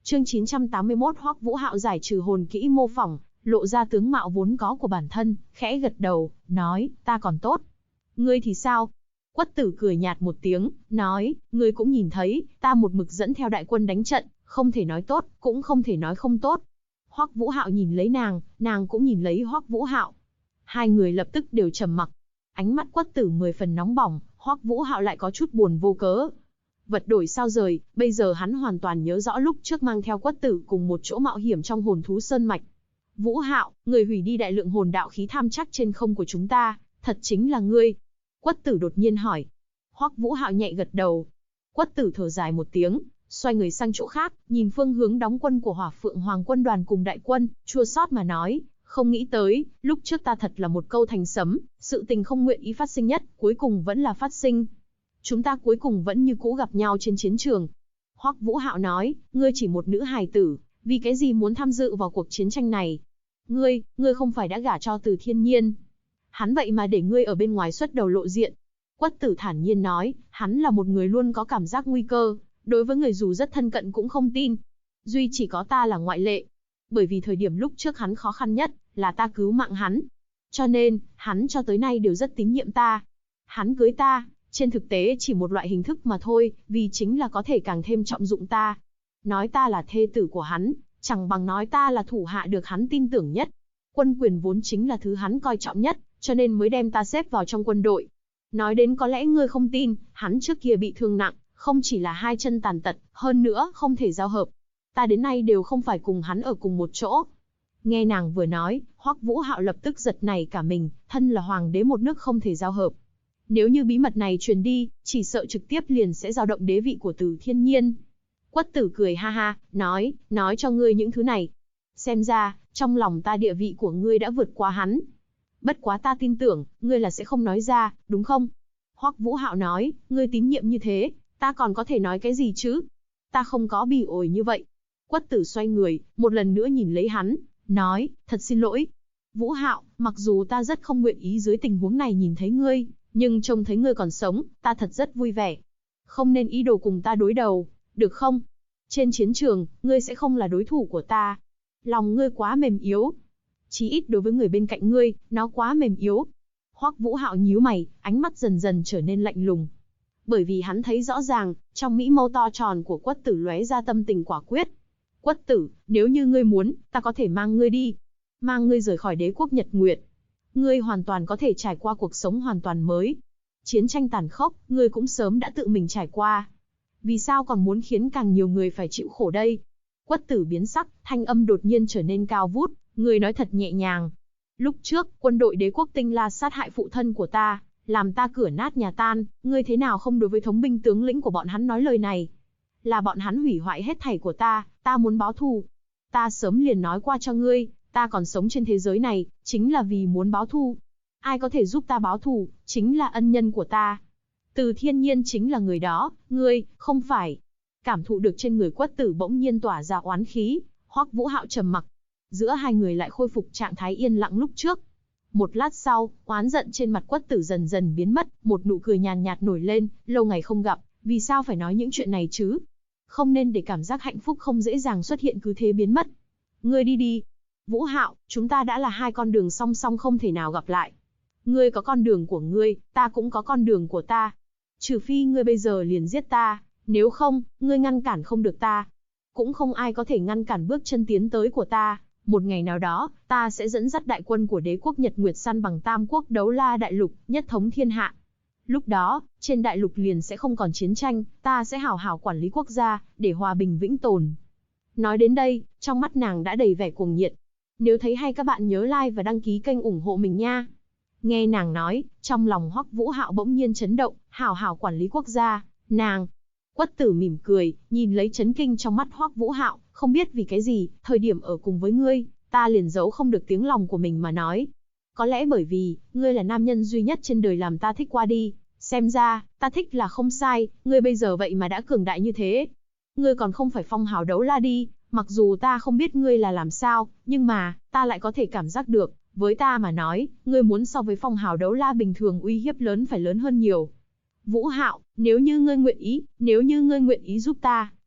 Chương 981 Hoắc Vũ Hạo giải trừ hồn kỹ mô phỏng, lộ ra tướng mạo vốn có của bản thân, khẽ gật đầu, nói, ta còn tốt. Ngươi thì sao? Quất Tử cười nhạt một tiếng, nói, ngươi cũng nhìn thấy, ta một mực dẫn theo đại quân đánh trận, không thể nói tốt, cũng không thể nói không tốt. Hoắc Vũ Hạo nhìn lấy nàng cũng nhìn lấy Hoắc Vũ Hạo. Hai người lập tức đều trầm mặc. Ánh mắt Quất Tử 10 phần nóng bỏng, Hoắc Vũ Hạo lại có chút buồn vô cớ. Vật đổi sao rời, bây giờ hắn hoàn toàn nhớ rõ lúc trước mang theo Quất Tử cùng một chỗ mạo hiểm trong hồn thú sơn mạch. Vũ Hạo, người hủy đi đại lượng hồn đạo khí tham chắc trên không của chúng ta, thật chính là ngươi? Quất Tử đột nhiên hỏi. Hoắc Vũ Hạo nhẹ gật đầu. Quất Tử thở dài một tiếng, xoay người sang chỗ khác, nhìn phương hướng đóng quân của Hỏa Phượng Hoàng quân đoàn cùng đại quân, chua xót mà nói, không nghĩ tới, lúc trước ta thật là một câu thành sấm, sự tình không nguyện ý phát sinh nhất, cuối cùng vẫn là phát sinh. Chúng ta cuối cùng vẫn như cũ gặp nhau trên chiến trường. Hoắc Vũ Hạo nói, ngươi chỉ một nữ hài tử, vì cái gì muốn tham dự vào cuộc chiến tranh này? Ngươi không phải đã gả cho Từ Thiên Nhiên? Hắn vậy mà để ngươi ở bên ngoài xuất đầu lộ diện. Quất Tử thản nhiên nói, hắn là một người luôn có cảm giác nguy cơ, đối với người dù rất thân cận cũng không tin. Duy chỉ có ta là ngoại lệ. Bởi vì thời điểm lúc trước hắn khó khăn nhất, là ta cứu mạng hắn. Cho nên, hắn cho tới nay đều rất tín nhiệm ta. Hắn cưới ta, trên thực tế chỉ một loại hình thức mà thôi, vì chính là có thể càng thêm trọng dụng ta. Nói ta là thê tử của hắn, chẳng bằng nói ta là thủ hạ được hắn tin tưởng nhất. Quân quyền vốn chính là thứ hắn coi trọng nhất, cho nên mới đem ta xếp vào trong quân đội. Nói đến có lẽ ngươi không tin, hắn trước kia bị thương nặng, không chỉ là hai chân tàn tật, hơn nữa không thể giao hợp. Ta đến nay đều không phải cùng hắn ở cùng một chỗ. Nghe nàng vừa nói, Hoắc Vũ Hạo lập tức giật nảy cả mình, thân là hoàng đế một nước không thể giao hợp. Nếu như bí mật này truyền đi, chỉ sợ trực tiếp liền sẽ dao động đế vị của Từ Thiên Nhiên. Quất Tử cười ha ha, nói cho ngươi những thứ này. Xem ra, trong lòng ta địa vị của ngươi đã vượt qua hắn. Bất quá ta tin tưởng, ngươi là sẽ không nói ra, đúng không? Hoắc Vũ Hạo nói, ngươi tín nhiệm như thế, ta còn có thể nói cái gì chứ? Ta không có bỉ ổi như vậy. Quất Tử xoay người, một lần nữa nhìn lấy hắn, nói, thật xin lỗi. Vũ Hạo, mặc dù ta rất không nguyện ý dưới tình huống này nhìn thấy ngươi, nhưng trông thấy ngươi còn sống, ta thật rất vui vẻ. Không nên ý đồ cùng ta đối đầu, được không? Trên chiến trường, ngươi sẽ không là đối thủ của ta. Lòng ngươi quá mềm yếu. Chí ít đối với người bên cạnh ngươi, nó quá mềm yếu. Hoắc Vũ Hạo nhíu mày, ánh mắt dần dần trở nên lạnh lùng. Bởi vì hắn thấy rõ ràng, trong mỹ mâu to tròn của Quất Tử lóe ra tâm tình quả quyết. Quất Tử, nếu như ngươi muốn, ta có thể mang ngươi đi. Mang ngươi rời khỏi đế quốc Nhật Nguyệt. Ngươi hoàn toàn có thể trải qua cuộc sống hoàn toàn mới. Chiến tranh tàn khốc, ngươi cũng sớm đã tự mình trải qua. Vì sao còn muốn khiến càng nhiều người phải chịu khổ đây? Quất Tử biến sắc, thanh âm đột nhiên trở nên cao vút, ngươi nói thật nhẹ nhàng. Lúc trước, quân đội đế quốc Tinh La sát hại phụ thân của ta, làm ta cửa nát nhà tan, ngươi thế nào không đối với thống binh tướng lĩnh của bọn hắn nói lời này? Là bọn hắn hủy hoại hết thảy của ta muốn báo thù. Ta sớm liền nói qua cho ngươi, ta còn sống trên thế giới này, chính là vì muốn báo thù. Ai có thể giúp ta báo thù, chính là ân nhân của ta. Từ Thiên Nhiên chính là người đó, ngươi, không phải. Cảm thụ được trên người Quất Tử bỗng nhiên tỏa ra oán khí, Hoắc Vũ Hạo trầm mặc. Giữa hai người lại khôi phục trạng thái yên lặng lúc trước. Một lát sau, oán giận trên mặt Quất Tử dần dần biến mất, một nụ cười nhàn nhạt nổi lên, lâu ngày không gặp, vì sao phải nói những chuyện này chứ? Không nên để cảm giác hạnh phúc không dễ dàng xuất hiện cứ thế biến mất. Ngươi đi đi. Vũ Hạo, chúng ta đã là hai con đường song song không thể nào gặp lại. Ngươi có con đường của ngươi, ta cũng có con đường của ta. Trừ phi ngươi bây giờ liền giết ta, nếu không, ngươi ngăn cản không được ta. Cũng không ai có thể ngăn cản bước chân tiến tới của ta. Một ngày nào đó, ta sẽ dẫn dắt đại quân của đế quốc Nhật Nguyệt săn bằng Tam Quốc Đấu La Đại Lục, nhất thống thiên hạ. Lúc đó, trên đại lục liền sẽ không còn chiến tranh, ta sẽ hảo hảo quản lý quốc gia, để hòa bình vĩnh tồn. Nói đến đây, trong mắt nàng đã đầy vẻ cuồng nhiệt. Nếu thấy hay các bạn nhớ like và đăng ký kênh ủng hộ mình nha. Nghe nàng nói, trong lòng Hoắc Vũ Hạo bỗng nhiên chấn động, hảo hảo quản lý quốc gia, nàng. Quất Tử mỉm cười, nhìn lấy chấn kinh trong mắt Hoắc Vũ Hạo, không biết vì cái gì, thời điểm ở cùng với ngươi, ta liền giấu không được tiếng lòng của mình mà nói. Có lẽ bởi vì, ngươi là nam nhân duy nhất trên đời làm ta thích qua đi, xem ra, ta thích là không sai, ngươi bây giờ vậy mà đã cường đại như thế. Ngươi còn không phải Phong Hào Đấu La đi, mặc dù ta không biết ngươi là làm sao, nhưng mà, ta lại có thể cảm giác được, với ta mà nói, ngươi muốn so với Phong Hào Đấu La bình thường uy hiếp lớn phải lớn hơn nhiều. Vũ Hạo, nếu như ngươi nguyện ý giúp ta,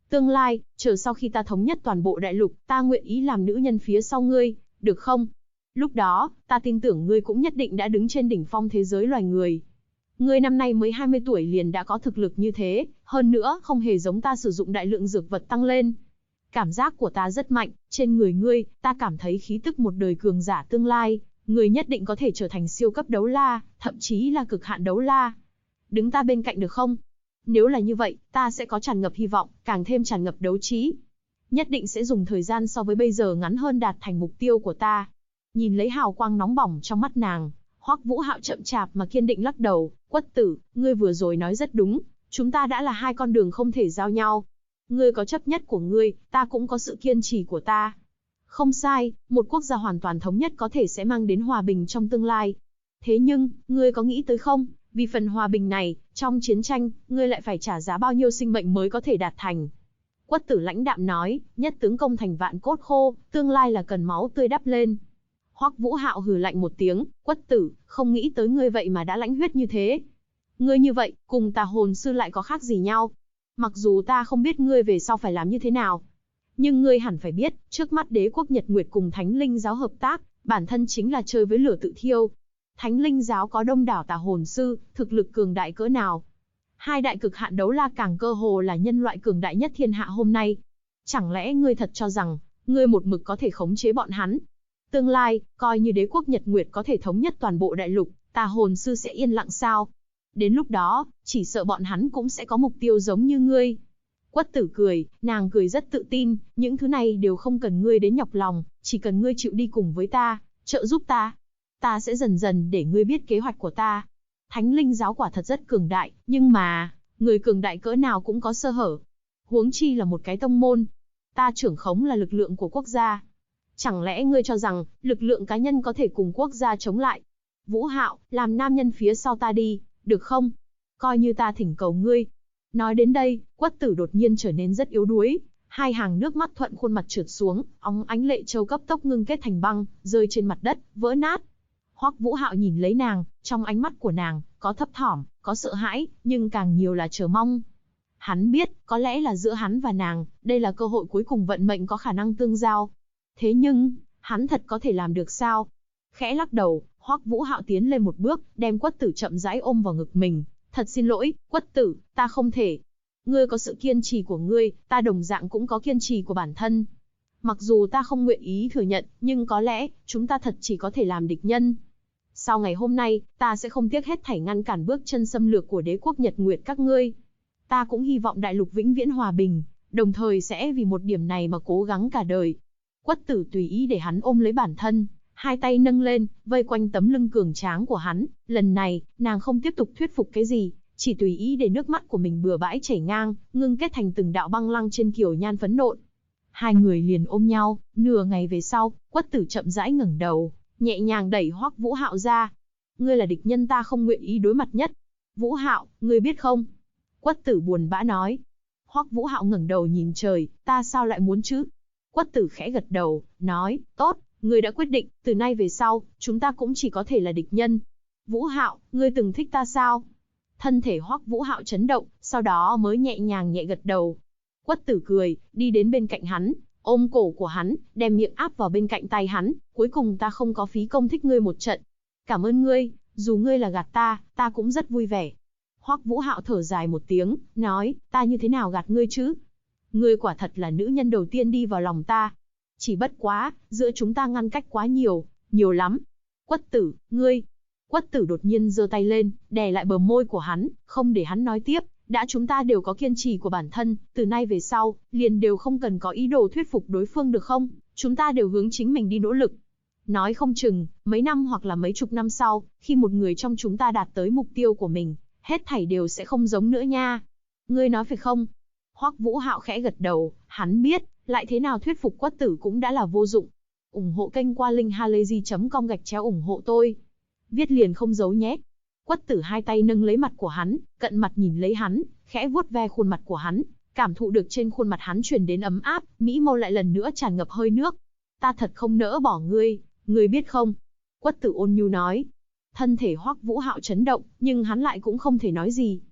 Tương lai, chờ sau khi ta thống nhất toàn bộ đại lục, ta nguyện ý làm nữ nhân phía sau ngươi, được không? Lúc đó, ta tin tưởng ngươi cũng nhất định đã đứng trên đỉnh phong thế giới loài người. Ngươi năm nay mới 20 tuổi liền đã có thực lực như thế, hơn nữa không hề giống ta sử dụng đại lượng dược vật tăng lên. Cảm giác của ta rất mạnh, trên người ngươi, ta cảm thấy khí tức một đời cường giả tương lai, ngươi nhất định có thể trở thành siêu cấp đấu la, thậm chí là cực hạn đấu la. Đứng ta bên cạnh được không? Nếu là như vậy, ta sẽ có tràn ngập hy vọng, càng thêm tràn ngập đấu trí. Nhất định sẽ dùng thời gian so với bây giờ ngắn hơn đạt thành mục tiêu của ta. Nhìn lấy hào quang nóng bỏng trong mắt nàng, Hoắc Vũ Hạo chậm chạp mà kiên định lắc đầu, Quất tử, ngươi vừa rồi nói rất đúng, chúng ta đã là hai con đường không thể giao nhau. Ngươi có chấp nhất của ngươi, ta cũng có sự kiên trì của ta. Không sai, một quốc gia hoàn toàn thống nhất có thể sẽ mang đến hòa bình trong tương lai. Thế nhưng, ngươi có nghĩ tới không, vì phần hòa bình này, trong chiến tranh, ngươi lại phải trả giá bao nhiêu sinh mệnh mới có thể đạt thành. Quất tử lãnh đạm nói, nhất tướng công thành vạn cốt khô, tương lai là cần máu tươi đắp lên. Hoắc Vũ Hạo hừ lạnh một tiếng, Quất tử, không nghĩ tới ngươi vậy mà đã lãnh huyết như thế. Ngươi như vậy, cùng Tà Hồn Sư lại có khác gì nhau? Mặc dù ta không biết ngươi về sau phải làm như thế nào, nhưng ngươi hẳn phải biết, trước mắt Đế quốc Nhật Nguyệt cùng Thánh Linh giáo hợp tác, bản thân chính là chơi với lửa tự thiêu. Thánh Linh giáo có đông đảo Tà Hồn Sư, thực lực cường đại cỡ nào? Hai đại cực hạn đấu la càng cơ hồ là nhân loại cường đại nhất thiên hạ hôm nay. Chẳng lẽ ngươi thật cho rằng, ngươi một mực có thể khống chế bọn hắn? Tương lai, coi như Đế quốc Nhật Nguyệt có thể thống nhất toàn bộ đại lục, Tà Hồn Sư sẽ yên lặng sao? Đến lúc đó, chỉ sợ bọn hắn cũng sẽ có mục tiêu giống như ngươi. Quất tử cười, nàng cười rất tự tin, những thứ này đều không cần ngươi đến nhọc lòng, chỉ cần ngươi chịu đi cùng với ta, trợ giúp ta. Ta sẽ dần dần để ngươi biết kế hoạch của ta. Thánh Linh giáo quả thật rất cường đại, nhưng mà, người cường đại cỡ nào cũng có sơ hở. Huống chi là một cái tông môn. Ta trưởng khống là lực lượng của quốc gia. Chẳng lẽ ngươi cho rằng, lực lượng cá nhân có thể cùng quốc gia chống lại? Vũ Hạo, làm nam nhân phía sau ta đi, được không? Coi như ta thỉnh cầu ngươi. Nói đến đây, Quất tử đột nhiên trở nên rất yếu đuối. Hai hàng nước mắt thuận khuôn mặt trượt xuống, óng ánh lệ châu cấp tốc ngưng kết thành băng, rơi trên mặt đất, vỡ nát. Hoắc Vũ Hạo nhìn lấy nàng, trong ánh mắt của nàng, có thấp thỏm, có sợ hãi, nhưng càng nhiều là chờ mong. Hắn biết, có lẽ là giữa hắn và nàng, đây là cơ hội cuối cùng vận mệnh có khả năng tương giao. Thế nhưng, hắn thật có thể làm được sao? Khẽ lắc đầu, Hoắc Vũ Hạo tiến lên một bước, đem Quất tử chậm rãi ôm vào ngực mình. Thật xin lỗi, Quất tử, ta không thể. Ngươi có sự kiên trì của ngươi, ta đồng dạng cũng có kiên trì của bản thân. Mặc dù ta không nguyện ý thừa nhận, nhưng có lẽ, chúng ta thật chỉ có thể làm địch nhân. Sau ngày hôm nay, ta sẽ không tiếc hết thảy ngăn cản bước chân xâm lược của Đế quốc Nhật Nguyệt các ngươi. Ta cũng hy vọng đại lục vĩnh viễn hòa bình, đồng thời sẽ vì một điểm này mà cố gắng cả đời. Quất tử tùy ý để hắn ôm lấy bản thân, hai tay nâng lên, vây quanh tấm lưng cường tráng của hắn. Lần này, nàng không tiếp tục thuyết phục cái gì, chỉ tùy ý để nước mắt của mình bừa bãi chảy ngang, ngưng kết thành từng đạo băng lăng trên kiều nhan phấn nộn. Hai người liền ôm nhau, nửa ngày về sau, Quất tử chậm rãi ngẩng đầu, nhẹ nhàng đẩy Hoắc Vũ Hạo ra. Ngươi là địch nhân ta không nguyện ý đối mặt nhất. Vũ Hạo, ngươi biết không? Quất tử buồn bã nói. Hoắc Vũ Hạo ngẩng đầu nhìn trời, ta sao lại muốn chứ? Quất tử khẽ gật đầu, nói, tốt, ngươi đã quyết định, từ nay về sau, chúng ta cũng chỉ có thể là địch nhân. Vũ Hạo, ngươi từng thích ta sao? Thân thể Hoắc Vũ Hạo chấn động, sau đó mới nhẹ nhàng nhẹ gật đầu. Quất tử cười, đi đến bên cạnh hắn, ôm cổ của hắn, đem miệng áp vào bên cạnh tay hắn, cuối cùng ta không có phí công thích ngươi một trận. Cảm ơn ngươi, dù ngươi là gạt ta cũng rất vui vẻ. Hoắc Vũ Hạo thở dài một tiếng, nói, ta như thế nào gạt ngươi chứ? Ngươi quả thật là nữ nhân đầu tiên đi vào lòng ta. Chỉ bất quá, giữa chúng ta ngăn cách quá nhiều, nhiều lắm. Quất tử, ngươi. Quất tử đột nhiên giơ tay lên, đè lại bờ môi của hắn, không để hắn nói tiếp. Đã chúng ta đều có kiên trì của bản thân, từ nay về sau, liền đều không cần có ý đồ thuyết phục đối phương được không? Chúng ta đều hướng chính mình đi nỗ lực. Nói không chừng, mấy năm hoặc là mấy chục năm sau, khi một người trong chúng ta đạt tới mục tiêu của mình, hết thảy đều sẽ không giống nữa nha. Ngươi nói phải không? Hoắc Vũ Hạo khẽ gật đầu, hắn biết, lại thế nào thuyết phục Quất tử cũng đã là vô dụng. Ủng hộ kênh qua linkhalazy.com/ủng hộ tôi. Viết liền không giấu nhé. Quất tử hai tay nâng lấy mặt của hắn, cận mặt nhìn lấy hắn, khẽ vuốt ve khuôn mặt của hắn, cảm thụ được trên khuôn mặt hắn truyền đến ấm áp, mỹ mâu lại lần nữa tràn ngập hơi nước. Ta thật không nỡ bỏ ngươi, ngươi biết không? Quất tử ôn nhu nói. Thân thể Hoắc Vũ Hạo chấn động, nhưng hắn lại cũng không thể nói gì.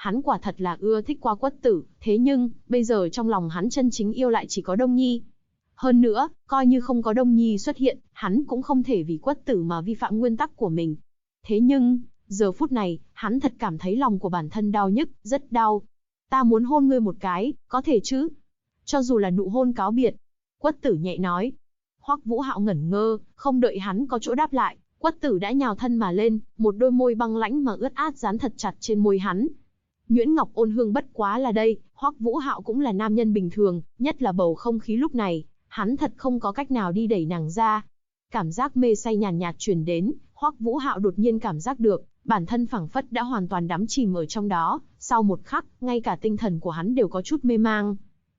Hắn quả thật là ưa thích qua Quất Tử, thế nhưng, bây giờ trong lòng hắn chân chính yêu lại chỉ có Đông Nhi. Hơn nữa, coi như không có Đông Nhi xuất hiện, hắn cũng không thể vì Quất Tử mà vi phạm nguyên tắc của mình. Thế nhưng, giờ phút này, hắn thật cảm thấy lòng của bản thân đau nhức, rất đau. Ta muốn hôn ngươi một cái, có thể chứ? Cho dù là nụ hôn cáo biệt. Quất Tử nhẹ nói. Hoắc Vũ Hạo ngẩn ngơ, không đợi hắn có chỗ đáp lại, Quất Tử đã nhào thân mà lên, một đôi môi băng lãnh mà ướt át dán thật chặt trên môi hắn. Nhuyễn Ngọc ôn hương bất quá là đây, Hoắc Vũ Hạo cũng là nam nhân bình thường, nhất là bầu không khí lúc này, hắn thật không có cách nào đi đẩy nàng ra. Cảm giác mê say nhàn nhạt truyền đến, Hoắc Vũ Hạo đột nhiên cảm giác được, bản thân phảng phất đã hoàn toàn đắm chìm ở trong đó, sau một khắc, ngay cả tinh thần của hắn đều có chút mê mang.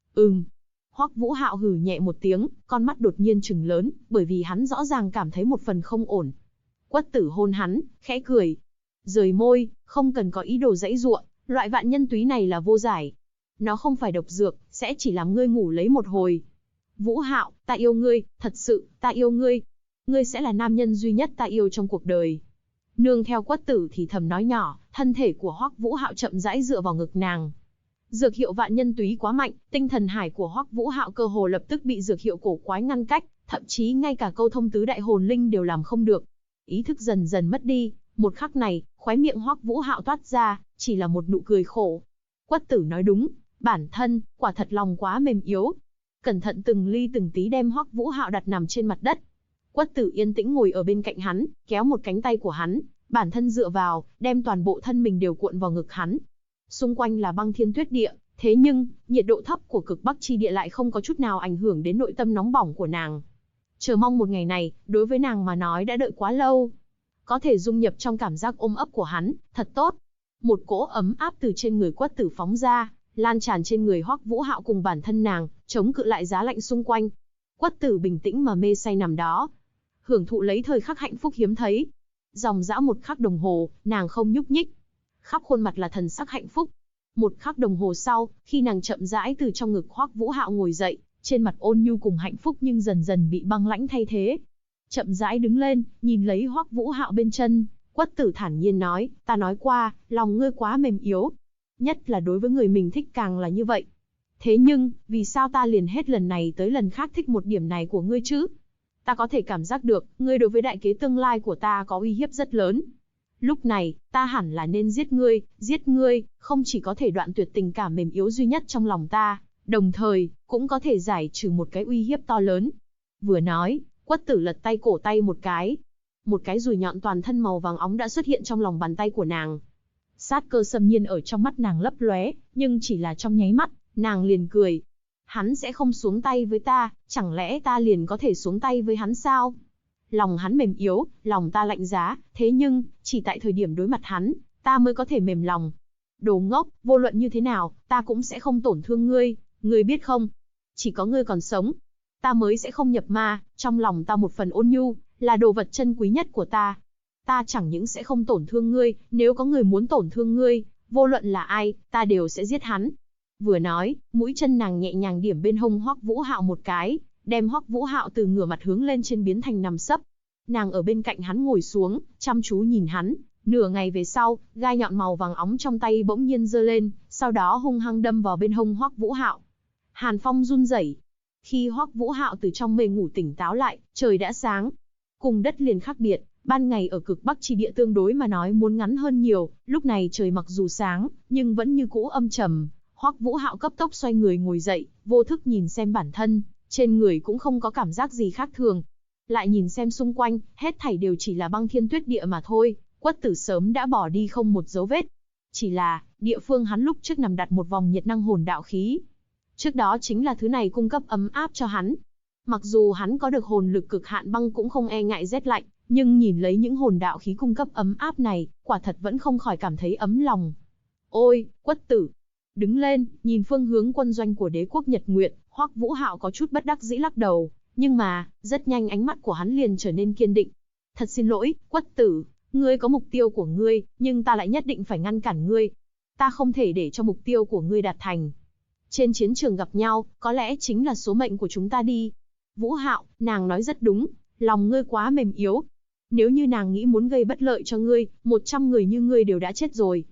Hoắc Vũ Hạo hừ nhẹ một tiếng, con mắt đột nhiên trừng lớn, bởi vì hắn rõ ràng cảm thấy một phần không ổn. Quất Tử hôn hắn, khẽ cười. Rời môi, không cần có ý đồ giãy giụa, loại vạn nhân túy này là vô giải. Nó không phải độc dược, sẽ chỉ làm ngươi ngủ lấy một hồi. Vũ Hạo, ta yêu ngươi, thật sự, ta yêu ngươi. Ngươi sẽ là nam nhân duy nhất ta yêu trong cuộc đời. Nương theo Quất Tử thì thầm nói nhỏ, thân thể của Hoắc Vũ Hạo chậm rãi dựa vào ngực nàng. Dược hiệu vạn nhân túy quá mạnh, tinh thần hải của Hoắc Vũ Hạo cơ hồ lập tức bị dược hiệu cổ quái ngăn cách, thậm chí ngay cả câu thông tứ đại hồn linh đều làm không được. Ý thức dần dần mất đi, một khắc này, khóe miệng Hoắc Vũ Hạo toát ra, chỉ là một nụ cười khổ. Quất Tử nói đúng, bản thân, quả thật lòng quá mềm yếu. Cẩn thận từng ly từng tí đem Hoắc Vũ Hạo đặt nằm trên mặt đất. Quất Tử yên tĩnh ngồi ở bên cạnh hắn, kéo một cánh tay của hắn, bản thân dựa vào, đem toàn bộ thân mình đều cuộn vào ngực hắn. Xung quanh là băng thiên tuyết địa, thế nhưng, nhiệt độ thấp của cực Bắc chi địa lại không có chút nào ảnh hưởng đến nội tâm nóng bỏng của nàng. Chờ mong một ngày này, đối với nàng mà nói đã đợi quá lâu. Có thể dung nhập trong cảm giác ôm ấp của hắn, thật tốt. Một cỗ ấm áp từ trên người Quất Tử phóng ra, lan tràn trên người Hoắc Vũ Hạo cùng bản thân nàng, chống cự lại giá lạnh xung quanh. Quất Tử bình tĩnh mà mê say nằm đó, hưởng thụ lấy thời khắc hạnh phúc hiếm thấy. Dòng dã một khắc đồng hồ, nàng không nhúc nhích, khắp khuôn mặt là thần sắc hạnh phúc. Một khắc đồng hồ sau, khi nàng chậm rãi từ trong ngực Hoắc Vũ Hạo ngồi dậy, trên mặt ôn nhu cùng hạnh phúc nhưng dần dần bị băng lãnh thay thế. Chậm rãi đứng lên, nhìn lấy Hoắc Vũ Hạo bên chân, Quất Tử thản nhiên nói, ta nói qua, lòng ngươi quá mềm yếu. Nhất là đối với người mình thích càng là như vậy. Thế nhưng, vì sao ta liền hết lần này tới lần khác thích một điểm này của ngươi chứ? Ta có thể cảm giác được, ngươi đối với đại kế tương lai của ta có uy hiếp rất lớn. Lúc này, ta hẳn là nên giết ngươi, không chỉ có thể đoạn tuyệt tình cảm mềm yếu duy nhất trong lòng ta, đồng thời, cũng có thể giải trừ một cái uy hiếp to lớn. Vừa nói, Quất Tử lật tay cổ tay một cái dùi nhọn toàn thân màu vàng óng đã xuất hiện trong lòng bàn tay của nàng. Sát cơ xâm nhiên ở trong mắt nàng lấp lóe, nhưng chỉ là trong nháy mắt, nàng liền cười. Hắn sẽ không xuống tay với ta, chẳng lẽ ta liền có thể xuống tay với hắn sao? Lòng hắn mềm yếu, lòng ta lạnh giá, thế nhưng, chỉ tại thời điểm đối mặt hắn, ta mới có thể mềm lòng. Đồ ngốc, vô luận như thế nào, ta cũng sẽ không tổn thương ngươi, ngươi biết không? Chỉ có ngươi còn sống, ta mới sẽ không nhập ma, trong lòng ta một phần ôn nhu, là đồ vật chân quý nhất của ta. Ta chẳng những sẽ không tổn thương ngươi, nếu có người muốn tổn thương ngươi, vô luận là ai, ta đều sẽ giết hắn. Vừa nói, mũi chân nàng nhẹ nhàng điểm bên hông Hoắc Vũ Hạo một cái, đem Hoắc Vũ Hạo từ ngửa mặt hướng lên trên biến thành nằm sấp. Nàng ở bên cạnh hắn ngồi xuống, chăm chú nhìn hắn. Nửa ngày về sau, gai nhọn màu vàng óng trong tay bỗng nhiên giơ lên, sau đó hung hăng đâm vào bên hông Hoắc Vũ Hạo. Hàn phong run rẩy. Khi Hoắc Vũ Hạo từ trong mê ngủ tỉnh táo lại, trời đã sáng. Cùng đất liền khác biệt, ban ngày ở cực Bắc chi địa tương đối mà nói muốn ngắn hơn nhiều, lúc này trời mặc dù sáng, nhưng vẫn như cũ âm trầm. Hoắc Vũ Hạo cấp tốc xoay người ngồi dậy, vô thức nhìn xem bản thân, trên người cũng không có cảm giác gì khác thường. Lại nhìn xem xung quanh, hết thảy đều chỉ là băng thiên tuyết địa mà thôi, Quất Tử sớm đã bỏ đi không một dấu vết. Chỉ là, địa phương hắn lúc trước nằm đặt một vòng nhiệt năng hồn đạo khí. Trước đó chính là thứ này cung cấp ấm áp cho hắn. Mặc dù hắn có được hồn lực cực hạn băng cũng không e ngại rét lạnh, nhưng nhìn lấy những hồn đạo khí cung cấp ấm áp này, quả thật vẫn không khỏi cảm thấy ấm lòng. Ôi, Quất Tử! Đứng lên, nhìn phương hướng quân doanh của đế quốc Nhật Nguyệt, Hoắc Vũ Hạo có chút bất đắc dĩ lắc đầu, nhưng mà, rất nhanh ánh mắt của hắn liền trở nên kiên định. Thật xin lỗi, Quất Tử, ngươi có mục tiêu của ngươi, nhưng ta lại nhất định phải ngăn cản ngươi. Ta không thể để cho mục tiêu của ngươi đạt thành. Trên chiến trường gặp nhau, có lẽ chính là số mệnh của chúng ta đi. Vũ Hạo, nàng nói rất đúng, lòng ngươi quá mềm yếu. Nếu như nàng nghĩ muốn gây bất lợi cho ngươi, 100 người như ngươi đều đã chết rồi.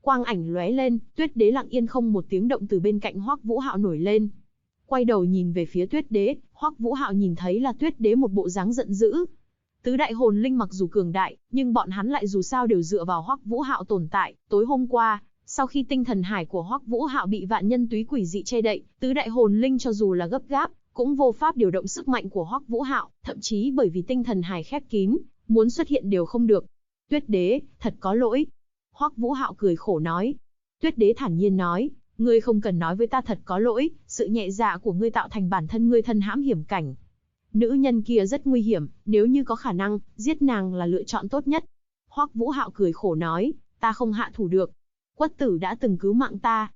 Quang ảnh lóe lên, Tuyết Đế lặng yên không một tiếng động từ bên cạnh Hoắc Vũ Hạo nổi lên. Quay đầu nhìn về phía Tuyết Đế, Hoắc Vũ Hạo nhìn thấy là Tuyết Đế một bộ dáng giận dữ. Tứ đại hồn linh mặc dù cường đại, nhưng bọn hắn lại dù sao đều dựa vào Hoắc Vũ Hạo tồn tại. Tối hôm qua, sau khi tinh thần hải của Hoắc Vũ Hạo bị vạn nhân túy quỷ dị che đậy, tứ đại hồn linh cho dù là gấp gáp, cũng vô pháp điều động sức mạnh của Hoắc Vũ Hạo, thậm chí bởi vì tinh thần hải khép kín, muốn xuất hiện đều không được. Tuyết Đế, thật có lỗi. Hoắc Vũ Hạo cười khổ nói. Tuyết Đế thản nhiên nói, ngươi không cần nói với ta thật có lỗi, sự nhẹ dạ của ngươi tạo thành bản thân ngươi thân hãm hiểm cảnh. Nữ nhân kia rất nguy hiểm, nếu như có khả năng, giết nàng là lựa chọn tốt nhất. Hoắc Vũ Hạo cười khổ nói, ta không hạ thủ được. Quất tử đã từng cứu mạng ta.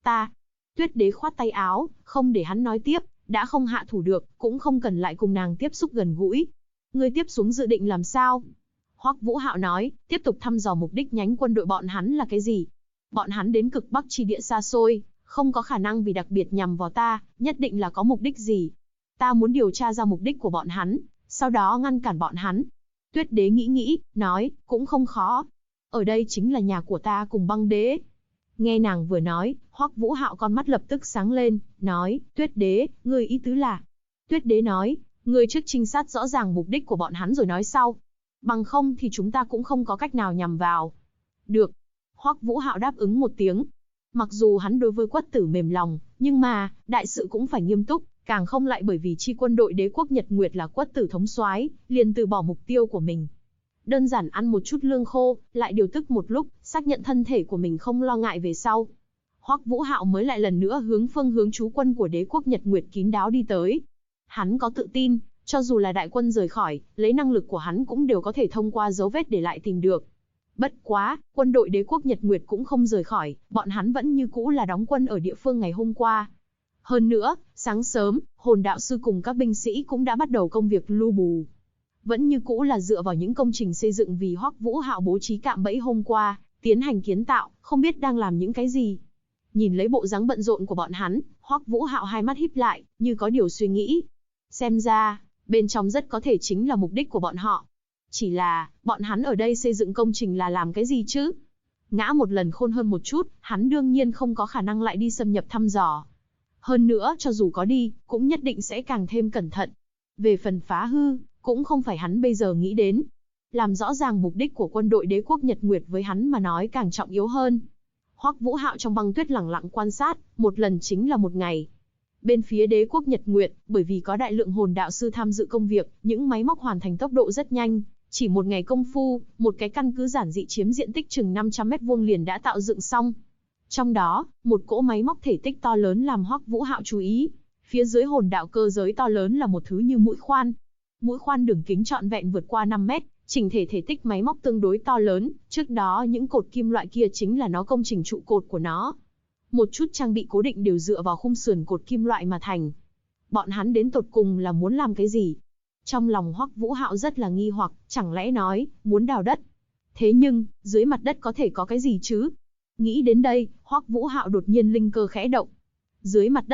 Tuyết Đế khoát tay áo, không để hắn nói tiếp, đã không hạ thủ được, cũng không cần lại cùng nàng tiếp xúc gần gũi. Ngươi tiếp xuống dự định làm sao? Hoắc Vũ Hạo nói, tiếp tục thăm dò mục đích nhánh quân đội bọn hắn là cái gì. Bọn hắn đến cực bắc chi địa xa xôi, không có khả năng vì đặc biệt nhằm vào ta, nhất định là có mục đích gì. Ta muốn điều tra ra mục đích của bọn hắn, sau đó ngăn cản bọn hắn. Tuyết Đế nghĩ, nói, cũng không khó. Ở đây chính là nhà của ta cùng Băng Đế. Nghe nàng vừa nói, Hoắc Vũ Hạo con mắt lập tức sáng lên, nói, Tuyết Đế, ngươi ý tứ là. Tuyết Đế nói, ngươi trước trinh sát rõ ràng mục đích của bọn hắn rồi nói sau. Bằng không thì chúng ta cũng không có cách nào nhằm vào. Được. Hoắc Vũ Hạo đáp ứng một tiếng. Mặc dù hắn đối với Quất Tử mềm lòng, nhưng mà, đại sự cũng phải nghiêm túc, càng không lại bởi vì chi quân đội đế quốc Nhật Nguyệt là Quất Tử thống soái, liền từ bỏ mục tiêu của mình. Đơn giản ăn một chút lương khô, lại điều tức một lúc, xác nhận thân thể của mình không lo ngại về sau. Hoắc Vũ Hạo mới lại lần nữa hướng phương hướng trú quân của đế quốc Nhật Nguyệt kín đáo đi tới. Hắn có tự tin, cho dù là đại quân rời khỏi, lấy năng lực của hắn cũng đều có thể thông qua dấu vết để lại tìm được. Bất quá, quân đội đế quốc Nhật Nguyệt cũng không rời khỏi, bọn hắn vẫn như cũ là đóng quân ở địa phương ngày hôm qua. Hơn nữa, sáng sớm, hồn đạo sư cùng các binh sĩ cũng đã bắt đầu công việc lưu bù. Vẫn như cũ là dựa vào những công trình xây dựng vì Hoắc Vũ Hạo bố trí cạm bẫy hôm qua, tiến hành kiến tạo, không biết đang làm những cái gì. Nhìn lấy bộ dáng bận rộn của bọn hắn, Hoắc Vũ Hạo hai mắt híp lại, như có điều suy nghĩ. Xem ra, bên trong rất có thể chính là mục đích của bọn họ. Chỉ là, bọn hắn ở đây xây dựng công trình là làm cái gì chứ? Ngã một lần khôn hơn một chút, hắn đương nhiên không có khả năng lại đi xâm nhập thăm dò. Hơn nữa, cho dù có đi, cũng nhất định sẽ càng thêm cẩn thận. Về phần phá hư, cũng không phải hắn bây giờ nghĩ đến. Làm rõ ràng mục đích của quân đội đế quốc Nhật Nguyệt với hắn mà nói càng trọng yếu hơn. Hoắc Vũ Hạo trong băng tuyết lẳng lặng quan sát, một lần chính là một ngày. Bên phía đế quốc Nhật Nguyệt, bởi vì có đại lượng hồn đạo sư tham dự công việc, những máy móc hoàn thành tốc độ rất nhanh. Chỉ một ngày công phu, một cái căn cứ giản dị chiếm diện tích chừng 500 mét vuông liền đã tạo dựng xong. Trong đó, một cỗ máy móc thể tích to lớn làm Hoắc Vũ Hạo chú ý. Phía dưới hồn đạo cơ giới to lớn là một thứ như mũi khoan. Mũi khoan đường kính trọn vẹn vượt qua 5 mét, chỉnh thể thể tích máy móc tương đối to lớn, trước đó những cột kim loại kia chính là nó công trình trụ cột của nó. Một chút trang bị cố định đều dựa vào khung sườn cột kim loại mà thành. Bọn hắn đến tột cùng là muốn làm cái gì? Trong lòng Hoắc Vũ Hạo rất là nghi hoặc, chẳng lẽ nói, muốn đào đất. Thế nhưng, dưới mặt đất có thể có cái gì chứ? Nghĩ đến đây, Hoắc Vũ Hạo đột nhiên linh cơ khẽ động. Dưới mặt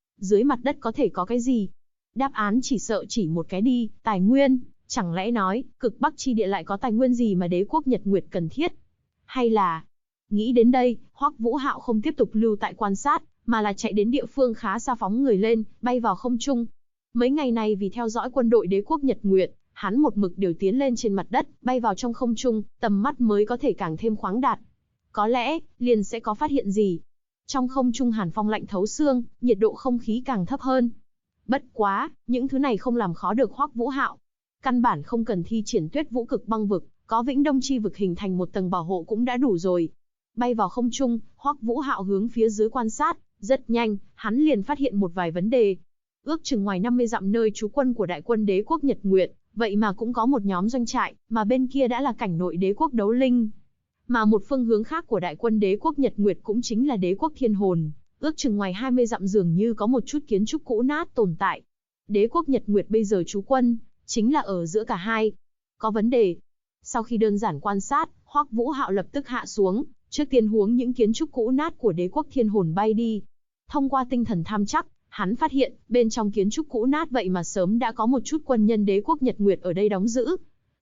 đất có thể có cái gì? Đáp án chỉ sợ chỉ một cái đi, tài nguyên. Chẳng lẽ nói, cực bắc chi địa lại có tài nguyên gì mà đế quốc Nhật Nguyệt cần thiết? Hay là... Nghĩ đến đây, Hoắc Vũ Hạo không tiếp tục lưu tại quan sát, mà là chạy đến địa phương khá xa phóng người lên, bay vào không trung. Mấy ngày này vì theo dõi quân đội đế quốc Nhật Nguyệt, hắn một mực đều tiến lên trên mặt đất, bay vào trong không trung, tầm mắt mới có thể càng thêm khoáng đạt. Có lẽ, liền sẽ có phát hiện gì. Trong không trung hàn phong lạnh thấu xương, nhiệt độ không khí càng thấp hơn. Bất quá, những thứ này không làm khó được Hoắc Vũ Hạo. Căn bản không cần thi triển Tuyết Vũ Cực Băng Vực, có Vĩnh Đông Chi Vực hình thành một tầng bảo hộ cũng đã đủ rồi. Bay vào không trung, Hoắc Vũ Hạo hướng phía dưới quan sát, rất nhanh, hắn liền phát hiện một vài vấn đề. Ước chừng ngoài 50 dặm nơi trú quân của đại quân đế quốc Nhật Nguyệt, vậy mà cũng có một nhóm doanh trại, mà bên kia đã là cảnh nội đế quốc Đấu Linh. Mà một phương hướng khác của đại quân đế quốc Nhật Nguyệt cũng chính là đế quốc Thiên Hồn, ước chừng ngoài 20 dặm dường như có một chút kiến trúc cũ nát tồn tại. Đế quốc Nhật Nguyệt bây giờ trú quân, chính là ở giữa cả hai. Có vấn đề. Sau khi đơn giản quan sát, Hoắc Vũ Hạo lập tức hạ xuống, trước tiên hướng những kiến trúc cũ nát của đế quốc Thiên Hồn bay đi. Thông qua tinh thần tham chắc, hắn phát hiện, bên trong kiến trúc cũ nát vậy mà sớm đã có một chút quân nhân đế quốc Nhật Nguyệt ở đây đóng giữ.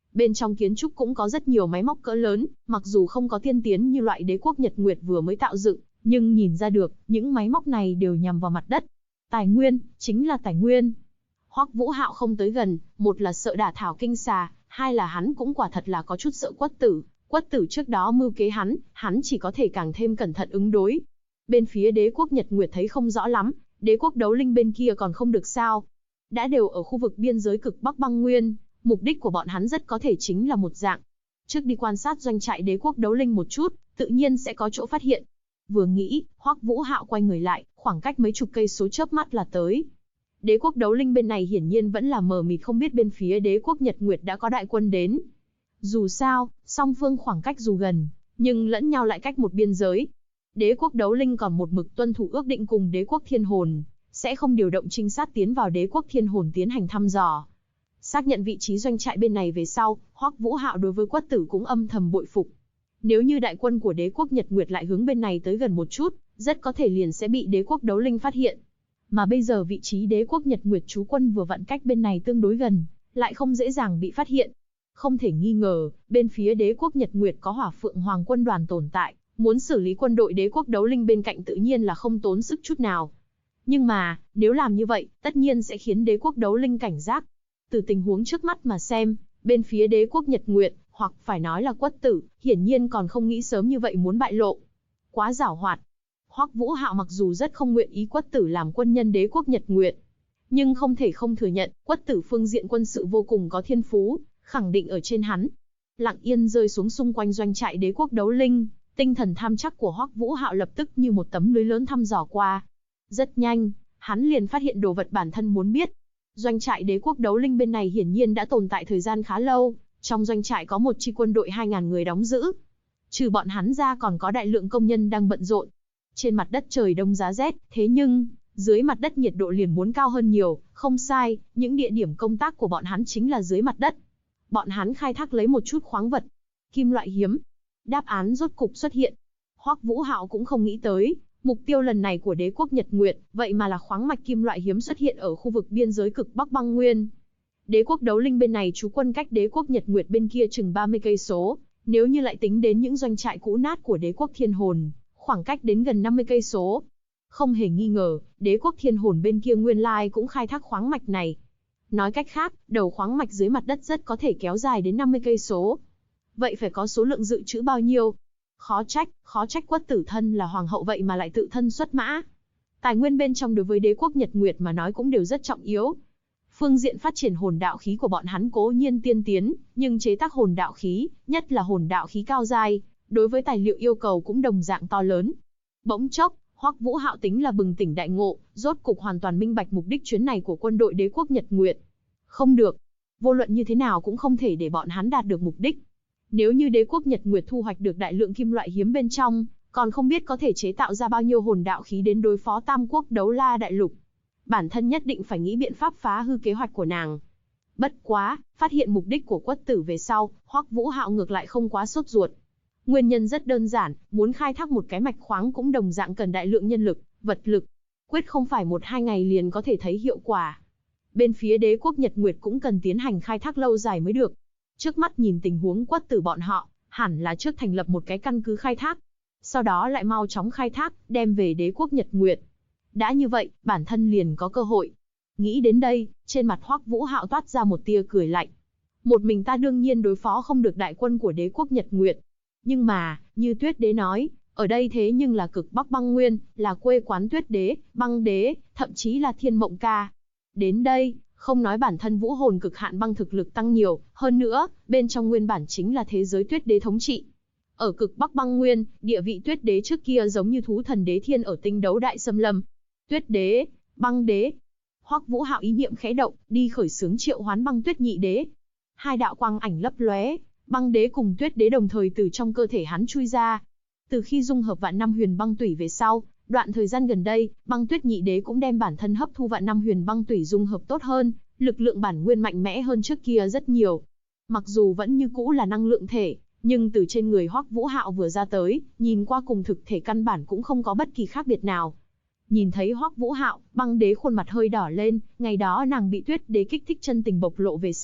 Bên trong kiến trúc cũng có rất nhiều máy móc cỡ lớn, mặc dù không có tiên tiến như loại đế quốc Nhật Nguyệt vừa mới tạo dựng, nhưng nhìn ra được, những máy móc này đều nhằm vào mặt đất. Tài nguyên, chính là tài nguyên. Hoắc Vũ Hạo không tới gần, một là sợ đả thảo kinh xà, hai là hắn cũng quả thật là có chút sợ Quất Tử. Quất Tử trước đó mưu kế hắn chỉ có thể càng thêm cẩn thận ứng đối. Bên phía đế quốc Nhật Nguyệt thấy không rõ lắm, đế quốc đấu linh bên kia còn không được sao. Đã đều ở khu vực biên giới cực Bắc băng nguyên, mục đích của bọn hắn rất có thể chính là một dạng. Trước đi quan sát doanh trại đế quốc đấu linh một chút, tự nhiên sẽ có chỗ phát hiện. Vừa nghĩ, Hoắc Vũ Hạo quay người lại, khoảng cách mấy chục cây số chớp mắt là tới. Đế quốc đấu linh bên này hiển nhiên vẫn là mờ mịt không biết bên phía đế quốc Nhật Nguyệt đã có đại quân đến. Dù sao, song phương khoảng cách dù gần, nhưng lẫn nhau lại cách một biên giới. Đế quốc đấu linh còn một mực tuân thủ ước định cùng đế quốc thiên hồn, sẽ không điều động trinh sát tiến vào đế quốc thiên hồn tiến hành thăm dò. Xác nhận vị trí doanh trại bên này về sau, Hoắc Vũ Hạo đối với Quất Tử cũng âm thầm bội phục. Nếu như đại quân của đế quốc Nhật Nguyệt lại hướng bên này tới gần một chút, rất có thể liền sẽ bị đế quốc đấu linh phát hiện. Mà bây giờ vị trí đế quốc Nhật Nguyệt trú quân vừa vặn cách bên này tương đối gần, lại không dễ dàng bị phát hiện. Không thể nghi ngờ, bên phía đế quốc Nhật Nguyệt có Hỏa Phượng Hoàng quân đoàn tồn tại, muốn xử lý quân đội đế quốc đấu linh bên cạnh tự nhiên là không tốn sức chút nào. Nhưng mà, nếu làm như vậy, tất nhiên sẽ khiến đế quốc đấu linh cảnh giác. Từ tình huống trước mắt mà xem, bên phía đế quốc Nhật Nguyệt, hoặc phải nói là Quất Tử, hiển nhiên còn không nghĩ sớm như vậy muốn bại lộ. Quá giảo hoạt. Hoắc Vũ Hạo mặc dù rất không nguyện ý Quất Tử làm quân nhân đế quốc Nhật Nguyệt, nhưng không thể không thừa nhận, Quất Tử phương diện quân sự vô cùng có thiên phú, khẳng định ở trên hắn. Lặng yên rơi xuống xung quanh doanh trại đế quốc đấu linh, tinh thần tham chắc của Hoắc Vũ Hạo lập tức như một tấm lưới lớn thăm dò qua. Rất nhanh, hắn liền phát hiện đồ vật bản thân muốn biết. Doanh trại đế quốc đấu linh bên này hiển nhiên đã tồn tại thời gian khá lâu, trong doanh trại có một chi quân đội 2.000 người đóng giữ. Trừ bọn hắn ra còn có đại lượng công nhân đang bận rộn. Trên mặt đất trời đông giá rét, thế nhưng, dưới mặt đất nhiệt độ liền muốn cao hơn nhiều, không sai, những địa điểm công tác của bọn hắn chính là dưới mặt đất. Bọn hắn khai thác lấy một chút khoáng vật, kim loại hiếm. Đáp án rốt cục xuất hiện. Hoắc Vũ Hạo cũng không nghĩ tới, mục tiêu lần này của đế quốc Nhật Nguyệt, vậy mà là khoáng mạch kim loại hiếm xuất hiện ở khu vực biên giới cực Bắc băng nguyên. Đế quốc đấu linh bên này trú quân cách đế quốc Nhật Nguyệt bên kia chừng 30 cây số, nếu như lại tính đến những doanh trại cũ nát của đế quốc Thiên Hồn, khoảng cách đến gần 50 cây số. Không hề nghi ngờ, đế quốc Thiên Hồn bên kia nguyên lai cũng khai thác khoáng mạch này. Nói cách khác, đầu khoáng mạch dưới mặt đất rất có thể kéo dài đến 50 cây số. Vậy phải có số lượng dự trữ bao nhiêu? Khó trách Quất Tử thân là hoàng hậu vậy mà lại tự thân xuất mã. Tài nguyên bên trong đối với đế quốc Nhật Nguyệt mà nói cũng đều rất trọng yếu. Phương diện phát triển hồn đạo khí của bọn hắn cố nhiên tiên tiến, nhưng chế tác hồn đạo khí, nhất là hồn đạo khí cao giai, đối với tài liệu yêu cầu cũng đồng dạng to lớn. Bỗng chốc, Hoắc Vũ Hạo tính là bừng tỉnh đại ngộ, rốt cục hoàn toàn minh bạch mục đích chuyến này của quân đội đế quốc Nhật Nguyệt. Không được, vô luận như thế nào cũng không thể để bọn hắn đạt được mục đích. Nếu như đế quốc Nhật Nguyệt thu hoạch được đại lượng kim loại hiếm bên trong, còn không biết có thể chế tạo ra bao nhiêu hồn đạo khí đến đối phó Tam Quốc Đấu La đại lục. Bản thân nhất định phải nghĩ biện pháp phá hư kế hoạch của nàng. Bất quá, phát hiện mục đích của Quất Tử về sau, Hoắc Vũ Hạo ngược lại không quá sốt ruột. Nguyên nhân rất đơn giản, muốn khai thác một cái mạch khoáng cũng đồng dạng cần đại lượng nhân lực, vật lực. Quyết không phải 1-2 ngày liền có thể thấy hiệu quả. Bên phía đế quốc Nhật Nguyệt cũng cần tiến hành khai thác lâu dài mới được. Trước mắt nhìn tình huống Quất Tử bọn họ, hẳn là trước thành lập một cái căn cứ khai thác. Sau đó lại mau chóng khai thác, đem về đế quốc Nhật Nguyệt. Đã như vậy, bản thân liền có cơ hội. Nghĩ đến đây, trên mặt Hoắc Vũ Hạo toát ra một tia cười lạnh. Một mình ta đương nhiên đối phó không được đại quân của đế quốc Nhật Nguyệt. Nhưng mà, như Tuyết Đế nói, ở đây thế nhưng là cực Bắc băng nguyên, là quê quán Tuyết Đế, băng đế, thậm chí là Thiên Mộng Ca. Đến đây, không nói bản thân vũ hồn cực hạn băng thực lực tăng nhiều, hơn nữa, bên trong nguyên bản chính là thế giới Tuyết Đế thống trị. Ở cực Bắc băng nguyên, địa vị Tuyết Đế trước kia giống như thú thần đế thiên ở tinh đấu đại xâm lâm. Tuyết Đế, băng đế. Hoắc Vũ Hạo ý niệm khẽ động, đi khởi xướng triệu hoán băng tuyết nhị đế. Hai đạo quang ảnh lấp lóe, băng đế cùng Tuyết Đế đồng thời từ trong cơ thể hắn chui ra. Từ khi dung hợp vạn năm huyền băng tủy về sau, đoạn thời gian gần đây, băng tuyết nhị đế cũng đem bản thân hấp thu vạn năm huyền băng tủy dung hợp tốt hơn, lực lượng bản nguyên mạnh mẽ hơn trước kia rất nhiều. Mặc dù vẫn như cũ là năng lượng thể, nhưng từ trên người Hoắc Vũ Hạo vừa ra tới, nhìn qua cùng thực thể căn bản cũng không có bất kỳ khác biệt nào. Nhìn thấy Hoắc Vũ Hạo, băng đế khuôn mặt hơi đỏ lên, ngày đó nàng bị Tuyết Đế kích thích chân tình bộc lộ về sau,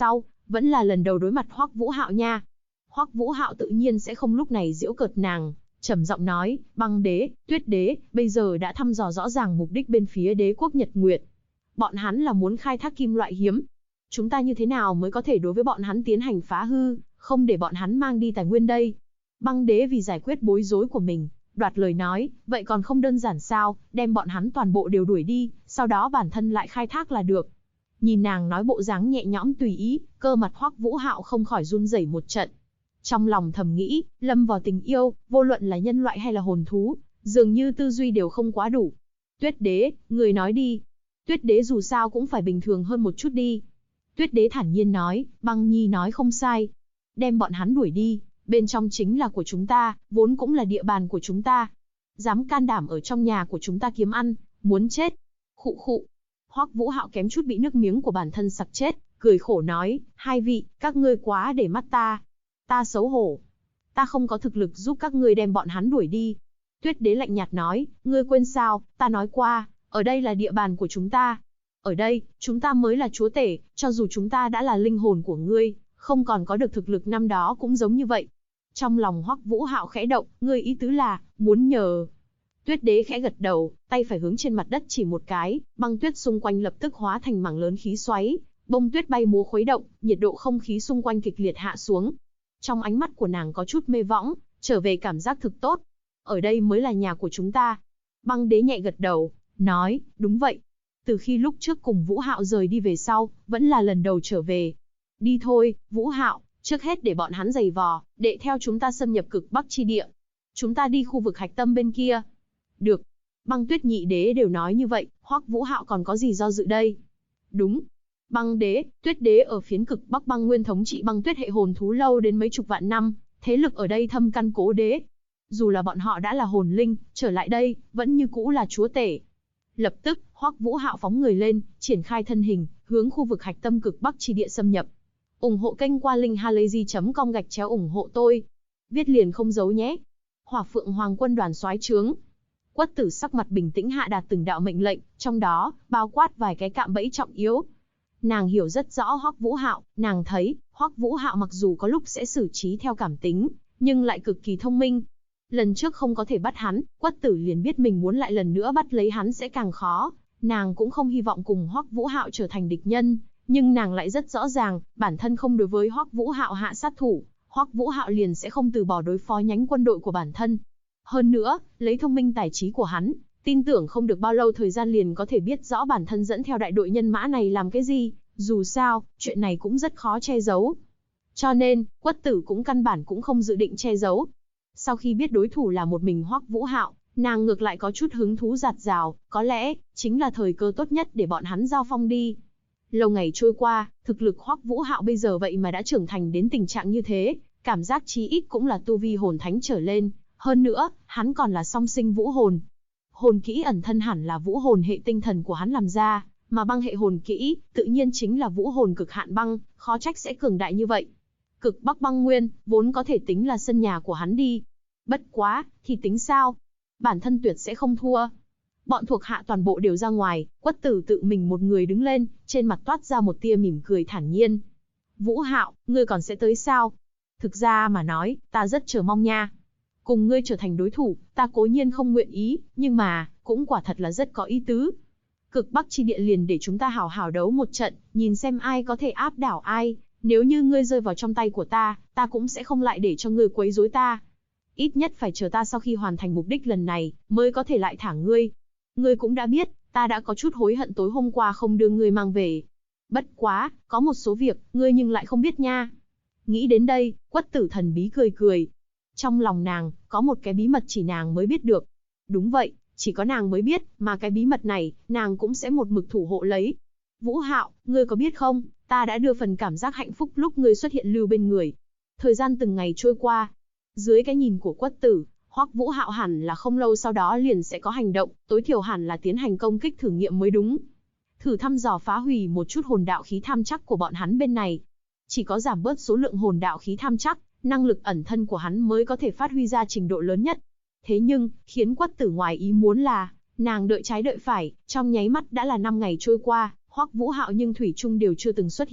vẫn là lần đầu đối mặt Hoắc Vũ Hạo nha. Hoắc Vũ Hạo tự nhiên sẽ không lúc này giễu cợt nàng, trầm giọng nói, Băng đế, Tuyết đế, bây giờ đã thăm dò rõ ràng mục đích bên phía đế quốc Nhật Nguyệt. Bọn hắn là muốn khai thác kim loại hiếm. Chúng ta như thế nào mới có thể đối với bọn hắn tiến hành phá hư, không để bọn hắn mang đi tài nguyên đây? Băng đế vì giải quyết bối rối của mình, đoạt lời nói, vậy còn không đơn giản sao, đem bọn hắn toàn bộ đều đuổi đi, sau đó bản thân lại khai thác là được. Nhìn nàng nói bộ dáng nhẹ nhõm tùy ý, cơ mặt Hoắc Vũ Hạo không khỏi run rẩy một trận. Trong lòng thầm nghĩ, lâm vào tình yêu, vô luận là nhân loại hay là hồn thú, dường như tư duy đều không quá đủ. Tuyết đế, người nói đi. Tuyết đế dù sao cũng phải bình thường hơn một chút đi. Tuyết đế thản nhiên nói, Băng Nhi nói không sai. Đem bọn hắn đuổi đi, bên trong chính là của chúng ta, vốn cũng là địa bàn của chúng ta. Dám can đảm ở trong nhà của chúng ta kiếm ăn, muốn chết. Khụ khụ. Hoắc Vũ Hạo kém chút bị nước miếng của bản thân sặc chết, cười khổ nói, hai vị, các ngươi quá để mắt ta. Ta xấu hổ. Ta không có thực lực giúp các ngươi đem bọn hắn đuổi đi. Tuyết đế lạnh nhạt nói, ngươi quên sao, ta nói qua, ở đây là địa bàn của chúng ta. Ở đây, chúng ta mới là chúa tể, cho dù chúng ta đã là linh hồn của ngươi, không còn có được thực lực năm đó cũng giống như vậy. Trong lòng Hoắc Vũ Hạo khẽ động, ngươi ý tứ là, muốn nhờ. Tuyết đế khẽ gật đầu, tay phải hướng trên mặt đất chỉ một cái, băng tuyết xung quanh lập tức hóa thành mảng lớn khí xoáy, bông tuyết bay múa khuấy động, nhiệt độ không khí xung quanh kịch liệt hạ xuống. Trong ánh mắt của nàng có chút mê võng, trở về cảm giác thực tốt. Ở đây mới là nhà của chúng ta. Băng đế nhẹ gật đầu, nói, đúng vậy. Từ khi lúc trước cùng Vũ Hạo rời đi về sau, vẫn là lần đầu trở về. Đi thôi, Vũ Hạo, trước hết để bọn hắn giày vò, để theo chúng ta xâm nhập cực Bắc chi địa. Chúng ta đi khu vực hạch tâm bên kia. Được. Băng tuyết nhị đế đều nói như vậy, Hoắc Vũ Hạo còn có gì do dự đây? Đúng. Băng đế, Tuyết đế ở phiến cực Bắc băng nguyên thống trị băng tuyết hệ hồn thú lâu đến mấy chục vạn năm, thế lực ở đây thâm căn cố đế. Dù là bọn họ đã là hồn linh, trở lại đây, vẫn như cũ là chúa tể. Lập tức, Hoắc Vũ Hạo phóng người lên, triển khai thân hình, hướng khu vực hạch tâm cực Bắc chi địa xâm nhập. Ủng hộ kênh qua linkhalazy.com ủng hộ tôi. Viết liền không giấu nhé. Hỏa Phượng Hoàng quân đoàn soái trướng. Quất Tử sắc mặt bình tĩnh hạ đạt từng đạo mệnh lệnh, trong đó bao quát vài cái cạm bẫy trọng yếu. Nàng hiểu rất rõ Hoắc Vũ Hạo, nàng thấy Hoắc Vũ Hạo mặc dù có lúc sẽ xử trí theo cảm tính, nhưng lại cực kỳ thông minh. Lần trước không có thể bắt hắn, Quất Tử liền biết mình muốn lại lần nữa bắt lấy hắn sẽ càng khó. Nàng cũng không hy vọng cùng Hoắc Vũ Hạo trở thành địch nhân, nhưng nàng lại rất rõ ràng, bản thân không đối với Hoắc Vũ Hạo hạ sát thủ, Hoắc Vũ Hạo liền sẽ không từ bỏ đối phó nhánh quân đội của bản thân. Hơn nữa, lấy thông minh tài trí của hắn, tin tưởng không được bao lâu thời gian liền có thể biết rõ bản thân dẫn theo đại đội nhân mã này làm cái gì, dù sao, chuyện này cũng rất khó che giấu. Cho nên, Quất Tử cũng căn bản cũng không dự định che giấu. Sau khi biết đối thủ là một mình Hoắc Vũ Hạo, nàng ngược lại có chút hứng thú dạt dào, có lẽ, chính là thời cơ tốt nhất để bọn hắn giao phong đi. Lâu ngày trôi qua, thực lực Hoắc Vũ Hạo bây giờ vậy mà đã trưởng thành đến tình trạng như thế, cảm giác chí ít cũng là tu vi hồn thánh trở lên, hơn nữa, hắn còn là song sinh vũ hồn. Hồn kỹ ẩn thân hẳn là vũ hồn hệ tinh thần của hắn làm ra, mà băng hệ hồn kỹ, tự nhiên chính là vũ hồn cực hạn băng, khó trách sẽ cường đại như vậy. Cực Bắc băng nguyên, vốn có thể tính là sân nhà của hắn đi. Bất quá, thì tính sao? Bản thân tuyệt sẽ không thua. Bọn thuộc hạ toàn bộ đều ra ngoài, Quất Tử tự mình một người đứng lên, trên mặt toát ra một tia mỉm cười thản nhiên. Vũ Hạo, ngươi còn sẽ tới sao? Thực ra mà nói, ta rất chờ mong nha. Cùng ngươi trở thành đối thủ, ta cố nhiên không nguyện ý, nhưng mà, cũng quả thật là rất có ý tứ. Cực Bắc chi địa liền để chúng ta hào hào đấu một trận, nhìn xem ai có thể áp đảo ai. Nếu như ngươi rơi vào trong tay của ta cũng sẽ không lại để cho ngươi quấy rối ta. Ít nhất phải chờ ta sau khi hoàn thành mục đích lần này, mới có thể lại thả ngươi. Ngươi cũng đã biết, ta đã có chút hối hận tối hôm qua không đưa ngươi mang về. Bất quá, có một số việc, ngươi nhưng lại không biết nha. Nghĩ đến đây, Quất Tử thần bí cười cười. Trong lòng nàng, có một cái bí mật chỉ nàng mới biết được. Đúng vậy, chỉ có nàng mới biết, mà cái bí mật này, nàng cũng sẽ một mực thủ hộ lấy. Vũ Hạo, ngươi có biết không, ta đã đưa phần cảm giác hạnh phúc lúc ngươi xuất hiện lưu bên người. Thời gian từng ngày trôi qua. Dưới cái nhìn của Quất Tử, Hoắc Vũ Hạo hẳn là không lâu sau đó liền sẽ có hành động, tối thiểu hẳn là tiến hành công kích thử nghiệm mới đúng. Thử thăm dò phá hủy một chút hồn đạo khí tham chắc của bọn hắn bên này. Chỉ có giảm bớt số lượng hồn đạo khí tham chắc, năng lực ẩn thân của hắn mới có thể phát huy ra trình độ lớn nhất. Thế nhưng, khiến Quất Tử ngoài ý muốn là, nàng đợi trái đợi phải, trong nháy mắt đã là 5 ngày trôi qua, Hoắc Vũ Hạo nhưng thủy chung đều chưa từng xuất hiện,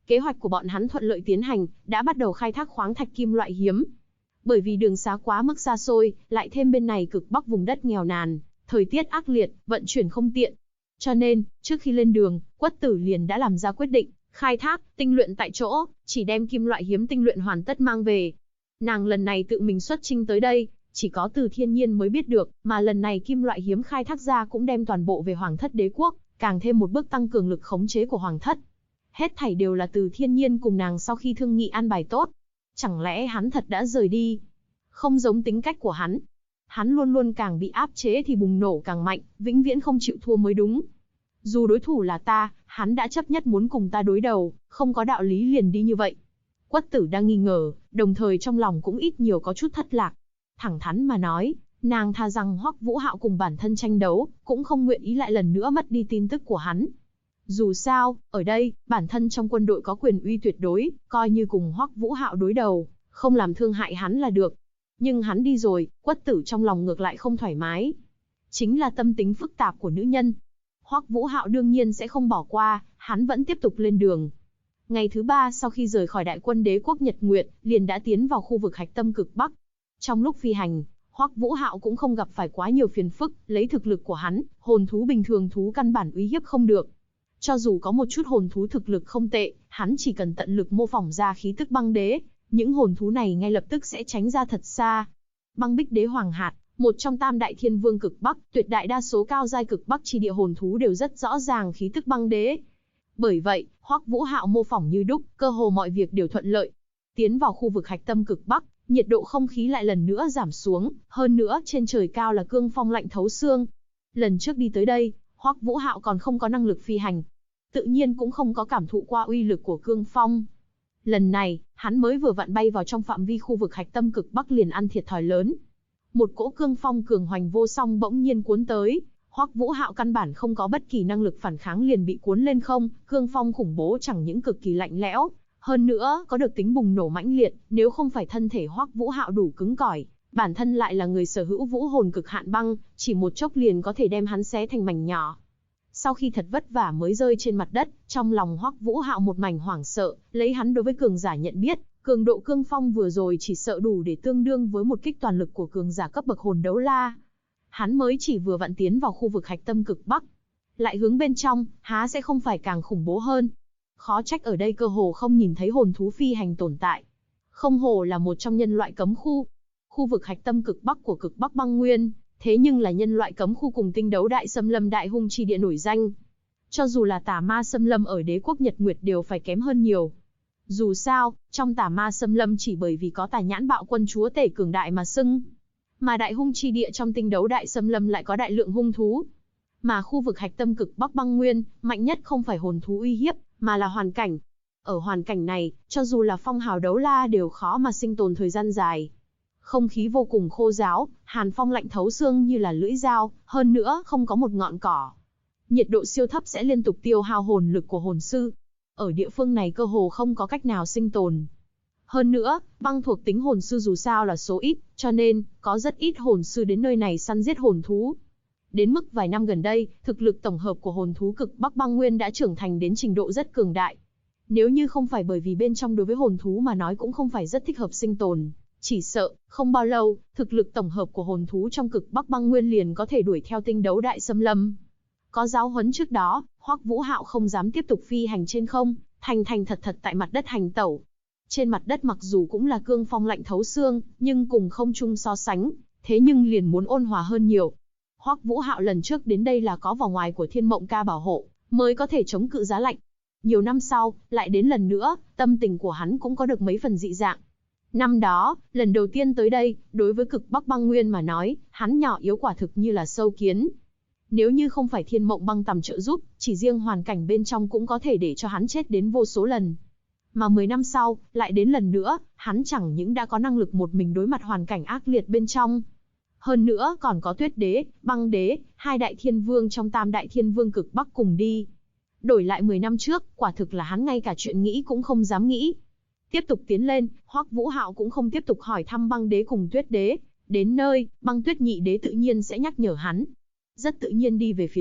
Kế hoạch của bọn hắn thuận lợi tiến hành, đã bắt đầu khai thác khoáng thạch kim loại hiếm. Bởi vì đường xá quá mức xa xôi, lại thêm bên này cực bắc vùng đất nghèo nàn, thời tiết ác liệt, vận chuyển không tiện. Cho nên, trước khi lên đường, Quất Tử liền đã làm ra quyết định, khai thác, tinh luyện tại chỗ, chỉ đem kim loại hiếm tinh luyện hoàn tất mang về. Nàng lần này tự mình xuất chinh tới đây, chỉ có Từ Thiên Nhiên mới biết được, mà lần này kim loại hiếm khai thác ra cũng đem toàn bộ về Hoàng thất đế quốc, càng thêm một bước tăng cường lực khống chế của Hoàng thất. Hết thảy đều là Từ Thiên Nhiên cùng nàng sau khi thương nghị an bài tốt. Chẳng lẽ hắn thật đã rời đi? Không giống tính cách của hắn. Hắn luôn luôn càng bị áp chế thì bùng nổ càng mạnh, vĩnh viễn không chịu thua mới đúng. Dù đối thủ là ta, hắn đã chấp nhất muốn cùng ta đối đầu, không có đạo lý liền đi như vậy. Quất Tử đang nghi ngờ, đồng thời trong lòng cũng ít nhiều có chút thất lạc. Thẳng thắn mà nói, nàng tha rằng Hoắc Vũ Hạo cùng bản thân tranh đấu, cũng không nguyện ý lại lần nữa mất đi tin tức của hắn. Dù sao, ở đây, bản thân trong quân đội có quyền uy tuyệt đối, coi như cùng Hoắc Vũ Hạo đối đầu, không làm thương hại hắn là được. Nhưng hắn đi rồi, Quất Tử trong lòng ngược lại không thoải mái. Chính là tâm tính phức tạp của nữ nhân. Hoắc Vũ Hạo đương nhiên sẽ không bỏ qua, hắn vẫn tiếp tục lên đường. Ngày thứ 3 sau khi rời khỏi đại quân đế quốc Nhật Nguyệt, liền đã tiến vào khu vực hạch tâm cực Bắc. Trong lúc phi hành, Hoắc Vũ Hạo cũng không gặp phải quá nhiều phiền phức, lấy thực lực của hắn, hồn thú bình thường thú căn bản uy hiếp không được. Cho dù có một chút hồn thú thực lực không tệ, hắn chỉ cần tận lực mô phỏng ra khí tức băng đế, những hồn thú này ngay lập tức sẽ tránh ra thật xa. Băng Bích Đế Hoàng Hạt, một trong tam đại thiên vương cực Bắc, tuyệt đại đa số cao giai cực Bắc chi địa hồn thú đều rất rõ ràng khí tức băng đế. Bởi vậy, Hoắc Vũ Hạo mô phỏng như đúc, cơ hồ mọi việc đều thuận lợi. Tiến vào khu vực hạch tâm cực Bắc, nhiệt độ không khí lại lần nữa giảm xuống, hơn nữa trên trời cao là cương phong lạnh thấu xương. Lần trước đi tới đây, Hoắc Vũ Hạo còn không có năng lực phi hành, tự nhiên cũng không có cảm thụ qua uy lực của cương phong. Lần này, hắn mới vừa vặn bay vào trong phạm vi khu vực hạch tâm cực Bắc liền ăn thiệt thòi lớn. Một cỗ cương phong cường hoành vô song bỗng nhiên cuốn tới, Hoắc Vũ Hạo căn bản không có bất kỳ năng lực phản kháng liền bị cuốn lên không, cương phong khủng bố chẳng những cực kỳ lạnh lẽo, hơn nữa có được tính bùng nổ mãnh liệt, nếu không phải thân thể Hoắc Vũ Hạo đủ cứng cỏi, bản thân lại là người sở hữu vũ hồn cực hạn băng, chỉ một chốc liền có thể đem hắn xé thành mảnh nhỏ. Sau khi thật vất vả mới rơi trên mặt đất, trong lòng Hoắc Vũ Hạo một mảnh hoảng sợ, lấy hắn đối với cường giả nhận biết, cường độ cương phong vừa rồi chỉ sợ đủ để tương đương với một kích toàn lực của cường giả cấp bậc hồn đấu la. Hắn mới chỉ vừa vặn tiến vào khu vực hạch tâm cực Bắc, lại hướng bên trong, há sẽ không phải càng khủng bố hơn. Khó trách ở đây cơ hồ không nhìn thấy hồn thú phi hành tồn tại. Không hồ là một trong nhân loại cấm khu. Khu vực hạch tâm cực Bắc của cực Bắc băng nguyên, thế nhưng là nhân loại cấm khu cùng tinh đấu đại xâm lâm đại hung chi địa nổi danh. Cho dù là tà ma xâm lâm ở đế quốc Nhật Nguyệt đều phải kém hơn nhiều. Dù sao, trong tà ma xâm lâm chỉ bởi vì có tà nhãn bạo quân chúa tể cường đại mà xưng. Mà đại hung chi địa trong tinh đấu đại xâm lâm lại có đại lượng hung thú. Mà khu vực hạch tâm cực Bắc băng nguyên, mạnh nhất không phải hồn thú uy hiếp, mà là hoàn cảnh. Ở hoàn cảnh này, cho dù là phong hào đấu la đều khó mà sinh tồn thời gian dài. Không khí vô cùng khô ráo, hàn phong lạnh thấu xương như là lưỡi dao, hơn nữa không có một ngọn cỏ. Nhiệt độ siêu thấp sẽ liên tục tiêu hao hồn lực của hồn sư. Ở địa phương này cơ hồ không có cách nào sinh tồn. Hơn nữa, băng thuộc tính hồn sư dù sao là số ít, cho nên, có rất ít hồn sư đến nơi này săn giết hồn thú. Đến mức vài năm gần đây, thực lực tổng hợp của hồn thú cực Bắc băng nguyên đã trưởng thành đến trình độ rất cường đại. Nếu như không phải bởi vì bên trong đối với hồn thú mà nói cũng không phải rất thích hợp sinh tồn, chỉ sợ, không bao lâu, thực lực tổng hợp của hồn thú trong cực Bắc băng nguyên liền có thể đuổi theo tinh đấu đại xâm lâm. Có giáo huấn trước đó, Hoắc Vũ Hạo không dám tiếp tục phi hành trên không, thành thật tại mặt đất hành tẩu. Trên mặt đất mặc dù cũng là cương phong lạnh thấu xương, nhưng cùng không chung so sánh, thế nhưng liền muốn ôn hòa hơn nhiều. Hoắc Vũ Hạo lần trước đến đây là có vỏ ngoài của Thiên Mộng Ca bảo hộ, mới có thể chống cự giá lạnh. Nhiều năm sau, lại đến lần nữa, tâm tình của hắn cũng có được mấy phần dị dạng. Năm đó, lần đầu tiên tới đây, đối với cực Bắc băng nguyên mà nói, hắn nhỏ yếu quả thực như là sâu kiến. Nếu như không phải Thiên Mộng Băng Tầm trợ giúp, chỉ riêng hoàn cảnh bên trong cũng có thể để cho hắn chết đến vô số lần. Mà 10 năm sau, lại đến lần nữa, hắn chẳng những đã có năng lực một mình đối mặt hoàn cảnh ác liệt bên trong. Hơn nữa còn có Tuyết Đế, Băng Đế, hai đại thiên vương trong tam đại thiên vương cực Bắc cùng đi. Đổi lại 10 năm trước, quả thực là hắn ngay cả chuyện nghĩ cũng không dám nghĩ. Tiếp tục tiến lên, Hoắc Vũ Hạo cũng không tiếp tục hỏi thăm Băng Đế cùng Tuyết Đế. Đến nơi, Băng Tuyết Nhị Đế tự nhiên sẽ nhắc nhở hắn. Rất tự nhiên đi về phía trước,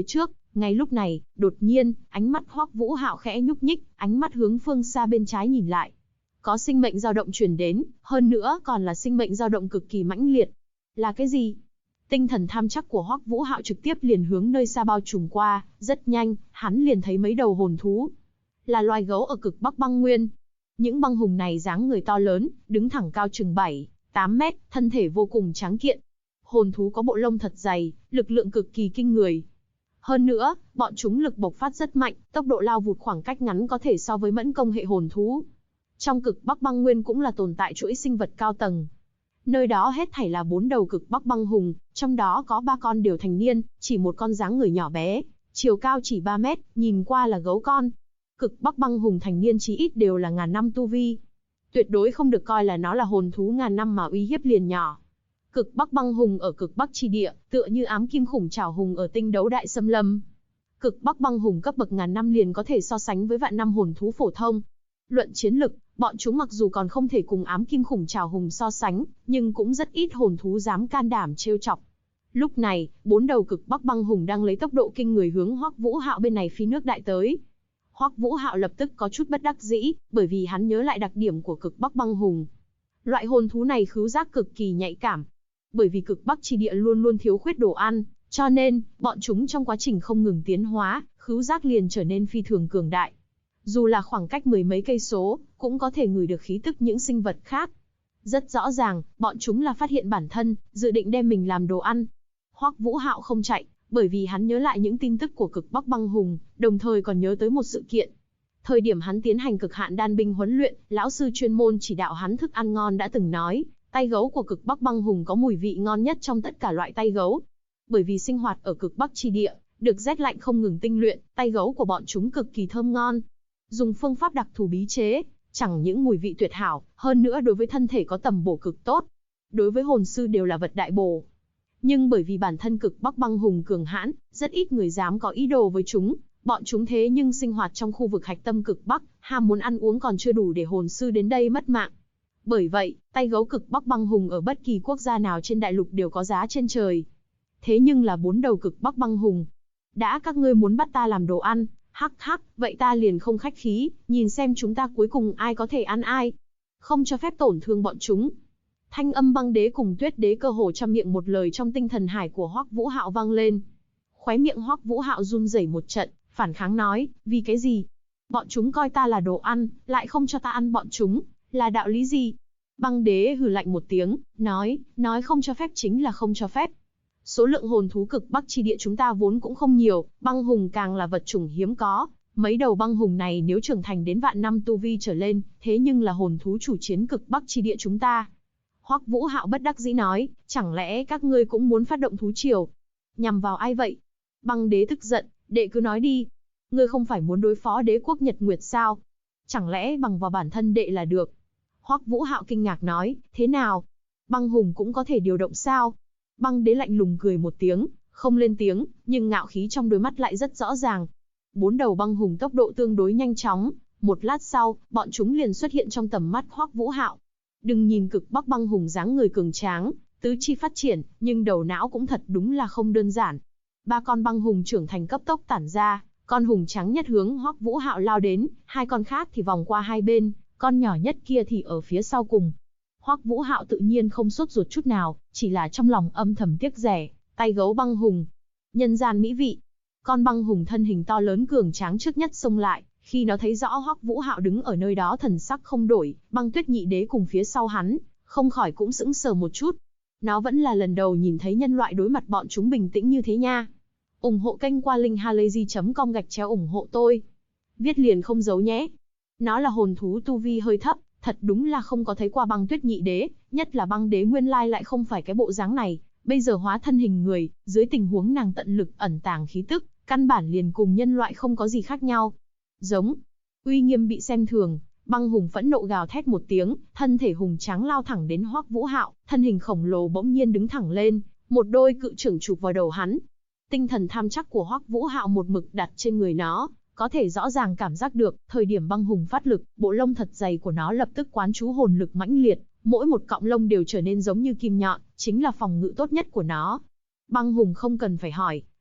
Ngay lúc này, đột nhiên, ánh mắt Hoắc Vũ Hạo khẽ nhúc nhích, ánh mắt hướng phương xa bên trái nhìn lại. Có sinh mệnh dao động truyền đến, hơn nữa còn là sinh mệnh dao động cực kỳ mãnh liệt. Là cái gì? Tinh thần tham chắc của Hoắc Vũ Hạo trực tiếp liền hướng nơi xa bao trùm qua, rất nhanh, hắn liền thấy mấy đầu hồn thú. Là loài gấu ở cực Bắc băng nguyên. Những băng hùng này dáng người to lớn, đứng thẳng cao chừng 7, 8 mét, thân thể vô cùng tráng kiện. Hồn thú có bộ lông thật dày, lực lượng cực kỳ kinh người. Hơn nữa, bọn chúng lực bộc phát rất mạnh, tốc độ lao vụt khoảng cách ngắn có thể so với mẫn công hệ hồn thú. Trong cực Bắc băng nguyên cũng là tồn tại chuỗi sinh vật cao tầng. Nơi đó hết thảy là 4 đầu cực Bắc băng hùng, trong đó có 3 con đều thành niên, chỉ một con dáng người nhỏ bé, chiều cao chỉ 3 mét, nhìn qua là gấu con. Cực Bắc băng hùng thành niên chí ít đều là ngàn năm tu vi. Tuyệt đối không được coi là nó là hồn thú ngàn năm mà uy hiếp liền nhỏ. Cực Bắc băng hùng ở cực Bắc chi địa, tựa như ám kim khủng trảo hùng ở tinh đấu đại xâm lâm. Cực Bắc băng hùng cấp bậc ngàn năm liền có thể so sánh với vạn năm hồn thú phổ thông. Luận chiến lực, bọn chúng mặc dù còn không thể cùng ám kim khủng trảo hùng so sánh, nhưng cũng rất ít hồn thú dám can đảm trêu chọc. Lúc này, 4 đầu cực Bắc băng hùng đang lấy tốc độ kinh người hướng Hoắc Vũ Hạo bên này phi nước đại tới. Hoắc Vũ Hạo lập tức có chút bất đắc dĩ, bởi vì hắn nhớ lại đặc điểm của cực Bắc băng hùng. Loại hồn thú này khứu giác cực kỳ nhạy cảm. Bởi vì cực Bắc chi địa luôn luôn thiếu khuyết đồ ăn, cho nên, bọn chúng trong quá trình không ngừng tiến hóa, khứu giác liền trở nên phi thường cường đại. Dù là khoảng cách mười mấy cây số, cũng có thể ngửi được khí tức những sinh vật khác. Rất rõ ràng, bọn chúng là phát hiện bản thân, dự định đem mình làm đồ ăn. Hoắc Vũ Hạo không chạy, bởi vì hắn nhớ lại những tin tức của cực Bắc băng hùng, đồng thời còn nhớ tới một sự kiện. Thời điểm hắn tiến hành cực hạn đan binh huấn luyện, lão sư chuyên môn chỉ đạo hắn thức ăn ngon đã từng nói, tay gấu của cực Bắc băng hùng có mùi vị ngon nhất trong tất cả loại tay gấu. Bởi vì sinh hoạt ở cực Bắc chi địa, được rét lạnh không ngừng tinh luyện, tay gấu của bọn chúng cực kỳ thơm ngon. Dùng phương pháp đặc thù bí chế, chẳng những mùi vị tuyệt hảo, hơn nữa đối với thân thể có tầm bổ cực tốt. Đối với hồn sư đều là vật đại bổ. Nhưng bởi vì bản thân cực Bắc băng hùng cường hãn, rất ít người dám có ý đồ với chúng. Bọn chúng thế nhưng sinh hoạt trong khu vực hạch tâm cực Bắc, ham muốn ăn uống còn chưa đủ để hồn sư đến đây mất mạng. Bởi vậy, tay gấu cực Bắc băng hùng ở bất kỳ quốc gia nào trên đại lục đều có giá trên trời. Thế nhưng là 4 đầu cực Bắc băng hùng. Đã các ngươi muốn bắt ta làm đồ ăn, hắc hắc, vậy ta liền không khách khí, nhìn xem chúng ta cuối cùng ai có thể ăn ai. Không cho phép tổn thương bọn chúng. Thanh âm băng đế cùng tuyết đế cơ hồ trăm miệng một lời trong tinh thần hải của Hoắc Vũ Hạo vang lên. Khóe miệng Hoắc Vũ Hạo run rẩy một trận, phản kháng nói, vì cái gì? Bọn chúng coi ta là đồ ăn, lại không cho ta ăn bọn chúng, là đạo lý gì? Băng đế hừ lạnh một tiếng, nói không cho phép chính là không cho phép. Số lượng hồn thú cực Bắc chi địa chúng ta vốn cũng không nhiều, băng hùng càng là vật chủng hiếm có. Mấy đầu băng hùng này nếu trưởng thành đến vạn năm tu vi trở lên, thế nhưng là hồn thú chủ chiến cực Bắc chi địa chúng ta. Hoắc Vũ Hạo bất đắc dĩ nói, chẳng lẽ các ngươi cũng muốn phát động thú triều? Nhằm vào ai vậy? Băng đế tức giận, đệ cứ nói đi. Ngươi không phải muốn đối phó đế quốc Nhật Nguyệt sao? Chẳng lẽ bằng vào bản thân đệ là được? Hoắc Vũ Hạo kinh ngạc nói, thế nào? Băng hùng cũng có thể điều động sao? Băng đế lạnh lùng cười một tiếng, không lên tiếng, nhưng ngạo khí trong đôi mắt lại rất rõ ràng. 4 đầu băng hùng tốc độ tương đối nhanh chóng, một lát sau, bọn chúng liền xuất hiện trong tầm mắt Hoắc Vũ Hạo. Đừng nhìn cực Bắc băng hùng dáng người cường tráng, tứ chi phát triển, nhưng đầu não cũng thật đúng là không đơn giản. 3 con băng hùng trưởng thành cấp tốc tản ra, con hùng trắng nhất hướng Hoắc Vũ Hạo lao đến, 2 con khác thì vòng qua hai bên, con nhỏ nhất kia thì ở phía sau cùng. Hoắc Vũ Hạo tự nhiên không sốt ruột chút nào, chỉ là trong lòng âm thầm tiếc rẻ, tay gấu băng hùng. Nhân gian mỹ vị. Con băng hùng thân hình to lớn cường tráng trước nhất xông lại, khi nó thấy rõ Hoắc Vũ Hạo đứng ở nơi đó thần sắc không đổi, Băng Tuyết Nhị Đế cùng phía sau hắn, không khỏi cũng sững sờ một chút. Nó vẫn là lần đầu nhìn thấy nhân loại đối mặt bọn chúng bình tĩnh như thế nha. Ủng hộ kênh qua linkhalazy.com/ủng hộ tôi. Viết liền không giấu nhé. Nó là hồn thú tu vi hơi thấp, thật đúng là không có thấy qua Băng Tuyết Nhị Đế, nhất là Băng Đế nguyên lai lại không phải cái bộ dáng này, bây giờ hóa thân hình người, dưới tình huống nàng tận lực ẩn tàng khí tức, căn bản liền cùng nhân loại không có gì khác nhau. Giống, uy nghiêm bị xem thường, băng hùng phẫn nộ gào thét một tiếng, thân thể hùng tráng lao thẳng đến Hoắc Vũ Hạo, thân hình khổng lồ bỗng nhiên đứng thẳng lên, một đôi cự chưởng chụp vào đầu hắn. Tinh thần tham chắc của Hoắc Vũ Hạo một mực đặt trên người nó, có thể rõ ràng cảm giác được, thời điểm băng hùng phát lực, bộ lông thật dày của nó lập tức quán chú hồn lực mãnh liệt, mỗi một cọng lông đều trở nên giống như kim nhọn, chính là phòng ngự tốt nhất của nó. Băng hùng không cần phải hỏi,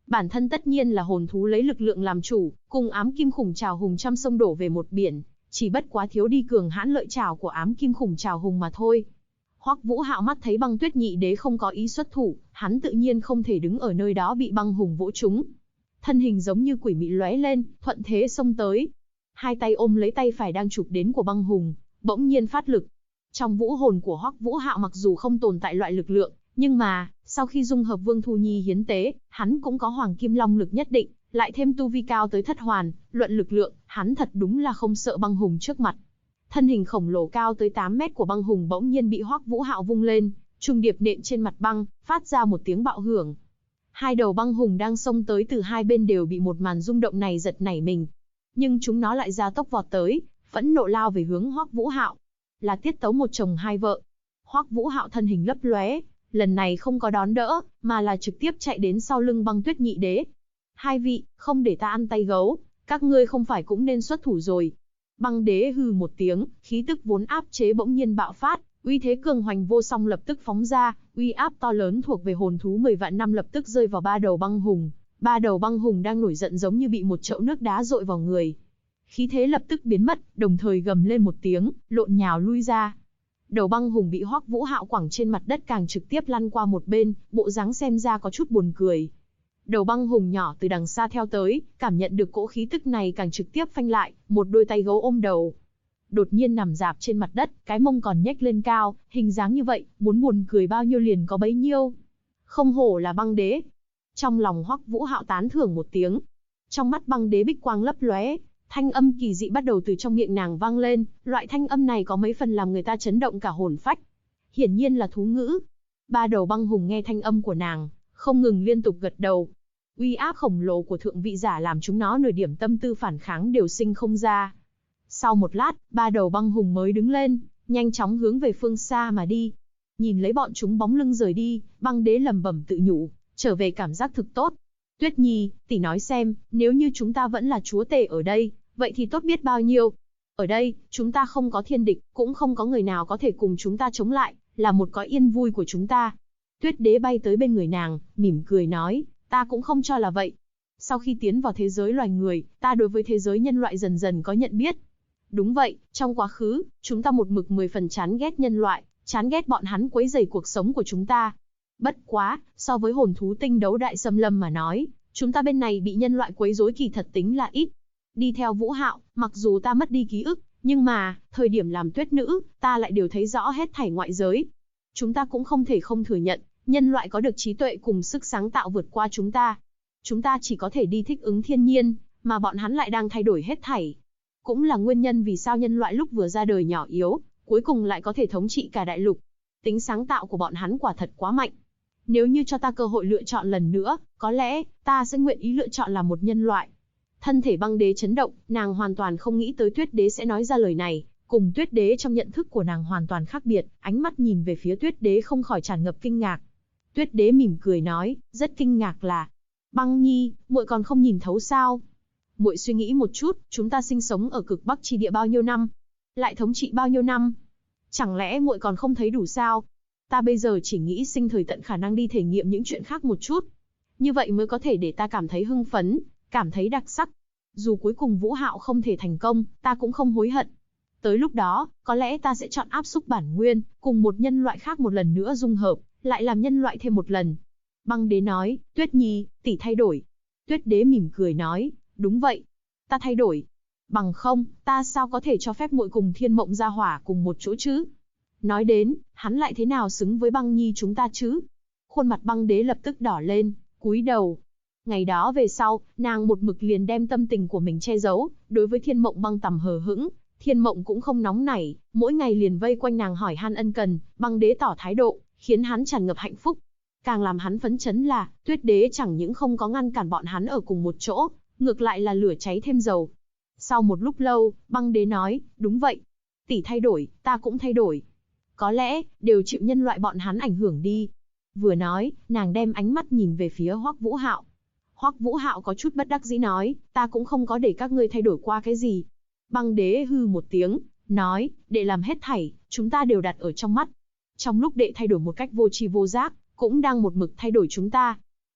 Bản thân tất nhiên là hồn thú lấy lực lượng làm chủ, cùng ám kim khủng trảo hùng trăm sông đổ về một biển, chỉ bất quá thiếu đi cường hãn lợi trảo của ám kim khủng trảo hùng mà thôi. Hoắc Vũ Hạo mắt thấy Băng Tuyết Nhị Đế không có ý xuất thủ, hắn tự nhiên không thể đứng ở nơi đó bị băng hùng vỗ trúng. Thân hình giống như quỷ mị lóe lên, thuận thế xông tới. Hai tay ôm lấy tay phải đang chụp đến của băng hùng, bỗng nhiên phát lực. Trong vũ hồn của Hoắc Vũ Hạo mặc dù không tồn tại loại lực lượng, nhưng mà, sau khi dung hợp Vương Thu Nhi hiến tế, hắn cũng có hoàng kim long lực nhất định, lại thêm tu vi cao tới thất hoàn, luận lực lượng, hắn thật đúng là không sợ băng hùng trước mặt. Thân hình khổng lồ cao tới 8 mét của băng hùng bỗng nhiên bị Hoắc Vũ Hạo vung lên, trùng điệp nện trên mặt băng, phát ra một tiếng bạo hưởng. Hai đầu băng hùng đang xông tới từ hai bên đều bị một màn rung động này giật nảy mình. Nhưng chúng nó lại ra tốc vọt tới, phẫn nộ lao về hướng Hoắc Vũ Hạo. Là tiết tấu một chồng hai vợ. Hoắc Vũ Hạo thân hình lấp lóe, lần này không có đón đỡ, mà là trực tiếp chạy đến sau lưng Băng Tuyết Nhị Đế. Hai vị, không để ta ăn tay gấu, các ngươi không phải cũng nên xuất thủ rồi. Băng Đế hừ một tiếng, khí tức vốn áp chế bỗng nhiên bạo phát, uy thế cường hoành vô song lập tức phóng ra, uy áp to lớn thuộc về hồn thú 10 vạn năm lập tức rơi vào ba đầu băng hùng. Ba đầu băng hùng đang nổi giận giống như bị một chậu nước đá dội vào người. Khí thế lập tức biến mất, đồng thời gầm lên một tiếng, lộn nhào lui ra. Đầu băng hùng bị Hoắc Vũ Hạo quẳng trên mặt đất càng trực tiếp lăn qua một bên, bộ dáng xem ra có chút buồn cười. Đầu băng hùng nhỏ từ đằng xa theo tới, cảm nhận được cỗ khí tức này càng trực tiếp phanh lại, một đôi tay gấu ôm đầu. Đột nhiên nằm rạp trên mặt đất, cái mông còn nhếch lên cao, hình dáng như vậy, muốn buồn cười bao nhiêu liền có bấy nhiêu. Không hổ là Băng Đế. Trong lòng Hoắc Vũ Hạo tán thưởng một tiếng. Trong mắt Băng Đế bích quang lấp lóe, thanh âm kỳ dị bắt đầu từ trong miệng nàng vang lên, loại thanh âm này có mấy phần làm người ta chấn động cả hồn phách. Hiển nhiên là thú ngữ. Ba đầu băng hùng nghe thanh âm của nàng, không ngừng liên tục gật đầu. Uy áp khổng lồ của thượng vị giả làm chúng nó nửa điểm tâm tư phản kháng đều sinh không ra. Sau một lát, ba đầu băng hùng mới đứng lên, nhanh chóng hướng về phương xa mà đi. Nhìn lấy bọn chúng bóng lưng rời đi, Băng Đế lẩm bẩm tự nhủ, trở về cảm giác thực tốt. Tuyết Nhi, tỷ nói xem, nếu như chúng ta vẫn là chúa tể ở đây, vậy thì tốt biết bao nhiêu. Ở đây, chúng ta không có thiên địch, cũng không có người nào có thể cùng chúng ta chống lại, là một cõi yên vui của chúng ta. Tuyết Đế bay tới bên người nàng, mỉm cười nói, ta cũng không cho là vậy. Sau khi tiến vào thế giới loài người, ta đối với thế giới nhân loại dần dần có nhận biết. Đúng vậy, trong quá khứ, chúng ta một mực 10 phần chán ghét nhân loại, chán ghét bọn hắn quấy rầy cuộc sống của chúng ta. Bất quá, so với hồn thú tinh đấu đại xâm lâm mà nói, chúng ta bên này bị nhân loại quấy rối kỳ thật tính là ít. Đi theo Vũ Hạo, mặc dù ta mất đi ký ức, nhưng mà, thời điểm làm tuyết nữ, ta lại đều thấy rõ hết thảy ngoại giới. Chúng ta cũng không thể không thừa nhận, nhân loại có được trí tuệ cùng sức sáng tạo vượt qua chúng ta. Chúng ta chỉ có thể đi thích ứng thiên nhiên, mà bọn hắn lại đang thay đổi hết thảy. Cũng là nguyên nhân vì sao nhân loại lúc vừa ra đời nhỏ yếu, cuối cùng lại có thể thống trị cả đại lục. Tính sáng tạo của bọn hắn quả thật quá mạnh. Nếu như cho ta cơ hội lựa chọn lần nữa, có lẽ, ta sẽ nguyện ý lựa chọn là một nhân loại. Thân thể Băng Đế chấn động, nàng hoàn toàn không nghĩ tới Tuyết Đế sẽ nói ra lời này, cùng Tuyết Đế trong nhận thức của nàng hoàn toàn khác biệt, ánh mắt nhìn về phía Tuyết Đế không khỏi tràn ngập kinh ngạc. Tuyết Đế mỉm cười nói, rất kinh ngạc là, Băng Nhi, muội còn không nhìn thấu sao? Muội suy nghĩ một chút, chúng ta sinh sống ở cực Bắc chi địa bao nhiêu năm, lại thống trị bao nhiêu năm, chẳng lẽ muội còn không thấy đủ sao? Ta bây giờ chỉ nghĩ sinh thời tận khả năng đi thể nghiệm những chuyện khác một chút, như vậy mới có thể để ta cảm thấy hưng phấn, cảm thấy đặc sắc. Dù cuối cùng Vũ Hạo không thể thành công, ta cũng không hối hận. Tới lúc đó, có lẽ ta sẽ chọn áp xúc bản nguyên, cùng một nhân loại khác một lần nữa dung hợp, lại làm nhân loại thêm một lần. Băng Đế nói, Tuyết Nhi, tỷ thay đổi. Tuyết Đế mỉm cười nói, đúng vậy, ta thay đổi. Bằng không, ta sao có thể cho phép muội cùng Thiên Mộng Gia Hỏa cùng một chỗ chứ? Nói đến, hắn lại thế nào xứng với Băng Nhi chúng ta chứ? Khuôn mặt Băng Đế lập tức đỏ lên, cúi đầu. Ngày đó về sau, nàng một mực liền đem tâm tình của mình che giấu, đối với Thiên Mộng Băng tầm hờ hững, Thiên Mộng cũng không nóng nảy, mỗi ngày liền vây quanh nàng hỏi han ân cần, Băng Đế tỏ thái độ, khiến hắn tràn ngập hạnh phúc. Càng làm hắn phấn chấn là, Tuyết Đế chẳng những không có ngăn cản bọn hắn ở cùng một chỗ, ngược lại là lửa cháy thêm dầu. Sau một lúc lâu, Băng Đế nói, đúng vậy, tỷ thay đổi, ta cũng thay đổi. Có lẽ, đều chịu nhân loại bọn hắn ảnh hưởng đi. Vừa nói, nàng đem ánh mắt nhìn về phía Hoắc Vũ Hạo. Hoắc Vũ Hạo có chút bất đắc dĩ nói, ta cũng không có để các ngươi thay đổi qua cái gì. Băng Đế hư một tiếng, nói, để làm hết thảy, chúng ta đều đặt ở trong mắt. Trong lúc đệ thay đổi một cách vô tri vô giác, cũng đang một mực thay đổi chúng ta.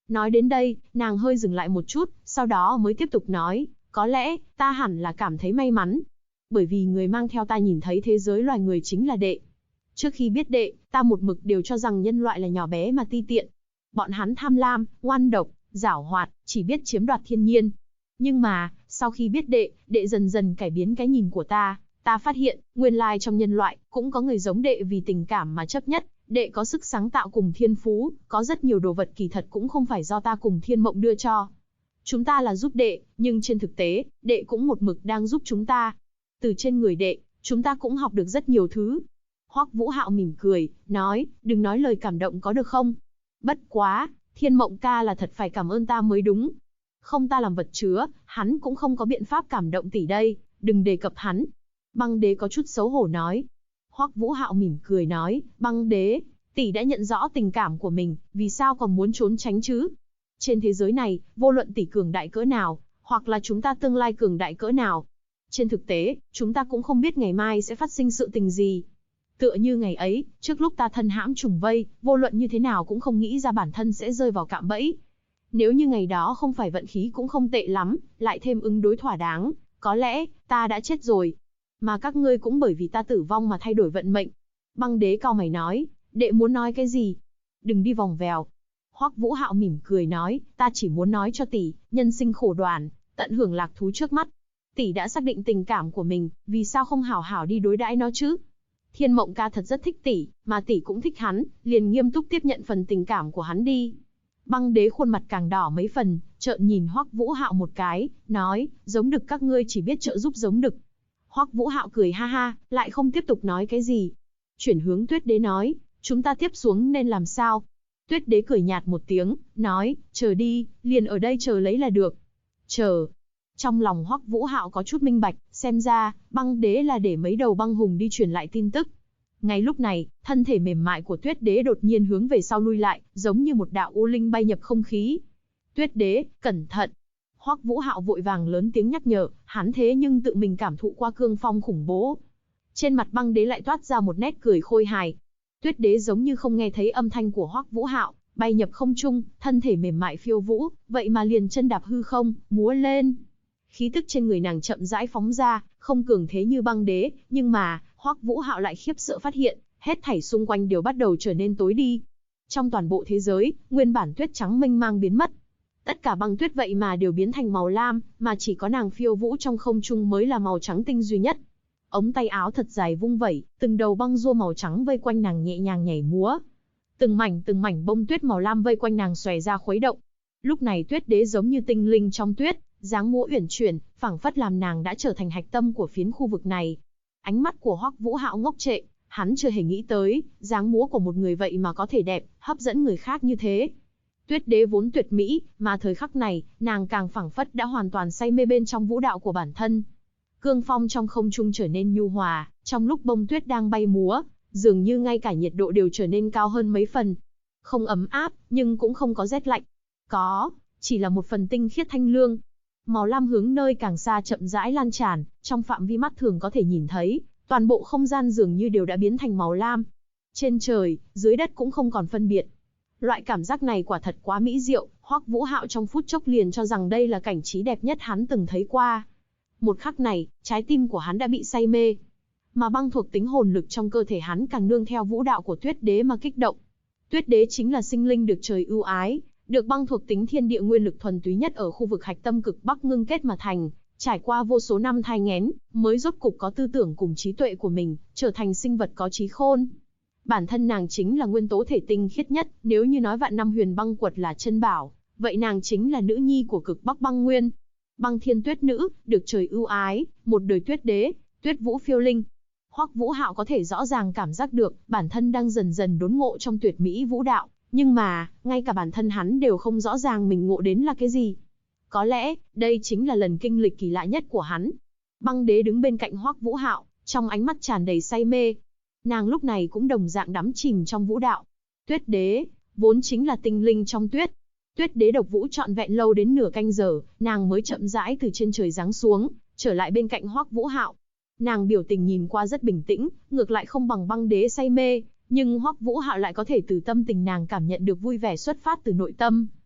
Nói đến đây, nàng hơi dừng lại một chút, sau đó mới tiếp tục nói, có lẽ, ta hẳn là cảm thấy may mắn. Bởi vì người mang theo ta nhìn thấy thế giới loài người chính là đệ. Trước khi biết đệ, ta một mực đều cho rằng nhân loại là nhỏ bé mà ti tiện. Bọn hắn tham lam, ngoan độc, giảo hoạt, chỉ biết chiếm đoạt thiên nhiên. Nhưng mà, sau khi biết đệ, đệ dần dần cải biến cái nhìn của ta phát hiện, nguyên lai trong nhân loại, cũng có người giống đệ vì tình cảm mà chấp nhất, đệ có sức sáng tạo cùng thiên phú, có rất nhiều đồ vật kỳ thật cũng không phải do ta cùng Thiên Mộng đưa cho. Chúng ta là giúp đệ, nhưng trên thực tế, đệ cũng một mực đang giúp chúng ta. Từ trên người đệ, chúng ta cũng học được rất nhiều thứ. Hoắc Vũ Hạo mỉm cười, nói, đừng nói lời cảm động có được không? Bất quá, Thiên Mộng ca là thật phải cảm ơn ta mới đúng. Không ta làm vật chứa, hắn cũng không có biện pháp cảm động tỷ đây, đừng đề cập hắn. Băng đế có chút xấu hổ nói. Hoắc Vũ Hạo mỉm cười nói, băng đế, tỷ đã nhận rõ tình cảm của mình, vì sao còn muốn trốn tránh chứ? Trên thế giới này, vô luận tỷ cường đại cỡ nào, hoặc là chúng ta tương lai cường đại cỡ nào. Trên thực tế, chúng ta cũng không biết ngày mai sẽ phát sinh sự tình gì. Tựa như ngày ấy, trước lúc ta thân hãm trùng vây, vô luận như thế nào cũng không nghĩ ra bản thân sẽ rơi vào cạm bẫy. Nếu như ngày đó không phải vận khí cũng không tệ lắm, lại thêm ứng đối thỏa đáng, có lẽ, ta đã chết rồi. Mà các ngươi cũng bởi vì ta tử vong mà thay đổi vận mệnh. Băng đế cau mày nói, đệ muốn nói cái gì? Đừng đi vòng vèo. Hoắc Vũ Hạo mỉm cười nói, ta chỉ muốn nói cho tỷ, nhân sinh khổ đoản, tận hưởng lạc thú trước mắt. Tỷ đã xác định tình cảm của mình, vì sao không hảo hảo đi đối đãi nó chứ? Thiên Mộng ca thật rất thích tỷ, mà tỷ cũng thích hắn, liền nghiêm túc tiếp nhận phần tình cảm của hắn đi. Băng đế khuôn mặt càng đỏ mấy phần, trợn nhìn Hoắc Vũ Hạo một cái, nói, giống đực các ngươi chỉ biết trợ giúp giống đực. Hoắc Vũ Hạo cười ha ha, lại không tiếp tục nói cái gì. Chuyển hướng Tuyết Đế nói, chúng ta tiếp xuống nên làm sao? Tuyết Đế cười nhạt một tiếng, nói, chờ đi, liền ở đây chờ lấy là được. Chờ. Trong lòng Hoắc Vũ Hạo có chút minh bạch, xem ra, băng đế là để mấy đầu băng hùng đi truyền lại tin tức. Ngay lúc này, thân thể mềm mại của Tuyết Đế đột nhiên hướng về sau lui lại, giống như một đạo u linh bay nhập không khí. Tuyết Đế, cẩn thận. Hoắc Vũ Hạo vội vàng lớn tiếng nhắc nhở, hắn thế nhưng tự mình cảm thụ qua cương phong khủng bố. Trên mặt băng đế lại toát ra một nét cười khôi hài. Tuyết Đế giống như không nghe thấy âm thanh của Hoắc Vũ Hạo, bay nhập không trung, thân thể mềm mại phiêu vũ, vậy mà liền chân đạp hư không, múa lên. Khí tức trên người nàng chậm rãi phóng ra, không cường thế như băng đế, nhưng mà, Hoắc Vũ Hạo lại khiếp sợ phát hiện, hết thảy xung quanh đều bắt đầu trở nên tối đi. Trong toàn bộ thế giới, nguyên bản tuyết trắng mênh mang biến mất. Tất cả băng tuyết vậy mà đều biến thành màu lam, mà chỉ có nàng phiêu vũ trong không trung mới là màu trắng tinh duy nhất. Ống tay áo thật dài vung vẩy, từng đầu băng rua màu trắng vây quanh nàng nhẹ nhàng nhảy múa. Từng mảnh bông tuyết màu lam vây quanh nàng xòe ra khuấy động. Lúc này Tuyết Đế giống như tinh linh trong tuyết, dáng múa uyển chuyển, phảng phất làm nàng đã trở thành hạch tâm của phiến khu vực này. Ánh mắt của Hoắc Vũ Hạo ngốc trệ, hắn chưa hề nghĩ tới, dáng múa của một người vậy mà có thể đẹp, hấp dẫn người khác như thế. Tuyết Đế vốn tuyệt mỹ, mà thời khắc này, nàng càng phảng phất đã hoàn toàn say mê bên trong vũ đạo của bản thân. Cương phong trong không trung trở nên nhu hòa, trong lúc bông tuyết đang bay múa, dường như ngay cả nhiệt độ đều trở nên cao hơn mấy phần. Không ấm áp, nhưng cũng không có rét lạnh. Có, chỉ là một phần tinh khiết thanh lương. Màu lam hướng nơi càng xa chậm rãi lan tràn, trong phạm vi mắt thường có thể nhìn thấy, toàn bộ không gian dường như đều đã biến thành màu lam. Trên trời, dưới đất cũng không còn phân biệt. Loại cảm giác này quả thật quá mỹ diệu, Hoắc Vũ Hạo trong phút chốc liền cho rằng đây là cảnh trí đẹp nhất hắn từng thấy qua. Một khắc này, trái tim của hắn đã bị say mê. Mà băng thuộc tính hồn lực trong cơ thể hắn càng nương theo vũ đạo của Tuyết Đế mà kích động. Tuyết Đế chính là sinh linh được trời ưu ái, được băng thuộc tính thiên địa nguyên lực thuần túy nhất ở khu vực hạch tâm cực Bắc ngưng kết mà thành, trải qua vô số năm thai nghén, mới rốt cục có tư tưởng cùng trí tuệ của mình, trở thành sinh vật có trí khôn. Bản thân nàng chính là nguyên tố thể tinh khiết nhất, nếu như nói vạn năm huyền băng quật là chân bảo, vậy nàng chính là nữ nhi của cực Bắc băng nguyên. Băng thiên tuyết nữ, được trời ưu ái, một đời Tuyết Đế, Tuyết Vũ phiêu linh. Hoắc Vũ Hạo có thể rõ ràng cảm giác được, bản thân đang dần dần đốn ngộ trong tuyệt mỹ vũ đạo, nhưng mà, ngay cả bản thân hắn đều không rõ ràng mình ngộ đến là cái gì. Có lẽ, đây chính là lần kinh lịch kỳ lạ nhất của hắn. Băng Đế đứng bên cạnh Hoắc Vũ Hạo, trong ánh mắt tràn đầy say mê. Nàng lúc này cũng đồng dạng đắm chìm trong vũ đạo. Tuyết Đế, vốn chính là tinh linh trong tuyết. Tuyết Đế độc vũ trọn vẹn lâu đến nửa canh giờ, nàng mới chậm rãi từ trên trời giáng xuống, trở lại bên cạnh Hoắc Vũ Hạo. Nàng biểu tình nhìn qua rất bình tĩnh, ngược lại không bằng Băng Đế say mê, nhưng Hoắc Vũ Hạo lại có thể từ tâm tình nàng cảm nhận được vui vẻ xuất phát từ nội tâm.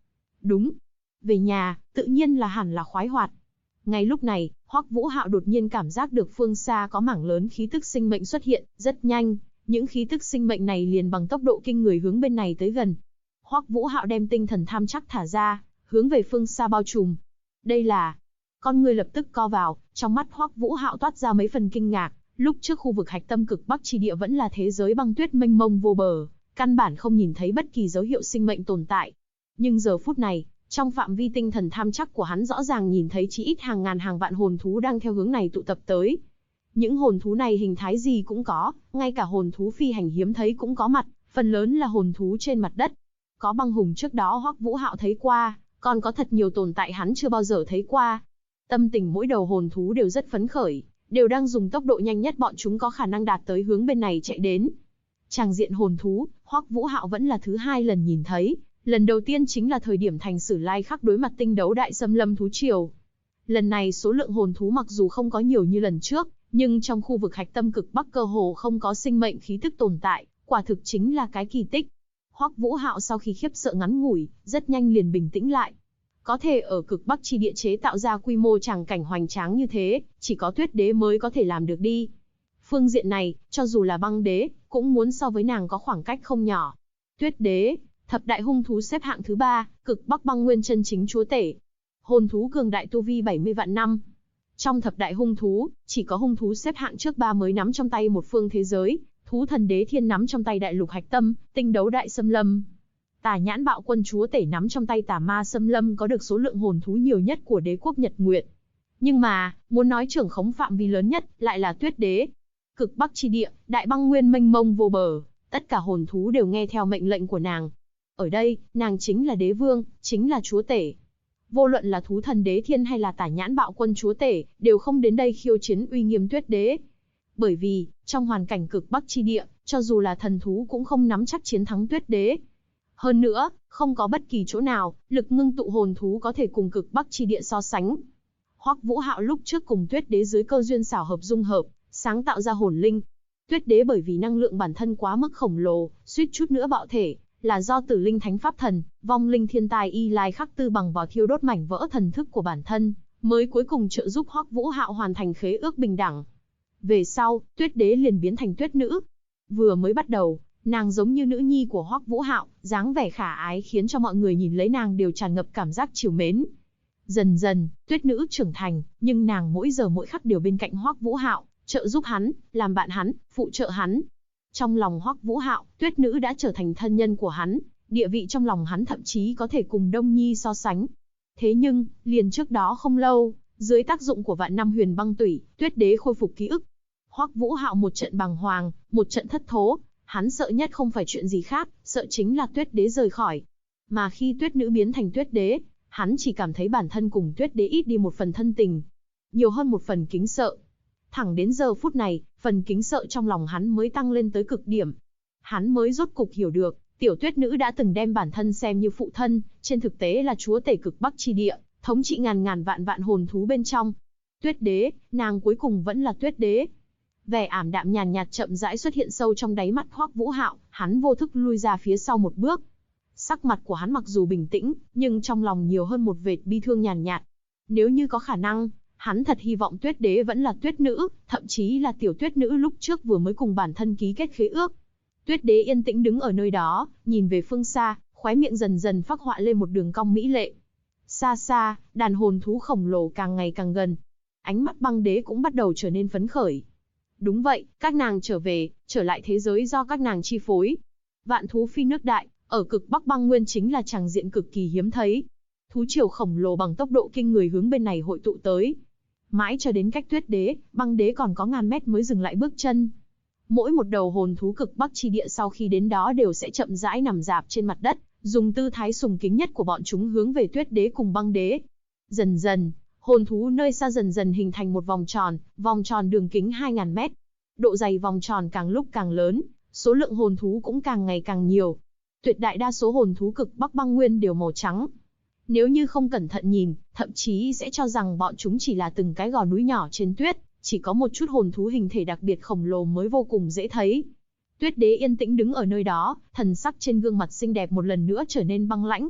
Đúng. Về nhà, tự nhiên là hẳn là khoái hoạt. Ngay lúc này, Hoắc Vũ Hạo đột nhiên cảm giác được phương xa có mảng lớn khí tức sinh mệnh xuất hiện, rất nhanh, những khí tức sinh mệnh này liền bằng tốc độ kinh người hướng bên này tới gần. Hoắc Vũ Hạo đem tinh thần tham chắc thả ra, hướng về phương xa bao trùm. Đây là... Con người lập tức co vào, trong mắt Hoắc Vũ Hạo toát ra mấy phần kinh ngạc, lúc trước khu vực hạch tâm cực Bắc chi địa vẫn là thế giới băng tuyết mênh mông vô bờ, căn bản không nhìn thấy bất kỳ dấu hiệu sinh mệnh tồn tại. Nhưng giờ phút này, trong phạm vi tinh thần tham chắc của hắn rõ ràng nhìn thấy chỉ ít hàng ngàn hàng vạn hồn thú đang theo hướng này tụ tập tới. Những hồn thú này hình thái gì cũng có, ngay cả hồn thú phi hành hiếm thấy cũng có mặt, phần lớn là hồn thú trên mặt đất. Có băng hùng trước đó Hoắc Vũ Hạo thấy qua, còn có thật nhiều tồn tại hắn chưa bao giờ thấy qua. Tâm tình mỗi đầu hồn thú đều rất phấn khởi, đều đang dùng tốc độ nhanh nhất bọn chúng có khả năng đạt tới hướng bên này chạy đến. Tràng diện hồn thú, Hoắc Vũ Hạo vẫn là thứ 2 lần nhìn thấy, lần đầu tiên chính là thời điểm Thành Sử Lai Khắc đối mặt tinh đấu đại xâm lâm thú triều. Lần này số lượng hồn thú mặc dù không có nhiều như lần trước, nhưng trong khu vực hạch tâm cực Bắc cơ hồ không có sinh mệnh khí tức tồn tại, quả thực chính là cái kỳ tích. Hoắc Vũ Hạo sau khi khiếp sợ ngắn ngủi, rất nhanh liền bình tĩnh lại. Có thể ở cực Bắc chi địa chế tạo ra quy mô tràng cảnh hoành tráng như thế, chỉ có Tuyết Đế mới có thể làm được đi. Phương diện này, cho dù là Băng Đế, cũng muốn so với nàng có khoảng cách không nhỏ. Tuyết Đế, thập đại hung thú xếp hạng thứ 3, cực Bắc băng nguyên chân chính chúa tể. Hồn thú cường đại tu vi 70 vạn năm. Trong thập đại hung thú, chỉ có hung thú xếp hạng trước 3 mới nắm trong tay một phương thế giới, thú thần đế thiên nắm trong tay đại lục hạch tâm, tinh đấu đại xâm lâm. Tà nhãn bạo quân chúa tể nắm trong tay tà ma xâm lâm có được số lượng hồn thú nhiều nhất của đế quốc Nhật Nguyệt. Nhưng mà, muốn nói trưởng khống phạm vi lớn nhất, lại là Tuyết Đế. Cực Bắc chi địa, đại băng nguyên mênh mông vô bờ, tất cả hồn thú đều nghe theo mệnh lệnh của nàng. Ở đây, nàng chính là đế vương, chính là chúa tể. Vô luận là thú thần đế thiên hay là tà nhãn bạo quân chúa tể, đều không đến đây khiêu chiến uy nghiêm Tuyết Đế. Bởi vì, trong hoàn cảnh cực Bắc chi địa, cho dù là thần thú cũng không nắm chắc chiến thắng Tuyết Đế. Hơn nữa, không có bất kỳ chỗ nào, lực ngưng tụ hồn thú có thể cùng cực Bắc chi địa so sánh. Hoắc Vũ Hạo lúc trước cùng Tuyết Đế dưới cơ duyên xảo hợp dung hợp, sáng tạo ra hồn linh. Tuyết Đế bởi vì năng lượng bản thân quá mức khổng lồ, suýt chút nữa bạo thể, là do Tử Linh Thánh Pháp Thần, vong linh thiên tai Y Lai Khắc Tư bằng vào thiêu đốt mảnh vỡ thần thức của bản thân, mới cuối cùng trợ giúp Hoắc Vũ Hạo hoàn thành khế ước bình đẳng. Về sau, Tuyết Đế liền biến thành Tuyết Nữ. Vừa mới bắt đầu, nàng giống như nữ nhi của Hoắc Vũ Hạo, dáng vẻ khả ái khiến cho mọi người nhìn lấy nàng đều tràn ngập cảm giác trìu mến. Dần dần, Tuyết Nữ trưởng thành, nhưng nàng mỗi giờ mỗi khắc đều bên cạnh Hoắc Vũ Hạo, trợ giúp hắn, làm bạn hắn, phụ trợ hắn. Trong lòng Hoắc Vũ Hạo, Tuyết Nữ đã trở thành thân nhân của hắn, địa vị trong lòng hắn thậm chí có thể cùng Đông Nhi so sánh. Thế nhưng, liền trước đó không lâu, dưới tác dụng của vạn năm huyền băng tủy, Tuyết Đế khôi phục ký ức. Hoắc Vũ Hạo một trận bàng hoàng, một trận thất thố, hắn sợ nhất không phải chuyện gì khác, sợ chính là Tuyết Đế rời khỏi. Mà khi Tuyết Nữ biến thành Tuyết Đế, hắn chỉ cảm thấy bản thân cùng Tuyết Đế ít đi một phần thân tình, nhiều hơn một phần kính sợ. Thẳng đến giờ phút này, phần kính sợ trong lòng hắn mới tăng lên tới cực điểm. Hắn mới rốt cục hiểu được, tiểu Tuyết Nữ đã từng đem bản thân xem như phụ thân, trên thực tế là chúa tể cực Bắc chi địa, thống trị ngàn ngàn vạn vạn hồn thú bên trong. Tuyết Đế, nàng cuối cùng vẫn là Tuyết Đế. Vẻ ảm đạm nhàn nhạt chậm rãi xuất hiện sâu trong đáy mắt Hoắc Vũ Hạo, hắn vô thức lui ra phía sau một bước. Sắc mặt của hắn mặc dù bình tĩnh, nhưng trong lòng nhiều hơn một vệt bi thương nhàn nhạt. Nếu như có khả năng, hắn thật hy vọng Tuyết Đế vẫn là Tuyết Nữ, thậm chí là tiểu Tuyết Nữ lúc trước vừa mới cùng bản thân ký kết khế ước. Tuyết Đế yên tĩnh đứng ở nơi đó, nhìn về phương xa, khóe miệng dần dần phác họa lên một đường cong mỹ lệ. Xa xa, đàn hồn thú khổng lồ càng ngày càng gần. Ánh mắt Băng Đế cũng bắt đầu trở nên phấn khởi. Đúng vậy, các nàng trở về, trở lại thế giới do các nàng chi phối. Vạn thú phi nước đại, ở cực Bắc băng nguyên chính là tràng diện cực kỳ hiếm thấy. Thú triều khổng lồ bằng tốc độ kinh người hướng bên này hội tụ tới. Mãi cho đến cách Tuyết Đế, Băng Đế còn có ngàn mét mới dừng lại bước chân. Mỗi một đầu hồn thú cực Bắc chi địa sau khi đến đó đều sẽ chậm rãi nằm rạp trên mặt đất, dùng tư thái sùng kính nhất của bọn chúng hướng về Tuyết Đế cùng Băng Đế. Dần dần, hồn thú nơi xa dần dần hình thành một vòng tròn đường kính 2000 mét. Độ dày vòng tròn càng lúc càng lớn, số lượng hồn thú cũng càng ngày càng nhiều. Tuyệt đại đa số hồn thú cực Bắc băng nguyên đều màu trắng. Nếu như không cẩn thận nhìn, thậm chí sẽ cho rằng bọn chúng chỉ là từng cái gò núi nhỏ trên tuyết, chỉ có một chút hồn thú hình thể đặc biệt khổng lồ mới vô cùng dễ thấy. Tuyết Đế yên tĩnh đứng ở nơi đó, thần sắc trên gương mặt xinh đẹp một lần nữa trở nên băng lãnh.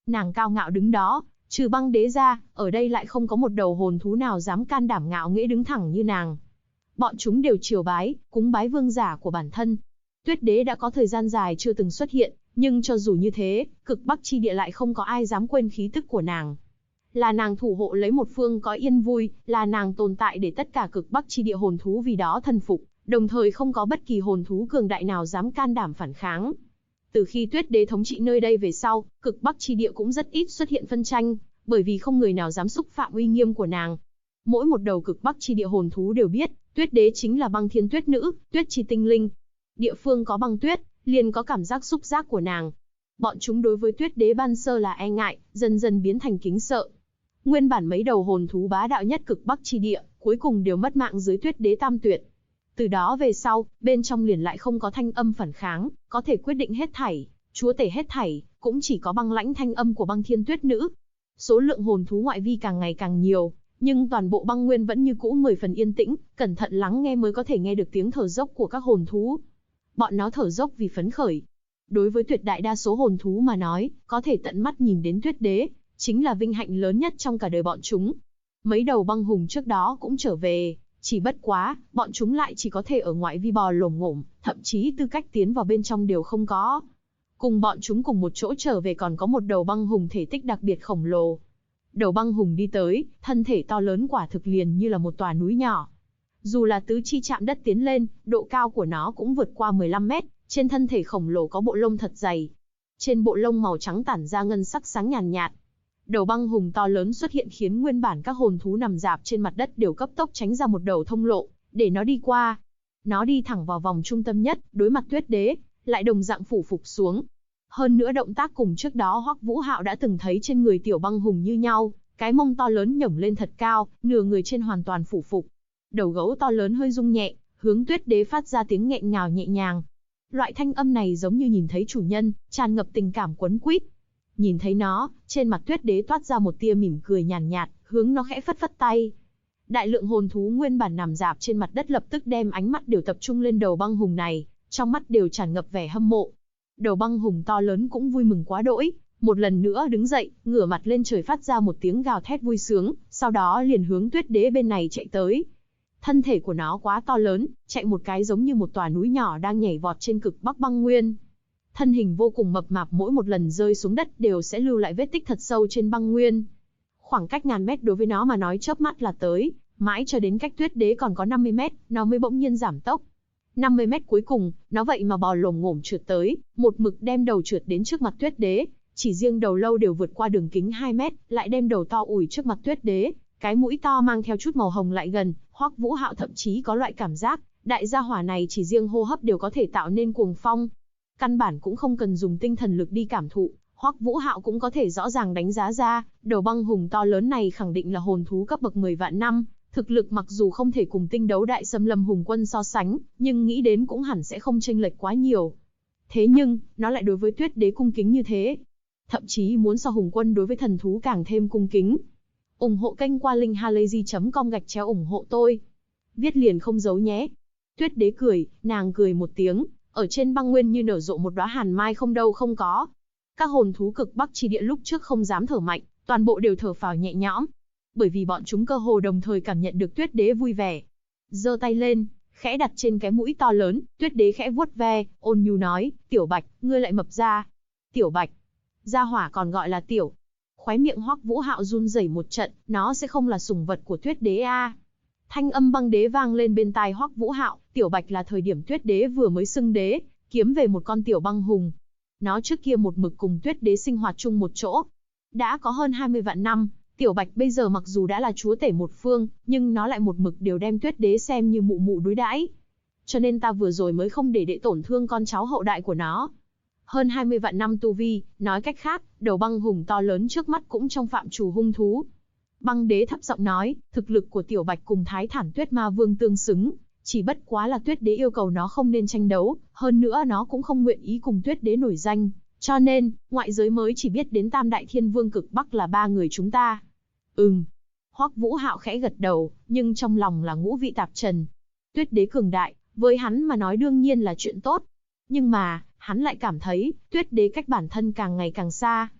Nàng cao ngạo đứng đó, trừ băng đế ra, ở đây lại không có một đầu hồn thú nào dám can đảm ngạo nghễ đứng thẳng như nàng. Bọn chúng đều triều bái, cúng bái vương giả của bản thân. Tuyết đế đã có thời gian dài chưa từng xuất hiện, nhưng cho dù như thế, cực bắc chi địa lại không có ai dám quên khí tức của nàng. Là nàng thủ hộ lấy một phương có yên vui, là nàng tồn tại để tất cả cực bắc chi địa hồn thú vì đó thần phục, đồng thời không có bất kỳ hồn thú cường đại nào dám can đảm phản kháng. Từ khi Tuyết đế thống trị nơi đây về sau, cực bắc chi địa cũng rất ít xuất hiện phân tranh, bởi vì không người nào dám xúc phạm uy nghiêm của nàng. Mỗi một đầu cực bắc chi địa hồn thú đều biết, Tuyết đế chính là băng thiên tuyết nữ, tuyết chi tinh linh. Địa phương có băng tuyết, liền có cảm giác xúc giác của nàng. Bọn chúng đối với Tuyết đế ban sơ là e ngại, dần dần biến thành kính sợ. Nguyên bản mấy đầu hồn thú bá đạo nhất cực bắc chi địa, cuối cùng đều mất mạng dưới Tuyết đế tam tuyệt. Từ đó về sau, bên trong liền lại không có thanh âm phản kháng, có thể quyết định hết thảy, chúa tể hết thảy, cũng chỉ có băng lãnh thanh âm của băng thiên tuyết nữ. Số lượng hồn thú ngoại vi càng ngày càng nhiều, nhưng toàn bộ băng nguyên vẫn như cũ 10 phần yên tĩnh, cẩn thận lắng nghe mới có thể nghe được tiếng thở dốc của các hồn thú. Bọn nó thở dốc vì phấn khởi. Đối với tuyệt đại đa số hồn thú mà nói, có thể tận mắt nhìn đến Tuyết đế, chính là vinh hạnh lớn nhất trong cả đời bọn chúng. Mấy đầu băng hùng trước đó cũng trở về, chỉ bất quá, bọn chúng lại chỉ có thể ở ngoại vi bò lổm ngổm, thậm chí tư cách tiến vào bên trong đều không có. Cùng bọn chúng cùng một chỗ trở về còn có một đầu băng hùng thể tích đặc biệt khổng lồ. Đầu băng hùng đi tới, thân thể to lớn quả thực liền như là một tòa núi nhỏ. Dù là tứ chi chạm đất tiến lên, độ cao của nó cũng vượt qua 15 mét, trên thân thể khổng lồ có bộ lông thật dày. Trên bộ lông màu trắng tản ra ngân sắc sáng nhàn nhạt. Đầu băng hùng to lớn xuất hiện khiến nguyên bản các hồn thú nằm rạp trên mặt đất đều cấp tốc tránh ra một đầu thông lộ, để nó đi qua. Nó đi thẳng vào vòng trung tâm nhất, đối mặt Tuyết đế, lại đồng dạng phủ phục xuống. Hơn nữa động tác cùng trước đó Hoắc Vũ Hạo đã từng thấy trên người tiểu băng hùng như nhau, cái mông to lớn nhổng lên thật cao, nửa người trên hoàn toàn phủ phục. Đầu gấu to lớn hơi rung nhẹ, hướng Tuyết đế phát ra tiếng nghẹn ngào nhẹ nhàng. Loại thanh âm này giống như nhìn thấy chủ nhân, tràn ngập tình cảm quấn quýt. Nhìn thấy nó, trên mặt Tuyết đế toát ra một tia mỉm cười nhàn nhạt, hướng nó khẽ phất phất tay. Đại lượng hồn thú nguyên bản nằm rạp trên mặt đất lập tức đem ánh mắt đều tập trung lên đầu băng hùng này, trong mắt đều tràn ngập vẻ hâm mộ. Đầu băng hùng to lớn cũng vui mừng quá đỗi, một lần nữa đứng dậy, ngửa mặt lên trời phát ra một tiếng gào thét vui sướng, sau đó liền hướng Tuyết đế bên này chạy tới. Thân thể của nó quá to lớn, chạy một cái giống như một tòa núi nhỏ đang nhảy vọt trên cực bắc băng nguyên. Thân hình vô cùng mập mạp, mỗi một lần rơi xuống đất đều sẽ lưu lại vết tích thật sâu trên băng nguyên. Khoảng cách ngàn mét đối với nó mà nói chớp mắt là tới, mãi cho đến cách Tuyết đế còn có 50 mét, nó mới bỗng nhiên giảm tốc. 50 mét cuối cùng, nó vậy mà bò lồm ngổm trượt tới, một mực đem đầu trượt đến trước mặt Tuyết đế, chỉ riêng đầu lâu đều vượt qua đường kính 2 mét, lại đem đầu to ủi trước mặt Tuyết đế, cái mũi to mang theo chút màu hồng lại gần. Hoắc Vũ Hạo thậm chí có loại cảm giác, đại gia hỏa này chỉ riêng hô hấp đều có thể tạo nên cuồng phong. Căn bản cũng không cần dùng tinh thần lực đi cảm thụ, Hoắc Vũ Hạo cũng có thể rõ ràng đánh giá ra, đầu băng hùng to lớn này khẳng định là hồn thú cấp bậc 10 vạn năm, thực lực mặc dù không thể cùng tinh đấu đại xâm lâm hùng quân so sánh, nhưng nghĩ đến cũng hẳn sẽ không chênh lệch quá nhiều. Thế nhưng, nó lại đối với Tuyết đế cung kính như thế, thậm chí muốn so hùng quân đối với thần thú càng thêm cung kính. Ủng hộ kênh qua linkhalazy.com/ủng hộ tôi. Viết liền không giấu nhé. Tuyết đế cười, nàng cười một tiếng, ở trên băng nguyên như nở rộ một đóa hàn mai không đâu không có. Các hồn thú cực bắc chi địa lúc trước không dám thở mạnh, toàn bộ đều thở phào nhẹ nhõm, bởi vì bọn chúng cơ hồ đồng thời cảm nhận được Tuyết đế vui vẻ. Giơ tay lên, khẽ đặt trên cái mũi to lớn, Tuyết đế khẽ vuốt ve, ôn nhu nói, Tiểu Bạch, ngươi lại mập ra. Tiểu Bạch, gia hỏa còn gọi là Tiểu. Khóe miệng Hoắc Vũ Hạo run rẩy một trận, nó sẽ không là sủng vật của Tuyết đế a? Thanh âm băng đế vang lên bên tai Hoắc Vũ Hạo, Tiểu Bạch là thời điểm Tuyết đế vừa mới xưng đế, kiếm về một con tiểu băng hùng. Nó trước kia một mực cùng Tuyết đế sinh hoạt chung một chỗ. Đã có hơn 20 vạn năm, Tiểu Bạch bây giờ mặc dù đã là chúa tể một phương, nhưng nó lại một mực đều đem Tuyết đế xem như mụ mụ đối đãi. Cho nên ta vừa rồi mới không để tổn thương con cháu hậu đại của nó. Hơn 20 vạn năm tu vi, nói cách khác, đầu băng hùng to lớn trước mắt cũng trong phạm trù hung thú. Băng đế thấp giọng nói, thực lực của Tiểu Bạch cùng Thái Thản Tuyết Ma Vương tương xứng, chỉ bất quá là Tuyết đế yêu cầu nó không nên tranh đấu, hơn nữa nó cũng không nguyện ý cùng Tuyết đế nổi danh, cho nên, ngoại giới mới chỉ biết đến Tam Đại Thiên Vương cực Bắc là ba người chúng ta. Hoắc Vũ Hạo khẽ gật đầu, nhưng trong lòng là ngũ vị tạp trần. Tuyết đế cường đại, với hắn mà nói đương nhiên là chuyện tốt. Nhưng mà, hắn lại cảm thấy, Tuyết đế cách bản thân càng ngày càng xa.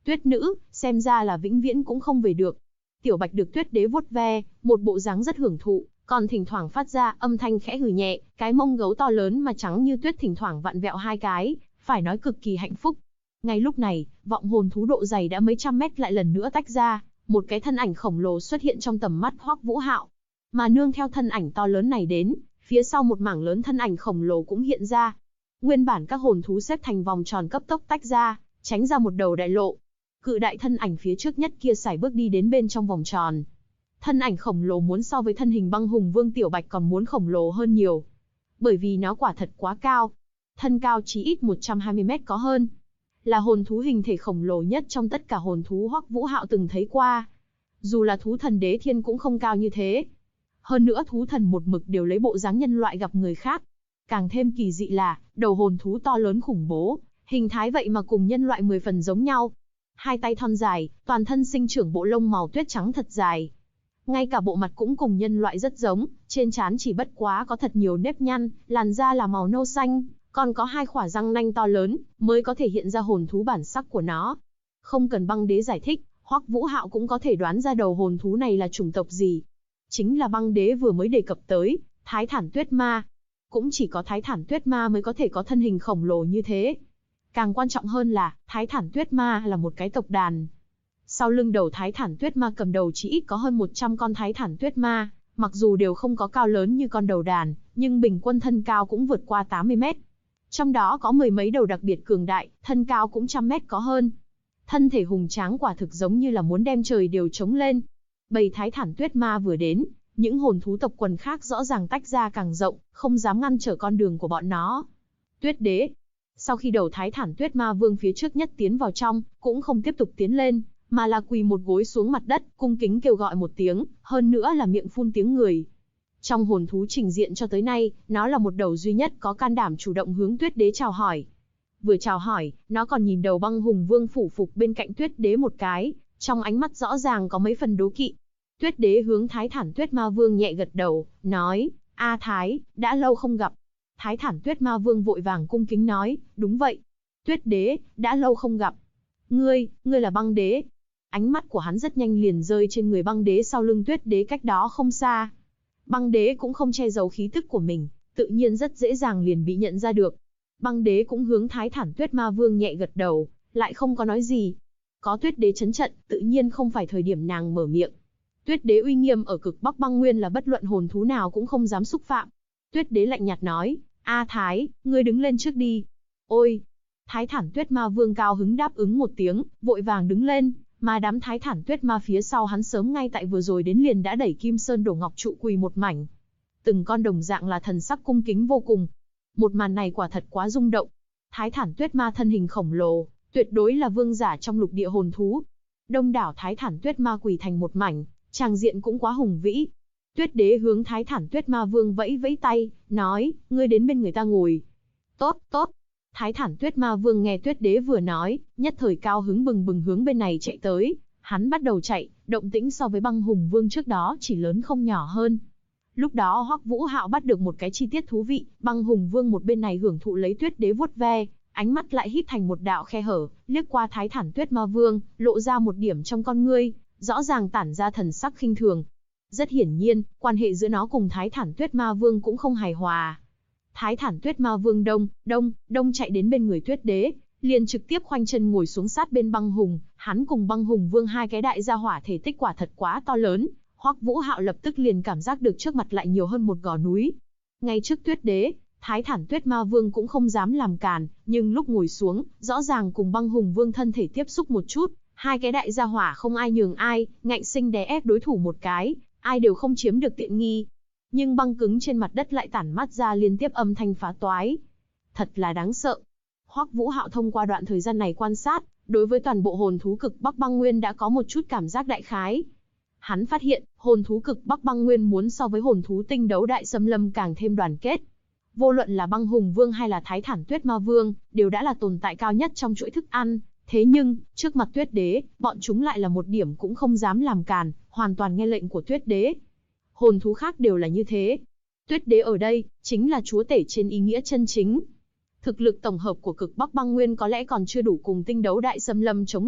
Tuyết nữ, xem ra là vĩnh viễn cũng không về được. Tiểu Bạch được Tuyết đế vuốt ve, một bộ dáng rất hưởng thụ, còn thỉnh thoảng phát ra âm thanh khẽ hừ nhẹ, cái mông gấu to lớn mà trắng như tuyết thỉnh thoảng vặn vẹo hai cái, phải nói cực kỳ hạnh phúc. Ngay lúc này, vọng hồn thú độ dày đã mấy trăm mét lại lần nữa tách ra, một cái thân ảnh khổng lồ xuất hiện trong tầm mắt Hoắc Vũ Hạo. Mà nương theo thân ảnh to lớn này đến, phía sau một mảng lớn thân ảnh khổng lồ cũng hiện ra. Nguyên bản các hồn thú xếp thành vòng tròn cấp tốc tách ra, tránh ra một đầu đại lộ. Cự đại thân ảnh phía trước nhất kia sải bước đi đến bên trong vòng tròn. Thân ảnh khổng lồ muốn so với thân hình Băng Hùng Vương Tiểu Bạch còn muốn khổng lồ hơn nhiều. Bởi vì nó quả thật quá cao. Thân cao chí ít 120 mét có hơn. Là hồn thú hình thể khổng lồ nhất trong tất cả hồn thú Hoắc Vũ Hạo từng thấy qua. Dù là thú thần đế thiên cũng không cao như thế. Hơn nữa thú thần một mực đều lấy bộ dáng nhân loại gặp người khác. Càng thêm kỳ dị là, đầu hồn thú to lớn khủng bố, hình thái vậy mà cùng nhân loại 10 phần giống nhau. Hai tay thon dài, toàn thân sinh trưởng bộ lông màu tuyết trắng thật dài. Ngay cả bộ mặt cũng cùng nhân loại rất giống, trên trán chỉ bất quá có thật nhiều nếp nhăn, làn da là màu nâu xanh, còn có hai khỏa răng nanh to lớn, mới có thể hiện ra hồn thú bản sắc của nó. Không cần Băng Đế giải thích, Hoắc Vũ Hạo cũng có thể đoán ra đầu hồn thú này là chủng tộc gì. Chính là Băng Đế vừa mới đề cập tới, Thái Thản Tuyết Ma. Cũng chỉ có Thái Thản Tuyết Ma mới có thể có thân hình khổng lồ như thế. Càng quan trọng hơn là, Thái Thản Tuyết Ma là một cái tộc đàn. Sau lưng đầu Thái Thản Tuyết Ma cầm đầu chỉ ít có hơn 100 con Thái Thản Tuyết Ma, mặc dù đều không có cao lớn như con đầu đàn, nhưng bình quân thân cao cũng vượt qua 80 mét. Trong đó có mười mấy đầu đặc biệt cường đại, thân cao cũng trăm mét có hơn. Thân thể hùng tráng quả thực giống như là muốn đem trời đều chống lên. Bầy Thái Thản Tuyết Ma vừa đến, những hồn thú tộc quần khác rõ ràng tách ra càng rộng, không dám ngăn trở con đường của bọn nó. Tuyết đế. Sau khi đầu Thái Thản Tuyết Ma Vương phía trước nhất tiến vào trong, cũng không tiếp tục tiến lên, mà là quỳ một gối xuống mặt đất, cung kính kêu gọi một tiếng, hơn nữa là miệng phun tiếng người. Trong hồn thú trình diện cho tới nay, nó là một đầu duy nhất có can đảm chủ động hướng Tuyết đế chào hỏi. Vừa chào hỏi, nó còn nhìn đầu Băng Hùng Vương phủ phục bên cạnh Tuyết đế một cái, trong ánh mắt rõ ràng có mấy phần đố kỵ. Tuyết đế hướng Thái Thản Tuyết Ma Vương nhẹ gật đầu, nói, A Thái, đã lâu không gặp. Thái Thản Tuyết Ma Vương vội vàng cung kính nói, đúng vậy. Tuyết đế, đã lâu không gặp. Ngươi là Băng đế. Ánh mắt của hắn rất nhanh liền rơi trên người Băng đế sau lưng Tuyết đế cách đó không xa. Băng đế cũng không che giấu khí tức của mình, tự nhiên rất dễ dàng liền bị nhận ra được. Băng đế cũng hướng Thái Thản Tuyết Ma Vương nhẹ gật đầu, lại không có nói gì. Có Tuyết đế trấn trận, tự nhiên không phải thời điểm nàng mở miệng. Tuyết đế uy nghiêm ở cực Bắc băng nguyên là bất luận hồn thú nào cũng không dám xúc phạm. Tuyết đế lạnh nhạt nói, A Thái, ngươi đứng lên trước đi. Ôi! Thái Thản Tuyết Ma Vương cao hứng đáp ứng một tiếng, vội vàng đứng lên, mà đám Thái Thản Tuyết Ma phía sau hắn sớm ngay tại vừa rồi đến liền đã đẩy Kim Sơn đổ ngọc trụ quỳ một mảnh. Từng con đồng dạng là thần sắc cung kính vô cùng. Một màn này quả thật quá rung động. Thái Thản Tuyết Ma thân hình khổng lồ, tuyệt đối là vương giả trong lục địa hồn thú. Đông đảo Thái Thản Tuyết Ma quỳ thành một mảnh, tràng diện cũng quá hùng vĩ. Tuyết đế hướng Thái Thản Tuyết Ma Vương vẫy vẫy tay, nói, ngươi đến bên người ta ngồi. Tốt, tốt. Thái Thản Tuyết Ma Vương nghe Tuyết đế vừa nói, nhất thời cao hứng bừng bừng hướng bên này chạy tới. Hắn bắt đầu chạy, động tĩnh so với Băng Hùng Vương trước đó chỉ lớn không nhỏ hơn. Lúc đó Hoắc Vũ Hạo bắt được một cái chi tiết thú vị, Băng Hùng Vương một bên này hưởng thụ lấy Tuyết đế vuốt ve, ánh mắt lại híp thành một đạo khe hở, liếc qua Thái Thản Tuyết Ma Vương, lộ ra một điểm trong con ngươi, rõ ràng tản ra thần sắc khinh thường. Rất hiển nhiên, quan hệ giữa nó cùng Thái Thản Tuyết Ma Vương cũng không hài hòa. Thái Thản Tuyết Ma Vương đông chạy đến bên người Tuyết đế, liền trực tiếp khoanh chân ngồi xuống sát bên Băng Hùng, hắn cùng Băng Hùng Vương hai cái đại gia hỏa thể tích quả thật quá to lớn, Hoắc Vũ Hạo lập tức liền cảm giác được trước mặt lại nhiều hơn một gò núi. Ngay trước Tuyết đế, Thái Thản Tuyết Ma Vương cũng không dám làm càn, nhưng lúc ngồi xuống, rõ ràng cùng Băng Hùng Vương thân thể tiếp xúc một chút, hai cái đại gia hỏa không ai nhường ai, ngạnh sinh đè ép đối thủ một cái, ai đều không chiếm được tiện nghi. Nhưng băng cứng trên mặt đất lại tản mát ra liên tiếp âm thanh phá toái. Thật là đáng sợ. Hoắc Vũ Hạo thông qua đoạn thời gian này quan sát, đối với toàn bộ hồn thú cực Bắc băng nguyên đã có một chút cảm giác đại khái. Hắn phát hiện, hồn thú cực Bắc băng nguyên muốn so với hồn thú tinh đấu đại xâm lâm càng thêm đoàn kết. Vô luận là Băng Hùng Vương hay là Thái Thản Tuyết Ma Vương, đều đã là tồn tại cao nhất trong chuỗi thức ăn. Thế nhưng, trước mặt Tuyết đế, bọn chúng lại là một điểm cũng không dám làm càn, hoàn toàn nghe lệnh của Tuyết đế. Hồn thú khác đều là như thế. Tuyết đế ở đây, chính là chúa tể trên ý nghĩa chân chính. Thực lực tổng hợp của cực Bắc băng nguyên có lẽ còn chưa đủ cùng tinh đấu đại xâm lâm chống lại,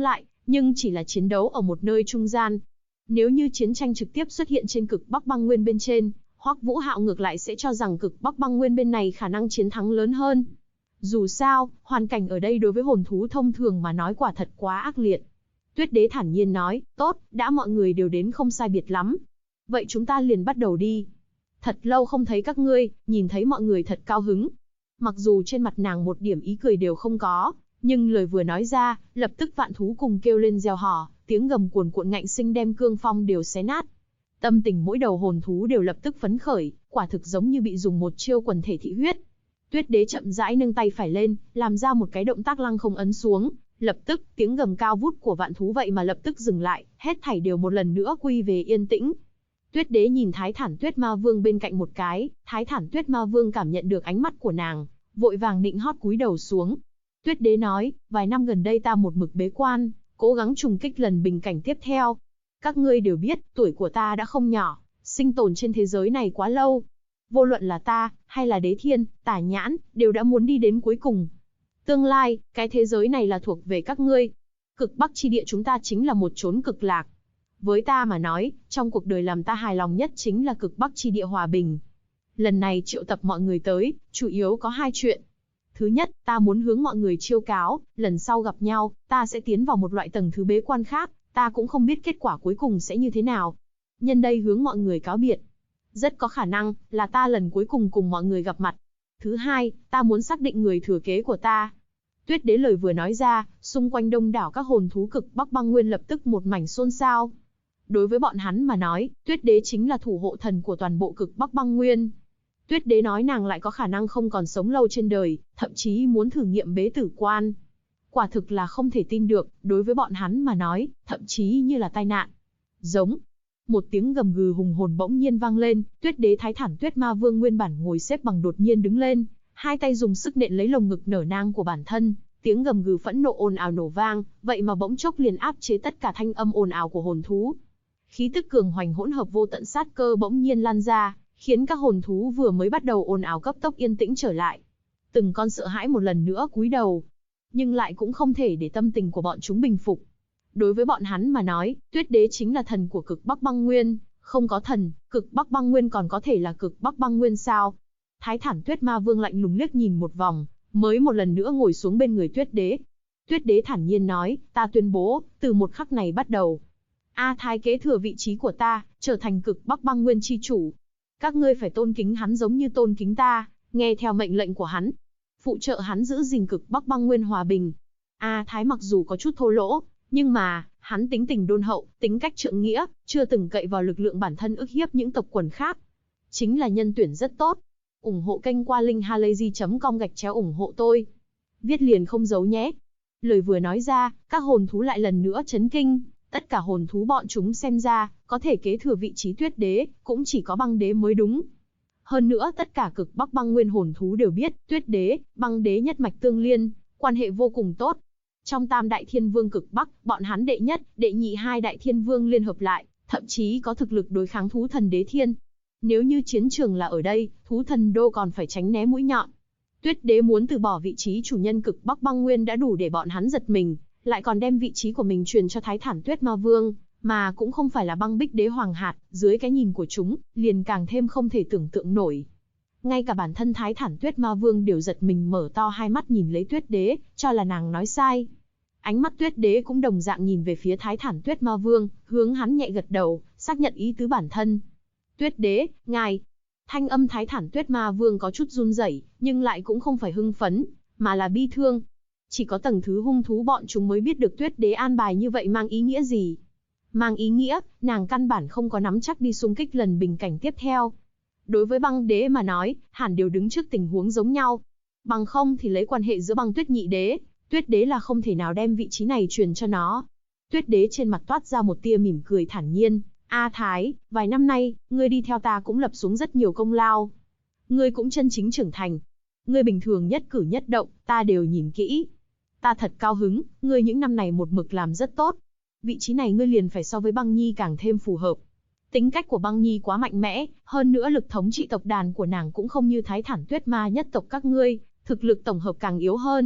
nhưng chỉ là chiến đấu ở một nơi trung gian. Nếu như chiến tranh trực tiếp xuất hiện trên cực Bắc băng nguyên bên trên, Hoắc Vũ Hạo ngược lại sẽ cho rằng cực Bắc băng nguyên bên này khả năng chiến thắng lớn hơn. Dù sao, hoàn cảnh ở đây đối với hồn thú thông thường mà nói quả thật quá ác liệt. Tuyết Đế thản nhiên nói, tốt, đã mọi người đều đến không sai biệt lắm. Vậy chúng ta liền bắt đầu đi. Thật lâu không thấy các ngươi, nhìn thấy mọi người thật cao hứng. Mặc dù trên mặt nàng một điểm ý cười đều không có, nhưng lời vừa nói ra, lập tức vạn thú cùng kêu lên reo hò, tiếng gầm cuồn cuộn ngạnh sinh đem cương phong đều xé nát. Tâm tình mỗi đầu hồn thú đều lập tức phấn khởi, quả thực giống như bị dùng một chiêu quần thể thị huyết. Tuyết Đế chậm rãi nâng tay phải lên, làm ra một cái động tác lăng không ấn xuống, lập tức tiếng gầm cao vút của vạn thú vậy mà lập tức dừng lại, hết thảy đều một lần nữa quy về yên tĩnh. Tuyết Đế nhìn Thái Thản Tuyết Ma Vương bên cạnh một cái, Thái Thản Tuyết Ma Vương cảm nhận được ánh mắt của nàng, vội vàng nịnh hót cúi đầu xuống. Tuyết Đế nói, vài năm gần đây ta một mực bế quan, cố gắng trùng kích lần bình cảnh tiếp theo. Các ngươi đều biết, tuổi của ta đã không nhỏ, sinh tồn trên thế giới này quá lâu. Vô luận là ta, hay là Đế Thiên, Tả Nhãn, đều đã muốn đi đến cuối cùng. Tương lai, cái thế giới này là thuộc về các ngươi. Cực Bắc chi địa chúng ta chính là một chốn cực lạc. Với ta mà nói, trong cuộc đời làm ta hài lòng nhất chính là cực Bắc chi địa hòa bình. Lần này triệu tập mọi người tới, chủ yếu có hai chuyện. Thứ nhất, ta muốn hướng mọi người chiêu cáo, lần sau gặp nhau, ta sẽ tiến vào một loại tầng thứ bế quan khác, ta cũng không biết kết quả cuối cùng sẽ như thế nào. Nhân đây hướng mọi người cáo biệt. Rất có khả năng, là ta lần cuối cùng cùng mọi người gặp mặt. Thứ hai, ta muốn xác định người thừa kế của ta. Tuyết Đế lời vừa nói ra, xung quanh đông đảo các hồn thú cực Bắc băng nguyên lập tức một mảnh xôn xao. Đối với bọn hắn mà nói, Tuyết Đế chính là thủ hộ thần của toàn bộ cực Bắc băng nguyên. Tuyết Đế nói nàng lại có khả năng không còn sống lâu trên đời, thậm chí muốn thử nghiệm bế tử quan. Quả thực là không thể tin được, đối với bọn hắn mà nói, thậm chí như là tai nạn. Giống. Một tiếng gầm gừ hùng hồn bỗng nhiên vang lên, Tuyết Đế Thái Thản Tuyết Ma Vương nguyên bản ngồi xếp bằng đột nhiên đứng lên, hai tay dùng sức nện lấy lồng ngực nở nang của bản thân, tiếng gầm gừ phẫn nộ ồn ào nổ vang, vậy mà bỗng chốc liền áp chế tất cả thanh âm ồn ào của hồn thú. Khí tức cường hoành hỗn hợp vô tận sát cơ bỗng nhiên lan ra, khiến các hồn thú vừa mới bắt đầu ồn ào cấp tốc yên tĩnh trở lại. Từng con sợ hãi một lần nữa cúi đầu, nhưng lại cũng không thể để tâm tình của bọn chúng bình phục. Đối với bọn hắn mà nói, Tuyết Đế chính là thần của cực Bắc băng nguyên, không có thần, cực Bắc băng nguyên còn có thể là cực Bắc băng nguyên sao? Thái Thản Tuyết Ma Vương lạnh lùng liếc nhìn một vòng, mới một lần nữa ngồi xuống bên người Tuyết Đế. Tuyết Đế thản nhiên nói, ta tuyên bố, từ một khắc này bắt đầu, A Thái kế thừa vị trí của ta, trở thành cực Bắc băng nguyên chi chủ. Các ngươi phải tôn kính hắn giống như tôn kính ta, nghe theo mệnh lệnh của hắn, phụ trợ hắn giữ gìn cực Bắc băng nguyên hòa bình. A Thái mặc dù có chút thô lỗ, nhưng mà, hắn tính tình đôn hậu, tính cách trượng nghĩa, chưa từng cậy vào lực lượng bản thân ức hiếp những tộc quần khác. Chính là nhân tuyển rất tốt. Ủng hộ kênh qua linkhalazy.com/ủng hộ tôi. Viết liền không giấu nhé. Lời vừa nói ra, các hồn thú lại lần nữa chấn kinh. Tất cả hồn thú bọn chúng xem ra, có thể kế thừa vị trí Tuyết Đế, cũng chỉ có Băng Đế mới đúng. Hơn nữa tất cả cực Bắc băng nguyên hồn thú đều biết, Tuyết Đế, Băng Đế nhất mạch tương liên, quan hệ vô cùng tốt. Trong Tam Đại Thiên Vương cực Bắc, bọn hắn đệ nhất, đệ nhị hai Đại Thiên Vương liên hợp lại, thậm chí có thực lực đối kháng thú thần Đế Thiên. Nếu như chiến trường là ở đây, thú thần đô còn phải tránh né mũi nhọn. Tuyết Đế muốn từ bỏ vị trí chủ nhân cực Bắc băng nguyên đã đủ để bọn hắn giật mình, lại còn đem vị trí của mình truyền cho Thái Thản Tuyết Ma Vương, mà cũng không phải là Băng Bích Đế Hoàng Hạt, dưới cái nhìn của chúng, liền càng thêm không thể tưởng tượng nổi. Ngay cả bản thân Thái Thản Tuyết Ma Vương đều giật mình mở to hai mắt nhìn lấy Tuyết Đế, cho là nàng nói sai. Ánh mắt Tuyết Đế cũng đồng dạng nhìn về phía Thái Thản Tuyết Ma Vương, hướng hắn nhẹ gật đầu, xác nhận ý tứ bản thân. Tuyết Đế, ngài. Thanh âm Thái Thản Tuyết Ma Vương có chút run rẩy, nhưng lại cũng không phải hưng phấn, mà là bi thương. Chỉ có tầng thứ hung thú bọn chúng mới biết được Tuyết Đế an bài như vậy mang ý nghĩa gì. Mang ý nghĩa, nàng căn bản không có nắm chắc đi xung kích lần bình cảnh tiếp theo. Đối với Băng Đế mà nói, hẳn đều đứng trước tình huống giống nhau. Bằng không thì lấy quan hệ giữa Băng Tuyết nhị đế, Tuyết Đế là không thể nào đem vị trí này truyền cho nó. Tuyết Đế trên mặt toát ra một tia mỉm cười thản nhiên. A Thái, vài năm nay, ngươi đi theo ta cũng lập xuống rất nhiều công lao. Ngươi cũng chân chính trưởng thành. Ngươi bình thường nhất cử nhất động, ta đều nhìn kỹ. Ta thật cao hứng, ngươi những năm này một mực làm rất tốt. Vị trí này ngươi liền phải so với Băng Nhi càng thêm phù hợp. Tính cách của Băng Nhi quá mạnh mẽ, hơn nữa lực thống trị tộc đàn của nàng cũng không như Thái Thản Tuyết Ma nhất tộc các ngươi, thực lực tổng hợp càng yếu hơn.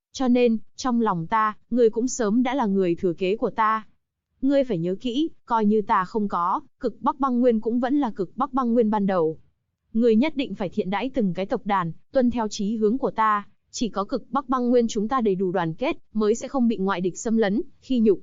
Cho nên, trong lòng ta, ngươi cũng sớm đã là người thừa kế của ta. Ngươi phải nhớ kỹ, coi như ta không có, cực Bắc băng nguyên cũng vẫn là cực Bắc băng nguyên ban đầu. Ngươi nhất định phải thiện đãi từng cái tộc đàn, tuân theo chí hướng của ta. Chỉ có cực Bắc băng nguyên chúng ta đầy đủ đoàn kết, mới sẽ không bị ngoại địch xâm lấn, khi nhục.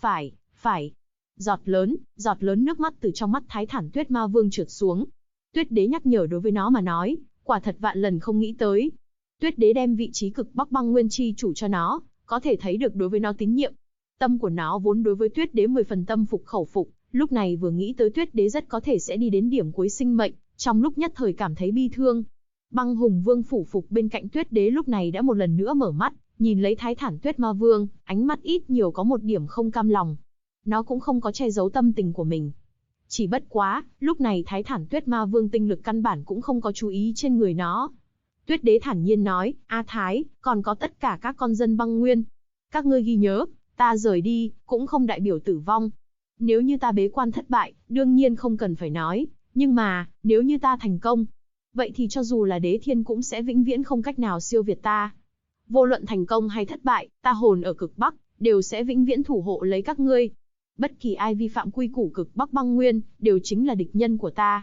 Phải. Giọt lớn nước mắt từ trong mắt Thái Thản Tuyết Ma Vương trượt xuống. Tuyết Đế nhắc nhở đối với nó mà nói, quả thật vạn lần không nghĩ tới. Tuyết Đế đem vị trí cực Bắc băng nguyên chi chủ cho nó, có thể thấy được đối với nó tín nhiệm. Tâm của nó vốn đối với Tuyết Đế 10 phần tâm phục khẩu phục, lúc này vừa nghĩ tới Tuyết Đế rất có thể sẽ đi đến điểm cuối sinh mệnh, trong lúc nhất thời cảm thấy bi thương. Băng Hùng Vương phủ phục bên cạnh Tuyết Đế lúc này đã một lần nữa mở mắt, nhìn lấy Thái Thản Tuyết Ma Vương, ánh mắt ít nhiều có một điểm không cam lòng. Nó cũng không có che giấu tâm tình của mình. Chỉ bất quá, lúc này Thái Thản Tuyết Ma Vương tinh lực căn bản cũng không có chú ý trên người nó. Tuyết Đế thản nhiên nói, A Thái, còn có tất cả các con dân băng nguyên. Các ngươi ghi nhớ, ta rời đi, cũng không đại biểu tử vong. Nếu như ta bế quan thất bại, đương nhiên không cần phải nói. Nhưng mà, nếu như ta thành công, vậy thì cho dù là đế thiên cũng sẽ vĩnh viễn không cách nào siêu việt ta. Vô luận thành công hay thất bại, ta hồn ở cực Bắc, đều sẽ vĩnh viễn thủ hộ lấy các ngươi. Bất kỳ ai vi phạm quy củ cực Bắc băng nguyên, đều chính là địch nhân của ta.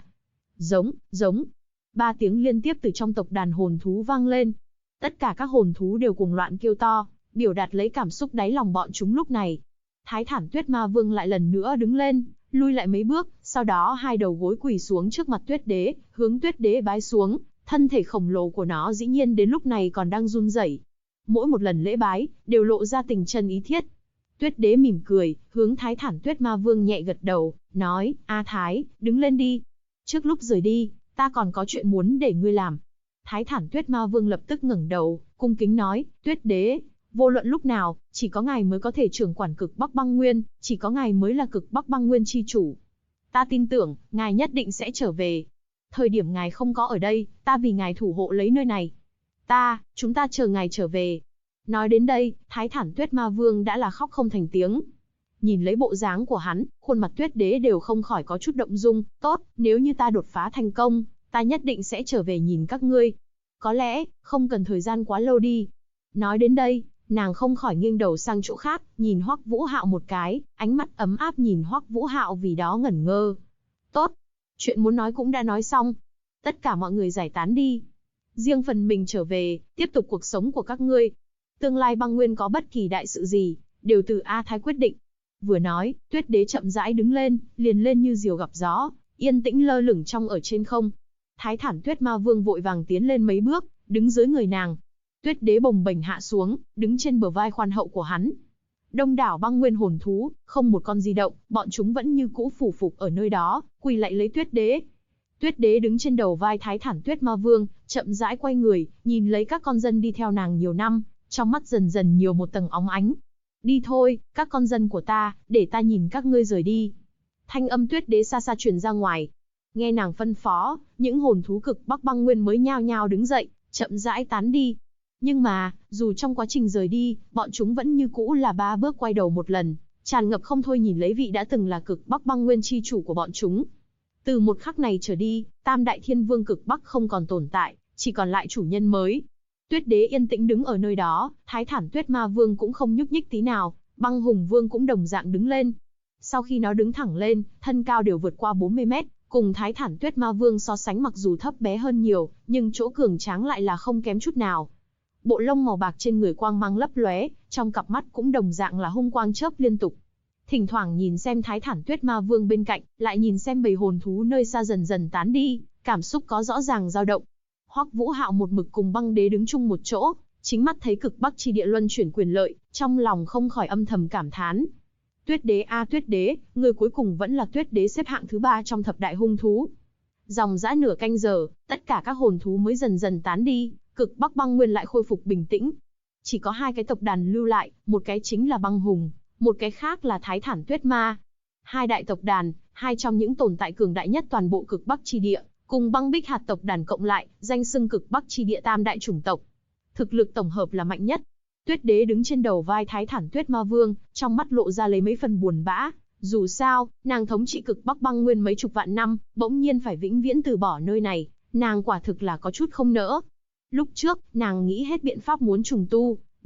Giống. 3 tiếng liên tiếp từ trong tộc đàn hồn thú vang lên. Tất cả các hồn thú đều cuồng loạn kêu to, biểu đạt lấy cảm xúc đáy lòng bọn chúng lúc này. Thái Thản Tuyết Ma Vương lại lần nữa đứng lên, lui lại mấy bước, sau đó 2 đầu gối quỳ xuống trước mặt Tuyết Đế, hướng Tuyết Đế bái xuống. Thân thể khổng lồ của nó dĩ nhiên đến lúc này còn đang run rẩy. Mỗi một lần lễ bái, đều lộ ra tình chân ý thiết. Tuyết Đế mỉm cười, hướng Thái Thản Tuyết Ma Vương nhẹ gật đầu, nói, A Thái, đứng lên đi. Trước lúc rời đi, ta còn có chuyện muốn để ngươi làm. Thái Thản Tuyết Ma Vương lập tức ngẩng đầu, cung kính nói, Tuyết Đế, vô luận lúc nào, chỉ có ngài mới có thể trưởng quản cực Bắc băng nguyên, chỉ có ngài mới là cực Bắc băng nguyên chi chủ. Ta tin tưởng, ngài nhất định sẽ trở về. Thời điểm ngài không có ở đây, ta vì ngài thủ hộ lấy nơi này. Chúng ta chờ ngài trở về. Nói đến đây, Thái Thản Tuyết Ma Vương đã là khóc không thành tiếng. Nhìn lấy bộ dáng của hắn, khuôn mặt Tuyết Đế đều không khỏi có chút động dung. Tốt, nếu như ta đột phá thành công, ta nhất định sẽ trở về nhìn các ngươi. Có lẽ, không cần thời gian quá lâu đi. Nói đến đây, nàng không khỏi nghiêng đầu sang chỗ khác, nhìn Hoắc Vũ Hạo một cái, ánh mắt ấm áp nhìn Hoắc Vũ Hạo vì đó ngẩn ngơ. Tốt, chuyện muốn nói cũng đã nói xong. Tất cả mọi người giải tán đi. Riêng phần mình trở về, tiếp tục cuộc sống của các ngươi. Tương lai băng nguyên có bất kỳ đại sự gì, đều từ A Thái quyết định. Vừa nói, Tuyết Đế chậm rãi đứng lên, liền lên như diều gặp gió, yên tĩnh lơ lửng trong ở trên không. Thái Thản Tuyết Ma Vương vội vàng tiến lên mấy bước, đứng dưới người nàng. Tuyết Đế bồng bềnh hạ xuống, đứng trên bờ vai khoan hậu của hắn. Đông đảo băng nguyên hồn thú, không một con di động, bọn chúng vẫn như cũ phủ phục ở nơi đó, quỳ lạy lấy Tuyết Đế. Tuyết Đế đứng trên đầu vai Thái Thản Tuyết Ma Vương, chậm rãi quay người, nhìn lấy các con dân đi theo nàng nhiều năm, trong mắt dần dần nhiều một tầng óng ánh. Đi thôi, các con dân của ta, để ta nhìn các ngươi rời đi. Thanh âm Tuyết Đế xa xa truyền ra ngoài. Nghe nàng phân phó, những hồn thú cực Bắc băng nguyên mới nhao nhao đứng dậy, chậm rãi tán đi. Nhưng mà, dù trong quá trình rời đi, bọn chúng vẫn như cũ là 3 bước quay đầu một lần, tràn ngập không thôi nhìn lấy vị đã từng là cực Bắc băng nguyên chi chủ của bọn chúng. Từ một khắc này trở đi, Tam Đại Thiên Vương cực Bắc không còn tồn tại, chỉ còn lại chủ nhân mới. Tuyết Đế yên tĩnh đứng ở nơi đó, Thái Thản Tuyết Ma Vương cũng không nhúc nhích tí nào, Băng Hùng Vương cũng đồng dạng đứng lên. Sau khi nó đứng thẳng lên, thân cao đều vượt qua 40 mét, cùng Thái Thản Tuyết Ma Vương so sánh mặc dù thấp bé hơn nhiều, nhưng chỗ cường tráng lại là không kém chút nào. Bộ lông màu bạc trên người quang mang lấp lóe, trong cặp mắt cũng đồng dạng là hung quang chớp liên tục. Thỉnh thoảng nhìn xem Thái Thản Tuyết Ma Vương bên cạnh, lại nhìn xem bầy hồn thú nơi xa dần dần tán đi, cảm xúc có rõ ràng dao động. Hoắc Vũ Hạo một mực cùng Băng Đế đứng chung một chỗ, chính mắt thấy cực Bắc chi địa luân chuyển quyền lợi, trong lòng không khỏi âm thầm cảm thán. Tuyết Đế a Tuyết Đế, người cuối cùng vẫn là Tuyết Đế xếp hạng thứ 3 trong thập đại hung thú. Dòng dã nửa canh giờ, tất cả các hồn thú mới dần dần tán đi, cực Bắc băng nguyên lại khôi phục bình tĩnh. Chỉ có 2 cái tộc đàn lưu lại, một cái chính là Băng Hùng, một cái khác là Thái Thản Tuyết Ma. 2 đại tộc đàn, 2 trong những tồn tại cường đại nhất toàn bộ cực Bắc chi địa, cùng Băng Bích Hạt tộc đàn cộng lại, danh xưng cực Bắc chi địa tam đại chủng tộc. Thực lực tổng hợp là mạnh nhất. Tuyết Đế đứng trên đầu vai Thái Thản Tuyết Ma Vương, trong mắt lộ ra lấy mấy phần buồn bã. Dù sao, nàng thống trị cực Bắc băng nguyên mấy chục vạn năm, bỗng nhiên phải vĩnh viễn từ bỏ nơi này, nàng quả thực là có chút không nỡ. Lúc trước, nàng nghĩ hết biện pháp muốn trùng tu,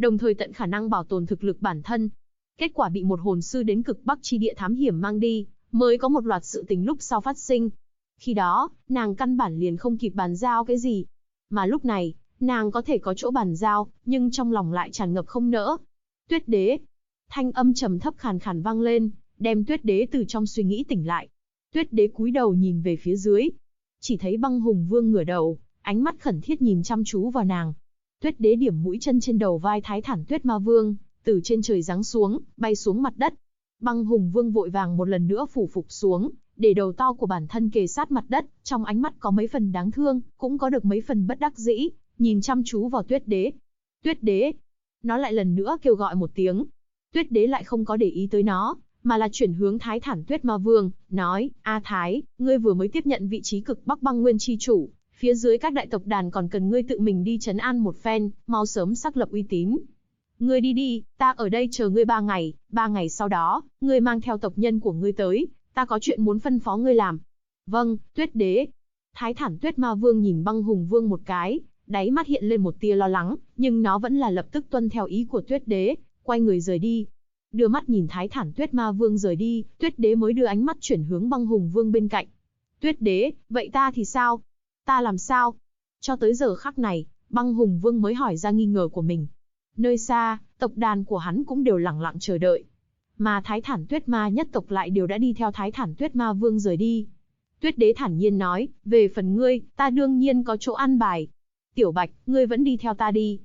đồng thời tận khả năng bảo tồn thực lực bản thân. Kết quả bị một hồn sư đến cực Bắc chi địa thám hiểm mang đi, mới có một loạt sự tình lúc sau phát sinh. Khi đó, nàng căn bản liền không kịp bàn giao cái gì. Mà lúc này, nàng có thể có chỗ bàn giao, nhưng trong lòng lại tràn ngập không nỡ. Tuyết đế. Thanh âm trầm thấp khàn khàn vang lên, đem Tuyết đế từ trong suy nghĩ tỉnh lại. Tuyết đế cúi đầu nhìn về phía dưới. Chỉ thấy Băng Hùng Vương ngửa đầu, ánh mắt khẩn thiết nhìn chăm chú vào nàng. Tuyết đế điểm mũi chân trên đầu vai Thái Thản Tuyết Ma Vương, từ trên trời giáng xuống, bay xuống mặt đất. Băng Hùng Vương vội vàng một lần nữa phủ phục xuống, để đầu to của bản thân kề sát mặt đất, trong ánh mắt có mấy phần đáng thương, cũng có được mấy phần bất đắc dĩ, nhìn chăm chú vào Tuyết đế. Tuyết đế. Nó lại lần nữa kêu gọi một tiếng. Tuyết đế lại không có để ý tới nó, mà là chuyển hướng Thái Thản Tuyết Ma Vương, nói, A Thái, ngươi vừa mới tiếp nhận vị trí cực Bắc Băng Nguyên chi chủ, phía dưới các đại tộc đàn còn cần ngươi tự mình đi trấn an một phen, mau sớm xác lập uy tín. Ngươi đi đi, ta ở đây chờ ngươi 3 ngày, 3 ngày sau đó, ngươi mang theo tộc nhân của ngươi tới, ta có chuyện muốn phân phó ngươi làm. Vâng, Tuyết đế. Thái Thản Tuyết Ma Vương nhìn Băng Hùng Vương một cái, đáy mắt hiện lên một tia lo lắng, nhưng nó vẫn là lập tức tuân theo ý của Tuyết đế, quay người rời đi. Đưa mắt nhìn Thái Thản Tuyết Ma Vương rời đi, Tuyết đế mới đưa ánh mắt chuyển hướng Băng Hùng Vương bên cạnh. Tuyết đế, vậy ta thì sao? Ta làm sao? Cho tới giờ khắc này, Băng Hùng Vương mới hỏi ra nghi ngờ của mình. Nơi xa, tộc đàn của hắn cũng đều lẳng lặng chờ đợi. Mà Thái Thản Tuyết Ma nhất tộc lại đều đã đi theo Thái Thản Tuyết Ma Vương rời đi. Tuyết đế thản nhiên nói, về phần ngươi, ta đương nhiên có chỗ an bài. Tiểu Bạch, ngươi vẫn đi theo ta đi.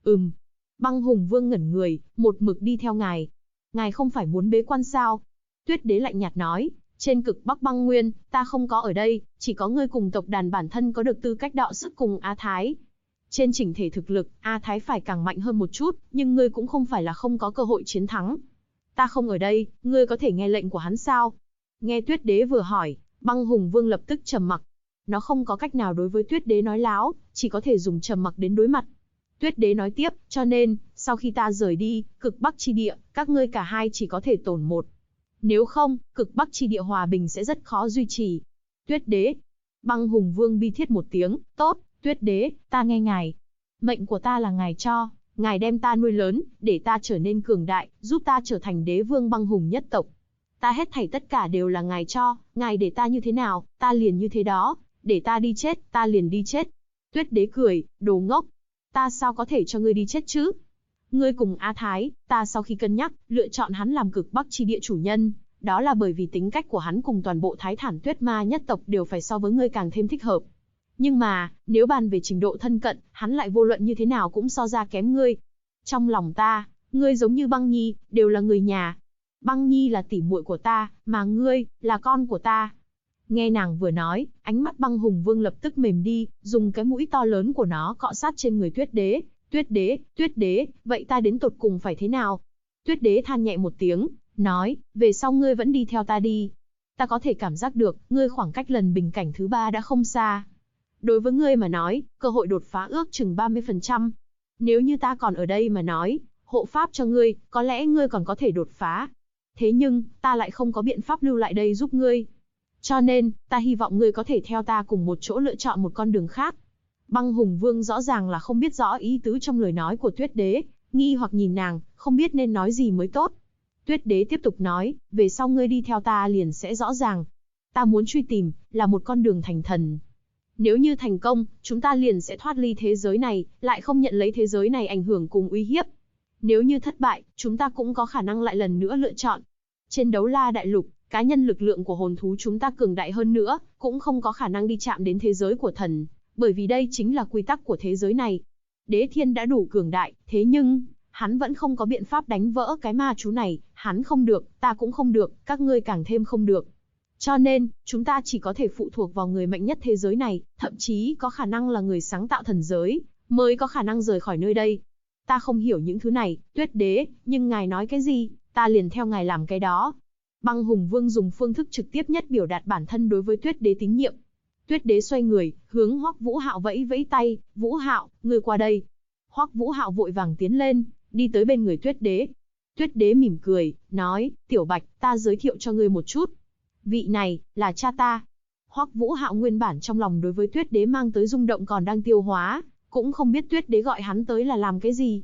Băng Hùng Vương ngẩn người, một mực đi theo ngài. Ngài không phải muốn bế quan sao? Tuyết đế lạnh nhạt nói, trên cực Bắc Băng Nguyên, ta không có ở đây, chỉ có ngươi cùng tộc đàn bản thân có được tư cách đọ sức cùng A Thái. Trên chỉnh thể thực lực, A Thái phải càng mạnh hơn một chút, nhưng ngươi cũng không phải là không có cơ hội chiến thắng. Ta không ở đây, ngươi có thể nghe lệnh của hắn sao? Nghe Tuyết đế vừa hỏi, Băng Hùng Vương lập tức trầm mặc. Nó không có cách nào đối với Tuyết đế nói láo, chỉ có thể dùng trầm mặc đến đối mặt. Tuyết đế nói tiếp, cho nên, sau khi ta rời đi, cực Bắc chi địa, các ngươi cả hai chỉ có thể tổn một. Nếu không, cực Bắc chi địa hòa bình sẽ rất khó duy trì. Tuyết đế. Băng Hùng Vương bi thiết một tiếng, tốt, Tuyết đế, ta nghe ngài. Mệnh của ta là ngài cho, ngài đem ta nuôi lớn, để ta trở nên cường đại, giúp ta trở thành đế vương băng hùng nhất tộc. Ta hết thảy tất cả đều là ngài cho, ngài để ta như thế nào, ta liền như thế đó, để ta đi chết, ta liền đi chết. Tuyết đế cười, đồ ngốc. Ta sao có thể cho ngươi đi chết chứ? Ngươi cùng A Thái, ta sau khi cân nhắc, lựa chọn hắn làm cực Bắc chi địa chủ nhân, đó là bởi vì tính cách của hắn cùng toàn bộ Thái Thản Tuyết Ma nhất tộc đều phải so với ngươi càng thêm thích hợp. Nhưng mà, nếu bàn về trình độ thân cận, hắn lại vô luận như thế nào cũng so ra kém ngươi. Trong lòng ta, ngươi giống như Băng Nhi, đều là người nhà. Băng Nhi là tỷ muội của ta, mà ngươi, là con của ta. Nghe nàng vừa nói, ánh mắt Băng Hùng Vương lập tức mềm đi, dùng cái mũi to lớn của nó cọ sát trên người Tuyết đế. Tuyết đế, vậy ta đến tột cùng phải thế nào? Tuyết đế than nhẹ một tiếng, nói, về sau ngươi vẫn đi theo ta đi. Ta có thể cảm giác được, ngươi khoảng cách lần bình cảnh thứ 3 đã không xa. Đối với ngươi mà nói, cơ hội đột phá ước chừng 30%. Nếu như ta còn ở đây mà nói, hộ pháp cho ngươi, có lẽ ngươi còn có thể đột phá. Thế nhưng, ta lại không có biện pháp lưu lại đây giúp ngươi. Cho nên, ta hy vọng ngươi có thể theo ta cùng một chỗ lựa chọn một con đường khác. Băng Hùng Vương rõ ràng là không biết rõ ý tứ trong lời nói của Tuyết đế, nghi hoặc nhìn nàng, không biết nên nói gì mới tốt. Tuyết đế tiếp tục nói, về sau ngươi đi theo ta liền sẽ rõ ràng. Ta muốn truy tìm, là một con đường thành thần. Nếu như thành công, chúng ta liền sẽ thoát ly thế giới này, lại không nhận lấy thế giới này ảnh hưởng cùng uy hiếp. Nếu như thất bại, chúng ta cũng có khả năng lại lần nữa lựa chọn. Trên Đấu La Đại Lục, cá nhân lực lượng của hồn thú chúng ta cường đại hơn nữa, cũng không có khả năng đi chạm đến thế giới của thần, bởi vì đây chính là quy tắc của thế giới này. Đế Thiên đã đủ cường đại, thế nhưng, hắn vẫn không có biện pháp đánh vỡ cái ma chú này, hắn không được, ta cũng không được, các ngươi càng thêm không được. Cho nên, chúng ta chỉ có thể phụ thuộc vào người mạnh nhất thế giới này, thậm chí có khả năng là người sáng tạo thần giới, mới có khả năng rời khỏi nơi đây. Ta không hiểu những thứ này, Tuyết đế, nhưng ngài nói cái gì, ta liền theo ngài làm cái đó. Băng Hùng Vương dùng phương thức trực tiếp nhất biểu đạt bản thân đối với Tuyết đế tín nhiệm. Tuyết đế xoay người, hướng Hoắc Vũ Hạo vẫy vẫy tay, Vũ Hạo, ngươi qua đây. Hoắc Vũ Hạo vội vàng tiến lên, đi tới bên người Tuyết đế. Tuyết đế mỉm cười, nói, Tiểu Bạch, ta giới thiệu cho ngươi một chút. Vị này, là cha ta. Hoắc Vũ Hạo nguyên bản trong lòng đối với Tuyết đế mang tới rung động còn đang tiêu hóa, cũng không biết Tuyết đế gọi hắn tới là làm cái gì.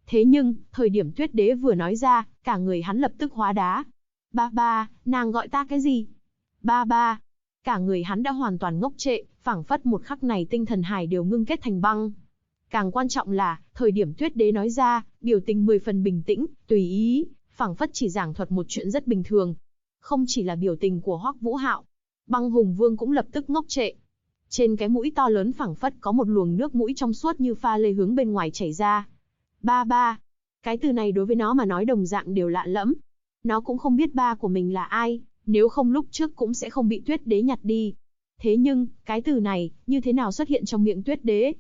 Thế nhưng, thời điểm Tuyết Đế vừa nói ra, cả người hắn lập tức hóa đá. Ba ba, nàng gọi ta cái gì? Ba ba. Cả người hắn đã hoàn toàn ngốc trệ, phảng phất một khắc này tinh thần hải đều ngưng kết thành băng. Càng quan trọng là, thời điểm Tuyết Đế nói ra, biểu tình 10 phần bình tĩnh, tùy ý, phảng phất chỉ giảng thuật một chuyện rất bình thường. Không chỉ là biểu tình của Hoắc Vũ Hạo, Băng Hùng Vương cũng lập tức ngốc trệ. Trên cái mũi to lớn phảng phất có một luồng nước mũi trong suốt như pha lê hướng bên ngoài chảy ra. Ba ba. Cái từ này đối với nó mà nói đồng dạng đều lạ lẫm. Nó cũng không biết ba của mình là ai, nếu không lúc trước cũng sẽ không bị Tuyết Đế nhặt đi. Thế nhưng, cái từ này, như thế nào xuất hiện trong miệng Tuyết Đế?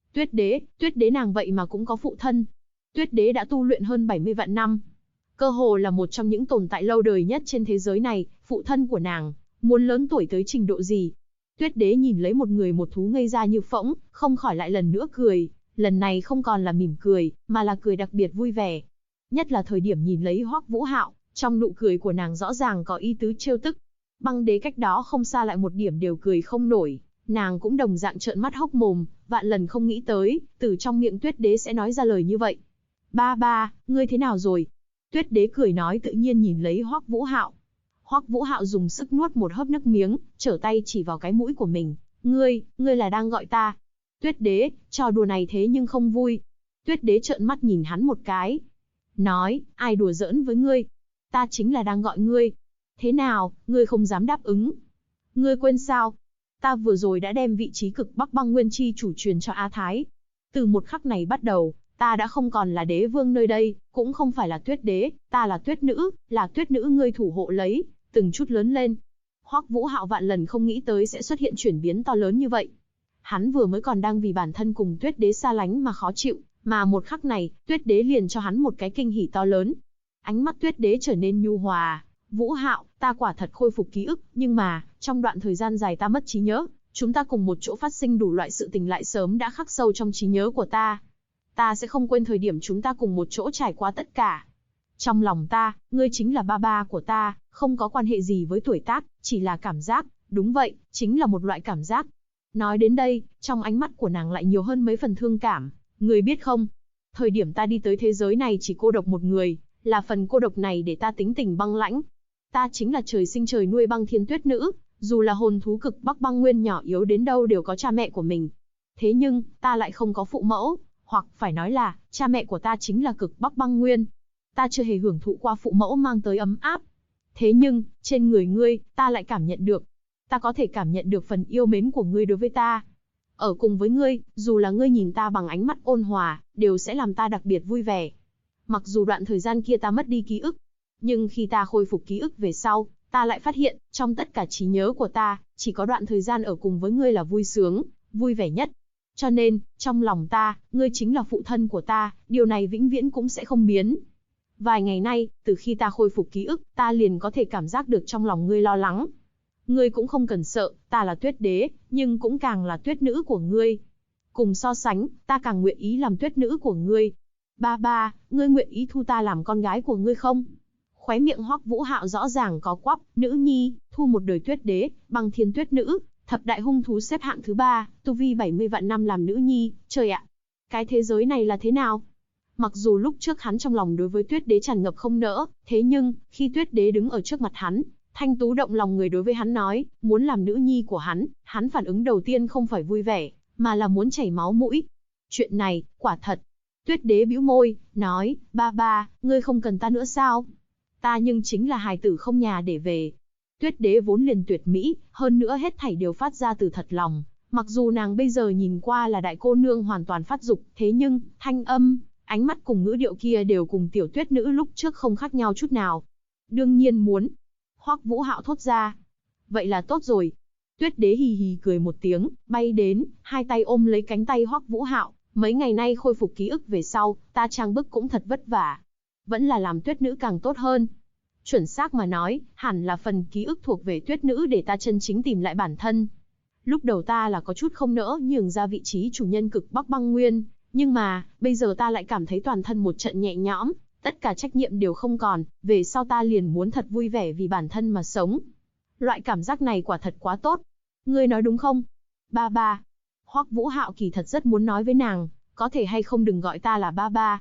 Tuyết Đế nàng vậy mà cũng có phụ thân. Tuyết Đế đã tu luyện hơn 70 vạn năm. Cơ hồ là một trong những tồn tại lâu đời nhất trên thế giới này, phụ thân của nàng, muốn lớn tuổi tới trình độ gì? Tuyết Đế nhìn lấy một người một thú ngây ra như phỗng, không khỏi lại lần nữa cười. Lần này không còn là mỉm cười, mà là cười đặc biệt vui vẻ. Nhất là thời điểm nhìn lấy Hoắc Vũ Hạo, trong nụ cười của nàng rõ ràng có ý tứ trêu tức. Băng Đế cách đó không xa lại một điểm đều cười không nổi, nàng cũng đồng dạng trợn mắt hốc mồm, vạn lần không nghĩ tới, từ trong miệng Tuyết Đế sẽ nói ra lời như vậy. Ba ba, ngươi thế nào rồi? Tuyết Đế cười nói tự nhiên nhìn lấy Hoắc Vũ Hạo. Hoắc Vũ Hạo dùng sức nuốt một hớp nước miếng, trở tay chỉ vào cái mũi của mình. Ngươi là đang gọi ta? Tuyết Đế, trò đùa này thế nhưng không vui. Tuyết Đế trợn mắt nhìn hắn một cái. Nói, ai đùa giỡn với ngươi? Ta chính là đang gọi ngươi. Thế nào, ngươi không dám đáp ứng? Ngươi quên sao? Ta vừa rồi đã đem vị trí cực Bắc Băng Nguyên Chi chủ truyền cho A Thái. Từ một khắc này bắt đầu, ta đã không còn là đế vương nơi đây, cũng không phải là Tuyết Đế, ta là Tuyết nữ ngươi thủ hộ lấy, từng chút lớn lên. Hoắc Vũ Hạo vạn lần không nghĩ tới sẽ xuất hiện chuyển biến to lớn như vậy. Hắn vừa mới còn đang vì bản thân cùng Tuyết Đế xa lánh mà khó chịu, mà một khắc này, Tuyết Đế liền cho hắn một cái kinh hỉ to lớn. Ánh mắt Tuyết Đế trở nên nhu hòa. Vũ Hạo, ta quả thật khôi phục ký ức, nhưng mà, trong đoạn thời gian dài ta mất trí nhớ, chúng ta cùng một chỗ phát sinh đủ loại sự tình lại sớm đã khắc sâu trong trí nhớ của ta. Ta sẽ không quên thời điểm chúng ta cùng một chỗ trải qua tất cả. Trong lòng ta, ngươi chính là ba ba của ta, không có quan hệ gì với tuổi tác, chỉ là cảm giác, đúng vậy, chính là một loại cảm giác. Nói đến đây, trong ánh mắt của nàng lại nhiều hơn mấy phần thương cảm. Ngươi biết không, thời điểm ta đi tới thế giới này chỉ cô độc một người, là phần cô độc này để ta tính tình băng lãnh. Ta chính là trời sinh trời nuôi Băng Thiên Tuyết Nữ, dù là hồn thú cực Bắc Băng Nguyên nhỏ yếu đến đâu đều có cha mẹ của mình. Thế nhưng, ta lại không có phụ mẫu, hoặc phải nói là, cha mẹ của ta chính là cực Bắc Băng Nguyên. Ta chưa hề hưởng thụ qua phụ mẫu mang tới ấm áp. Thế nhưng, trên người ngươi, ta lại cảm nhận được. Ta có thể cảm nhận được phần yêu mến của ngươi đối với ta. Ở cùng với ngươi, dù là ngươi nhìn ta bằng ánh mắt ôn hòa, đều sẽ làm ta đặc biệt vui vẻ. Mặc dù đoạn thời gian kia ta mất đi ký ức, nhưng khi ta khôi phục ký ức về sau, ta lại phát hiện, trong tất cả trí nhớ của ta, chỉ có đoạn thời gian ở cùng với ngươi là vui sướng, vui vẻ nhất. Cho nên, trong lòng ta, ngươi chính là phụ thân của ta, điều này vĩnh viễn cũng sẽ không biến. Vài ngày nay, từ khi ta khôi phục ký ức, ta liền có thể cảm giác được trong lòng ngươi lo lắng. Ngươi cũng không cần sợ, ta là Tuyết Đế, nhưng cũng càng là Tuyết Nữ của ngươi. Cùng so sánh, ta càng nguyện ý làm Tuyết Nữ của ngươi. Ba ba, ngươi nguyện ý thu ta làm con gái của ngươi không? Khóe miệng Hoắc Vũ Hạo rõ ràng có quắp, nữ nhi, thu một đời Tuyết Đế, Băng Thiên Tuyết Nữ, thập đại hung thú xếp hạng thứ 3, tu vi 70 vạn năm làm nữ nhi, trời ạ. Cái thế giới này là thế nào? Mặc dù lúc trước hắn trong lòng đối với Tuyết Đế tràn ngập không nỡ, thế nhưng, khi Tuyết Đế đứng ở trước mặt hắn, thanh tú động lòng người đối với hắn nói, muốn làm nữ nhi của hắn phản ứng đầu tiên không phải vui vẻ, mà là muốn chảy máu mũi. Chuyện này, quả thật. Tuyết Đế bĩu môi, nói, ba ba, ngươi không cần ta nữa sao? Ta nhưng chính là hài tử không nhà để về. Tuyết Đế vốn liền tuyệt mỹ, hơn nữa hết thảy đều phát ra từ thật lòng. Mặc dù nàng bây giờ nhìn qua là đại cô nương hoàn toàn phát dục, thế nhưng, thanh âm, ánh mắt cùng ngữ điệu kia đều cùng tiểu Tuyết Nữ lúc trước không khác nhau chút nào. Đương nhiên muốn. Hoắc Vũ Hạo thốt ra. Vậy là tốt rồi. Tuyết Đế hì hì cười một tiếng, bay đến, hai tay ôm lấy cánh tay Hoắc Vũ Hạo. Mấy ngày nay khôi phục ký ức về sau, ta trang bức cũng thật vất vả. Vẫn là làm Tuyết Nữ càng tốt hơn. Chuẩn xác mà nói, hẳn là phần ký ức thuộc về Tuyết Nữ để ta chân chính tìm lại bản thân. Lúc đầu ta là có chút không nỡ nhường ra vị trí chủ nhân cực Bắc Băng Nguyên, nhưng mà, bây giờ ta lại cảm thấy toàn thân một trận nhẹ nhõm, tất cả trách nhiệm đều không còn, về sau ta liền muốn thật vui vẻ vì bản thân mà sống. Loại cảm giác này quả thật quá tốt. Ngươi nói đúng không? Ba ba. Hoắc Vũ Hạo kỳ thật rất muốn nói với nàng, có thể hay không đừng gọi ta là ba ba.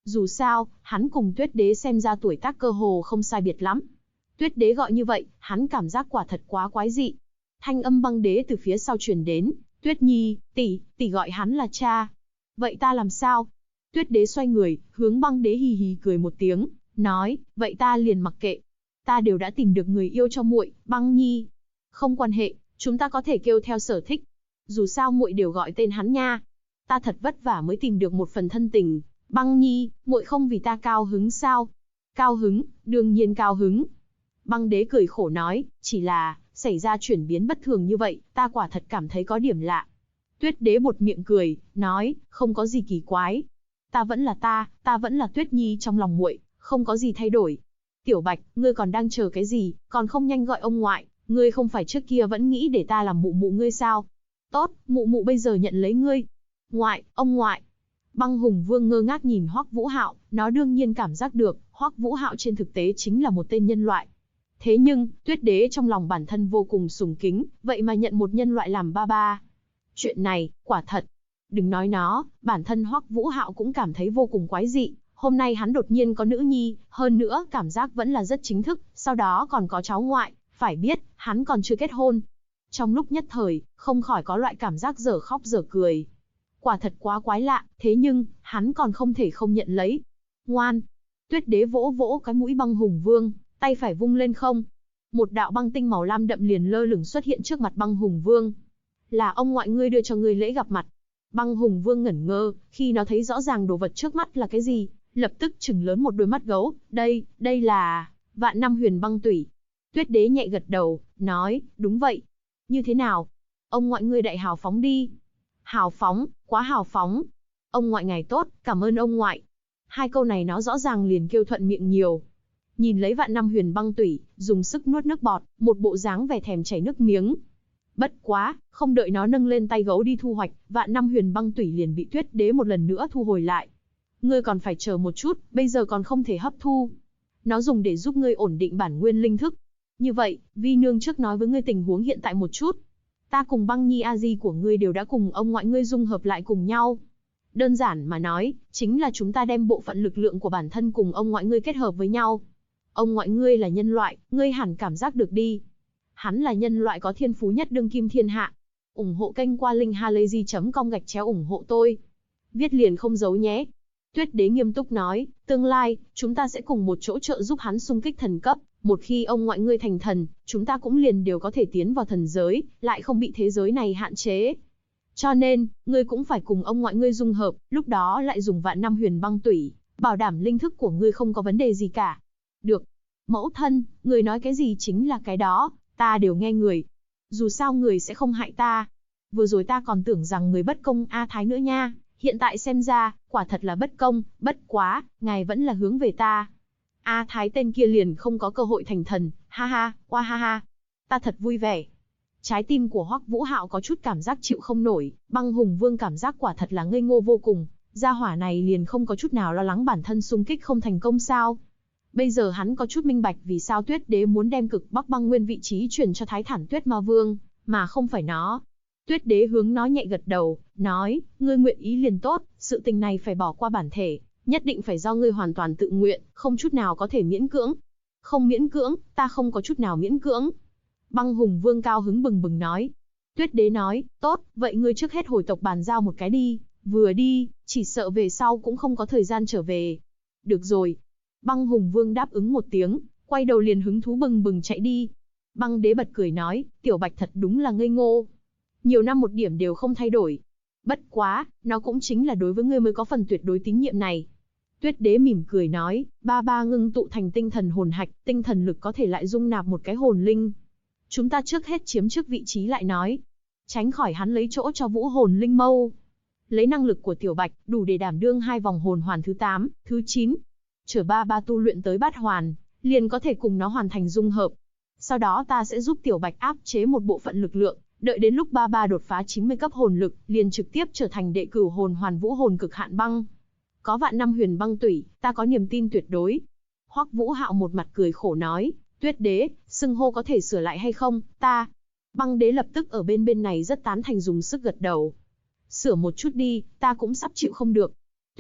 Dù sao, hắn cùng Tuyết Đế xem ra tuổi tác cơ hồ không sai biệt lắm. Tuyết Đế gọi như vậy, hắn cảm giác quả thật quá quái dị. Thanh âm Băng Đế từ phía sau truyền đến, Tuyết Nhi, tỷ gọi hắn là cha. Vậy ta làm sao? Tuyết Đế xoay người, hướng Băng Đế hì hì cười một tiếng, nói, vậy ta liền mặc kệ. Ta đều đã tìm được người yêu cho muội, Băng Nhi. Không quan hệ, chúng ta có thể kêu theo sở thích. Dù sao muội đều gọi tên hắn nha. Ta thật vất vả mới tìm được một phần thân tình, Băng Nhi, muội không vì ta cao hứng sao? Cao hứng, đương nhiên cao hứng. Băng Đế cười khổ nói, chỉ là, xảy ra chuyển biến bất thường như vậy, ta quả thật cảm thấy có điểm lạ. Tuyết Đế buột miệng cười, nói, không có gì kỳ quái. Ta vẫn là ta vẫn là Tuyết Nhi trong lòng muội, không có gì thay đổi. Tiểu Bạch, ngươi còn đang chờ cái gì, còn không nhanh gọi ông ngoại, ngươi không phải trước kia vẫn nghĩ để ta làm mụ mụ ngươi sao? Tốt, mụ mụ bây giờ nhận lấy ngươi. Ngoại, ông ngoại. Băng Hùng Vương ngơ ngác nhìn Hoắc Vũ Hạo, nó đương nhiên cảm giác được, Hoắc Vũ Hạo trên thực tế chính là một tên nhân loại. Thế nhưng, Tuyết Đế trong lòng bản thân vô cùng sùng kính, vậy mà nhận một nhân loại làm ba ba. Chuyện này, quả thật. Đừng nói nó, bản thân Hoắc Vũ Hạo cũng cảm thấy vô cùng quái dị. Hôm nay hắn đột nhiên có nữ nhi, hơn nữa cảm giác vẫn là rất chính thức, sau đó còn có cháu ngoại, phải biết, hắn còn chưa kết hôn. Trong lúc nhất thời, không khỏi có loại cảm giác dở khóc dở cười. Quả thật quá quái lạ, thế nhưng, hắn còn không thể không nhận lấy. Ngoan! Tuyết Đế vỗ vỗ cái mũi Băng Hùng Vương, tay phải vung lên không. Một đạo băng tinh màu lam đậm liền lơ lửng xuất hiện trước mặt Băng Hùng Vương. Là ông ngoại ngươi đưa cho ngươi lễ gặp mặt. Băng Hùng Vương ngẩn ngơ, khi nó thấy rõ ràng đồ vật trước mắt là cái gì, lập tức trừng lớn một đôi mắt gấu, đây là Vạn Năm Huyền Băng Tủy. Tuyết Đế nhẹ gật đầu, nói, đúng vậy. Như thế nào? Ông ngoại ngươi đại hào phóng đi. Hào phóng, quá hào phóng. Ông ngoại ngài tốt, cảm ơn ông ngoại. Hai câu này nó rõ ràng liền kêu thuận miệng nhiều. Nhìn lấy Vạn Năm Huyền Băng Tủy, dùng sức nuốt nước bọt, một bộ dáng vẻ thèm chảy nước miếng. Bất quá, không đợi nó nâng lên tay gấu đi thu hoạch, Vạn Năm Huyền Băng Tủy liền bị Tuyết Đế một lần nữa thu hồi lại. Ngươi còn phải chờ một chút, bây giờ còn không thể hấp thu. Nó dùng để giúp ngươi ổn định bản nguyên linh thức. Như vậy, Vi Nương trước nói với ngươi tình huống hiện tại một chút. Ta cùng Băng Nhi A Di của ngươi đều đã cùng ông ngoại ngươi dung hợp lại cùng nhau. Đơn giản mà nói, chính là chúng ta đem bộ phận lực lượng của bản thân cùng ông ngoại ngươi kết hợp với nhau. Ông ngoại ngươi là nhân loại, ngươi hẳn cảm giác được đi. Hắn là nhân loại có thiên phú nhất đương kim thiên hạ. Ủng hộ kênh qua linkhalazy.com ủng hộ tôi. Viết liền không giấu nhé. Tuyết Đế nghiêm túc nói, tương lai, chúng ta sẽ cùng một chỗ trợ giúp hắn xung kích thần cấp. Một khi ông ngoại ngươi thành thần, chúng ta cũng liền đều có thể tiến vào thần giới, lại không bị thế giới này hạn chế. Cho nên, ngươi cũng phải cùng ông ngoại ngươi dung hợp, lúc đó lại dùng Vạn Năm Huyền Băng Tủy, bảo đảm linh thức của ngươi không có vấn đề gì cả. Được. Mẫu thân, người nói cái gì chính là cái đó, ta đều nghe người. Dù sao người sẽ không hại ta. Vừa rồi ta còn tưởng rằng người bất công A Thái nữa nha, hiện tại xem ra, quả thật là bất công, bất quá, ngài vẫn là hướng về ta. A Thái tên kia liền không có cơ hội thành thần, ha ha, oa ha ha. Ta thật vui vẻ. Trái tim của Hoắc Vũ Hạo có chút cảm giác chịu không nổi, Băng Hùng Vương cảm giác quả thật là ngây ngô vô cùng, gia hỏa này liền không có chút nào lo lắng bản thân xung kích không thành công sao. Bây giờ hắn có chút minh bạch vì sao Tuyết Đế muốn đem Cực Bắc Băng Nguyên vị trí truyền cho Thái Thản Tuyết Ma Vương, mà không phải nó. Tuyết Đế hướng nó nhẹ gật đầu, nói, ngươi nguyện ý liền tốt, sự tình này phải bỏ qua bản thể, nhất định phải do ngươi hoàn toàn tự nguyện, không chút nào có thể miễn cưỡng. Không miễn cưỡng, ta không có chút nào miễn cưỡng. Băng Hùng Vương cao hứng bừng bừng nói. Tuyết Đế nói, tốt, vậy ngươi trước hết hồi tộc bàn giao một cái đi, vừa đi, chỉ sợ về sau cũng không có thời gian trở về. Được rồi. Băng Hùng Vương đáp ứng một tiếng, quay đầu liền hứng thú bừng bừng chạy đi. Băng Đế bật cười nói, Tiểu Bạch thật đúng là ngây ngô. Nhiều năm một điểm đều không thay đổi. Bất quá, nó cũng chính là đối với ngươi mới có phần tuyệt đối tín nhiệm này. Tuyết Đế mỉm cười nói, ba ba ngưng tụ thành tinh thần hồn hạch, tinh thần lực có thể lại dung nạp một cái hồn linh. Chúng ta trước hết chiếm trước vị trí lại nói. Tránh khỏi hắn lấy chỗ cho vũ hồn linh mâu. Lấy năng lực của Tiểu Bạch, đủ để đảm đương 2 vòng hồn hoàn thứ 8, thứ 9. Chờ ba ba tu luyện tới bát hoàn, liền có thể cùng nó hoàn thành dung hợp. Sau đó ta sẽ giúp Tiểu Bạch áp chế một bộ phận lực lượng, đợi đến lúc ba ba đột phá 90 cấp hồn lực, liền trực tiếp trở thành đệ cửu hồn hoàn vũ hồn cực hạn băng. Có Vạn Năm Huyền Băng Tủy, ta có niềm tin tuyệt đối. Hoắc Vũ Hạo một mặt cười khổ nói, Tuyết Đế, xưng hô có thể sửa lại hay không, ta. Băng Đế lập tức ở bên này rất tán thành dùng sức gật đầu. Sửa một chút đi, ta cũng sắp chịu không được.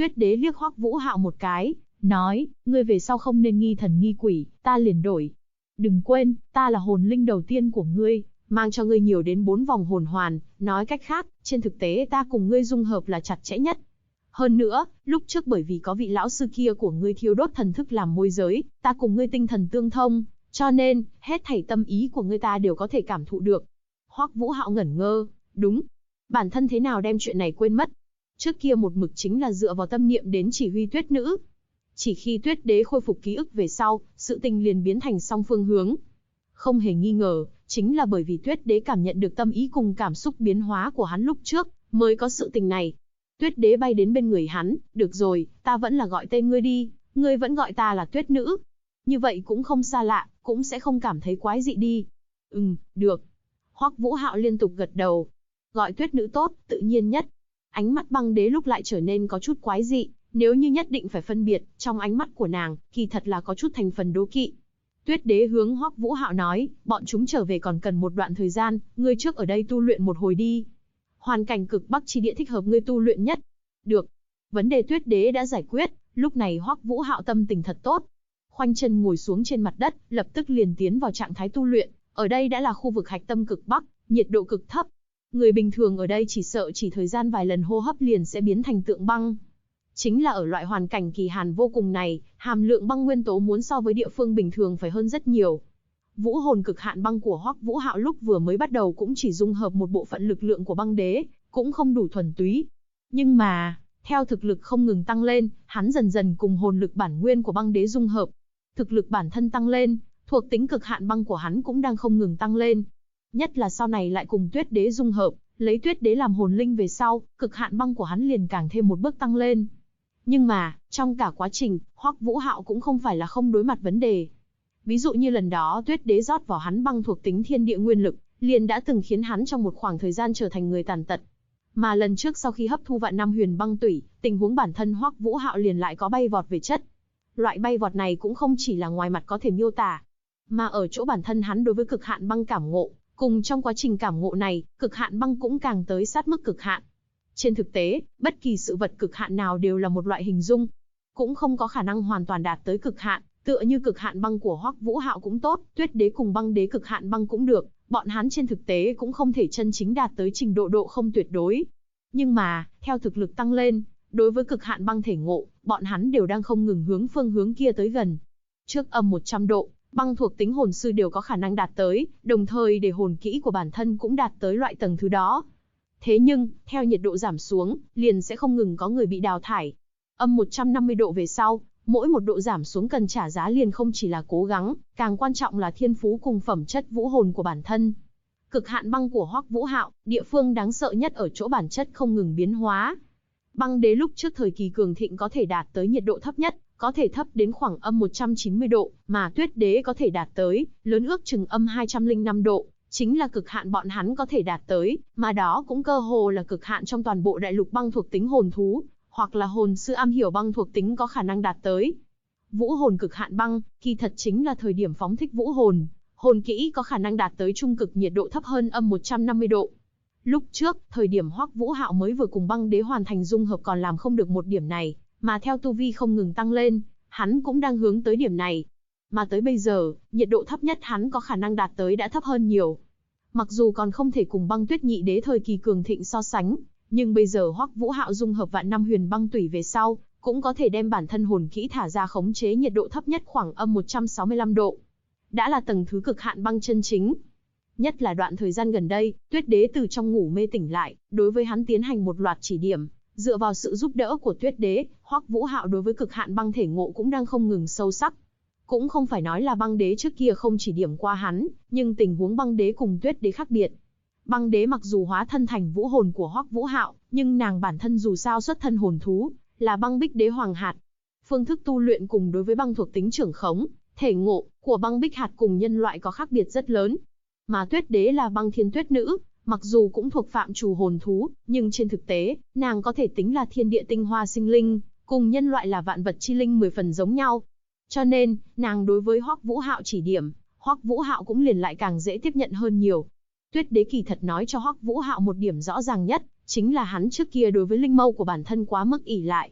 Tuyết đế liếc Hoắc Vũ Hạo một cái, nói, ngươi về sau không nên nghi thần nghi quỷ, ta liền đổi. Đừng quên, ta là hồn linh đầu tiên của ngươi, mang cho ngươi nhiều đến 4 vòng hồn hoàn, nói cách khác, trên thực tế ta cùng ngươi dung hợp là chặt chẽ nhất. Hơn nữa, lúc trước bởi vì có vị lão sư kia của ngươi thiêu đốt thần thức làm môi giới, ta cùng ngươi tinh thần tương thông, cho nên, hết thảy tâm ý của ngươi ta đều có thể cảm thụ được. Hoắc Vũ Hạo ngẩn ngơ, đúng, bản thân thế nào đem chuyện này quên mất. Trước kia một mực chính là dựa vào tâm niệm đến chỉ huy Tuyết nữ. Chỉ khi Tuyết đế khôi phục ký ức về sau, sự tình liền biến thành song phương hướng. Không hề nghi ngờ, chính là bởi vì Tuyết đế cảm nhận được tâm ý cùng cảm xúc biến hóa của hắn lúc trước, mới có sự tình này. Tuyết đế bay đến bên người hắn, được rồi, ta vẫn là gọi tên ngươi đi, ngươi vẫn gọi ta là Tuyết nữ. Như vậy cũng không xa lạ, cũng sẽ không cảm thấy quái dị đi. Được. Hoắc Vũ Hạo liên tục gật đầu. Gọi Tuyết nữ tốt, tự nhiên nhất. Ánh mắt băng đế lúc lại trở nên có chút quái dị, nếu như nhất định phải phân biệt, trong ánh mắt của nàng, kỳ thật là có chút thành phần đố kỵ. Tuyết đế hướng Hoắc Vũ Hạo nói, bọn chúng trở về còn cần một đoạn thời gian, ngươi trước ở đây tu luyện một hồi đi. Hoàn cảnh cực Bắc chi địa thích hợp ngươi tu luyện nhất. Được. Vấn đề Tuyết đế đã giải quyết, lúc này Hoắc Vũ Hạo tâm tình thật tốt. Khoanh chân ngồi xuống trên mặt đất, lập tức liền tiến vào trạng thái tu luyện. Ở đây đã là khu vực hạch tâm cực Bắc, nhiệt độ cực thấp. Người bình thường ở đây chỉ sợ chỉ thời gian vài lần hô hấp liền sẽ biến thành tượng băng. Chính là ở loại hoàn cảnh kỳ hàn vô cùng này, hàm lượng băng nguyên tố muốn so với địa phương bình thường phải hơn rất nhiều. Vũ hồn cực hạn băng của Hoắc Vũ Hạo lúc vừa mới bắt đầu cũng chỉ dung hợp một bộ phận lực lượng của băng đế, cũng không đủ thuần túy. Nhưng mà, theo thực lực không ngừng tăng lên, hắn dần dần cùng hồn lực bản nguyên của băng đế dung hợp. Thực lực bản thân tăng lên, thuộc tính cực hạn băng của hắn cũng đang không ngừng tăng lên. Nhất là sau này lại cùng Tuyết đế dung hợp, lấy Tuyết đế làm hồn linh về sau, cực hạn băng của hắn liền càng thêm một bước tăng lên. Nhưng mà, trong cả quá trình, Hoắc Vũ Hạo cũng không phải là không đối mặt vấn đề. Ví dụ như lần đó Tuyết đế rót vào hắn băng thuộc tính thiên địa nguyên lực, liền đã từng khiến hắn trong một khoảng thời gian trở thành người tàn tật. Mà lần trước sau khi hấp thu vạn năm huyền băng tủy, tình huống bản thân Hoắc Vũ Hạo liền lại có bay vọt về chất. Loại bay vọt này cũng không chỉ là ngoài mặt có thể miêu tả, mà ở chỗ bản thân hắn đối với cực hạn băng cảm ngộ, cùng trong quá trình cảm ngộ này, cực hạn băng cũng càng tới sát mức cực hạn. Trên thực tế, bất kỳ sự vật cực hạn nào đều là một loại hình dung, cũng không có khả năng hoàn toàn đạt tới cực hạn, tựa như cực hạn băng của Hoắc Vũ Hạo cũng tốt, Tuyết đế cùng băng đế cực hạn băng cũng được, bọn hắn trên thực tế cũng không thể chân chính đạt tới trình độ độ không tuyệt đối. Nhưng mà, theo thực lực tăng lên, đối với cực hạn băng thể ngộ, bọn hắn đều đang không ngừng hướng phương hướng kia tới gần. Trước âm 100 độ, băng thuộc tính hồn sư đều có khả năng đạt tới, đồng thời để hồn kỹ của bản thân cũng đạt tới loại tầng thứ đó. Thế nhưng, theo nhiệt độ giảm xuống, liền sẽ không ngừng có người bị đào thải. Âm 150 độ về sau, mỗi một độ giảm xuống cần trả giá liền không chỉ là cố gắng, càng quan trọng là thiên phú cùng phẩm chất vũ hồn của bản thân. Cực hạn băng của Hoắc Vũ Hạo, địa phương đáng sợ nhất ở chỗ bản chất không ngừng biến hóa. Băng đế lúc trước thời kỳ cường thịnh có thể đạt tới nhiệt độ thấp nhất, có thể thấp đến khoảng âm 190 độ, mà Tuyết đế có thể đạt tới, lớn ước chừng âm 205 độ, chính là cực hạn bọn hắn có thể đạt tới, mà đó cũng cơ hồ là cực hạn trong toàn bộ đại lục băng thuộc tính hồn thú, hoặc là hồn sư am hiểu băng thuộc tính có khả năng đạt tới. Vũ hồn cực hạn băng, kỳ thật chính là thời điểm phóng thích vũ hồn, hồn kỹ có khả năng đạt tới trung cực nhiệt độ thấp hơn âm 150 độ. Lúc trước, thời điểm Hoắc Vũ Hạo mới vừa cùng băng đế hoàn thành dung hợp còn làm không được một điểm này, mà theo tu vi không ngừng tăng lên, hắn cũng đang hướng tới điểm này. Mà tới bây giờ, nhiệt độ thấp nhất hắn có khả năng đạt tới đã thấp hơn nhiều. Mặc dù còn không thể cùng băng tuyết nhị đế thời kỳ cường thịnh so sánh, nhưng bây giờ Hoắc Vũ Hạo dung hợp vạn năm huyền băng tủy về sau, cũng có thể đem bản thân hồn kỹ thả ra khống chế nhiệt độ thấp nhất khoảng âm 165 độ. Đã là tầng thứ cực hạn băng chân chính. Nhất là đoạn thời gian gần đây, Tuyết đế từ trong ngủ mê tỉnh lại, đối với hắn tiến hành một loạt chỉ điểm. Dựa vào sự giúp đỡ của Tuyết đế, Hoắc Vũ Hạo đối với cực hạn băng thể ngộ cũng đang không ngừng sâu sắc. Cũng không phải nói là băng đế trước kia không chỉ điểm qua hắn, nhưng tình huống băng đế cùng Tuyết đế khác biệt. Băng đế mặc dù hóa thân thành vũ hồn của Hoắc Vũ Hạo, nhưng nàng bản thân dù sao xuất thân hồn thú, là băng bích đế hoàng hạt. Phương thức tu luyện cùng đối với băng thuộc tính trưởng khống, thể ngộ của băng bích hạt cùng nhân loại có khác biệt rất lớn. Mà Tuyết đế là băng thiên tuyết nữ, mặc dù cũng thuộc phạm trù hồn thú, nhưng trên thực tế, nàng có thể tính là thiên địa tinh hoa sinh linh, cùng nhân loại là vạn vật chi linh 10 phần giống nhau. Cho nên, nàng đối với Hoắc Vũ Hạo chỉ điểm, Hoắc Vũ Hạo cũng liền lại càng dễ tiếp nhận hơn nhiều. Tuyết đế kỳ thật nói cho Hoắc Vũ Hạo một điểm rõ ràng nhất, chính là hắn trước kia đối với linh mâu của bản thân quá mức ỷ lại.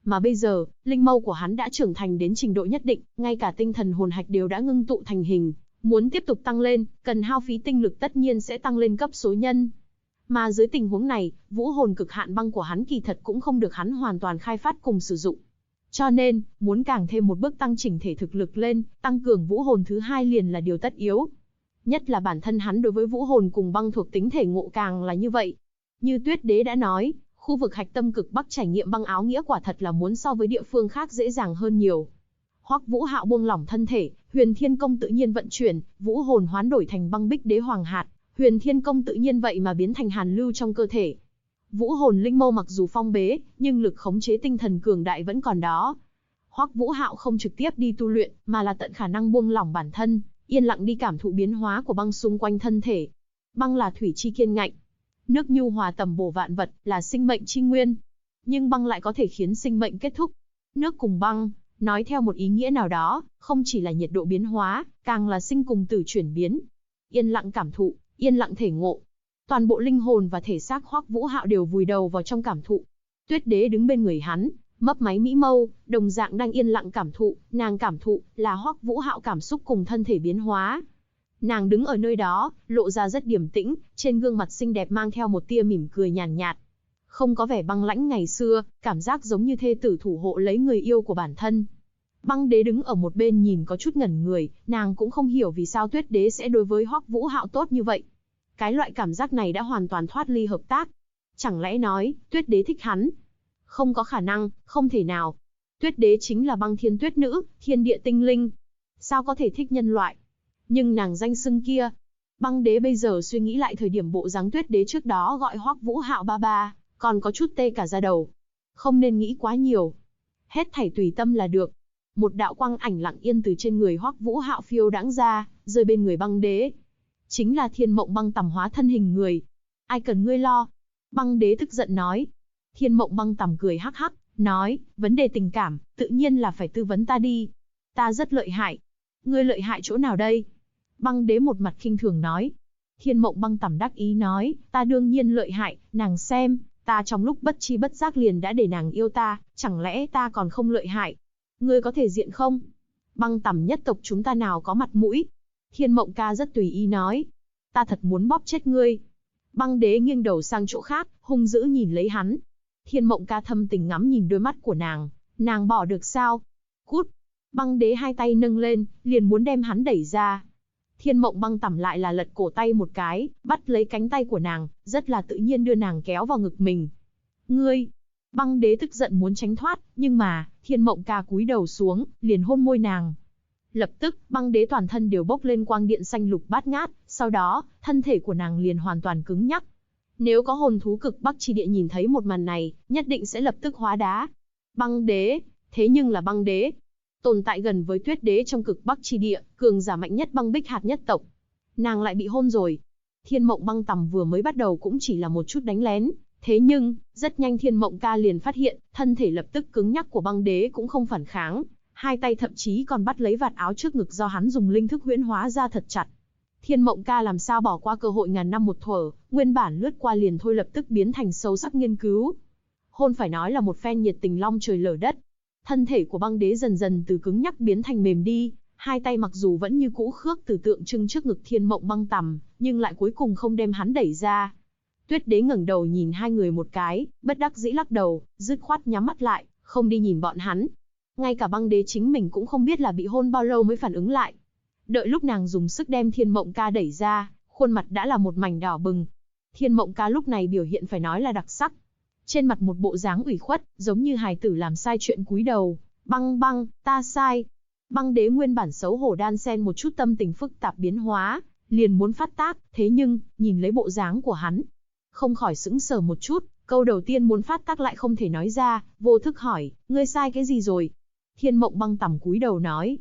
Mà bây giờ, linh mâu của hắn đã trưởng thành đến trình độ nhất định, ngay cả tinh thần hồn hạch đều đã ngưng tụ thành hình. Muốn tiếp tục tăng lên, cần hao phí tinh lực tất nhiên sẽ tăng lên cấp số nhân. Mà dưới tình huống này, vũ hồn cực hạn băng của hắn kỳ thật cũng không được hắn hoàn toàn khai phát cùng sử dụng. Cho nên, muốn càng thêm một bước tăng chỉnh thể thực lực lên, tăng cường vũ hồn thứ hai liền là điều tất yếu. Nhất là bản thân hắn đối với vũ hồn cùng băng thuộc tính thể ngộ càng là như vậy. Như Tuyết Đế đã nói, khu vực hạch tâm cực bắc trải nghiệm băng áo nghĩa quả thật là muốn so với địa phương khác dễ dàng hơn nhiều. Hoắc Vũ Hạo buông lỏng thân thể, Huyền Thiên Công tự nhiên vận chuyển, vũ hồn hoán đổi thành băng bích đế hoàng hạt, Huyền Thiên Công tự nhiên vậy mà biến thành hàn lưu trong cơ thể. Vũ hồn linh mâu mặc dù phong bế, nhưng lực khống chế tinh thần cường đại vẫn còn đó. Hoắc Vũ Hạo không trực tiếp đi tu luyện, mà là tận khả năng buông lỏng bản thân, yên lặng đi cảm thụ biến hóa của băng xung quanh thân thể. Băng là thủy chi kiên ngạnh, nước nhu hòa tầm bổ vạn vật, là sinh mệnh chi nguyên. Nhưng băng lại có thể khiến sinh mệnh kết thúc. Nước cùng băng, nói theo một ý nghĩa nào đó, không chỉ là nhiệt độ biến hóa, càng là sinh cùng tử chuyển biến. Yên lặng cảm thụ, yên lặng thể ngộ. Toàn bộ linh hồn và thể xác Hoắc Vũ Hạo đều vùi đầu vào trong cảm thụ. Tuyết Đế đứng bên người hắn, mấp máy mỹ mâu, đồng dạng đang yên lặng cảm thụ, nàng cảm thụ là Hoắc Vũ Hạo cảm xúc cùng thân thể biến hóa. Nàng đứng ở nơi đó, lộ ra rất điềm tĩnh, trên gương mặt xinh đẹp mang theo một tia mỉm cười nhàn nhạt. Không có vẻ băng lãnh ngày xưa, cảm giác giống như thê tử thủ hộ lấy người yêu của bản thân. Băng Đế đứng ở một bên nhìn có chút ngẩn người, nàng cũng không hiểu vì sao Tuyết Đế sẽ đối với Hoắc Vũ Hạo tốt như vậy. Cái loại cảm giác này đã hoàn toàn thoát ly hợp tác. Chẳng lẽ nói, Tuyết Đế thích hắn? Không có khả năng, không thể nào. Tuyết Đế chính là băng thiên tuyết nữ, thiên địa tinh linh. Sao có thể thích nhân loại? Nhưng nàng danh xưng kia. Băng Đế bây giờ suy nghĩ lại thời điểm bộ dáng Tuyết Đế trước đó gọi Hoắc Vũ Hạo ba ba, còn có chút tê cả da đầu. Không nên nghĩ quá nhiều. Hết thảy tùy tâm là được. Một đạo quang ảnh lặng yên từ trên người Hoắc Vũ Hạo phiêu đãng ra, rơi bên người Băng Đế. Chính là Thiên Mộng Băng Tầm hóa thân hình người. Ai cần ngươi lo? Băng Đế tức giận nói. Thiên Mộng Băng Tầm cười hắc hắc, nói, vấn đề tình cảm, tự nhiên là phải tư vấn ta đi. Ta rất lợi hại. Ngươi lợi hại chỗ nào đây? Băng Đế một mặt khinh thường nói. Thiên Mộng Băng Tầm đắc ý nói, ta đương nhiên lợi hại, nàng xem, ta trong lúc bất chi bất giác liền đã để nàng yêu ta, chẳng lẽ ta còn không lợi hại? Ngươi có thể diện không? Băng Tầm nhất tộc chúng ta nào có mặt mũi? Thiên Mộng ca rất tùy ý nói. Ta thật muốn bóp chết ngươi. Băng Đế nghiêng đầu sang chỗ khác, hung dữ nhìn lấy hắn. Thiên Mộng ca thâm tình ngắm nhìn đôi mắt của nàng bỏ được sao? Cút! Băng Đế hai tay nâng lên, liền muốn đem hắn đẩy ra. Thiên Mộng Băng Tầm lại là lật cổ tay một cái, bắt lấy cánh tay của nàng, rất là tự nhiên đưa nàng kéo vào ngực mình. Ngươi! Băng Đế tức giận muốn tránh thoát, nhưng mà, Thiên Mộng ca cúi đầu xuống, liền hôn môi nàng. Lập tức, Băng Đế toàn thân đều bốc lên quang điện xanh lục bát ngát, sau đó, thân thể của nàng liền hoàn toàn cứng nhắc. Nếu có hồn thú cực Bắc chi địa nhìn thấy một màn này, nhất định sẽ lập tức hóa đá. Băng Đế, thế nhưng là Băng Đế, tồn tại gần với Tuyết Đế trong cực Bắc chi địa, cường giả mạnh nhất băng bích hạt nhất tộc. Nàng lại bị hôn rồi. Thiên Mộng Băng Tầm vừa mới bắt đầu cũng chỉ là một chút đánh lén, thế nhưng, rất nhanh Thiên Mộng ca liền phát hiện, thân thể lập tức cứng nhắc của Băng Đế cũng không phản kháng, hai tay thậm chí còn bắt lấy vạt áo trước ngực do hắn dùng linh thức huyễn hóa ra thật chặt. Thiên Mộng ca làm sao bỏ qua cơ hội ngàn năm một thuở, nguyên bản lướt qua liền thôi lập tức biến thành sâu sắc nghiên cứu. Hôn phải nói là một phen nhiệt tình long trời lở đất. Thân thể của Băng Đế dần dần từ cứng nhắc biến thành mềm đi, hai tay mặc dù vẫn như cũ khước từ tượng trưng trước ngực Thiên Mộng Băng Tầm, nhưng lại cuối cùng không đem hắn đẩy ra. Tuyết Đế ngẩng đầu nhìn hai người một cái, bất đắc dĩ lắc đầu, dứt khoát nhắm mắt lại, không đi nhìn bọn hắn. Ngay cả Băng Đế chính mình cũng không biết là bị hôn bao lâu mới phản ứng lại. Đợi lúc nàng dùng sức đem Thiên Mộng ca đẩy ra, khuôn mặt đã là một mảnh đỏ bừng. Thiên Mộng ca lúc này biểu hiện phải nói là đặc sắc. Trên mặt một bộ dáng ủy khuất, giống như hài tử làm sai chuyện cúi đầu. Băng băng, ta sai. Băng Đế nguyên bản xấu hổ đan xen một chút tâm tình phức tạp biến hóa, liền muốn phát tác, thế nhưng, nhìn lấy bộ dáng của hắn, không khỏi sững sờ một chút, câu đầu tiên muốn phát tác lại không thể nói ra, vô thức hỏi, ngươi sai cái gì rồi? Thiên Mộng Băng Tầm cúi đầu nói,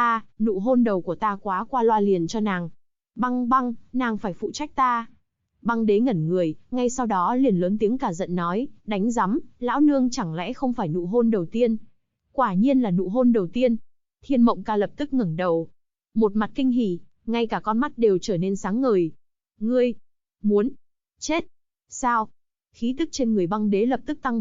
nụ hôn đầu của ta quá qua loa liền cho nàng. Băng băng, nàng phải phụ trách ta. Băng Đế ngẩn người, ngay sau đó liền lớn tiếng cả giận nói, đánh rắm, lão nương chẳng lẽ không phải nụ hôn đầu tiên? Quả nhiên là nụ hôn đầu tiên. Thiên Mộng ca lập tức ngẩng đầu, một mặt kinh hỉ, ngay cả con mắt đều trở nên sáng ngời. Ngươi, muốn chết, sao? Khí tức trên người Băng Đế lập tức tăng vọt,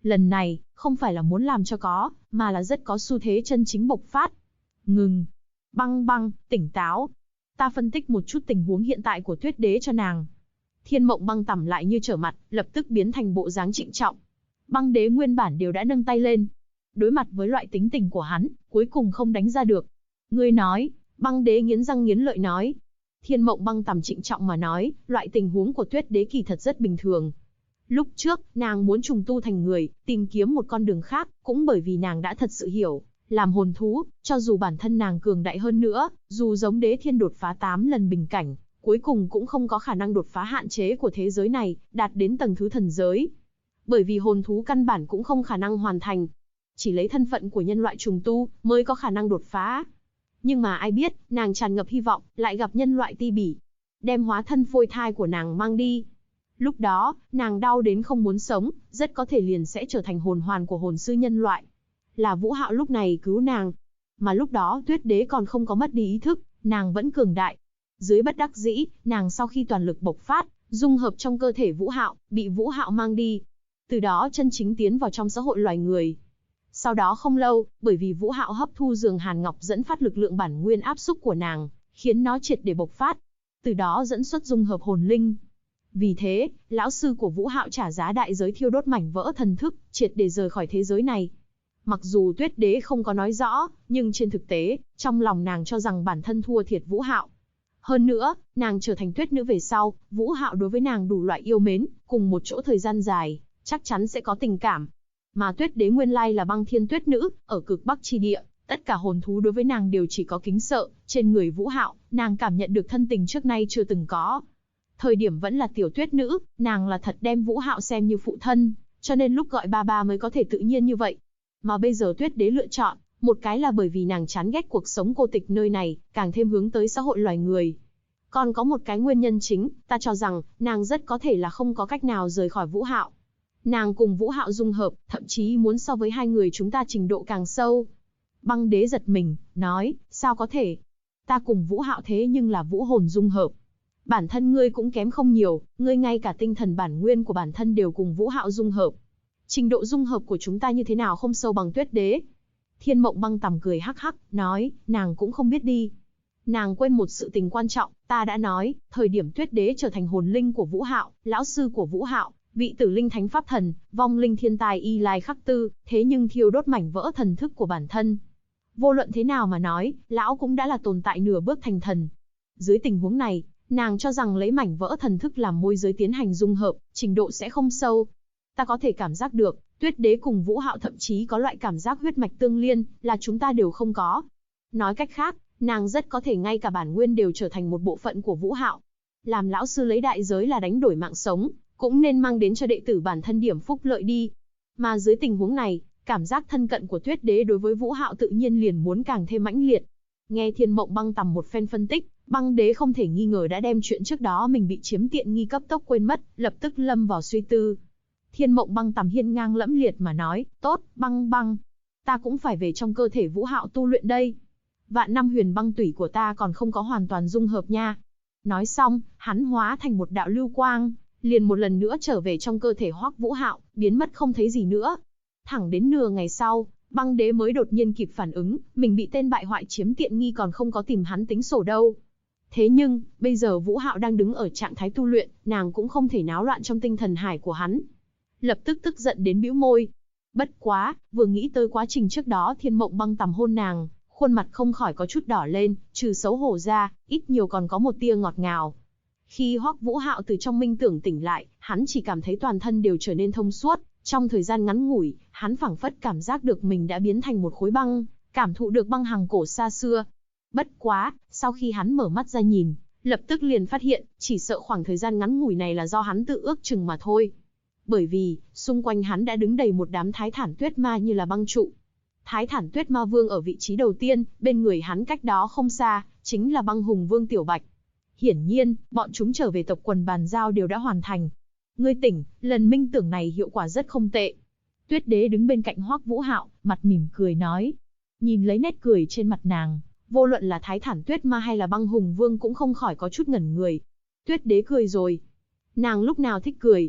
Lần này, không phải là muốn làm cho có, mà là rất có xu thế chân chính bộc phát. Ngừng. Băng băng, tỉnh táo. Ta phân tích một chút tình huống hiện tại của Tuyết Đế cho nàng. Thiên Mộng Băng tằm lại như trở mặt, lập tức biến thành bộ dáng trịnh trọng. Băng Đế nguyên bản đều đã nâng tay lên. Đối mặt với loại tính tình của hắn, cuối cùng không đánh ra được. Ngươi nói, Băng Đế nghiến răng nghiến lợi nói. Thiên Mộng Băng tằm trịnh trọng mà nói, loại tình huống của Tuyết Đế kỳ thật rất bình thường. Lúc trước, nàng muốn trùng tu thành người, tìm kiếm một con đường khác, cũng bởi vì nàng đã thật sự hiểu, làm hồn thú, cho dù bản thân nàng cường đại hơn nữa, dù giống Đế Thiên đột phá 8 lần bình cảnh, cuối cùng cũng không có khả năng đột phá hạn chế của thế giới này, đạt đến tầng thứ thần giới. Bởi vì hồn thú căn bản cũng không khả năng hoàn thành. Chỉ lấy thân phận của nhân loại trùng tu, mới có khả năng đột phá. Nhưng mà ai biết, nàng tràn ngập hy vọng, lại gặp nhân loại ti bỉ. Đem hóa thân phôi thai của nàng mang đi. Lúc đó, nàng đau đến không muốn sống, rất có thể liền sẽ trở thành hồn hoàn của hồn sư nhân loại. Là Vũ Hạo lúc này cứu nàng. Mà lúc đó Tuyết Đế còn không có mất đi ý thức, nàng vẫn cường đại. Dưới bất đắc dĩ, nàng sau khi toàn lực bộc phát, dung hợp trong cơ thể Vũ Hạo, bị Vũ Hạo mang đi. Từ đó chân chính tiến vào trong xã hội loài người. Sau đó không lâu, bởi vì Vũ Hạo hấp thu giường hàn ngọc dẫn phát lực lượng bản nguyên áp xúc của nàng, khiến nó triệt để bộc phát. Từ đó dẫn xuất dung hợp hồn linh. Vì thế, lão sư của Vũ Hạo trả giá đại giới thiêu đốt mảnh vỡ thần thức, triệt để rời khỏi thế giới này. Mặc dù Tuyết Đế không có nói rõ, nhưng trên thực tế, trong lòng nàng cho rằng bản thân thua thiệt Vũ Hạo. Hơn nữa, nàng trở thành Tuyết Nữ về sau, Vũ Hạo đối với nàng đủ loại yêu mến, cùng một chỗ thời gian dài, chắc chắn sẽ có tình cảm. Mà Tuyết Đế nguyên lai là Băng Thiên Tuyết Nữ, ở cực Bắc chi địa, tất cả hồn thú đối với nàng đều chỉ có kính sợ, trên người Vũ Hạo, nàng cảm nhận được thân tình trước nay chưa từng có. Thời điểm vẫn là tiểu Tuyết Nữ, nàng là thật đem Vũ Hạo xem như phụ thân, cho nên lúc gọi ba ba mới có thể tự nhiên như vậy. Mà bây giờ Tuyết Đế lựa chọn, một cái là bởi vì nàng chán ghét cuộc sống cô tịch nơi này, càng thêm hướng tới xã hội loài người. Còn có một cái nguyên nhân chính, ta cho rằng, nàng rất có thể là không có cách nào rời khỏi Vũ Hạo. Nàng cùng Vũ Hạo dung hợp, thậm chí muốn so với hai người chúng ta trình độ càng sâu. Băng Đế giật mình, nói, sao có thể? Ta cùng Vũ Hạo thế nhưng là vũ hồn dung hợp. Bản thân ngươi cũng kém không nhiều, ngươi ngay cả tinh thần bản nguyên của bản thân đều cùng Vũ Hạo dung hợp. Trình độ dung hợp của chúng ta như thế nào không sâu bằng Tuyết Đế? Thiên Mộng Băng tằm cười hắc hắc, nói, nàng cũng không biết đi. Nàng quên một sự tình quan trọng, ta đã nói, thời điểm Tuyết Đế trở thành hồn linh của Vũ Hạo, lão sư của Vũ Hạo, vị tử linh thánh pháp thần, vong linh thiên tài Y Lai Khắc Tư, thế nhưng thiêu đốt mảnh vỡ thần thức của bản thân. Vô luận thế nào mà nói, lão cũng đã là tồn tại nửa bước thành thần. Dưới tình huống này, nàng cho rằng lấy mảnh vỡ thần thức làm môi giới tiến hành dung hợp, trình độ sẽ không sâu. Ta có thể cảm giác được, Tuyết Đế cùng Vũ Hạo thậm chí có loại cảm giác huyết mạch tương liên, là chúng ta đều không có. Nói cách khác, nàng rất có thể ngay cả bản nguyên đều trở thành một bộ phận của Vũ Hạo. Làm lão sư lấy đại giới là đánh đổi mạng sống, cũng nên mang đến cho đệ tử bản thân điểm phúc lợi đi. Mà dưới tình huống này, cảm giác thân cận của Tuyết Đế đối với Vũ Hạo tự nhiên liền muốn càng thêm mãnh liệt. Nghe Thiên Mộng Băng tằm một phen phân tích, Băng Đế không thể nghi ngờ đã đem chuyện trước đó mình bị chiếm tiện nghi cấp tốc quên mất, lập tức lâm vào suy tư. Thiên Mộng Băng tằm hiên ngang lẫm liệt mà nói, tốt, băng băng. Ta cũng phải về trong cơ thể Vũ Hạo tu luyện đây. Vạn năm huyền băng tủy của ta còn không có hoàn toàn dung hợp nha. Nói xong, hắn hóa thành một đạo lưu quang, liền một lần nữa trở về trong cơ thể Hoắc Vũ Hạo, biến mất không thấy gì nữa. Thẳng đến nửa ngày sau, Băng Đế mới đột nhiên kịp phản ứng, mình bị tên bại hoại chiếm tiện nghi còn không có tìm hắn tính sổ đâu. Thế nhưng, bây giờ Vũ Hạo đang đứng ở trạng thái tu luyện, nàng cũng không thể náo loạn trong tinh thần hải của hắn. Lập tức tức giận đến bĩu môi. Bất quá, vừa nghĩ tới quá trình trước đó Thiên Mộng Băng tằm hôn nàng, khuôn mặt không khỏi có chút đỏ lên, trừ xấu hổ ra, ít nhiều còn có một tia ngọt ngào. Khi Hoắc Vũ Hạo từ trong minh tưởng tỉnh lại, hắn chỉ cảm thấy toàn thân đều trở nên thông suốt, trong thời gian ngắn ngủi, hắn phảng phất cảm giác được mình đã biến thành một khối băng, cảm thụ được băng hằng cổ xa xưa. Bất quá, sau khi hắn mở mắt ra nhìn, lập tức liền phát hiện, chỉ sợ khoảng thời gian ngắn ngủi này là do hắn tự ước chừng mà thôi. Bởi vì, xung quanh hắn đã đứng đầy một đám thái thản tuyết ma như là băng trụ. Thái thản tuyết ma vương ở vị trí đầu tiên, bên người hắn cách đó không xa, chính là băng hùng vương Tiểu Bạch. Hiển nhiên, bọn chúng trở về tộc quần bàn giao đều đã hoàn thành. Ngươi tỉnh, lần minh tưởng này hiệu quả rất không tệ. Tuyết Đế đứng bên cạnh Hoắc Vũ Hạo, mặt mỉm cười nói. Nhìn lấy nét cười trên mặt nàng, vô luận là thái thản tuyết ma hay là băng hùng vương cũng không khỏi có chút ngẩn người. Tuyết Đế cười rồi. Nàng lúc nào thích cười.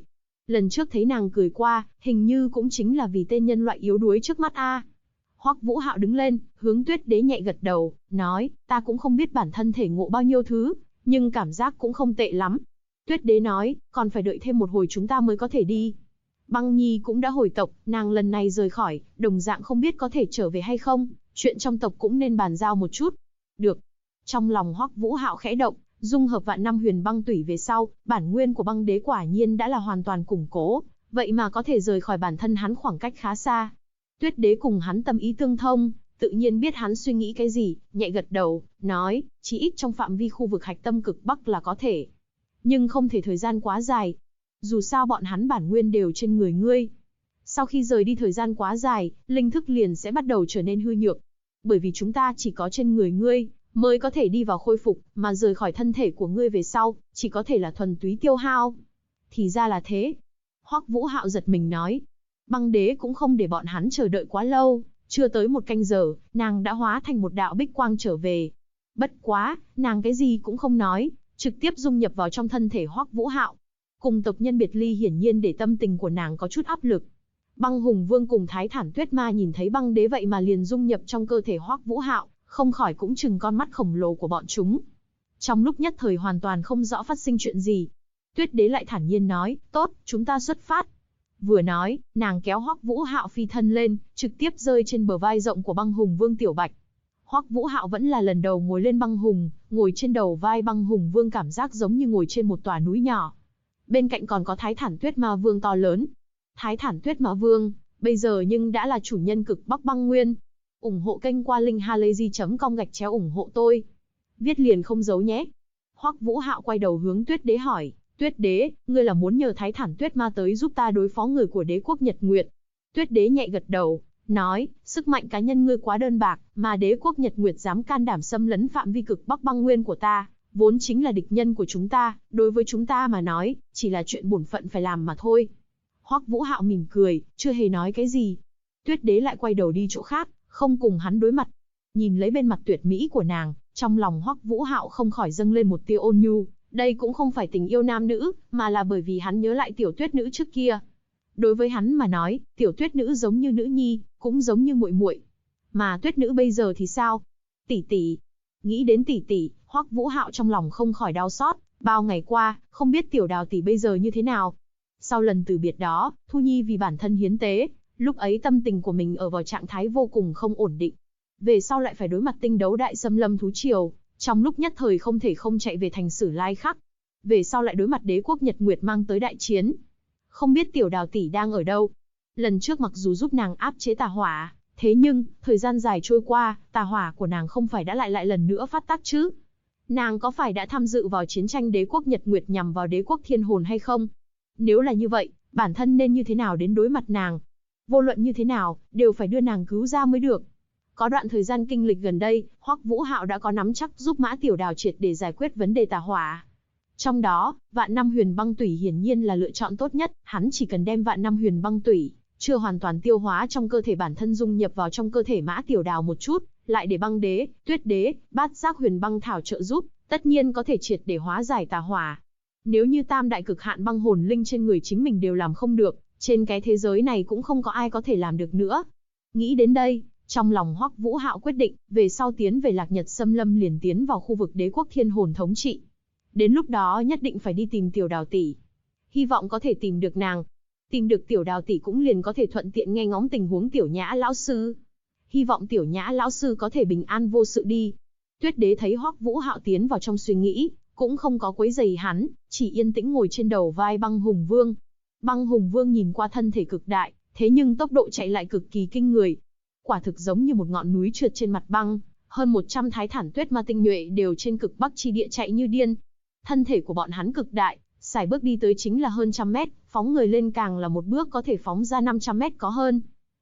Lần trước thấy nàng cười qua, hình như cũng chính là vì tên nhân loại yếu đuối trước mắt a. Hoắc Vũ Hạo đứng lên, hướng Tuyết Đế nhẹ gật đầu, nói, ta cũng không biết bản thân thể ngộ bao nhiêu thứ, nhưng cảm giác cũng không tệ lắm. Tuyết Đế nói, còn phải đợi thêm một hồi chúng ta mới có thể đi. Băng Nhi cũng đã hồi tộc, nàng lần này rời khỏi, đồng dạng không biết có thể trở về hay không, chuyện trong tộc cũng nên bàn giao một chút. Được. Trong lòng Hoắc Vũ Hạo khẽ động, dung hợp vạn năm huyền băng tủy về sau, bản nguyên của băng đế quả nhiên đã là hoàn toàn củng cố, vậy mà có thể rời khỏi bản thân hắn khoảng cách khá xa. Tuyết Đế cùng hắn tâm ý tương thông, tự nhiên biết hắn suy nghĩ cái gì, nhẹ gật đầu, nói, chỉ ít trong phạm vi khu vực hạch tâm cực Bắc là có thể. Nhưng không thể thời gian quá dài. Dù sao bọn hắn bản nguyên đều trên người ngươi. Sau khi rời đi thời gian quá dài, linh thức liền sẽ bắt đầu trở nên hư nhược. Bởi vì chúng ta chỉ có trên người ngươi, mới có thể đi vào khôi phục, mà rời khỏi thân thể của ngươi về sau, chỉ có thể là thuần túy tiêu hao. Thì ra là thế. Hoắc Vũ Hạo giật mình nói. Băng đế cũng không để bọn hắn chờ đợi quá lâu, chưa tới một canh giờ, nàng đã hóa thành một đạo bích quang trở về. Bất quá, nàng cái gì cũng không nói, trực tiếp dung nhập vào trong thân thể Hoắc Vũ Hạo. Cùng tộc nhân biệt ly hiển nhiên để tâm tình của nàng có chút áp lực. Băng Hùng Vương cùng Thái Thản Tuyết Ma nhìn thấy băng đế vậy mà liền dung nhập trong cơ thể Hoắc Vũ Hạo, không khỏi cũng chừng con mắt khổng lồ của bọn chúng. Trong lúc nhất thời hoàn toàn không rõ phát sinh chuyện gì. Tuyết Đế lại thản nhiên nói, tốt, chúng ta xuất phát. Vừa nói, nàng kéo Hoắc Vũ Hạo phi thân lên, trực tiếp rơi trên bờ vai rộng của Băng Hùng Vương Tiểu Bạch. Hoắc Vũ Hạo vẫn là lần đầu ngồi lên băng hùng, ngồi trên đầu vai Băng Hùng Vương cảm giác giống như ngồi trên một tòa núi nhỏ. Bên cạnh còn có Thái Thản Tuyết Ma Vương to lớn. Thái Thản Tuyết Ma Vương, bây giờ nhưng đã là chủ nhân cực Bắc băng nguyên. Ủng hộ kênh qua linkhalazy.com/ủng hộ tôi. Viết liền không giấu nhé. Hoắc Vũ Hạo quay đầu hướng Tuyết Đế hỏi, Tuyết Đế, ngươi là muốn nhờ Thái Thản Tuyết Ma tới giúp ta đối phó người của đế quốc Nhật Nguyệt? Tuyết Đế nhẹ gật đầu, nói, sức mạnh cá nhân ngươi quá đơn bạc, mà đế quốc Nhật Nguyệt dám can đảm xâm lấn phạm vi cực Bắc băng nguyên của ta, vốn chính là địch nhân của chúng ta, đối với chúng ta mà nói, chỉ là chuyện bổn phận phải làm mà thôi. Hoắc Vũ Hạo mỉm cười, chưa hề nói cái gì. Tuyết Đế lại quay đầu đi chỗ khác, không cùng hắn đối mặt. Nhìn lấy bên mặt tuyệt mỹ của nàng, trong lòng Hoắc Vũ Hạo không khỏi dâng lên một tia ôn nhu. Đây cũng không phải tình yêu nam nữ, mà là bởi vì hắn nhớ lại tiểu tuyết nữ trước kia. Đối với hắn mà nói, tiểu tuyết nữ giống như nữ nhi, cũng giống như muội muội. Mà tuyết nữ bây giờ thì sao? Tỷ tỷ. Nghĩ đến tỷ tỷ, Hoắc Vũ Hạo trong lòng không khỏi đau xót. Bao ngày qua, không biết tiểu Đào tỷ bây giờ như thế nào. Sau lần từ biệt đó, Thu Nhi vì bản thân hiến tế, lúc ấy tâm tình của mình ở vào trạng thái vô cùng không ổn định. Về sau lại phải đối mặt tinh đấu đại xâm lâm thú triều, trong lúc nhất thời không thể không chạy về thành Sử Lai Khắc. Về sau lại đối mặt đế quốc Nhật Nguyệt mang tới đại chiến. Không biết tiểu Đào tỷ đang ở đâu. Lần trước mặc dù giúp nàng áp chế tà hỏa, thế nhưng, thời gian dài trôi qua, tà hỏa của nàng không phải đã lại lần nữa phát tác chứ? Nàng có phải đã tham dự vào chiến tranh đế quốc Nhật Nguyệt nhằm vào đế quốc Thiên Hồn hay không? Nếu là như vậy, bản thân nên như thế nào đến đối mặt nàng? Vô luận như thế nào, đều phải đưa nàng cứu ra mới được. Có đoạn thời gian kinh lịch gần đây, Hoắc Vũ Hạo đã có nắm chắc giúp Mã Tiểu Đào triệt để giải quyết vấn đề tà hỏa. Trong đó, vạn năm huyền băng tủy hiển nhiên là lựa chọn tốt nhất, hắn chỉ cần đem vạn năm huyền băng tủy, chưa hoàn toàn tiêu hóa trong cơ thể bản thân dung nhập vào trong cơ thể Mã Tiểu Đào một chút, lại để băng đế, tuyết đế, bát giác huyền băng thảo trợ giúp, tất nhiên có thể triệt để hóa giải tà hỏa. Nếu như tam đại cực hạn băng hồn linh trên người chính mình đều làm không được, trên cái thế giới này cũng không có ai có thể làm được nữa. Nghĩ đến đây, trong lòng Hoắc Vũ Hạo quyết định, về sau tiến về Lạc Nhật Xâm Lâm liền tiến vào khu vực đế quốc Thiên Hồn thống trị. Đến lúc đó nhất định phải đi tìm tiểu Đào tỷ. Hy vọng có thể tìm được nàng. Tìm được tiểu Đào tỷ cũng liền có thể thuận tiện nghe ngóng tình huống tiểu Nhã lão sư. Hy vọng tiểu Nhã lão sư có thể bình an vô sự đi. Tuyết Đế thấy Hoắc Vũ Hạo tiến vào trong suy nghĩ, cũng không có quấy rầy hắn, chỉ yên tĩnh ngồi trên đầu vai Băng Hùng Vương. Băng Hùng Vương nhìn qua thân thể cực đại, thế nhưng tốc độ chạy lại cực kỳ kinh người. Quả thực giống như một ngọn núi trượt trên mặt băng, hơn 100 Thái Thản Tuyết Ma tinh nhuệ đều trên cực Bắc chi địa chạy như điên. Thân thể của bọn hắn cực đại, sải bước đi tới chính là hơn 100 mét, phóng người lên càng là một bước có thể phóng ra 500 mét có hơn.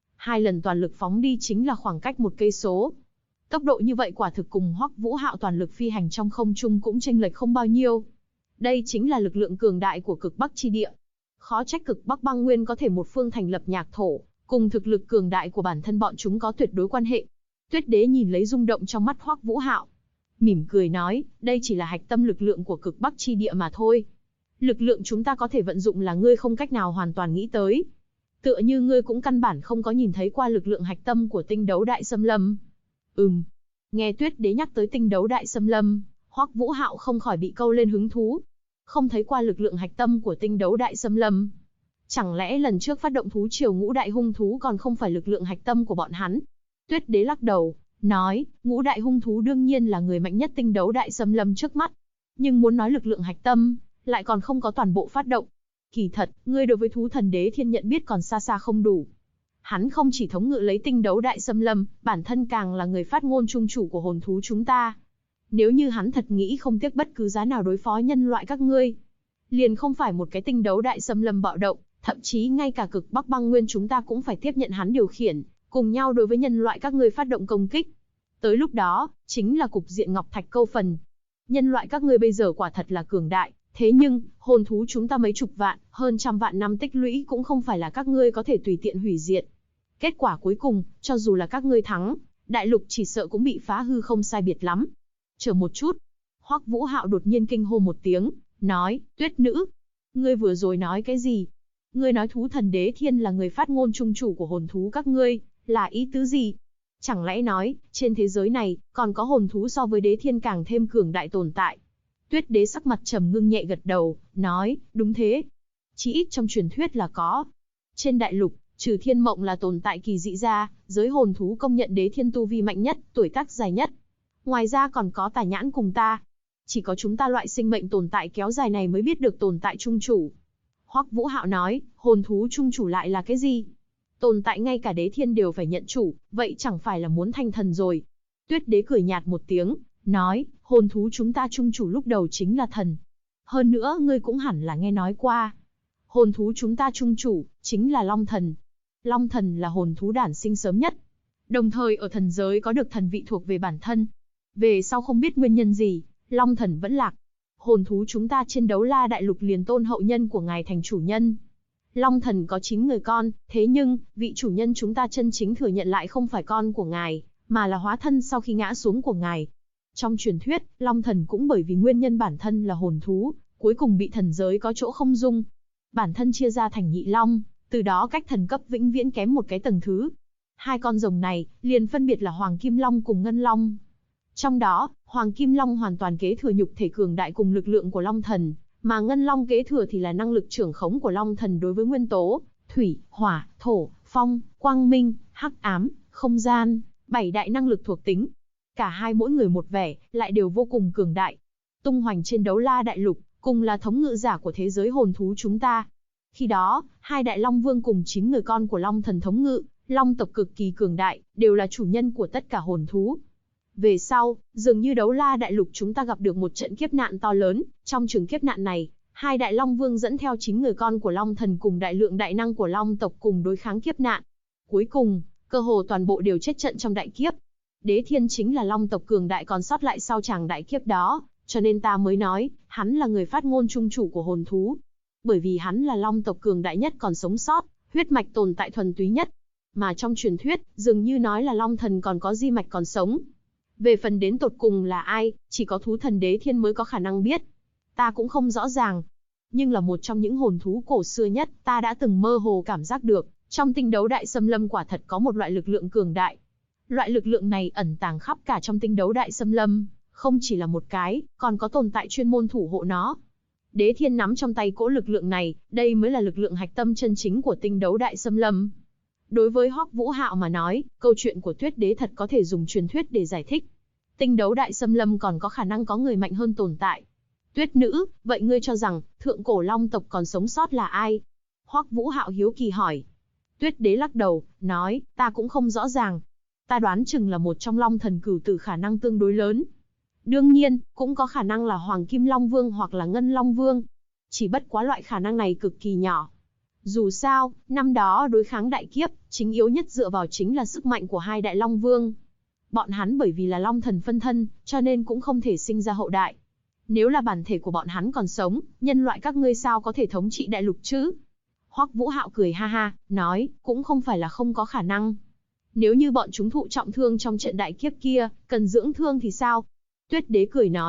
2 lần toàn lực phóng đi chính là khoảng cách 1 cây số. Tốc độ như vậy quả thực cùng Hoắc Vũ Hạo toàn lực phi hành trong không trung cũng chênh lệch không bao nhiêu. Đây chính là lực lượng cường đại của cực Bắc chi địa. Khó trách cực Bắc băng nguyên có thể một phương thành lập nhạc thổ, cùng thực lực cường đại của bản thân bọn chúng có tuyệt đối quan hệ. Tuyết Đế nhìn lấy rung động trong mắt Hoắc Vũ Hạo, mỉm cười nói, đây chỉ là hạch tâm lực lượng của cực Bắc chi địa mà thôi. Lực lượng chúng ta có thể vận dụng là ngươi không cách nào hoàn toàn nghĩ tới. Tựa như ngươi cũng căn bản không có nhìn thấy qua lực lượng hạch tâm của tinh đấu đại xâm lâm. Nghe Tuyết Đế nhắc tới tinh đấu đại xâm lâm, Hoắc Vũ Hạo không khỏi bị câu lên hứng thú. Không thấy qua lực lượng hạch tâm của tinh đấu đại xâm lâm. Chẳng lẽ lần trước phát động thú triều ngũ đại hung thú còn không phải lực lượng hạch tâm của bọn hắn? Tuyết Đế lắc đầu, nói, ngũ đại hung thú đương nhiên là người mạnh nhất tinh đấu đại xâm lâm trước mắt. Nhưng muốn nói lực lượng hạch tâm, lại còn không có toàn bộ phát động. Kỳ thật, ngươi đối với thú thần Đế Thiên nhận biết còn xa xa không đủ. Hắn không chỉ thống ngự lấy tinh đấu đại xâm lâm, bản thân càng là người phát ngôn trung chủ của hồn thú chúng ta. Nếu như hắn thật nghĩ không tiếc bất cứ giá nào đối phó nhân loại các ngươi, liền không phải một cái tinh đấu đại xâm lâm bạo động, thậm chí ngay cả cực Bắc băng nguyên chúng ta cũng phải tiếp nhận hắn điều khiển, cùng nhau đối với nhân loại các ngươi phát động công kích. Tới lúc đó, chính là cục diện ngọc thạch câu phần. Nhân loại các ngươi bây giờ quả thật là cường đại, thế nhưng, hồn thú chúng ta mấy chục vạn, hơn trăm vạn năm tích lũy cũng không phải là các ngươi có thể tùy tiện hủy diệt. Kết quả cuối cùng, cho dù là các ngươi thắng, đại lục chỉ sợ cũng bị phá hư không sai biệt lắm. Chờ một chút. Hoắc Vũ Hạo đột nhiên kinh hô một tiếng, nói, Tuyết nữ, ngươi vừa rồi nói cái gì? Ngươi nói thú thần Đế Thiên là người phát ngôn trung chủ của hồn thú các ngươi, là ý tứ gì? Chẳng lẽ nói, trên thế giới này, còn có hồn thú so với Đế Thiên càng thêm cường đại tồn tại? Tuyết Đế sắc mặt trầm ngưng nhẹ gật đầu, nói, đúng thế. Chỉ ít trong truyền thuyết là có. Trên đại lục, trừ Thiên Mộng là tồn tại kỳ dị ra, giới hồn thú công nhận Đế Thiên tu vi mạnh nhất, tuổi tác dài nhất. Ngoài ra còn có Tà Nhãn cùng ta. Chỉ có chúng ta loại sinh mệnh tồn tại kéo dài này mới biết được tồn tại trung chủ. Hoắc Vũ Hạo nói, hồn thú trung chủ lại là cái gì? Tồn tại ngay cả Đế Thiên đều phải nhận chủ, vậy chẳng phải là muốn thành thần rồi. Tuyết Đế cười nhạt một tiếng, nói, hồn thú chúng ta trung chủ lúc đầu chính là thần. Hơn nữa ngươi cũng hẳn là nghe nói qua. Hồn thú chúng ta trung chủ, chính là Long Thần. Long Thần là hồn thú đản sinh sớm nhất. Đồng thời ở thần giới có được thần vị thuộc về bản thân. Về sau không biết nguyên nhân gì, Long Thần vẫn lạc. Hồn thú chúng ta trên Đấu La Đại Lục liền tôn hậu nhân của ngài thành chủ nhân. Long Thần có 9 người con, thế nhưng, vị chủ nhân chúng ta chân chính thừa nhận lại không phải con của ngài, mà là hóa thân sau khi ngã xuống của ngài. Trong truyền thuyết, Long Thần cũng bởi vì nguyên nhân bản thân là hồn thú, cuối cùng bị thần giới có chỗ không dung. Bản thân chia ra thành nhị long, từ đó cách thần cấp vĩnh viễn kém một cái tầng thứ. Hai con rồng này, liền phân biệt là Hoàng Kim Long cùng Ngân Long. Trong đó, Hoàng Kim Long hoàn toàn kế thừa nhục thể cường đại cùng lực lượng của Long Thần, mà Ngân Long kế thừa thì là năng lực trưởng khống của Long Thần đối với nguyên tố, thủy, hỏa, thổ, phong, quang minh, hắc ám, không gian, 7 đại năng lực thuộc tính. Cả hai mỗi người một vẻ, lại đều vô cùng cường đại. Tung hoành trên Đấu La Đại Lục, cùng là thống ngự giả của thế giới hồn thú chúng ta. Khi đó, hai đại Long Vương cùng 9 người con của Long Thần thống ngự, Long tộc cực kỳ cường đại, đều là chủ nhân của tất cả hồn thú. Về sau, dường như Đấu La Đại Lục chúng ta gặp được một trận kiếp nạn to lớn, trong trường kiếp nạn này, hai đại Long Vương dẫn theo 9 người con của Long Thần cùng đại lượng đại năng của Long tộc cùng đối kháng kiếp nạn. Cuối cùng, cơ hồ toàn bộ đều chết trận trong đại kiếp. Đế Thiên chính là Long tộc cường đại còn sót lại sau chàng đại kiếp đó, cho nên ta mới nói, hắn là người phát ngôn trung chủ của hồn thú. Bởi vì hắn là Long tộc cường đại nhất còn sống sót, huyết mạch tồn tại thuần túy nhất. Mà trong truyền thuyết, dường như nói là Long Thần còn có di mạch còn sống. Về phần đến tột cùng là ai, chỉ có thú thần Đế Thiên mới có khả năng biết. Ta cũng không rõ ràng. Nhưng là một trong những hồn thú cổ xưa nhất, ta đã từng mơ hồ cảm giác được, trong tinh đấu đại xâm lâm quả thật có một loại lực lượng cường đại. Loại lực lượng này ẩn tàng khắp cả trong tinh đấu đại xâm lâm, không chỉ là một cái, còn có tồn tại chuyên môn thủ hộ nó. Đế Thiên nắm trong tay cỗ lực lượng này, đây mới là lực lượng hạch tâm chân chính của tinh đấu đại xâm lâm. Đối với Hoắc Vũ Hạo mà nói, câu chuyện của Tuyết Đế thật có thể dùng truyền thuyết để giải thích. Tinh đấu đại xâm lâm còn có khả năng có người mạnh hơn tồn tại. Tuyết nữ, vậy ngươi cho rằng, thượng cổ Long tộc còn sống sót là ai? Hoắc Vũ Hạo hiếu kỳ hỏi. Tuyết Đế lắc đầu, nói, ta cũng không rõ ràng. Ta đoán chừng là một trong Long Thần cửu tử khả năng tương đối lớn. Đương nhiên, cũng có khả năng là Hoàng Kim Long Vương hoặc là Ngân Long Vương. Chỉ bất quá loại khả năng này cực kỳ nhỏ. Dù sao, năm đó đối kháng đại kiếp, chính yếu nhất dựa vào chính là sức mạnh của hai đại Long Vương. Bọn hắn bởi vì là Long Thần phân thân, cho nên cũng không thể sinh ra hậu đại. Nếu là bản thể của bọn hắn còn sống, nhân loại các ngươi sao có thể thống trị đại lục chứ? Hoắc Vũ Hạo cười ha ha, nói, cũng không phải là không có khả năng. Nếu như bọn chúng thụ trọng thương trong trận đại kiếp kia, cần dưỡng thương thì sao? Tuyết Đế cười nói,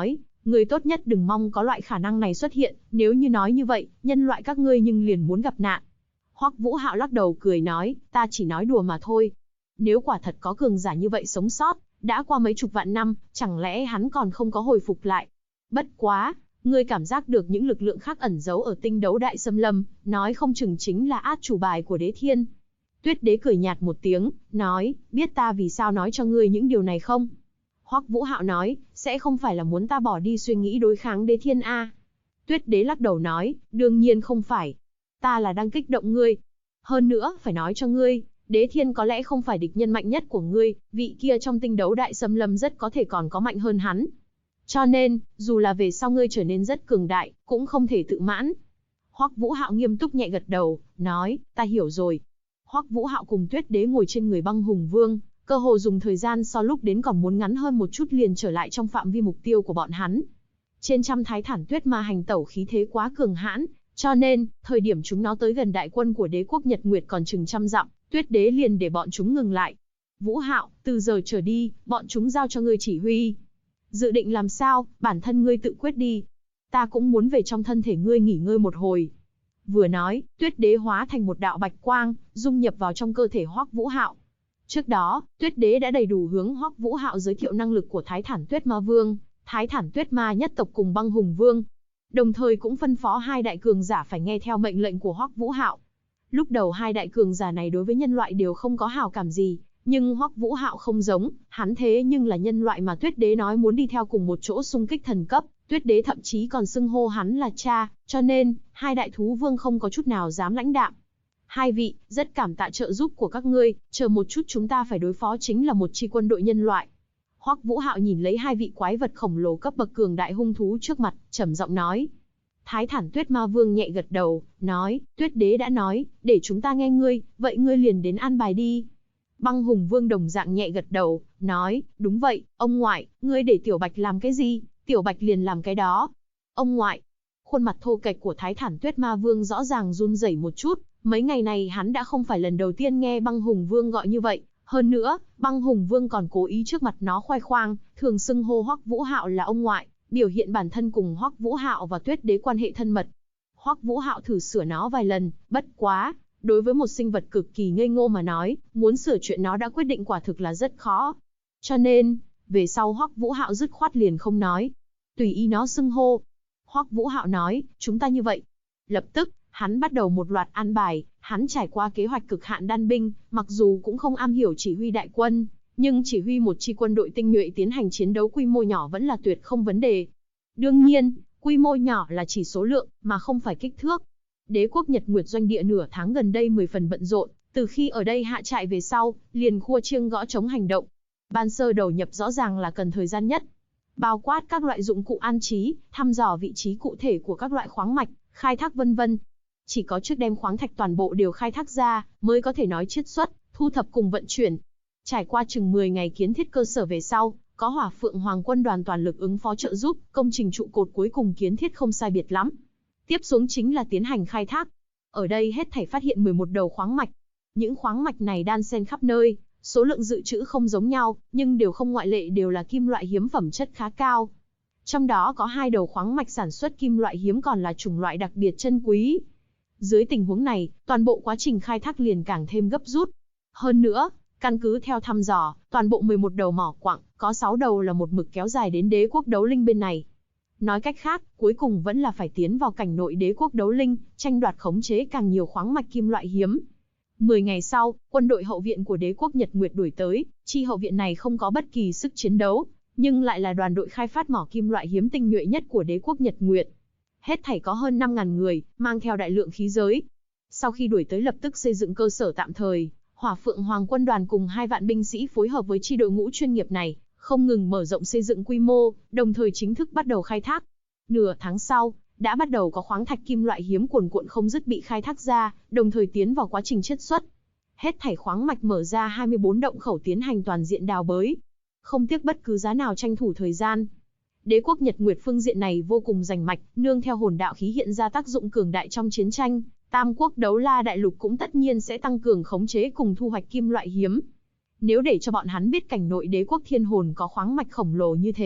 Ngươi tốt nhất đừng mong có loại khả năng này xuất hiện, nếu như nói như vậy, nhân loại các ngươi nhưng liền muốn gặp nạn. Hoắc Vũ Hạo lắc đầu cười nói, ta chỉ nói đùa mà thôi. Nếu quả thật có cường giả như vậy sống sót, đã qua mấy chục vạn năm, chẳng lẽ hắn còn không có hồi phục lại? Bất quá, ngươi cảm giác được những lực lượng khác ẩn giấu ở tinh đấu đại xâm lâm, nói không chừng chính là át chủ bài của Đế Thiên. Tuyết Đế cười nhạt một tiếng, nói, biết ta vì sao nói cho ngươi những điều này không? Hoắc Vũ Hạo nói, sẽ không phải là muốn ta bỏ đi suy nghĩ đối kháng Đế Thiên a? Tuyết Đế lắc đầu nói, đương nhiên không phải. Ta là đang kích động ngươi. Hơn nữa, phải nói cho ngươi, Đế Thiên có lẽ không phải địch nhân mạnh nhất của ngươi, vị kia trong tinh đấu đại xâm lâm rất có thể còn có mạnh hơn hắn. Cho nên, dù là về sau ngươi trở nên rất cường đại, cũng không thể tự mãn. Hoắc Vũ Hạo nghiêm túc nhẹ gật đầu, nói, ta hiểu rồi. Hoắc Vũ Hạo cùng Tuyết Đế ngồi trên người Băng Hùng Vương, cơ hồ dùng thời gian so lúc đến còn muốn ngắn hơn một chút liền trở lại trong phạm vi mục tiêu của bọn hắn. Trên trăm thái thản tuyết ma hành tẩu khí thế quá cường hãn, cho nên, thời điểm chúng nó tới gần đại quân của đế quốc Nhật Nguyệt còn chừng trăm dặm, Tuyết Đế liền để bọn chúng ngừng lại. Vũ Hạo, từ giờ trở đi, bọn chúng giao cho ngươi chỉ huy. Dự định làm sao, bản thân ngươi tự quyết đi. Ta cũng muốn về trong thân thể ngươi nghỉ ngơi một hồi. Vừa nói, Tuyết Đế hóa thành một đạo bạch quang, dung nhập vào trong cơ thể Hoắc Vũ Hạo. Trước đó, Tuyết Đế đã đầy đủ hướng Hoắc Vũ Hạo giới thiệu năng lực của Thái Thản Tuyết Ma Vương, Thái Thản Tuyết Ma nhất tộc cùng Băng Hùng Vương. Đồng thời cũng phân phó hai đại cường giả phải nghe theo mệnh lệnh của Hoắc Vũ Hạo. Lúc đầu hai đại cường giả này đối với nhân loại đều không có hảo cảm gì, nhưng Hoắc Vũ Hạo không giống, hắn thế nhưng là nhân loại mà Tuyết Đế nói muốn đi theo cùng một chỗ xung kích thần cấp, Tuyết Đế thậm chí còn xưng hô hắn là cha, cho nên, hai đại thú vương không có chút nào dám lãnh đạm. Hai vị, rất cảm tạ trợ giúp của các ngươi, chờ một chút chúng ta phải đối phó chính là một chi quân đội nhân loại. Hoắc Vũ Hạo nhìn lấy hai vị quái vật khổng lồ cấp bậc cường đại hung thú trước mặt, trầm giọng nói. Thái Thản Tuyết Ma Vương nhẹ gật đầu, nói, Tuyết Đế đã nói, để chúng ta nghe ngươi, vậy ngươi liền đến an bài đi. Băng Hùng Vương đồng dạng nhẹ gật đầu, nói, đúng vậy, ông ngoại, ngươi để Tiểu Bạch làm cái gì, Tiểu Bạch liền làm cái đó. Ông ngoại, khuôn mặt thô kệch của Thái Thản Tuyết Ma Vương rõ ràng run rẩy một chút, mấy ngày này hắn đã không phải lần đầu tiên nghe Băng Hùng Vương gọi như vậy, hơn nữa, Băng Hùng Vương còn cố ý trước mặt nó khoe khoang, thường xưng hô Hoắc Vũ Hạo là ông ngoại, biểu hiện bản thân cùng Hoắc Vũ Hạo và Tuyết Đế quan hệ thân mật. Hoắc Vũ Hạo thử sửa nó vài lần, bất quá, đối với một sinh vật cực kỳ ngây ngô mà nói, muốn sửa chuyện nó đã quyết định quả thực là rất khó. Cho nên, về sau Hoắc Vũ Hạo dứt khoát liền không nói, tùy ý nó xưng hô. Hoắc Vũ Hạo nói, chúng ta như vậy. Lập tức, hắn bắt đầu một loạt an bài, hắn trải qua kế hoạch cực hạn đan binh, mặc dù cũng không am hiểu chỉ huy đại quân, nhưng chỉ huy một chi quân đội tinh nhuệ tiến hành chiến đấu quy mô nhỏ vẫn là tuyệt không vấn đề. Đương nhiên, quy mô nhỏ là chỉ số lượng, mà không phải kích thước. Đế quốc Nhật Nguyệt doanh địa nửa tháng gần đây 10 phần bận rộn, từ khi ở đây hạ trại về sau, liền khua chiêng gõ trống hành động. Ban sơ đầu nhập rõ ràng là cần thời gian nhất. Bao quát các loại dụng cụ an trí, thăm dò vị trí cụ thể của các loại khoáng mạch, khai thác vân vân. Chỉ có trước đem khoáng thạch toàn bộ đều khai thác ra, mới có thể nói chiết xuất, thu thập cùng vận chuyển. Trải qua chừng 10 ngày kiến thiết cơ sở về sau, có Hỏa Phượng Hoàng quân đoàn toàn lực ứng phó trợ giúp, công trình trụ cột cuối cùng kiến thiết không sai biệt lắm. Tiếp xuống chính là tiến hành khai thác. Ở đây hết thảy phát hiện 11 đầu khoáng mạch. Những khoáng mạch này đan xen khắp nơi, số lượng dự trữ không giống nhau, nhưng đều không ngoại lệ đều là kim loại hiếm phẩm chất khá cao. Trong đó có 2 đầu khoáng mạch sản xuất kim loại hiếm còn là chủng loại đặc biệt chân quý. Dưới tình huống này, toàn bộ quá trình khai thác liền càng thêm gấp rút. Hơn nữa, căn cứ theo thăm dò, toàn bộ 11 đầu mỏ quặng, có 6 đầu là một mực kéo dài đến đế quốc đấu linh bên này. Nói cách khác, cuối cùng vẫn là phải tiến vào cảnh nội đế quốc đấu linh, tranh đoạt khống chế càng nhiều khoáng mạch kim loại hiếm. 10 ngày sau, quân đội hậu viện của đế quốc Nhật Nguyệt đuổi tới, chi hậu viện này không có bất kỳ sức chiến đấu, nhưng lại là đoàn đội khai phát mỏ kim loại hiếm tinh nhuệ nhất của đế quốc Nhật Nguyệt. Hết thảy có hơn 5.000 người, mang theo đại lượng khí giới. Sau khi đuổi tới lập tức xây dựng cơ sở tạm thời, Hỏa Phượng Hoàng quân đoàn cùng 2 vạn binh sĩ phối hợp với chi đội ngũ chuyên nghiệp này, không ngừng mở rộng xây dựng quy mô, đồng thời chính thức bắt đầu khai thác. Nửa tháng sau, đã bắt đầu có khoáng thạch kim loại hiếm cuồn cuộn không dứt bị khai thác ra, đồng thời tiến vào quá trình chiết xuất. Hết thảy khoáng mạch mở ra 24 động khẩu tiến hành toàn diện đào bới. Không tiếc bất cứ giá nào tranh thủ thời gian. Đế quốc Nhật Nguyệt phương diện này vô cùng rành mạch, nương theo hồn đạo khí hiện ra tác dụng cường đại trong chiến tranh, Tam quốc đấu la đại lục cũng tất nhiên sẽ tăng cường khống chế cùng thu hoạch kim loại hiếm. Nếu để cho bọn hắn biết cảnh nội đế quốc thiên hồn có khoáng mạch khổng lồ như thế,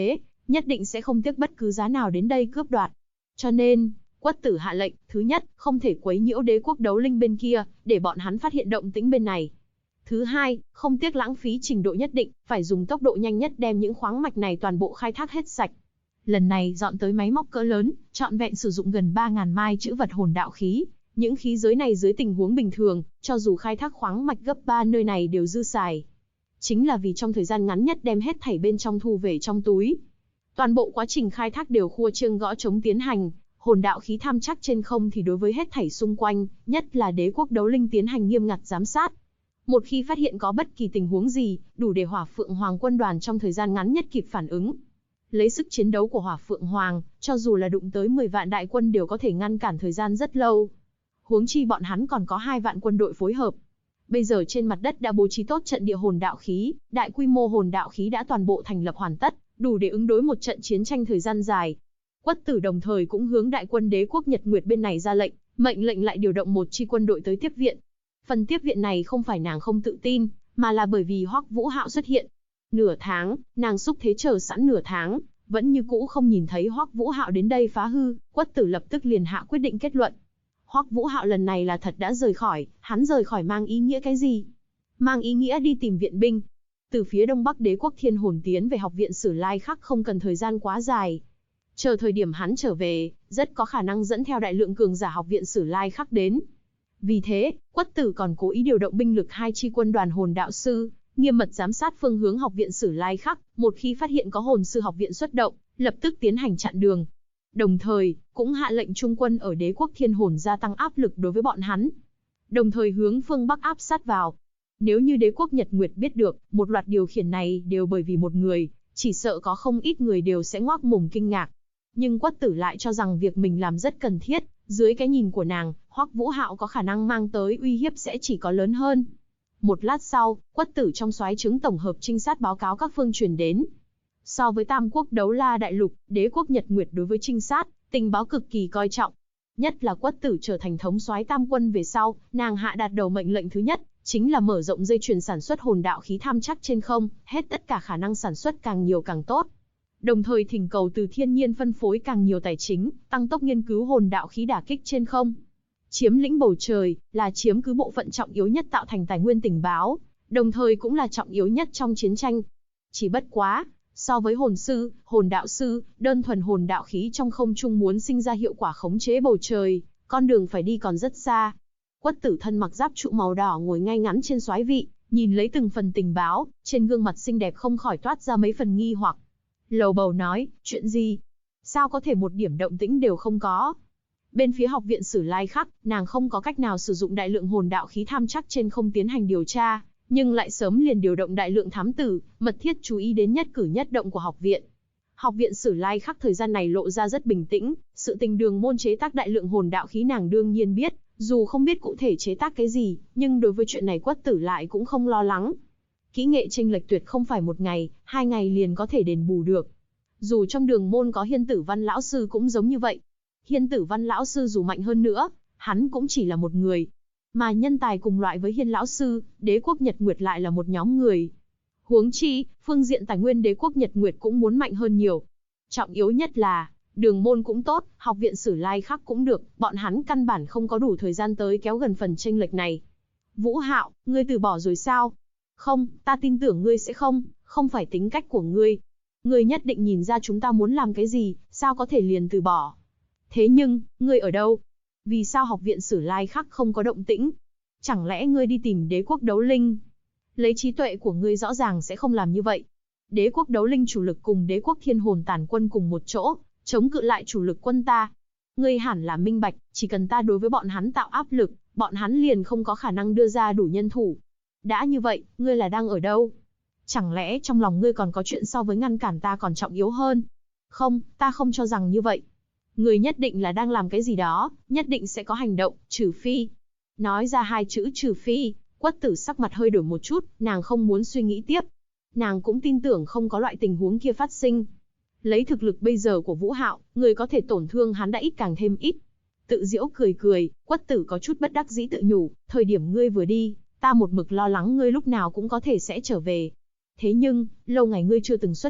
nhất định sẽ không tiếc bất cứ giá nào đến đây cướp đoạt. Cho nên, Quất Tử hạ lệnh, thứ nhất, không thể quấy nhiễu đế quốc đấu linh bên kia, để bọn hắn phát hiện động tĩnh bên này. Thứ hai, không tiếc lãng phí trình độ nhất định, phải dùng tốc độ nhanh nhất đem những khoáng mạch này toàn bộ khai thác hết sạch. Lần này dọn tới máy móc cỡ lớn, trọn vẹn sử dụng gần 3.000 mai trữ vật hồn đạo khí. Những khí giới này dưới tình huống bình thường, cho dù khai thác khoáng mạch gấp 3 nơi này đều dư xài. Chính là vì trong thời gian ngắn nhất đem hết thảy bên trong thu về trong túi. Toàn bộ quá trình khai thác đều khua chiêng gõ trống tiến hành, hồn đạo khí tham chắc trên không thì đối với hết thảy xung quanh, nhất là đế quốc đấu linh tiến hành nghiêm ngặt giám sát. Một khi phát hiện có bất kỳ tình huống gì, đủ để Hỏa Phượng Hoàng quân đoàn trong thời gian ngắn nhất kịp phản ứng. Lấy sức chiến đấu của Hỏa Phượng Hoàng, cho dù là đụng tới 10 vạn đại quân đều có thể ngăn cản thời gian rất lâu. Huống chi bọn hắn còn có 2 vạn quân đội phối hợp. Bây giờ trên mặt đất đã bố trí tốt trận địa hồn đạo khí, đại quy mô hồn đạo khí đã toàn bộ thành lập hoàn tất, đủ để ứng đối một trận chiến tranh thời gian dài. Quất Tử đồng thời cũng hướng đại quân đế quốc Nhật Nguyệt bên này ra lệnh, mệnh lệnh lại điều động một chi quân đội tới tiếp viện. Phần tiếp viện này không phải nàng không tự tin, mà là bởi vì Hoắc Vũ Hạo xuất hiện. Nửa tháng, nàng xúc thế chờ sẵn nửa tháng, vẫn như cũ không nhìn thấy Hoắc Vũ Hạo đến đây phá hư, Quất Tử lập tức liền hạ quyết định kết luận. Hoắc Vũ Hạo lần này là thật đã rời khỏi, hắn rời khỏi mang ý nghĩa cái gì? Mang ý nghĩa đi tìm viện binh. Từ phía đông bắc đế quốc Thiên Hồn tiến về học viện Sử Lai Khắc không cần thời gian quá dài. Chờ thời điểm hắn trở về, rất có khả năng dẫn theo đại lượng cường giả học viện Sử Lai Khắc đến. Vì thế, Quất Tử còn cố ý điều động binh lực 2 chi quân đoàn hồn đạo sư, nghiêm mật giám sát phương hướng học viện Sử Lai Khắc, một khi phát hiện có hồn sư học viện xuất động, lập tức tiến hành chặn đường. Đồng thời, cũng hạ lệnh trung quân ở đế quốc Thiên Hồn gia tăng áp lực đối với bọn hắn. Đồng thời hướng phương Bắc áp sát vào. Nếu như đế quốc Nhật Nguyệt biết được, một loạt điều khiển này đều bởi vì một người, chỉ sợ có không ít người đều sẽ ngoác mồm kinh ngạc. Nhưng Quất Tử lại cho rằng việc mình làm rất cần thiết, dưới cái nhìn của nàng, Hoắc Vũ Hạo có khả năng mang tới uy hiếp sẽ chỉ có lớn hơn. Một lát sau, Quất Tử trong soái trướng tổng hợp trinh sát báo cáo các phương truyền đến. So với Tam Quốc Đấu La Đại Lục, đế quốc Nhật Nguyệt đối với trinh sát, tình báo cực kỳ coi trọng. Nhất là Quất Tử trở thành thống soái Tam quân về sau, nàng hạ đạt đầu mệnh lệnh thứ nhất, chính là mở rộng dây chuyền sản xuất hồn đạo khí tham chắc trên không, hết tất cả khả năng sản xuất càng nhiều càng tốt. Đồng thời thỉnh cầu từ thiên nhiên phân phối càng nhiều tài chính, tăng tốc nghiên cứu hồn đạo khí đả kích trên không. Chiếm lĩnh bầu trời, là chiếm cứ bộ phận trọng yếu nhất tạo thành tài nguyên tình báo, đồng thời cũng là trọng yếu nhất trong chiến tranh. Chỉ bất quá, so với hồn sư, hồn đạo sư, đơn thuần hồn đạo khí trong không trung muốn sinh ra hiệu quả khống chế bầu trời, con đường phải đi còn rất xa. Quất Tử thân mặc giáp trụ màu đỏ ngồi ngay ngắn trên soái vị, nhìn lấy từng phần tình báo, trên gương mặt xinh đẹp không khỏi toát ra mấy phần nghi hoặc. Lầu bầu nói, chuyện gì? Sao có thể một điểm động tĩnh đều không có? Bên phía học viện Sử Lai Khắc, nàng không có cách nào sử dụng đại lượng hồn đạo khí tham chắc trên không tiến hành điều tra, nhưng lại sớm liền điều động đại lượng thám tử, mật thiết chú ý đến nhất cử nhất động của học viện. Học viện Sử Lai Khắc thời gian này lộ ra rất bình tĩnh, sự tình Đường môn chế tác đại lượng hồn đạo khí nàng đương nhiên biết, dù không biết cụ thể chế tác cái gì, nhưng đối với chuyện này Quất Tử lại cũng không lo lắng. Kỹ nghệ chênh lệch tuyệt không phải 1 ngày, 2 ngày liền có thể đền bù được. Dù trong Đường môn có Hiên Tử Văn lão sư cũng giống như vậy. Hiên Tử Văn lão sư dù mạnh hơn nữa, hắn cũng chỉ là một người. Mà nhân tài cùng loại với Hiên lão sư, đế quốc Nhật Nguyệt lại là một nhóm người. Huống chi, phương diện tài nguyên đế quốc Nhật Nguyệt cũng muốn mạnh hơn nhiều. Trọng yếu nhất là, Đường môn cũng tốt, học viện Sử Lai Khắc cũng được, bọn hắn căn bản không có đủ thời gian tới kéo gần phần chênh lệch này. Vũ Hạo, ngươi từ bỏ rồi sao? Không, ta tin tưởng ngươi sẽ không phải tính cách của ngươi. Ngươi nhất định nhìn ra chúng ta muốn làm cái gì, sao có thể liền từ bỏ. Thế nhưng, ngươi ở đâu? Vì sao học viện Sử Lai Khắc không có động tĩnh? Chẳng lẽ ngươi đi tìm đế quốc đấu linh? Lấy trí tuệ của ngươi rõ ràng sẽ không làm như vậy. Đế quốc đấu linh chủ lực cùng đế quốc thiên hồn tàn quân cùng một chỗ, chống cự lại chủ lực quân ta. Ngươi hẳn là minh bạch, chỉ cần ta đối với bọn hắn tạo áp lực, bọn hắn liền không có khả năng đưa ra đủ nhân thủ. Đã như vậy, ngươi là đang ở đâu? Chẳng lẽ trong lòng ngươi còn có chuyện so với ngăn cản ta còn trọng yếu hơn? Không, ta không cho rằng như vậy. Ngươi nhất định là đang làm cái gì đó, nhất định sẽ có hành động, trừ phi. Nói ra 2 chữ trừ phi, Quất Tử sắc mặt hơi đổi một chút, nàng không muốn suy nghĩ tiếp. Nàng cũng tin tưởng không có loại tình huống kia phát sinh. Lấy thực lực bây giờ của Vũ Hạo, người có thể tổn thương hắn đã ít càng thêm ít. Tự giễu cười cười, Quất Tử có chút bất đắc dĩ tự nhủ, thời điểm ngươi vừa đi, ta một mực lo lắng ngươi lúc nào cũng có thể sẽ trở về. Thế nhưng, lâu ngày ngươi chưa từng xuất hiện,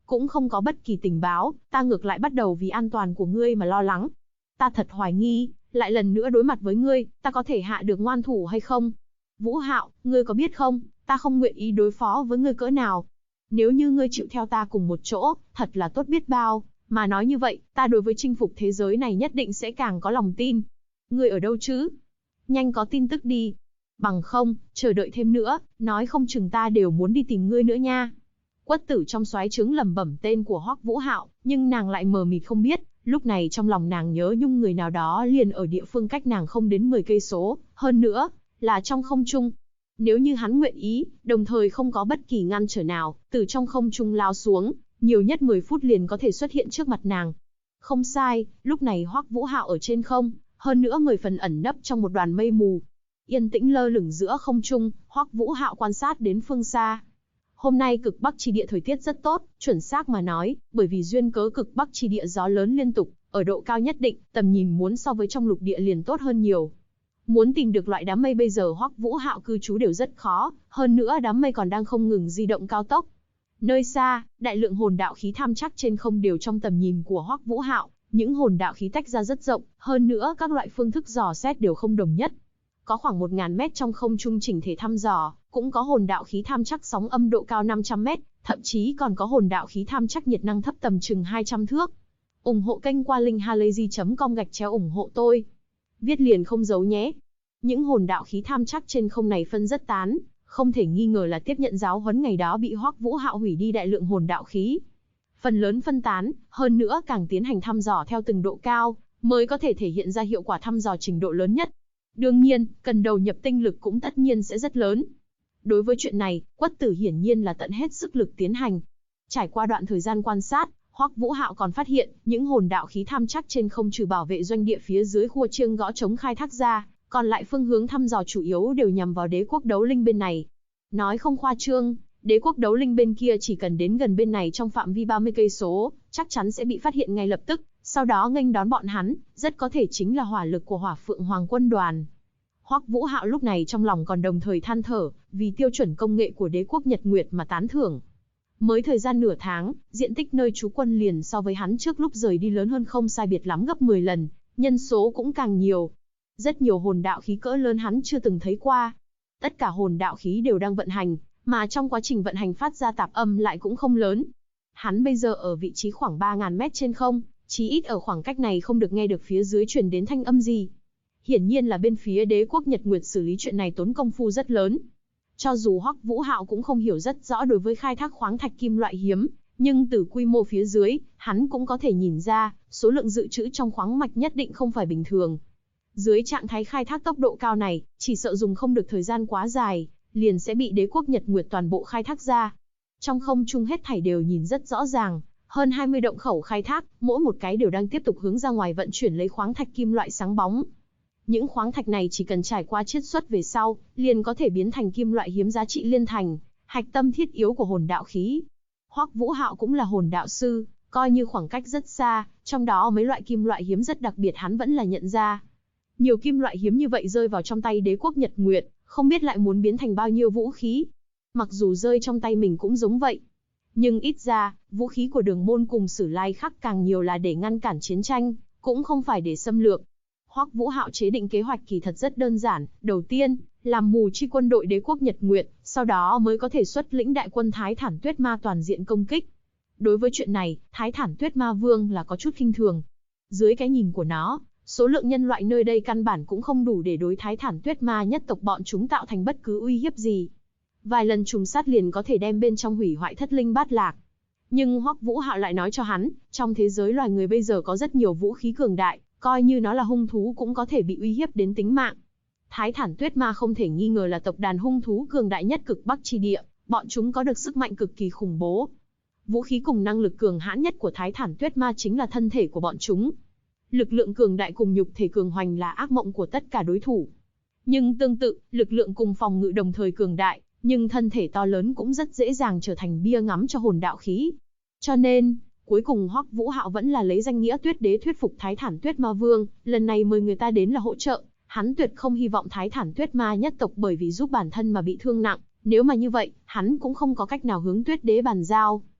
cũng không có bất kỳ tình báo, ta ngược lại bắt đầu vì an toàn của ngươi mà lo lắng. Ta thật hoài nghi, lại lần nữa đối mặt với ngươi, ta có thể hạ được ngoan thủ hay không? Vũ Hạo, ngươi có biết không, ta không nguyện ý đối phó với ngươi cỡ nào. Nếu như ngươi chịu theo ta cùng một chỗ, thật là tốt biết bao, mà nói như vậy, ta đối với chinh phục thế giới này nhất định sẽ càng có lòng tin. Ngươi ở đâu chứ? Nhanh có tin tức đi. Bằng không, chờ đợi thêm nữa, nói không chừng ta đều muốn đi tìm ngươi nữa nha. Quất Tử trong soái trướng lẩm bẩm tên của Hoắc Vũ Hạo, nhưng nàng lại mờ mịt không biết, lúc này trong lòng nàng nhớ nhung người nào đó liền ở địa phương cách nàng không đến 10 cây số, hơn nữa là trong không trung. Nếu như hắn nguyện ý, đồng thời không có bất kỳ ngăn trở nào, từ trong không trung lao xuống, nhiều nhất 10 phút liền có thể xuất hiện trước mặt nàng. Không sai, lúc này Hoắc Vũ Hạo ở trên không, hơn nữa 10 phần ẩn nấp trong một đoàn mây mù. Yên tĩnh lơ lửng giữa không trung, Hoắc Vũ Hạo quan sát đến phương xa. Hôm nay cực Bắc chi địa thời tiết rất tốt, chuẩn xác mà nói, bởi vì duyên cớ cực Bắc chi địa gió lớn liên tục, ở độ cao nhất định, tầm nhìn muốn so với trong lục địa liền tốt hơn nhiều. Muốn tìm được loại đám mây bây giờ Hoắc Vũ Hạo cư trú đều rất khó, hơn nữa đám mây còn đang không ngừng di động cao tốc. Nơi xa, đại lượng hồn đạo khí tham chắc trên không đều trong tầm nhìn của Hoắc Vũ Hạo, những hồn đạo khí tách ra rất rộng, hơn nữa các loại phương thức dò xét đều không đồng nhất. Có khoảng 1000 mét trong không trung chỉnh thể thăm dò, cũng có hồn đạo khí tham chắc sóng âm độ cao 500 mét, thậm chí còn có hồn đạo khí tham chắc nhiệt năng thấp tầm chừng 200 thước. Ủng hộ kênh qua linkhalazy.com/ủng hộ tôi. Viết liền không giấu nhé. Những hồn đạo khí tham chắc trên không này phân rất tán, không thể nghi ngờ là tiếp nhận giáo huấn ngày đó bị Hoắc Vũ Hạo hủy đi đại lượng hồn đạo khí. Phần lớn phân tán, hơn nữa càng tiến hành thăm dò theo từng độ cao, mới có thể thể hiện ra hiệu quả thăm dò trình độ lớn nhất. Đương nhiên, cần đầu nhập tinh lực cũng tất nhiên sẽ rất lớn. Đối với chuyện này, Quất Tử hiển nhiên là tận hết sức lực tiến hành. Trải qua đoạn thời gian quan sát, Hoắc Vũ Hạo còn phát hiện, những hồn đạo khí tham chắc trên không trừ bảo vệ doanh địa phía dưới khua chiêng gõ trống khai thác ra, còn lại phương hướng thăm dò chủ yếu đều nhằm vào đế quốc đấu linh bên này. Nói không khoa trương, đế quốc đấu linh bên kia chỉ cần đến gần bên này trong phạm vi 30 cây số, chắc chắn sẽ bị phát hiện ngay lập tức, sau đó nghênh đón bọn hắn, rất có thể chính là hỏa lực của Hỏa Phượng Hoàng quân đoàn. Hoắc Vũ Hạo lúc này trong lòng còn đồng thời than thở, vì tiêu chuẩn công nghệ của đế quốc Nhật Nguyệt mà tán thưởng. Mới thời gian nửa tháng, diện tích nơi trú quân liền so với hắn trước lúc rời đi lớn hơn không sai biệt lắm gấp 10 lần, nhân số cũng càng nhiều. Rất nhiều hồn đạo khí cỡ lớn hắn chưa từng thấy qua. Tất cả hồn đạo khí đều đang vận hành, mà trong quá trình vận hành phát ra tạp âm lại cũng không lớn. Hắn bây giờ ở vị trí khoảng 3000 mét trên không, chí ít ở khoảng cách này không được nghe được phía dưới truyền đến thanh âm gì. Hiển nhiên là bên phía đế quốc Nhật Nguyệt xử lý chuyện này tốn công phu rất lớn. Cho dù Hoắc Vũ Hạo cũng không hiểu rất rõ đối với khai thác khoáng thạch kim loại hiếm, nhưng từ quy mô phía dưới, hắn cũng có thể nhìn ra, số lượng dự trữ trong khoáng mạch nhất định không phải bình thường. Dưới trạng thái khai thác tốc độ cao này, chỉ sợ dùng không được thời gian quá dài, liền sẽ bị đế quốc Nhật Nguyệt toàn bộ khai thác ra. Trong không trung hết thảy đều nhìn rất rõ ràng, hơn 20 động khẩu khai thác, mỗi một cái đều đang tiếp tục hướng ra ngoài vận chuyển lấy khoáng thạch kim loại sáng bóng. Những khoáng thạch này chỉ cần trải qua chiết xuất về sau, liền có thể biến thành kim loại hiếm giá trị liên thành, hạch tâm thiết yếu của hồn đạo khí. Hoắc Vũ Hạo cũng là hồn đạo sư, coi như khoảng cách rất xa, trong đó mấy loại kim loại hiếm rất đặc biệt hắn vẫn là nhận ra. Nhiều kim loại hiếm như vậy rơi vào trong tay đế quốc Nhật Nguyệt, không biết lại muốn biến thành bao nhiêu vũ khí. Mặc dù rơi trong tay mình cũng giống vậy, nhưng ít ra, vũ khí của Đường Môn cùng Sử Lai Khắc càng nhiều là để ngăn cản chiến tranh, cũng không phải để xâm lược. Hoắc Vũ Hạo chế định kế hoạch kỳ thật rất đơn giản, đầu tiên, làm mù chi quân đội đế quốc Nhật Nguyệt, sau đó mới có thể xuất lĩnh đại quân Thái Thản Tuyết Ma toàn diện công kích. Đối với chuyện này, Thái Thản Tuyết Ma Vương là có chút khinh thường. Dưới cái nhìn của nó, số lượng nhân loại nơi đây căn bản cũng không đủ để đối Thái Thản Tuyết Ma nhất tộc bọn chúng tạo thành bất cứ uy hiếp gì. Vài lần trùng sát liền có thể đem bên trong hủy hoại thất linh bát lạc. Nhưng Hoắc Vũ Hạo lại nói cho hắn, trong thế giới loài người bây giờ có rất nhiều vũ khí cường đại, coi như nó là hung thú cũng có thể bị uy hiếp đến tính mạng. Thái Thản Tuyết Ma không thể nghi ngờ là tộc đàn hung thú cường đại nhất cực Bắc chi địa, bọn chúng có được sức mạnh cực kỳ khủng bố. Vũ khí cùng năng lực cường hãn nhất của Thái Thản Tuyết Ma chính là thân thể của bọn chúng. Lực lượng cường đại cùng nhục thể cường hoành là ác mộng của tất cả đối thủ. Nhưng tương tự, lực lượng cùng phòng ngự đồng thời cường đại, nhưng thân thể to lớn cũng rất dễ dàng trở thành bia ngắm cho hồn đạo khí. Cho nên, cuối cùng Hoắc Vũ Hạo vẫn là lấy danh nghĩa Tuyết Đế thuyết phục Thái Thản Tuyết Ma Vương, lần này mời người ta đến là hỗ trợ, hắn tuyệt không hy vọng Thái Thản Tuyết Ma nhất tộc bởi vì giúp bản thân mà bị thương nặng, nếu mà như vậy, hắn cũng không có cách nào hướng Tuyết Đế bàn giao.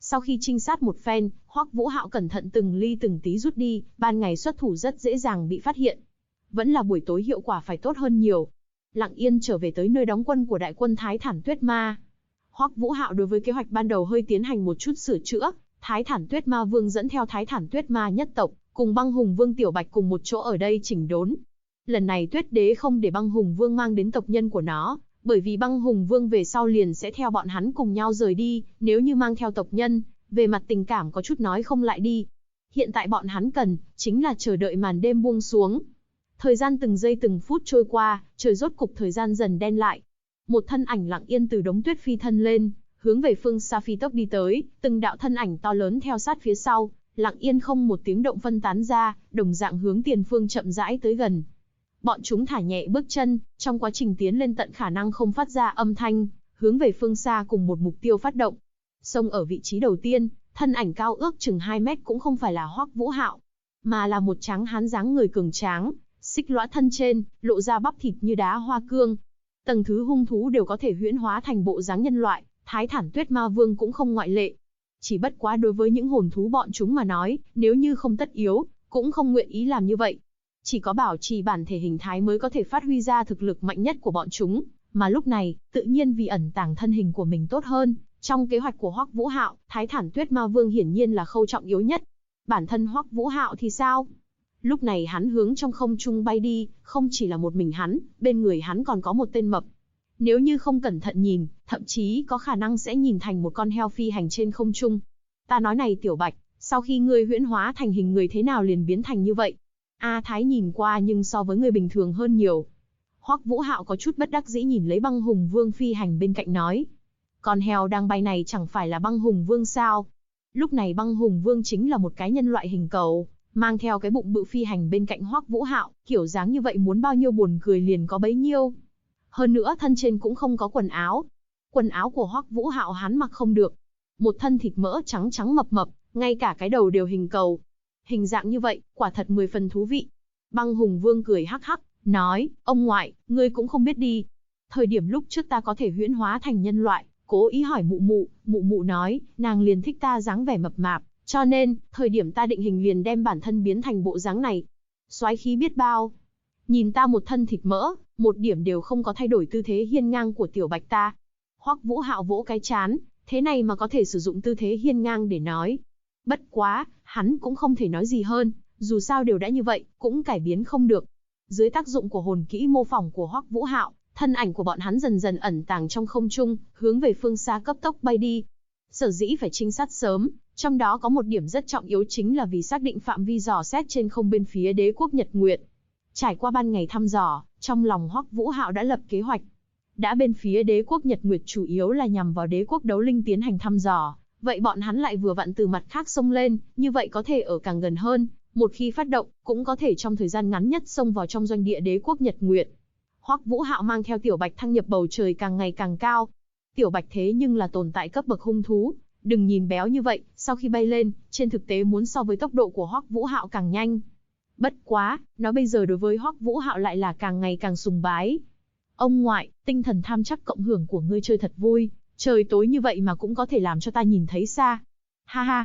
Sau khi trinh sát một phen, Hoắc Vũ Hạo cẩn thận từng ly từng tí rút đi, ban ngày xuất thủ rất dễ dàng bị phát hiện. Vẫn là buổi tối hiệu quả phải tốt hơn nhiều. Lặng yên trở về tới nơi đóng quân của đại quân Thái Thản Tuyết Ma. Hoắc Vũ Hạo đối với kế hoạch ban đầu hơi tiến hành một chút sửa chữa, Thái Thản Tuyết Ma Vương dẫn theo Thái Thản Tuyết Ma nhất tộc, cùng Băng Hùng Vương Tiểu Bạch cùng một chỗ ở đây chỉnh đốn. Lần này Tuyết Đế không để Băng Hùng Vương mang đến tộc nhân của nó, bởi vì Băng Hùng Vương về sau liền sẽ theo bọn hắn cùng nhau rời đi, nếu như mang theo tộc nhân, về mặt tình cảm có chút nói không lại đi. Hiện tại bọn hắn cần, chính là chờ đợi màn đêm buông xuống. Thời gian từng giây từng phút trôi qua, trời rốt cục thời gian dần đen lại. Một thân ảnh lặng yên từ đống tuyết phi thân lên, hướng về phương xa phi tốc đi tới, từng đạo thân ảnh to lớn theo sát phía sau, lặng yên không một tiếng động phân tán ra, đồng dạng hướng tiền phương chậm rãi tới gần. Bọn chúng thả nhẹ bước chân, trong quá trình tiến lên tận khả năng không phát ra âm thanh, hướng về phương xa cùng một mục tiêu phát động. Xông ở vị trí đầu tiên, thân ảnh cao ước chừng 2 mét cũng không phải là Hoắc Vũ Hạo, mà là một tráng hán dáng người cường tráng, xích lõa thân trên, lộ ra bắp thịt như đá hoa cương. Tầng thứ hung thú đều có thể huyễn hóa thành bộ dáng nhân loại, Thái Thản Tuyết Ma Vương cũng không ngoại lệ. Chỉ bất quá đối với những hồn thú bọn chúng mà nói, nếu như không tất yếu, cũng không nguyện ý làm như vậy. Chỉ có bảo trì bản thể hình thái mới có thể phát huy ra thực lực mạnh nhất của bọn chúng, mà lúc này, tự nhiên vì ẩn tàng thân hình của mình tốt hơn, trong kế hoạch của Hoắc Vũ Hạo, Thái Thản Tuyết Ma Vương hiển nhiên là khâu trọng yếu nhất. Bản thân Hoắc Vũ Hạo thì sao? Lúc này hắn hướng trong không trung bay đi, không chỉ là một mình hắn, bên người hắn còn có một tên mập. Nếu như không cẩn thận nhìn, thậm chí có khả năng sẽ nhìn thành một con heo phi hành trên không trung. Ta nói này Tiểu Bạch, sau khi ngươi huyễn hóa thành hình người thế nào liền biến thành như vậy? A Thái nhìn qua nhưng so với người bình thường hơn nhiều. Hoắc Vũ Hạo có chút bất đắc dĩ nhìn lấy Băng Hùng Vương phi hành bên cạnh nói. Con heo đang bay này chẳng phải là Băng Hùng Vương sao? Lúc này Băng Hùng Vương chính là một cái nhân loại hình cầu, mang theo cái bụng bự phi hành bên cạnh Hoắc Vũ Hạo, kiểu dáng như vậy muốn bao nhiêu buồn cười liền có bấy nhiêu. Hơn nữa thân trên cũng không có quần áo. Quần áo của Hoắc Vũ Hạo hắn mặc không được. Một thân thịt mỡ trắng trắng mập mập, ngay cả cái đầu đều hình cầu. Hình dạng như vậy, quả thật 10 phần thú vị. Băng Hùng Vương cười hắc hắc, nói, ông ngoại, ngươi cũng không biết đi. Thời điểm lúc trước ta có thể huyễn hóa thành nhân loại, cố ý hỏi mụ mụ nói, nàng liền thích ta dáng vẻ mập mạp, cho nên, thời điểm ta định hình liền đem bản thân biến thành bộ dáng này. Soái khí biết bao. Nhìn ta một thân thịt mỡ, một điểm đều không có thay đổi tư thế hiên ngang của Tiểu Bạch ta. Hoắc Vũ Hạo vỗ cái chán, thế này mà có thể sử dụng tư thế hiên ngang để nói. Bất quá, hắn cũng không thể nói gì hơn, dù sao đều đã như vậy, cũng cải biến không được. Dưới tác dụng của hồn kỹ mô phỏng của Hoắc Vũ Hạo, thân ảnh của bọn hắn dần dần ẩn tàng trong không trung, hướng về phương xa cấp tốc bay đi. Sở dĩ phải trinh sát sớm, trong đó có một điểm rất trọng yếu chính là vì xác định phạm vi dò xét trên không bên phía đế quốc Nhật Nguyệt. Trải qua ban ngày thăm dò, trong lòng Hoắc Vũ Hạo đã lập kế hoạch. Đã bên phía đế quốc Nhật Nguyệt chủ yếu là nhằm vào đế quốc đấu linh tiến hành thăm dò, vậy bọn hắn lại vừa vặn từ mặt khác xông lên, như vậy có thể ở càng gần hơn, một khi phát động, cũng có thể trong thời gian ngắn nhất xông vào trong doanh địa đế quốc Nhật Nguyệt. Hoắc Vũ Hạo mang theo Tiểu Bạch thăng nhập bầu trời càng ngày càng cao. Tiểu Bạch thế nhưng là tồn tại cấp bậc hung thú, đừng nhìn béo như vậy, sau khi bay lên, trên thực tế muốn so với tốc độ của Hoắc Vũ Hạo càng nhanh. Bất quá, nó bây giờ đối với Hoắc Vũ Hạo lại là càng ngày càng sùng bái. Ông ngoại, tinh thần tham chắc cộng hưởng của ngươi chơi thật vui, trời tối như vậy mà cũng có thể làm cho ta nhìn thấy xa. Ha ha,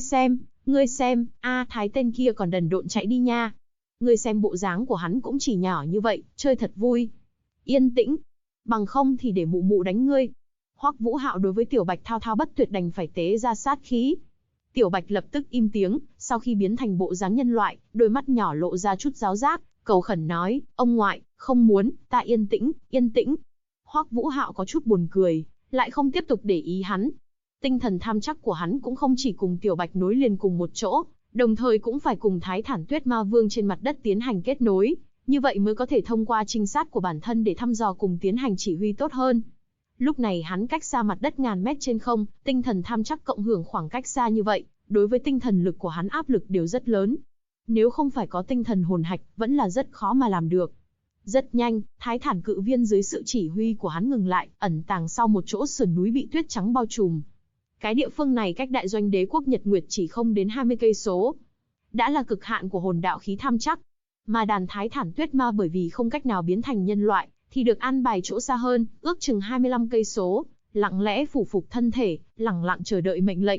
ngươi xem, A Thái tên kia còn đần độn chạy đi nha. Ngươi xem bộ dáng của hắn cũng chỉ nhỏ như vậy, chơi thật vui. Yên tĩnh, bằng không thì để mụ mụ đánh ngươi. Hoắc Vũ Hạo đối với Tiểu Bạch thao thao bất tuyệt đành phải tế ra sát khí. Tiểu Bạch lập tức im tiếng, sau khi biến thành bộ dáng nhân loại, đôi mắt nhỏ lộ ra chút giáo giác, cầu khẩn nói, ông ngoại, không muốn, ta yên tĩnh. Hoắc Vũ Hạo có chút buồn cười, lại không tiếp tục để ý hắn. Tinh thần tham chắc của hắn cũng không chỉ cùng Tiểu Bạch nối liền cùng một chỗ, đồng thời cũng phải cùng Thái Thản Tuyết Ma Vương trên mặt đất tiến hành kết nối, như vậy mới có thể thông qua trinh sát của bản thân để thăm dò cùng tiến hành chỉ huy tốt hơn. Lúc này hắn cách xa mặt đất ngàn mét trên không, tinh thần tham chắc cộng hưởng khoảng cách xa như vậy, đối với tinh thần lực của hắn áp lực đều rất lớn. Nếu không phải có tinh thần hồn hạch, vẫn là rất khó mà làm được. Rất nhanh, Thái Thản cự viên dưới sự chỉ huy của hắn ngừng lại, ẩn tàng sau một chỗ sườn núi bị tuyết trắng bao trùm. Cái địa phương này cách đại doanh đế quốc Nhật Nguyệt chỉ không đến 20 cây số. Đã là cực hạn của hồn đạo khí tham chắc. Mà đàn Thái Thản Tuyết Ma bởi vì không cách nào biến thành nhân loại, thì được an bài chỗ xa hơn, ước chừng 25 cây số, lặng lẽ phủ phục thân thể, lẳng lặng chờ đợi mệnh lệnh.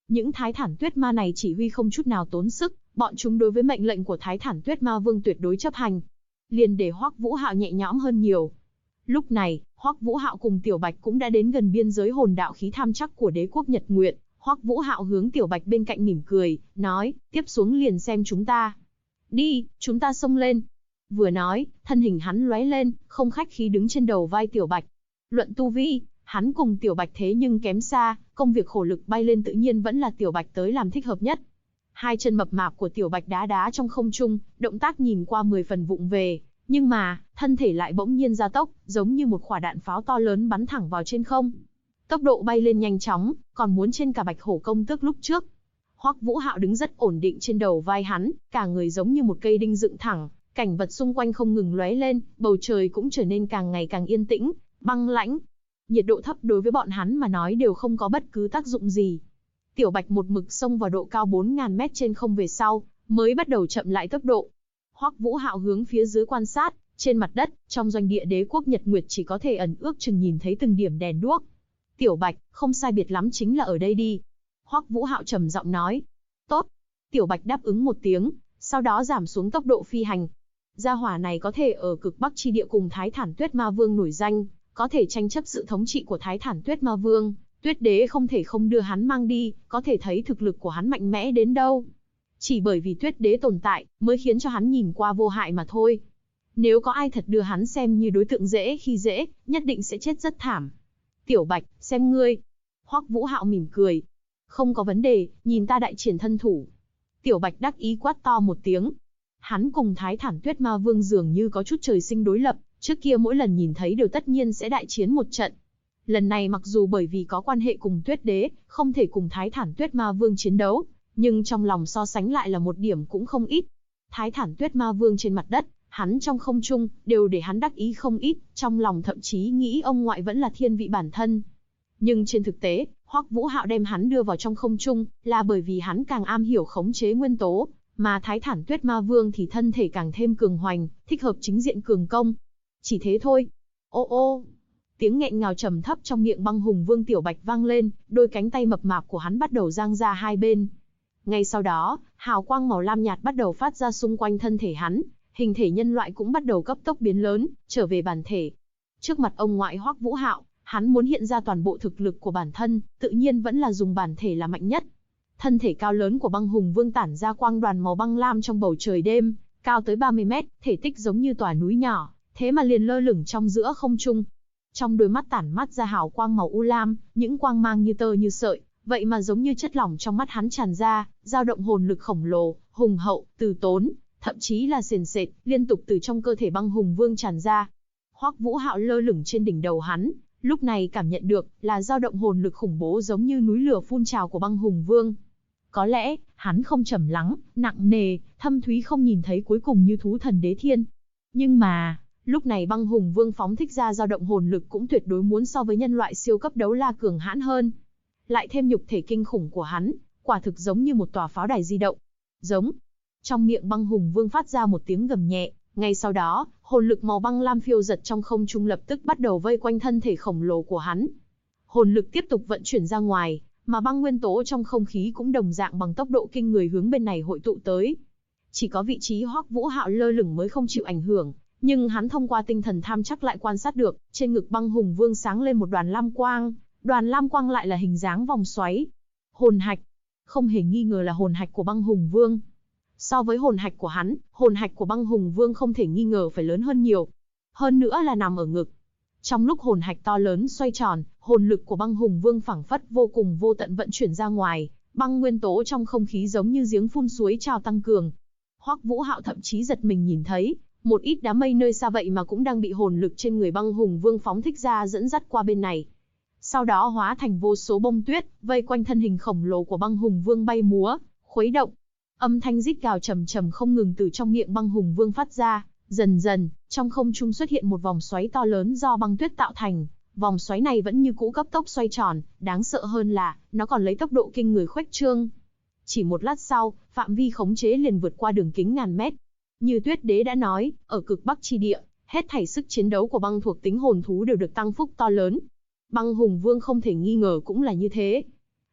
Những Thái Thản Tuyết Ma này chỉ huy không chút nào tốn sức, bọn chúng đối với mệnh lệnh của Thái Thản Tuyết Ma Vương tuyệt đối chấp hành. Liền để Hoắc Vũ Hạo nhẹ nhõm hơn nhiều. Lúc này, Hoắc Vũ Hạo cùng Tiểu Bạch cũng đã đến gần biên giới hồn đạo khí tham chắc của đế quốc Nhật Nguyệt. Hoắc Vũ Hạo hướng Tiểu Bạch bên cạnh mỉm cười, nói, tiếp xuống liền xem chúng ta. Đi, chúng ta xông lên. Vừa nói, thân hình hắn lóe lên, không khách khí đứng trên đầu vai Tiểu Bạch. Luận tu vi, hắn cùng Tiểu Bạch thế nhưng kém xa, công việc khổ lực bay lên tự nhiên vẫn là Tiểu Bạch tới làm thích hợp nhất. Hai chân mập mạp của Tiểu Bạch đá đá trong không trung, động tác nhìn qua 10 phần vụng về, nhưng mà, thân thể lại bỗng nhiên gia tốc, giống như một quả đạn pháo to lớn bắn thẳng vào trên không. Tốc độ bay lên nhanh chóng, còn muốn trên cả Bạch Hổ công tước lúc trước. Hoắc Vũ Hạo đứng rất ổn định trên đầu vai hắn, cả người giống như một cây đinh dựng thẳng, cảnh vật xung quanh không ngừng lóe lên, bầu trời cũng trở nên càng ngày càng yên tĩnh, băng lãnh. Nhiệt độ thấp đối với bọn hắn mà nói đều không có bất cứ tác dụng gì. Tiểu Bạch một mực xông vào độ cao 4000 mét trên không về sau, mới bắt đầu chậm lại tốc độ. Hoắc Vũ Hạo hướng phía dưới quan sát, trên mặt đất, trong doanh địa đế quốc Nhật Nguyệt chỉ có thể ẩn ước chừng nhìn thấy từng điểm đèn đuốc. Tiểu Bạch, không sai biệt lắm chính là ở đây đi. Hoắc Vũ Hạo trầm giọng nói. Tốt. Tiểu Bạch đáp ứng một tiếng, sau đó giảm xuống tốc độ phi hành. Gia hỏa này có thể ở cực Bắc chi địa cùng Thái Thản Tuyết Ma Vương nổi danh, có thể tranh chấp sự thống trị của Thái Thản Tuyết Ma Vương. Tuyết đế không thể không đưa hắn mang đi, có thể thấy thực lực của hắn mạnh mẽ đến đâu. Chỉ bởi vì Tuyết đế tồn tại, mới khiến cho hắn nhìn qua vô hại mà thôi. Nếu có ai thật đưa hắn xem như đối tượng dễ khi dễ, nhất định sẽ chết rất thảm. Tiểu Bạch, xem ngươi. Hoắc Vũ Hạo mỉm cười. Không có vấn đề, nhìn ta đại triển thân thủ. Tiểu Bạch đắc ý quát to một tiếng. Hắn cùng Thái Thản Tuyết Ma Vương dường như có chút trời sinh đối lập, trước kia mỗi lần nhìn thấy đều tất nhiên sẽ đại chiến một trận. Lần này mặc dù bởi vì có quan hệ cùng Tuyết đế, không thể cùng Thái Thản Tuyết Ma Vương chiến đấu, nhưng trong lòng so sánh lại là một điểm cũng không ít. Thái Thản Tuyết Ma Vương trên mặt đất, hắn trong không trung, đều để hắn đắc ý không ít, trong lòng thậm chí nghĩ ông ngoại vẫn là thiên vị bản thân. Nhưng trên thực tế, Hoắc Vũ Hạo đem hắn đưa vào trong không trung, là bởi vì hắn càng am hiểu khống chế nguyên tố, mà Thái Thản Tuyết Ma Vương thì thân thể càng thêm cường hoành, thích hợp chính diện cường công. Chỉ thế thôi. Ô ô. Tiếng nghẹn ngào trầm thấp trong miệng Băng Hùng Vương Tiểu Bạch vang lên, đôi cánh tay mập mạp của hắn bắt đầu dang ra hai bên. Ngay sau đó, hào quang màu lam nhạt bắt đầu phát ra xung quanh thân thể hắn, hình thể nhân loại cũng bắt đầu cấp tốc biến lớn, trở về bản thể. Trước mặt ông ngoại Hoắc Vũ Hạo, hắn muốn hiện ra toàn bộ thực lực của bản thân, tự nhiên vẫn là dùng bản thể là mạnh nhất. Thân thể cao lớn của Băng Hùng Vương tản ra quang đoàn màu băng lam trong bầu trời đêm, cao tới 30 mét, thể tích giống như tòa núi nhỏ, thế mà liền lơ lửng trong giữa không trung. Trong đôi mắt tản mắt ra hào quang màu u lam, những quang mang như tơ như sợi, vậy mà giống như chất lỏng trong mắt hắn tràn ra, dao động hồn lực khổng lồ, hùng hậu, từ tốn, thậm chí là sền sệt, liên tục từ trong cơ thể Băng Hùng Vương tràn ra. Hoắc Vũ Hạo lơ lửng trên đỉnh đầu hắn, lúc này cảm nhận được là dao động hồn lực khủng bố giống như núi lửa phun trào của Băng Hùng Vương. Có lẽ, hắn không trầm lắng, nặng nề, thâm thúy không nhìn thấy cuối cùng như thú thần đế thiên. Nhưng mà, lúc này Băng Hùng Vương phóng thích ra dao động hồn lực cũng tuyệt đối muốn so với nhân loại siêu cấp đấu la cường hãn hơn. Lại thêm nhục thể kinh khủng của hắn, quả thực giống như một tòa pháo đài di động. Giống. Trong miệng Băng Hùng Vương phát ra một tiếng gầm nhẹ, ngay sau đó, hồn lực màu băng lam phiêu giật trong không trung lập tức bắt đầu vây quanh thân thể khổng lồ của hắn. Hồn lực tiếp tục vận chuyển ra ngoài, mà băng nguyên tố trong không khí cũng đồng dạng bằng tốc độ kinh người hướng bên này hội tụ tới. Chỉ có vị trí Hoắc Vũ Hạo lơ lửng mới không chịu ảnh hưởng, nhưng hắn thông qua tinh thần tham chắc lại quan sát được, trên ngực Băng Hùng Vương sáng lên một đoàn lam quang, đoàn lam quang lại là hình dáng vòng xoáy. Hồn hạch, không hề nghi ngờ là hồn hạch của Băng Hùng Vương. So với hồn hạch của hắn, hồn hạch của Băng Hùng Vương không thể nghi ngờ phải lớn hơn nhiều. Hơn nữa là nằm ở ngực. Trong lúc hồn hạch to lớn xoay tròn, hồn lực của Băng Hùng Vương phảng phất vô cùng vô tận vận chuyển ra ngoài, băng nguyên tố trong không khí giống như giếng phun suối trào tăng cường. Hoắc Vũ Hạo thậm chí giật mình nhìn thấy, một ít đám mây nơi xa vậy mà cũng đang bị hồn lực trên người Băng Hùng Vương phóng thích ra dẫn dắt qua bên này. Sau đó hóa thành vô số bông tuyết, vây quanh thân hình khổng lồ của Băng Hùng Vương bay múa, khuấy động. Âm thanh rít gào trầm trầm không ngừng từ trong miệng Băng Hùng Vương phát ra, dần dần, trong không trung xuất hiện một vòng xoáy to lớn do băng tuyết tạo thành. Vòng xoáy này vẫn như cũ cấp tốc xoay tròn, đáng sợ hơn là, nó còn lấy tốc độ kinh người khuếch trương. Chỉ một lát sau, phạm vi khống chế liền vượt qua đường kính ngàn mét. Như Tuyết Đế đã nói, ở cực Bắc chi địa, hết thảy sức chiến đấu của băng thuộc tính hồn thú đều được tăng phúc to lớn. Băng Hùng Vương không thể nghi ngờ cũng là như thế.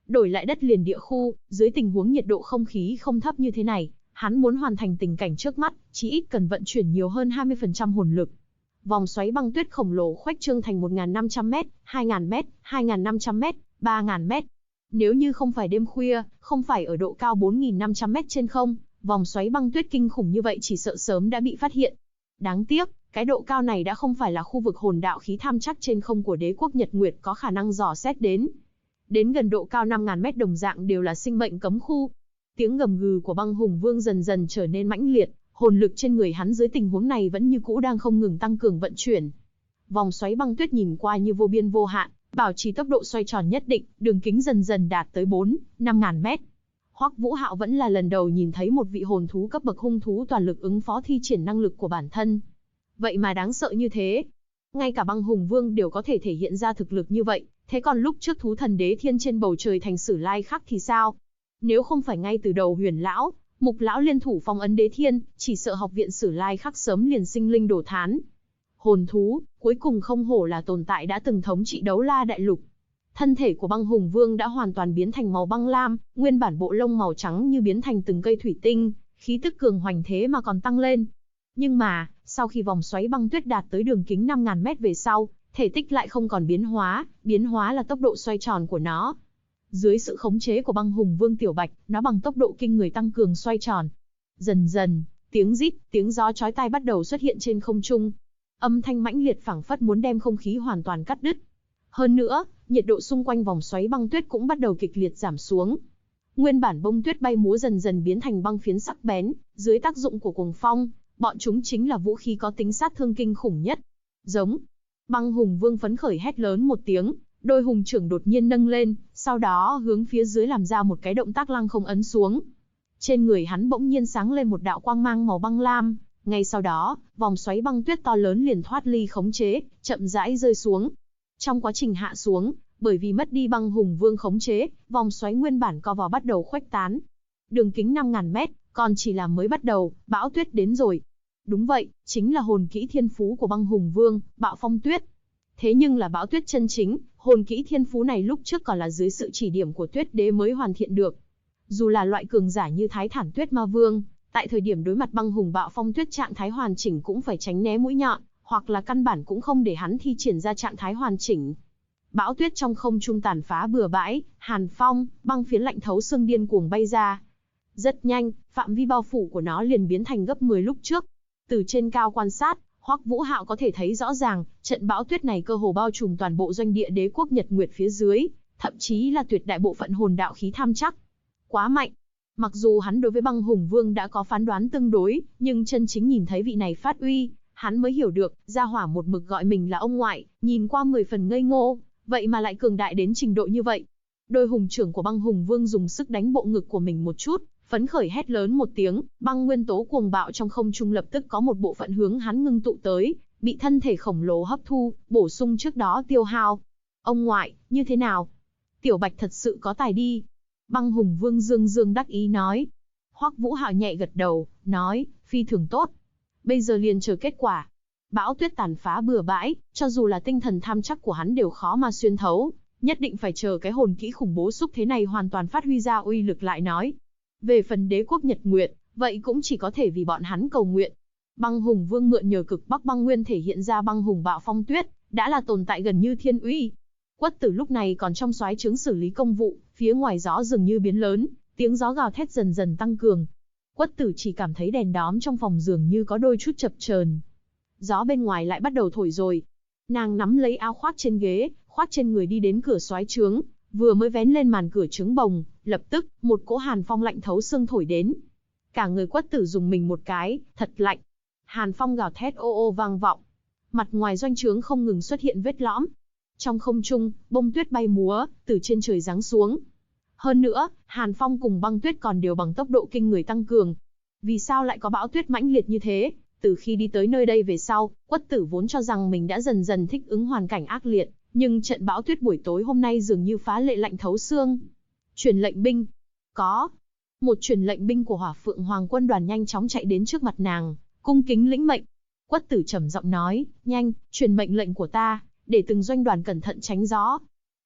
đổi lại đất liền địa khu, dưới tình huống nhiệt độ không khí không thấp như thế này, hắn muốn hoàn thành tình cảnh trước mắt, chí ít cần vận chuyển nhiều hơn 20% hồn lực. Vòng xoáy băng tuyết khổng lồ khuếch trương thành 1.500m, 2.000m, 2.500m, 3.000m. Nếu như không phải đêm khuya, không phải ở độ cao 4.500m trên không, vòng xoáy băng tuyết kinh khủng như vậy chỉ sợ sớm đã bị phát hiện. Đáng tiếc, cái độ cao này đã không phải là khu vực hồn đạo khí tham chắc trên không của đế quốc Nhật Nguyệt có khả năng dò xét đến. Đến gần độ cao 5.000m đồng dạng đều là sinh mệnh cấm khu. Tiếng gầm gừ của Băng Hùng Vương dần dần trở nên mãnh liệt, hồn lực trên người hắn dưới tình huống này vẫn như cũ đang không ngừng tăng cường vận chuyển. Vòng xoáy băng tuyết nhìn qua như vô biên vô hạn, bảo trì tốc độ xoay tròn nhất định, đường kính dần dần đạt tới 4-5.000m. Hoắc Vũ Hạo vẫn là lần đầu nhìn thấy một vị hồn thú cấp bậc hung thú toàn lực ứng phó thi triển năng lực của bản thân. Vậy mà đáng sợ như thế. Ngay cả Băng Hùng Vương đều có thể thể hiện ra thực lực như vậy, thế còn lúc trước thú thần đế thiên trên bầu trời thành Sử Lai Khắc thì sao? Nếu không phải ngay từ đầu Huyền lão, Mục lão liên thủ phong ấn đế thiên, chỉ sợ học viện Sử Lai Khắc sớm liền sinh linh đổ thán. Hồn thú, cuối cùng không hổ là tồn tại đã từng thống trị Đấu La đại lục. Thân thể của Băng Hùng Vương đã hoàn toàn biến thành màu băng lam, nguyên bản bộ lông màu trắng như biến thành từng cây thủy tinh, khí tức cường hoành thế mà còn tăng lên. Nhưng mà, sau khi vòng xoáy băng tuyết đạt tới đường kính 5.000m về sau, thể tích lại không còn biến hóa là tốc độ xoay tròn của nó. Dưới sự khống chế của Băng Hùng Vương Tiểu Bạch, nó bằng tốc độ kinh người tăng cường xoay tròn. Dần dần, tiếng rít, tiếng gió chói tai bắt đầu xuất hiện trên không trung. Âm thanh mãnh liệt phảng phất muốn đem không khí hoàn toàn cắt đứt. Hơn nữa, nhiệt độ xung quanh vòng xoáy băng tuyết cũng bắt đầu kịch liệt giảm xuống. Nguyên bản bông tuyết bay múa dần dần biến thành băng phiến sắc bén, dưới tác dụng của cuồng phong, bọn chúng chính là vũ khí có tính sát thương kinh khủng nhất. Giống. Băng Hùng Vương phấn khởi hét lớn một tiếng, đôi hùng trưởng đột nhiên nâng lên, sau đó hướng phía dưới làm ra một cái động tác lăng không ấn xuống. Trên người hắn bỗng nhiên sáng lên một đạo quang mang màu băng lam, ngay sau đó, vòng xoáy băng tuyết to lớn liền thoát ly khống chế, chậm rãi rơi xuống. Trong quá trình hạ xuống, bởi vì mất đi Băng Hùng Vương khống chế, vòng xoáy nguyên bản co vào bắt đầu khuếch tán. Đường kính 5.000m, còn chỉ là mới bắt đầu, bão tuyết đến rồi. Đúng vậy, chính là hồn kỹ thiên phú của Băng Hùng Vương, Bạo Phong Tuyết. Thế nhưng là bão tuyết chân chính, hồn kỹ thiên phú này lúc trước còn là dưới sự chỉ điểm của Tuyết Đế mới hoàn thiện được. Dù là loại cường giả như Thái Thản Tuyết Ma Vương, tại thời điểm đối mặt Băng Hùng Bạo Phong Tuyết trạng thái hoàn chỉnh cũng phải tránh né mũi nhọn, hoặc là căn bản cũng không để hắn thi triển ra trạng thái hoàn chỉnh. Bão tuyết trong không trung tàn phá bừa bãi, hàn phong, băng phiến lạnh thấu xương điên cuồng bay ra. Rất nhanh, phạm vi bao phủ của nó liền biến thành gấp 10 lúc trước. Từ trên cao quan sát, Hoắc Vũ Hạo có thể thấy rõ ràng, trận bão tuyết này cơ hồ bao trùm toàn bộ doanh địa đế quốc Nhật Nguyệt phía dưới, thậm chí là tuyệt đại bộ phận hồn đạo khí tham chắc. Quá mạnh. Mặc dù hắn đối với Băng Hùng Vương đã có phán đoán tương đối, nhưng chân chính nhìn thấy vị này phát uy, hắn mới hiểu được, gia hỏa một mực gọi mình là ông ngoại, nhìn qua 10 phần ngây ngô, vậy mà lại cường đại đến trình độ như vậy. Đôi hùng trưởng của Băng Hùng Vương dùng sức đánh bộ ngực của mình một chút, phấn khởi hét lớn một tiếng, băng nguyên tố cuồng bạo trong không trung lập tức có một bộ phận hướng hắn ngưng tụ tới, bị thân thể khổng lồ hấp thu, bổ sung trước đó tiêu hao. Ông ngoại, như thế nào? Tiểu Bạch thật sự có tài đi. Băng Hùng Vương dương dương đắc ý nói. Hoắc Vũ Hạo nhẹ gật đầu, nói, phi thường tốt. Bây giờ liền chờ kết quả. Bão tuyết tàn phá bừa bãi, cho dù là tinh thần tham chắc của hắn đều khó mà xuyên thấu, nhất định phải chờ cái hồn kỹ khủng bố xúc thế này hoàn toàn phát huy ra uy lực lại nói. Về phần đế quốc Nhật Nguyệt, vậy cũng chỉ có thể vì bọn hắn cầu nguyện. Băng Hùng Vương mượn nhờ cực Bắc băng nguyên thể hiện ra Băng Hùng Bạo Phong Tuyết, đã là tồn tại gần như thiên uy. Quất Tử lúc này còn trong soái trướng xử lý công vụ, phía ngoài gió dường như biến lớn, tiếng gió gào thét dần dần tăng cường. Quất Tử chỉ cảm thấy đèn đóm trong phòng dường như có đôi chút chập chờn. Gió bên ngoài lại bắt đầu thổi rồi. Nàng nắm lấy áo khoác trên ghế, khoác trên người đi đến cửa soái trướng, vừa mới vén lên màn cửa trướng bồng, lập tức, một cỗ hàn phong lạnh thấu xương thổi đến. Cả người Quất Tử dùng mình một cái, thật lạnh. Hàn phong gào thét ô ô vang vọng. Mặt ngoài doanh trướng không ngừng xuất hiện vết lõm. Trong không trung, bông tuyết bay múa, từ trên trời giáng xuống. Hơn nữa, hàn phong cùng băng tuyết còn đều bằng tốc độ kinh người tăng cường. Vì sao lại có bão tuyết mãnh liệt như thế? Từ khi đi tới nơi đây về sau, Quất Tử vốn cho rằng mình đã dần dần thích ứng hoàn cảnh ác liệt, nhưng trận bão tuyết buổi tối hôm nay dường như phá lệ lạnh thấu xương. Truyền lệnh binh. Có. Một truyền lệnh binh của Hỏa Phượng Hoàng quân đoàn nhanh chóng chạy đến trước mặt nàng, cung kính lĩnh mệnh. Quất Tử trầm giọng nói, nhanh, truyền mệnh lệnh của ta, để từng doanh đoàn cẩn thận tránh gió.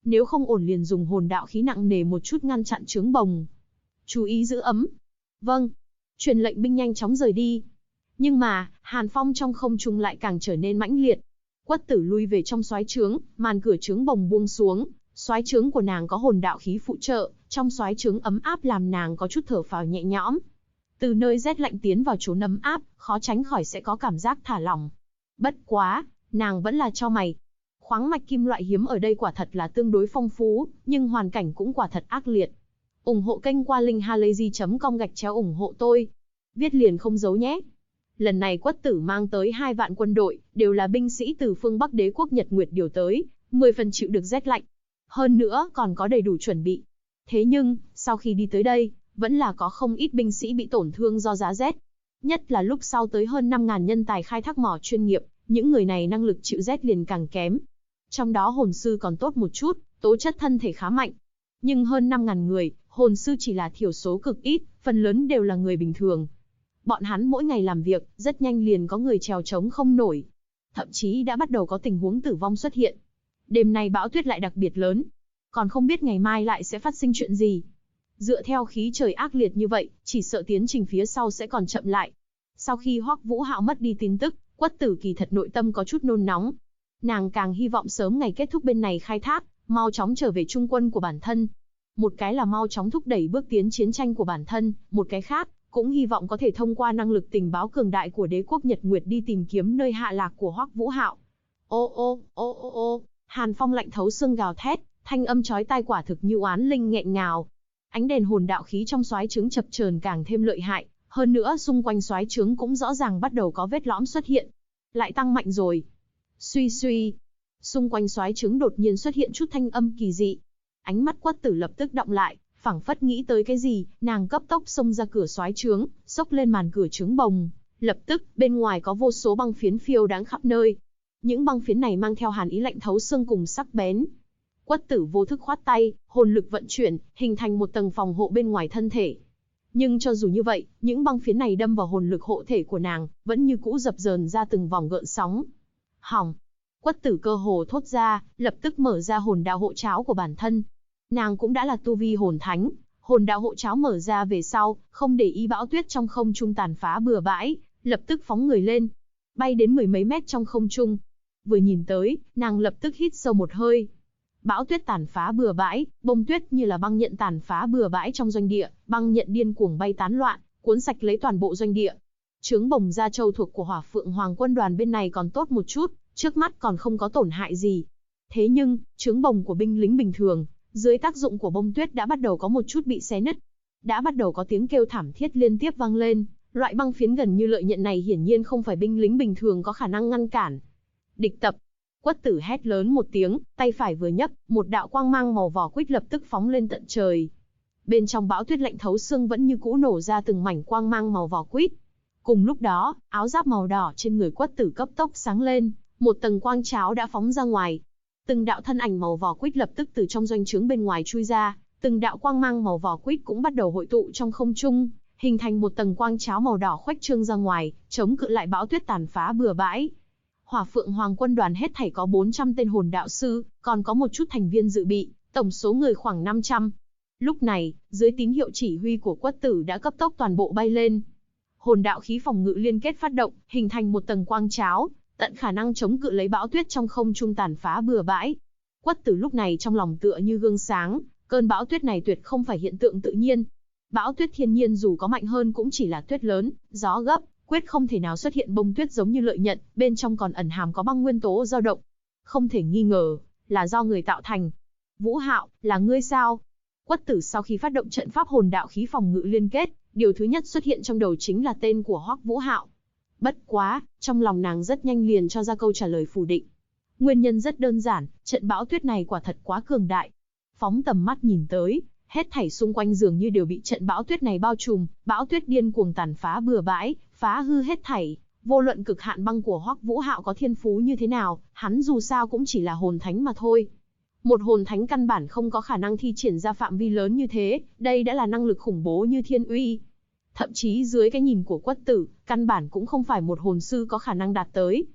nếu không ổn liền dùng hồn đạo khí nặng nề một chút ngăn chặn trướng bồng. Chú ý giữ ấm. Vâng. Truyền lệnh binh nhanh chóng rời đi. Nhưng mà, hàn phong trong không trung lại càng trở nên mãnh liệt. Quất Tử lui về trong soái trướng, màn cửa trướng bồng buông xuống. Soái trướng của nàng có hồn đạo khí phụ trợ, trong soái trướng ấm áp làm nàng có chút thở phào nhẹ nhõm. Từ nơi rét lạnh tiến vào chốn ấm áp, khó tránh khỏi sẽ có cảm giác thả lỏng. Bất quá, nàng vẫn là chau mày. Khoáng mạch kim loại hiếm ở đây quả thật là tương đối phong phú, nhưng hoàn cảnh cũng quả thật ác liệt. Ủng hộ kênh qua linkhalazy.com/ủng hộ tôi. Viết liền không giấu nhé. Lần này Quất Tử mang tới 2 vạn quân đội, đều là binh sĩ từ phương Bắc đế quốc Nhật Nguyệt điều tới, 10 phần chịu được rét lạnh. Hơn nữa còn có đầy đủ chuẩn bị. Thế nhưng, sau khi đi tới đây, vẫn là có không ít binh sĩ bị tổn thương do giá rét. Nhất là lúc sau tới hơn 5.000 nhân tài khai thác mỏ chuyên nghiệp, những người này năng lực chịu rét liền càng kém. Trong đó hồn sư còn tốt một chút, tố chất thân thể khá mạnh. Nhưng hơn 5.000 người, hồn sư chỉ là thiểu số cực ít, phần lớn đều là người bình thường. Bọn hắn mỗi ngày làm việc, rất nhanh liền có người trèo trống không nổi. Thậm chí đã bắt đầu có tình huống tử vong xuất hiện. Đêm nay bão tuyết lại đặc biệt lớn. Còn không biết ngày mai lại sẽ phát sinh chuyện gì. Dựa theo khí trời ác liệt như vậy, chỉ sợ tiến trình phía sau sẽ còn chậm lại. Sau khi Hoắc Vũ Hạo mất đi tin tức, Quất Tử kỳ thật nội tâm có chút nôn nóng. Nàng càng hy vọng sớm ngày kết thúc bên này khai thác, mau chóng trở về trung quân của bản thân. Một cái là mau chóng thúc đẩy bước tiến chiến tranh của bản thân, một cái khác, cũng hy vọng có thể thông qua năng lực tình báo cường đại của đế quốc Nhật Nguyệt đi tìm kiếm nơi hạ lạc của Hoắc Vũ Hạo. Ô ô, ô ô ô, hàn phong lạnh thấu xương gào thét, thanh âm chói tai quả thực như oán linh nghẹn ngào. Ánh đèn hồn đạo khí trong soái trướng chập chờn càng thêm lợi hại, hơn nữa xung quanh soái trướng cũng rõ ràng bắt đầu có vết lõm xuất hiện. Lại tăng mạnh rồi. Suy suy, xung quanh soái trướng đột nhiên xuất hiện chút thanh âm kỳ dị. Ánh mắt Quất Tử lập tức đọng lại, phảng phất nghĩ tới cái gì, nàng cấp tốc xông ra cửa soái trướng, xốc lên màn cửa trướng bồng. Lập tức, bên ngoài có vô số băng phiến phiêu đáng khắp nơi. Những băng phiến này mang theo hàn ý lạnh thấu xương cùng sắc bén. Quất Tử vô thức khoát tay, hồn lực vận chuyển, hình thành một tầng phòng hộ bên ngoài thân thể. Nhưng cho dù như vậy, những băng phiến này đâm vào hồn lực hộ thể của nàng, vẫn như cũ dập dờn ra từng vòng gợn sóng. Hỏng! Quất Tử cơ hồ thốt ra, lập tức mở ra hồn đạo hộ tráo của bản thân. Nàng cũng đã là tu vi hồn thánh, hồn đạo hộ tráo mở ra về sau, không để ý bão tuyết trong không trung tàn phá bừa bãi, lập tức phóng người lên, bay đến 10 mấy mét trong không trung. Vừa nhìn tới, nàng lập tức hít sâu một hơi. Bão tuyết tàn phá bừa bãi, bông tuyết như là băng nhận tàn phá bừa bãi trong doanh địa, băng nhận điên cuồng bay tán loạn, cuốn sạch lấy toàn bộ doanh địa. Trướng bồng Gia Châu thuộc của Hỏa Phượng Hoàng quân đoàn bên này còn tốt một chút, trước mắt còn không có tổn hại gì. Thế nhưng, trướng bồng của binh lính bình thường, dưới tác dụng của bông tuyết đã bắt đầu có một chút bị xé nứt. Đã bắt đầu có tiếng kêu thảm thiết liên tiếp vang lên, loại băng phiến gần như lợi nhận này hiển nhiên không phải binh lính bình thường có khả năng ngăn cản. Địch tập! Quất Tử hét lớn một tiếng, tay phải vừa nhấc, một đạo quang mang màu vỏ quýt lập tức phóng lên tận trời. Bên trong bão tuyết lạnh thấu xương vẫn như cũ nổ ra từng mảnh quang mang màu vỏ quýt. Cùng lúc đó, áo giáp màu đỏ trên người Quất Tử cấp tốc sáng lên, một tầng quang cháo đã phóng ra ngoài. Từng đạo thân ảnh màu vỏ quýt lập tức từ trong doanh trướng bên ngoài chui ra, từng đạo quang mang màu vỏ quýt cũng bắt đầu hội tụ trong không trung, hình thành một tầng quang cháo màu đỏ khuếch trương ra ngoài, chống cự lại bão tuyết tàn phá bừa bãi. Hỏa Phượng Hoàng quân đoàn hết thảy có 400 tên hồn đạo sư, còn có một chút thành viên dự bị, tổng số người khoảng 500. Lúc này, dưới tín hiệu chỉ huy của Quất Tử đã cấp tốc toàn bộ bay lên. Hồn đạo khí phòng ngự liên kết phát động, hình thành một tầng quang cháo, tận khả năng chống cự lấy bão tuyết trong không trung tàn phá bừa bãi. Quất Tử lúc này trong lòng tựa như gương sáng, cơn bão tuyết này tuyệt không phải hiện tượng tự nhiên. Bão tuyết thiên nhiên dù có mạnh hơn cũng chỉ là tuyết lớn, gió gấp, quyết không thể nào xuất hiện bông tuyết giống như lợi nhận, bên trong còn ẩn hàm có băng nguyên tố dao động. Không thể nghi ngờ, là do người tạo thành. Vũ Hạo, là ngươi sao? Quất Tử sau khi phát động trận pháp hồn đạo khí phòng ngự liên kết, điều thứ nhất xuất hiện trong đầu chính là tên của Hoắc Vũ Hạo. Bất quá, trong lòng nàng rất nhanh liền cho ra câu trả lời phủ định. Nguyên nhân rất đơn giản, trận bão tuyết này quả thật quá cường đại. Phóng tầm mắt nhìn tới, hết thảy xung quanh dường như đều bị trận bão tuyết này bao trùm, bão tuyết điên cuồng tàn phá bừa bãi, phá hư hết thảy. Vô luận cực hạn băng của Hoắc Vũ Hạo có thiên phú như thế nào, hắn dù sao cũng chỉ là hồn thánh mà thôi. Một hồn thánh căn bản không có khả năng thi triển ra phạm vi lớn như thế, đây đã là năng lực khủng bố như thiên uy. Thậm chí dưới cái nhìn của Quất Tử, căn bản cũng không phải một hồn sư có khả năng đạt tới.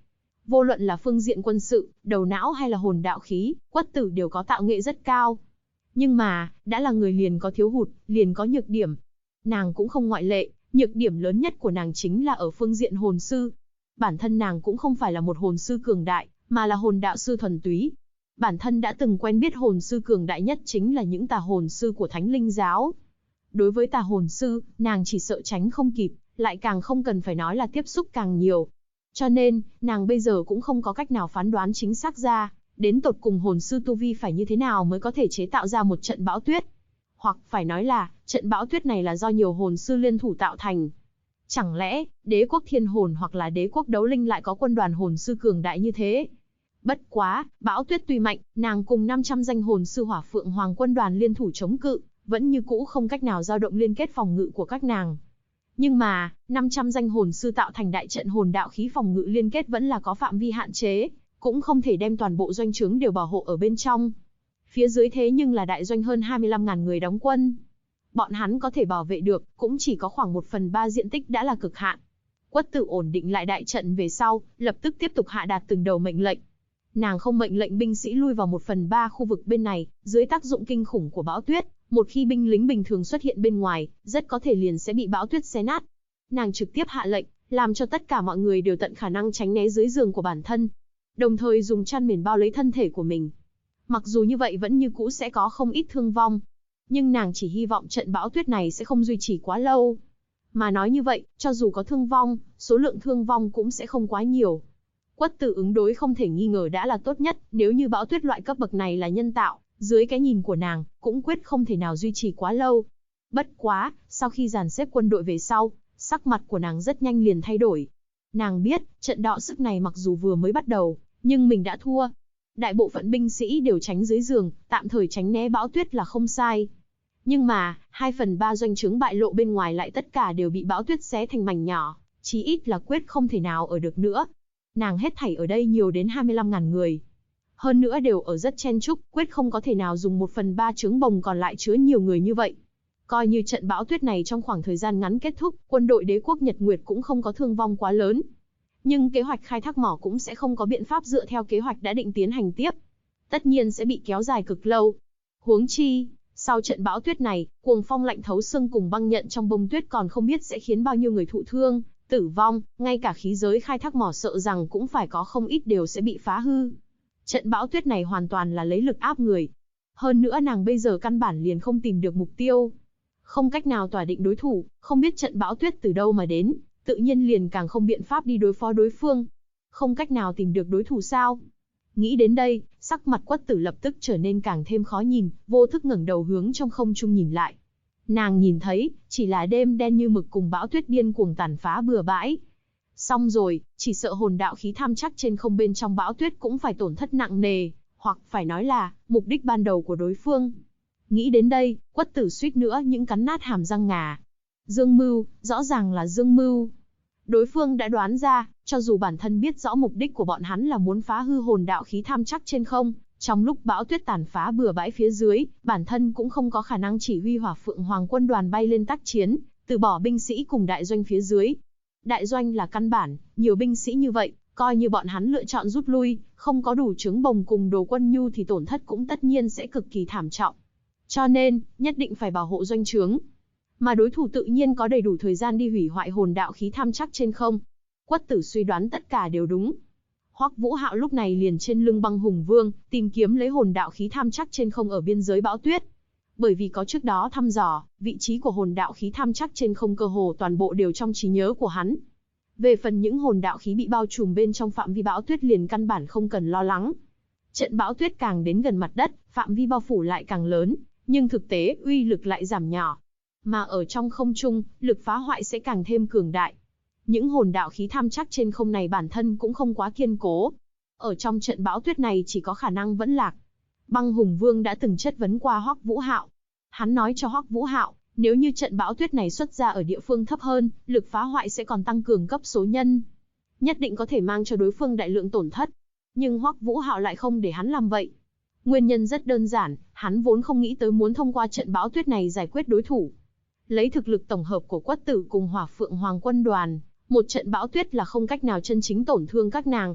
Vô luận là phương diện quân sự, đầu não hay là hồn đạo khí, Quất Tử đều có tạo nghệ rất cao. Nhưng mà, đã là người liền có thiếu hụt, liền có nhược điểm. Nàng cũng không ngoại lệ, nhược điểm lớn nhất của nàng chính là ở phương diện hồn sư. Bản thân nàng cũng không phải là một hồn sư cường đại, mà là hồn đạo sư thuần túy. Bản thân đã từng quen biết hồn sư cường đại nhất chính là những tà hồn sư của Thánh Linh giáo. Đối với tà hồn sư, nàng chỉ sợ tránh không kịp, lại càng không cần phải nói là tiếp xúc càng nhiều. Cho nên, nàng bây giờ cũng không có cách nào phán đoán chính xác ra, đến tột cùng hồn sư tu vi phải như thế nào mới có thể chế tạo ra một trận bão tuyết. Hoặc phải nói là, trận bão tuyết này là do nhiều hồn sư liên thủ tạo thành. Chẳng lẽ, đế quốc thiên hồn hoặc là đế quốc đấu linh lại có quân đoàn hồn sư cường đại như thế? Bất quá, bão tuyết tuy mạnh, nàng cùng 500 danh hồn sư hỏa phượng hoàng quân đoàn liên thủ chống cự, vẫn như cũ không cách nào dao động liên kết phòng ngự của các nàng. Nhưng mà, 500 danh hồn sư tạo thành đại trận hồn đạo khí phòng ngự liên kết vẫn là có phạm vi hạn chế, cũng không thể đem toàn bộ doanh trướng đều bảo hộ ở bên trong. Phía dưới thế nhưng là đại doanh hơn 25.000 người đóng quân. Bọn hắn có thể bảo vệ được, cũng chỉ có khoảng 1/3 diện tích đã là cực hạn. Quất Tử ổn định lại đại trận về sau, lập tức tiếp tục hạ đạt từng đầu mệnh lệnh. Nàng không mệnh lệnh binh sĩ lui vào 1/3 khu vực bên này, dưới tác dụng kinh khủng của bão tuyết, một khi binh lính bình thường xuất hiện bên ngoài, rất có thể liền sẽ bị bão tuyết xé nát. Nàng trực tiếp hạ lệnh, làm cho tất cả mọi người đều tận khả năng tránh né dưới giường của bản thân, đồng thời dùng chăn mền bao lấy thân thể của mình. Mặc dù như vậy vẫn như cũ sẽ có không ít thương vong, nhưng nàng chỉ hy vọng trận bão tuyết này sẽ không duy trì quá lâu. Mà nói như vậy, cho dù có thương vong, số lượng thương vong cũng sẽ không quá nhiều. Quất Tử ứng đối không thể nghi ngờ đã là tốt nhất, nếu như bão tuyết loại cấp bậc này là nhân tạo, dưới cái nhìn của nàng, cũng quyết không thể nào duy trì quá lâu. Bất quá, sau khi dàn xếp quân đội về sau, sắc mặt của nàng rất nhanh liền thay đổi. Nàng biết, trận đọ sức này mặc dù vừa mới bắt đầu, nhưng mình đã thua. Đại bộ phận binh sĩ đều tránh dưới giường, tạm thời tránh né bão tuyết là không sai. Nhưng mà, 2/3 doanh trướng bại lộ bên ngoài lại tất cả đều bị bão tuyết xé thành mảnh nhỏ, chí ít là quyết không thể nào ở được nữa. Nàng hết thảy ở đây nhiều đến 25.000 người. Hơn nữa đều ở rất chen chúc, quyết không có thể nào dùng 1/3 trướng bồng còn lại chứa nhiều người như vậy. Coi như trận bão tuyết này trong khoảng thời gian ngắn kết thúc, quân đội đế quốc Nhật Nguyệt cũng không có thương vong quá lớn. Nhưng kế hoạch khai thác mỏ cũng sẽ không có biện pháp dựa theo kế hoạch đã định tiến hành tiếp. Tất nhiên sẽ bị kéo dài cực lâu. Huống chi, sau trận bão tuyết này, cuồng phong lạnh thấu xương cùng băng nhận trong bông tuyết còn không biết sẽ khiến bao nhiêu người thụ thương, tử vong, ngay cả khí giới khai thác mỏ sợ rằng cũng phải có không ít đều sẽ bị phá hư. Trận bão tuyết này hoàn toàn là lấy lực áp người. Hơn nữa nàng bây giờ căn bản liền không tìm được mục tiêu. Không cách nào tỏa định đối thủ, không biết trận bão tuyết từ đâu mà đến, tự nhiên liền càng không biện pháp đi đối phó đối phương. Không cách nào tìm được đối thủ sao? Nghĩ đến đây, sắc mặt Quất Tử lập tức trở nên càng thêm khó nhìn, vô thức ngẩng đầu hướng trong không trung nhìn lại. Nàng nhìn thấy, chỉ là đêm đen như mực cùng bão tuyết điên cuồng tàn phá bừa bãi. Xong rồi, chỉ sợ hồn đạo khí tham chắc trên không bên trong bão tuyết cũng phải tổn thất nặng nề, hoặc phải nói là, mục đích ban đầu của đối phương. Nghĩ đến đây, Quất Tử suýt nữa những cắn nát hàm răng ngà. Dương mưu, rõ ràng là dương mưu. Đối phương đã đoán ra, cho dù bản thân biết rõ mục đích của bọn hắn là muốn phá hư hồn đạo khí tham chắc trên không, trong lúc bão tuyết tàn phá bừa bãi phía dưới, bản thân cũng không có khả năng chỉ huy hỏa phượng hoàng quân đoàn bay lên tác chiến, từ bỏ binh sĩ cùng đại doanh phía dưới. Đại doanh là căn bản, nhiều binh sĩ như vậy, coi như bọn hắn lựa chọn rút lui, không có đủ trướng bồng cùng đồ quân nhu thì tổn thất cũng tất nhiên sẽ cực kỳ thảm trọng. Cho nên, nhất định phải bảo hộ doanh trướng. Mà đối thủ tự nhiên có đầy đủ thời gian đi hủy hoại hồn đạo khí tham chắc trên không. Quất Tử suy đoán tất cả đều đúng. Hoắc Vũ Hạo lúc này liền trên lưng Băng Hùng Vương, tìm kiếm lấy hồn đạo khí tham chắc trên không ở biên giới bão tuyết. Bởi vì có trước đó thăm dò, vị trí của hồn đạo khí tham chắc trên không cơ hồ toàn bộ đều trong trí nhớ của hắn. Về phần những hồn đạo khí bị bao trùm bên trong phạm vi bão tuyết liền căn bản không cần lo lắng. Trận bão tuyết càng đến gần mặt đất, phạm vi bao phủ lại càng lớn, nhưng thực tế uy lực lại giảm nhỏ. Mà ở trong không trung, lực phá hoại sẽ càng thêm cường đại. Những hồn đạo khí tham chắc trên không này bản thân cũng không quá kiên cố. Ở trong trận bão tuyết này chỉ có khả năng vẫn lạc. Băng Hùng Vương đã từng chất vấn qua Hoắc Vũ Hạo. Hắn nói cho Hoắc Vũ Hạo, nếu như trận bão tuyết này xuất ra ở địa phương thấp hơn, lực phá hoại sẽ còn tăng cường cấp số nhân. Nhất định có thể mang cho đối phương đại lượng tổn thất. Nhưng Hoắc Vũ Hạo lại không để hắn làm vậy. Nguyên nhân rất đơn giản, hắn vốn không nghĩ tới muốn thông qua trận bão tuyết này giải quyết đối thủ. Lấy thực lực tổng hợp của Quất Tử cùng Hỏa Phượng Hoàng quân đoàn, một trận bão tuyết là không cách nào chân chính tổn thương các nàng.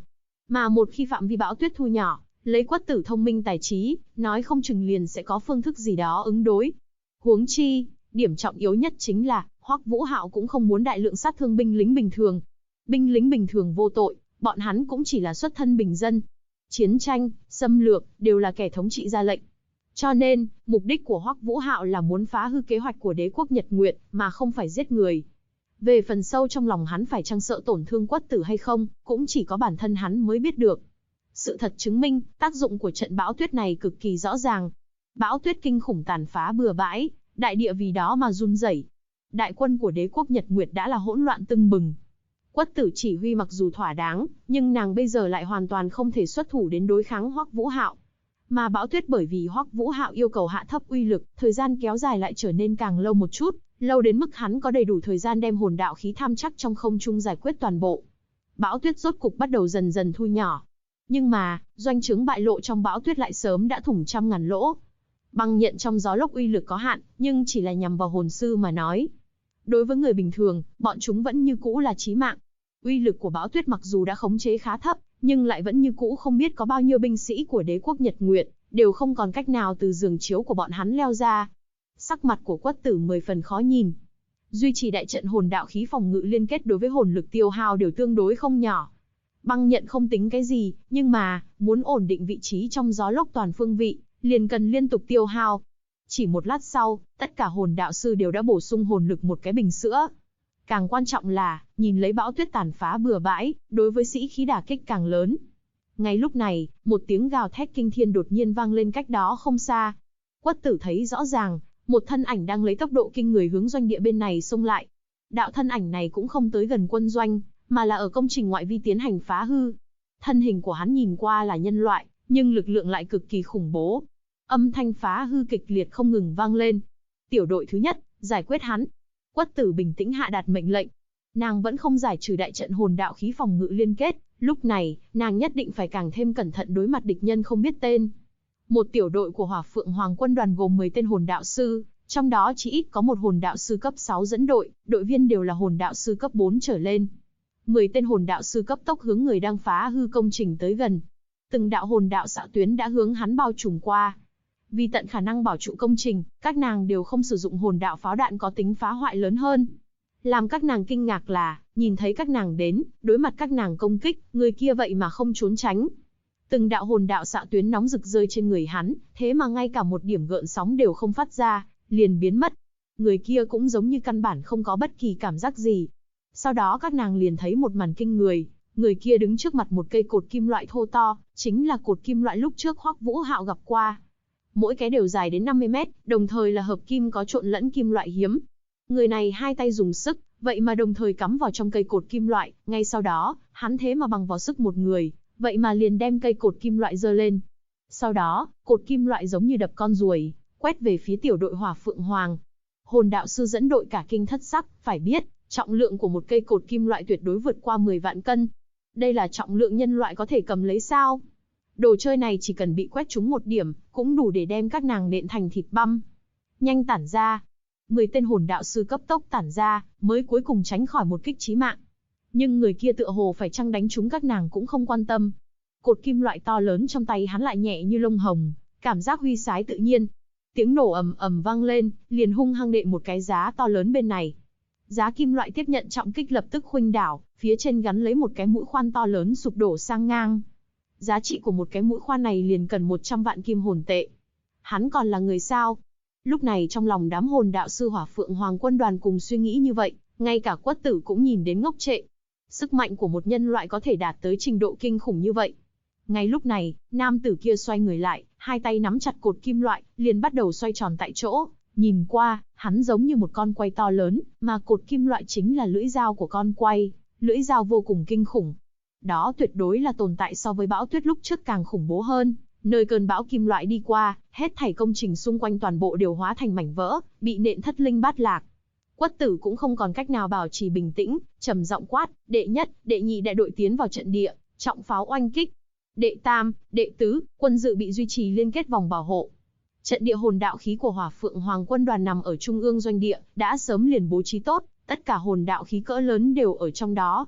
Mà một khi phạm vi Bão Tuyết thu nhỏ, lấy Quất Tử thông minh tài trí, nói không chừng liền sẽ có phương thức gì đó ứng đối. Huống chi, điểm trọng yếu nhất chính là, Hoắc Vũ Hạo cũng không muốn đại lượng sát thương binh lính bình thường. Binh lính bình thường vô tội, bọn hắn cũng chỉ là xuất thân bình dân. Chiến tranh, xâm lược, đều là kẻ thống trị ra lệnh. Cho nên, mục đích của Hoắc Vũ Hạo là muốn phá hư kế hoạch của đế quốc Nhật Nguyệt, mà không phải giết người. Về phần sâu trong lòng hắn phải chăng sợ tổn thương Quất Tử hay không, cũng chỉ có bản thân hắn mới biết được. Sự thật chứng minh, tác dụng của trận bão tuyết này cực kỳ rõ ràng. Bão tuyết kinh khủng tàn phá bừa bãi, đại địa vì đó mà run rẩy. Đại quân của đế quốc Nhật Nguyệt đã là hỗn loạn tưng bừng. Quất Tử chỉ huy mặc dù thỏa đáng, nhưng nàng bây giờ lại hoàn toàn không thể xuất thủ đến đối kháng Hoắc Vũ Hạo. Mà bão tuyết bởi vì Hoắc Vũ Hạo yêu cầu hạ thấp uy lực, thời gian kéo dài lại trở nên càng lâu một chút, lâu đến mức hắn có đầy đủ thời gian đem hồn đạo khí tham chắc trong không trung giải quyết toàn bộ. Bão tuyết rốt cục bắt đầu dần dần thu nhỏ. Nhưng mà, doanh trướng bại lộ trong bão tuyết lại sớm đã thủng trăm ngàn lỗ. Băng nhận trong gió lốc uy lực có hạn, nhưng chỉ là nhằm vào hồn sư mà nói. Đối với người bình thường, bọn chúng vẫn như cũ là chí mạng. Uy lực của bão tuyết mặc dù đã khống chế khá thấp, nhưng lại vẫn như cũ không biết có bao nhiêu binh sĩ của đế quốc Nhật Nguyệt, đều không còn cách nào từ giường chiếu của bọn hắn leo ra. Sắc mặt của Quất Tử 10 phần khó nhìn. Duy trì đại trận hồn đạo khí phòng ngự liên kết đối với hồn lực tiêu hao đều tương đối không nhỏ. Băng nhận không tính cái gì, nhưng mà, muốn ổn định vị trí trong gió lốc toàn phương vị, liền cần liên tục tiêu hao. Chỉ một lát sau, tất cả hồn đạo sư đều đã bổ sung hồn lực một cái bình sữa. Càng quan trọng là, nhìn lấy bão tuyết tàn phá bừa bãi, đối với sĩ khí đả kích càng lớn. Ngay lúc này, một tiếng gào thét kinh thiên đột nhiên vang lên cách đó không xa. Quất Tử thấy rõ ràng, một thân ảnh đang lấy tốc độ kinh người hướng doanh địa bên này xông lại. Đạo thân ảnh này cũng không tới gần quân doanh, mà là ở công trình ngoại vi tiến hành phá hư. Thân hình của hắn nhìn qua là nhân loại, nhưng lực lượng lại cực kỳ khủng bố. Âm thanh phá hư kịch liệt không ngừng vang lên. Tiểu đội thứ nhất, giải quyết hắn. Quất Tử bình tĩnh hạ đạt mệnh lệnh. Nàng vẫn không giải trừ đại trận hồn đạo khí phòng ngự liên kết, lúc này, nàng nhất định phải càng thêm cẩn thận đối mặt địch nhân không biết tên. Một tiểu đội của Hỏa Phượng Hoàng quân đoàn gồm 10 tên hồn đạo sư, trong đó chỉ ít có một hồn đạo sư cấp 6 dẫn đội, đội viên đều là hồn đạo sư cấp 4 trở lên. 10 tên hồn đạo sư cấp tốc hướng người đang phá hư công trình tới gần. Từng đạo hồn đạo xạ tuyến đã hướng hắn bao trùm qua. Vì tận khả năng bảo trụ công trình, các nàng đều không sử dụng hồn đạo pháo đạn có tính phá hoại lớn hơn. Làm các nàng kinh ngạc là, nhìn thấy các nàng đến, đối mặt các nàng công kích, người kia vậy mà không trốn tránh. Từng đạo hồn đạo xạ tuyến nóng rực rơi trên người hắn, thế mà ngay cả một điểm gợn sóng đều không phát ra, liền biến mất. Người kia cũng giống như căn bản không có bất kỳ cảm giác gì. Sau đó các nàng liền thấy một màn kinh người, người kia đứng trước mặt một cây cột kim loại thô to, chính là cột kim loại lúc trước Hoắc Vũ Hạo gặp qua. Mỗi cái đều dài đến 50 mét, đồng thời là hợp kim có trộn lẫn kim loại hiếm. Người này hai tay dùng sức, vậy mà đồng thời cắm vào trong cây cột kim loại, ngay sau đó, hắn thế mà bằng vào sức một người, vậy mà liền đem cây cột kim loại giơ lên. Sau đó, cột kim loại giống như đập con ruồi, quét về phía tiểu đội Hỏa Phượng Hoàng. Hồn đạo sư dẫn đội cả kinh thất sắc, phải biết, trọng lượng của một cây cột kim loại tuyệt đối vượt qua 10 vạn cân. Đây là trọng lượng nhân loại có thể cầm lấy sao? Đồ chơi này chỉ cần bị quét trúng một điểm, cũng đủ để đem các nàng nện thành thịt băm. Nhanh tản ra. 10 tên hồn đạo sư cấp tốc tản ra, mới cuối cùng tránh khỏi một kích chí mạng. Nhưng người kia tựa hồ phải chăng đánh trúng các nàng cũng không quan tâm. Cột kim loại to lớn trong tay hắn lại nhẹ như lông hồng, cảm giác huy sái tự nhiên. Tiếng nổ ầm ầm vang lên, liền hung hăng đệm một cái giá to lớn bên này. Giá kim loại tiếp nhận trọng kích lập tức khuynh đảo, phía trên gắn lấy một cái mũi khoan to lớn sụp đổ sang ngang. Giá trị của một cái mũi khoan này liền cần 100 vạn kim hồn tệ. Hắn còn là người sao? Lúc này trong lòng đám hồn đạo sư Hỏa Phượng Hoàng quân đoàn cùng suy nghĩ như vậy, ngay cả Quất Tử cũng nhìn đến ngốc trệ. Sức mạnh của một nhân loại có thể đạt tới trình độ kinh khủng như vậy. Ngay lúc này, nam tử kia xoay người lại, hai tay nắm chặt cột kim loại, liền bắt đầu xoay tròn tại chỗ. Nhìn qua, hắn giống như một con quay to lớn, mà cột kim loại chính là lưỡi dao của con quay, lưỡi dao vô cùng kinh khủng. Đó tuyệt đối là tồn tại so với bão tuyết lúc trước càng khủng bố hơn, nơi cơn bão kim loại đi qua, hết thảy công trình xung quanh toàn bộ đều hóa thành mảnh vỡ, bị nện thất linh bát lạc. Quất Tử cũng không còn cách nào bảo trì bình tĩnh, trầm giọng quát, đệ nhất, đệ nhị đại đội tiến vào trận địa, trọng pháo oanh kích. Đệ tam, đệ tứ, quân dự bị duy trì liên kết vòng bảo hộ. Trận địa hồn đạo khí của Hỏa Phượng Hoàng quân đoàn nằm ở trung ương doanh địa, đã sớm liền bố trí tốt, tất cả hồn đạo khí cỡ lớn đều ở trong đó.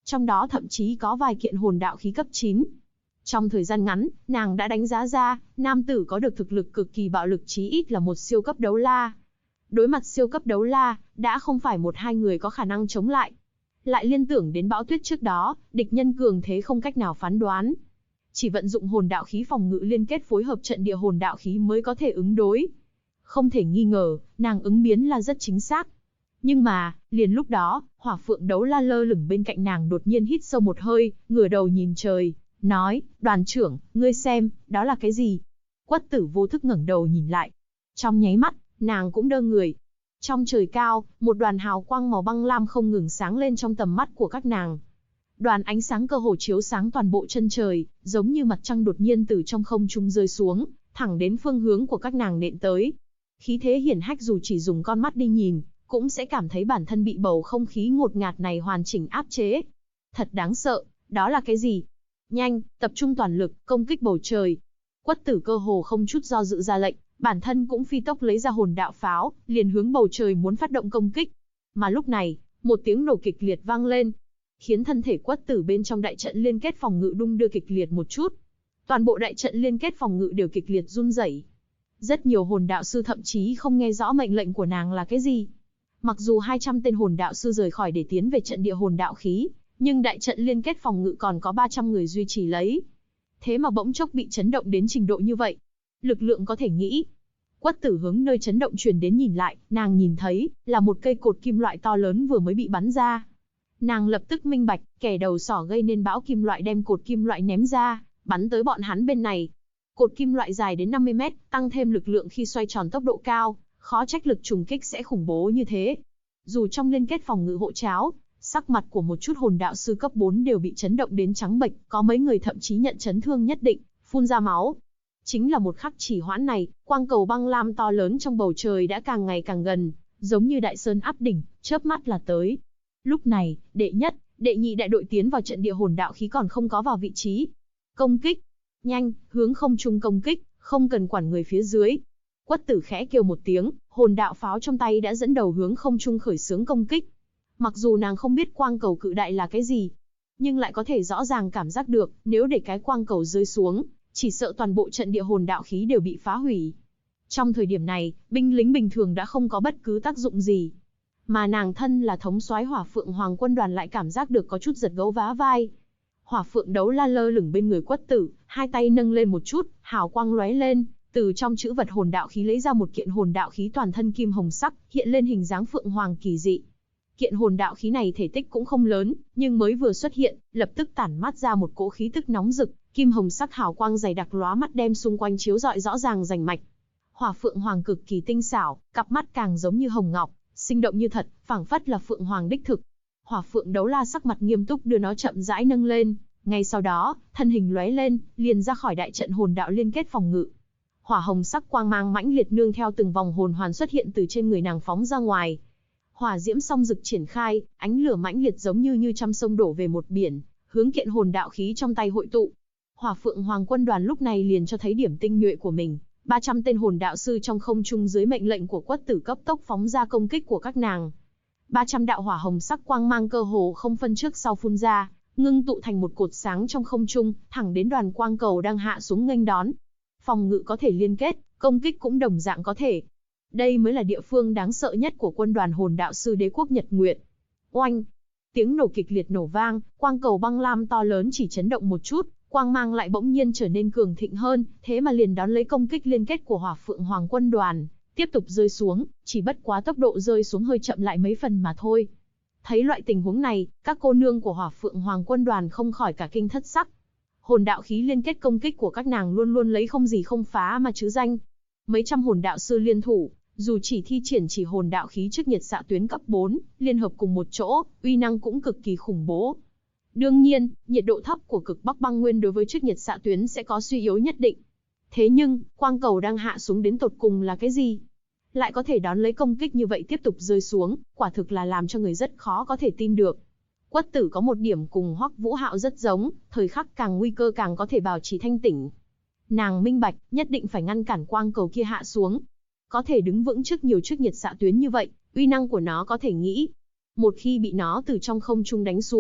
Trong đó thậm chí có vài kiện hồn đạo khí cấp 9. Trong thời gian ngắn, nàng đã đánh giá ra, nam tử có được thực lực cực kỳ bạo lực chí ít là một siêu cấp đấu la. Đối mặt siêu cấp đấu la, đã không phải một hai người có khả năng chống lại. Lại liên tưởng đến bão tuyết trước đó, địch nhân cường thế không cách nào phán đoán. Chỉ vận dụng hồn đạo khí phòng ngự liên kết phối hợp trận địa hồn đạo khí mới có thể ứng đối. Không thể nghi ngờ, nàng ứng biến là rất chính xác. Nhưng mà, liền lúc đó, hỏa phượng đấu la lơ lửng bên cạnh nàng đột nhiên hít sâu một hơi, ngửa đầu nhìn trời, nói, đoàn trưởng, ngươi xem, đó là cái gì? Quất tử vô thức ngẩng đầu nhìn lại. Trong nháy mắt, nàng cũng đơ người. Trong trời cao, một đoàn hào quang màu băng lam không ngừng sáng lên trong tầm mắt của các nàng. Đoàn ánh sáng cơ hồ chiếu sáng toàn bộ chân trời, giống như mặt trăng đột nhiên từ trong không trung rơi xuống, thẳng đến phương hướng của các nàng nện tới. Khí thế hiển hách dù chỉ dùng con mắt đi nhìn, cũng sẽ cảm thấy bản thân bị bầu không khí ngột ngạt này hoàn chỉnh áp chế. Thật đáng sợ, đó là cái gì? Nhanh, tập trung toàn lực, công kích bầu trời. Quất tử cơ hồ không chút do dự ra lệnh, bản thân cũng phi tốc lấy ra hồn đạo pháo, liền hướng bầu trời muốn phát động công kích. Mà lúc này, một tiếng nổ kịch liệt vang lên, khiến thân thể quất tử bên trong đại trận liên kết phòng ngự đung đưa kịch liệt một chút. Toàn bộ đại trận liên kết phòng ngự đều kịch liệt run rẩy. Rất nhiều hồn đạo sư thậm chí không nghe rõ mệnh lệnh của nàng là cái gì. Mặc dù 200 tên hồn đạo sư rời khỏi để tiến về trận địa hồn đạo khí, nhưng đại trận liên kết phòng ngự còn có 300 người duy trì lấy. Thế mà bỗng chốc bị chấn động đến trình độ như vậy. Lực lượng có thể nghĩ. Quất tử hướng nơi chấn động truyền đến nhìn lại, nàng nhìn thấy, là một cây cột kim loại to lớn vừa mới bị bắn ra. Nàng lập tức minh bạch, kẻ đầu sỏ gây nên bão kim loại đem cột kim loại ném ra, bắn tới bọn hắn bên này. Cột kim loại dài đến 50 mét, tăng thêm lực lượng khi xoay tròn tốc độ cao, khó trách lực trùng kích sẽ khủng bố như thế. Dù trong liên kết phòng ngự hộ cháo, sắc mặt của một chút hồn đạo sư cấp 4 đều bị chấn động đến trắng bệch, có mấy người thậm chí nhận chấn thương nhất định, phun ra máu. Chính là một khắc chỉ hoãn này, quang cầu băng lam to lớn trong bầu trời đã càng ngày càng gần, giống như đại sơn áp đỉnh, chớp mắt là tới. Lúc này, đệ nhất, đệ nhị đại đội tiến vào trận địa hồn đạo khí còn không có vào vị trí. Công kích! Nhanh, hướng không trung công kích, không cần quản người phía dưới. Quất tử khẽ kêu một tiếng, hồn đạo pháo trong tay đã dẫn đầu hướng không trung khởi xướng công kích. Mặc dù nàng không biết quang cầu cự đại là cái gì, nhưng lại có thể rõ ràng cảm giác được, nếu để cái quang cầu rơi xuống, chỉ sợ toàn bộ trận địa hồn đạo khí đều bị phá hủy. Trong thời điểm này, binh lính bình thường đã không có bất cứ tác dụng gì. Mà nàng thân là thống soái Hỏa Phượng Hoàng quân đoàn lại cảm giác được có chút giật gấu vá vai. Hỏa Phượng đấu la lơ lửng bên người Quất tử, hai tay nâng lên một chút, hào quang lóe lên, từ trong chữ vật hồn đạo khí lấy ra một kiện hồn đạo khí toàn thân kim hồng sắc, hiện lên hình dáng phượng hoàng kỳ dị. Kiện hồn đạo khí này thể tích cũng không lớn, nhưng mới vừa xuất hiện, lập tức tản mát ra một cỗ khí tức nóng rực, kim hồng sắc hào quang dày đặc lóa mắt đem xung quanh chiếu rọi rõ ràng rành mạch. Hỏa Phượng Hoàng cực kỳ tinh xảo, cặp mắt càng giống như hồng ngọc, sinh động như thật, phảng phất là Phượng Hoàng đích thực. Hỏa Phượng đấu la sắc mặt nghiêm túc đưa nó chậm rãi nâng lên, ngay sau đó, thân hình lóe lên, liền ra khỏi đại trận hồn đạo liên kết phòng ngự. Hỏa hồng sắc quang mang mãnh liệt nương theo từng vòng hồn hoàn xuất hiện từ trên người nàng phóng ra ngoài. Hỏa diễm song rực triển khai, ánh lửa mãnh liệt giống như trăm sông đổ về một biển, hướng kiện hồn đạo khí trong tay hội tụ. Hỏa Phượng Hoàng quân đoàn lúc này liền cho thấy điểm tinh nhuệ của mình, 300 tên hồn đạo sư trong không trung dưới mệnh lệnh của Quất tử cấp tốc phóng ra công kích của các nàng. 300 đạo hỏa hồng sắc quang mang cơ hồ không phân trước sau phun ra, ngưng tụ thành một cột sáng trong không trung, thẳng đến đoàn quang cầu đang hạ xuống nghênh đón. Phòng ngự có thể liên kết, công kích cũng đồng dạng có thể. Đây mới là địa phương đáng sợ nhất của quân đoàn hồn đạo sư đế quốc Nhật Nguyệt. Oanh! Tiếng nổ kịch liệt nổ vang, quang cầu băng lam to lớn chỉ chấn động một chút, quang mang lại bỗng nhiên trở nên cường thịnh hơn, thế mà liền đón lấy công kích liên kết của Hỏa Phượng Hoàng quân đoàn, tiếp tục rơi xuống, chỉ bất quá tốc độ rơi xuống hơi chậm lại mấy phần mà thôi. Thấy loại tình huống này, các cô nương của Hỏa Phượng Hoàng quân đoàn không khỏi cả kinh thất sắc. Hồn đạo khí liên kết công kích của các nàng luôn luôn lấy không gì không phá mà chứ danh. Mấy trăm hồn đạo sư liên thủ, dù chỉ thi triển chỉ hồn đạo khí trước nhiệt xạ tuyến cấp 4, liên hợp cùng một chỗ, uy năng cũng cực kỳ khủng bố. Đương nhiên, nhiệt độ thấp của cực Bắc băng nguyên đối với trước nhiệt xạ tuyến sẽ có suy yếu nhất định. Thế nhưng, quang cầu đang hạ xuống đến tột cùng là cái gì? Lại có thể đón lấy công kích như vậy tiếp tục rơi xuống, quả thực là làm cho người rất khó có thể tin được. Quất tử có một điểm cùng Hoắc Vũ Hạo rất giống, thời khắc càng nguy cơ càng có thể bảo trì thanh tỉnh. Nàng minh bạch, nhất định phải ngăn cản quang cầu kia hạ xuống. Có thể đứng vững trước nhiều trước nhiệt xạ tuyến như vậy, uy năng của nó có thể nghĩ. Một khi bị nó từ trong không trung đánh xuống,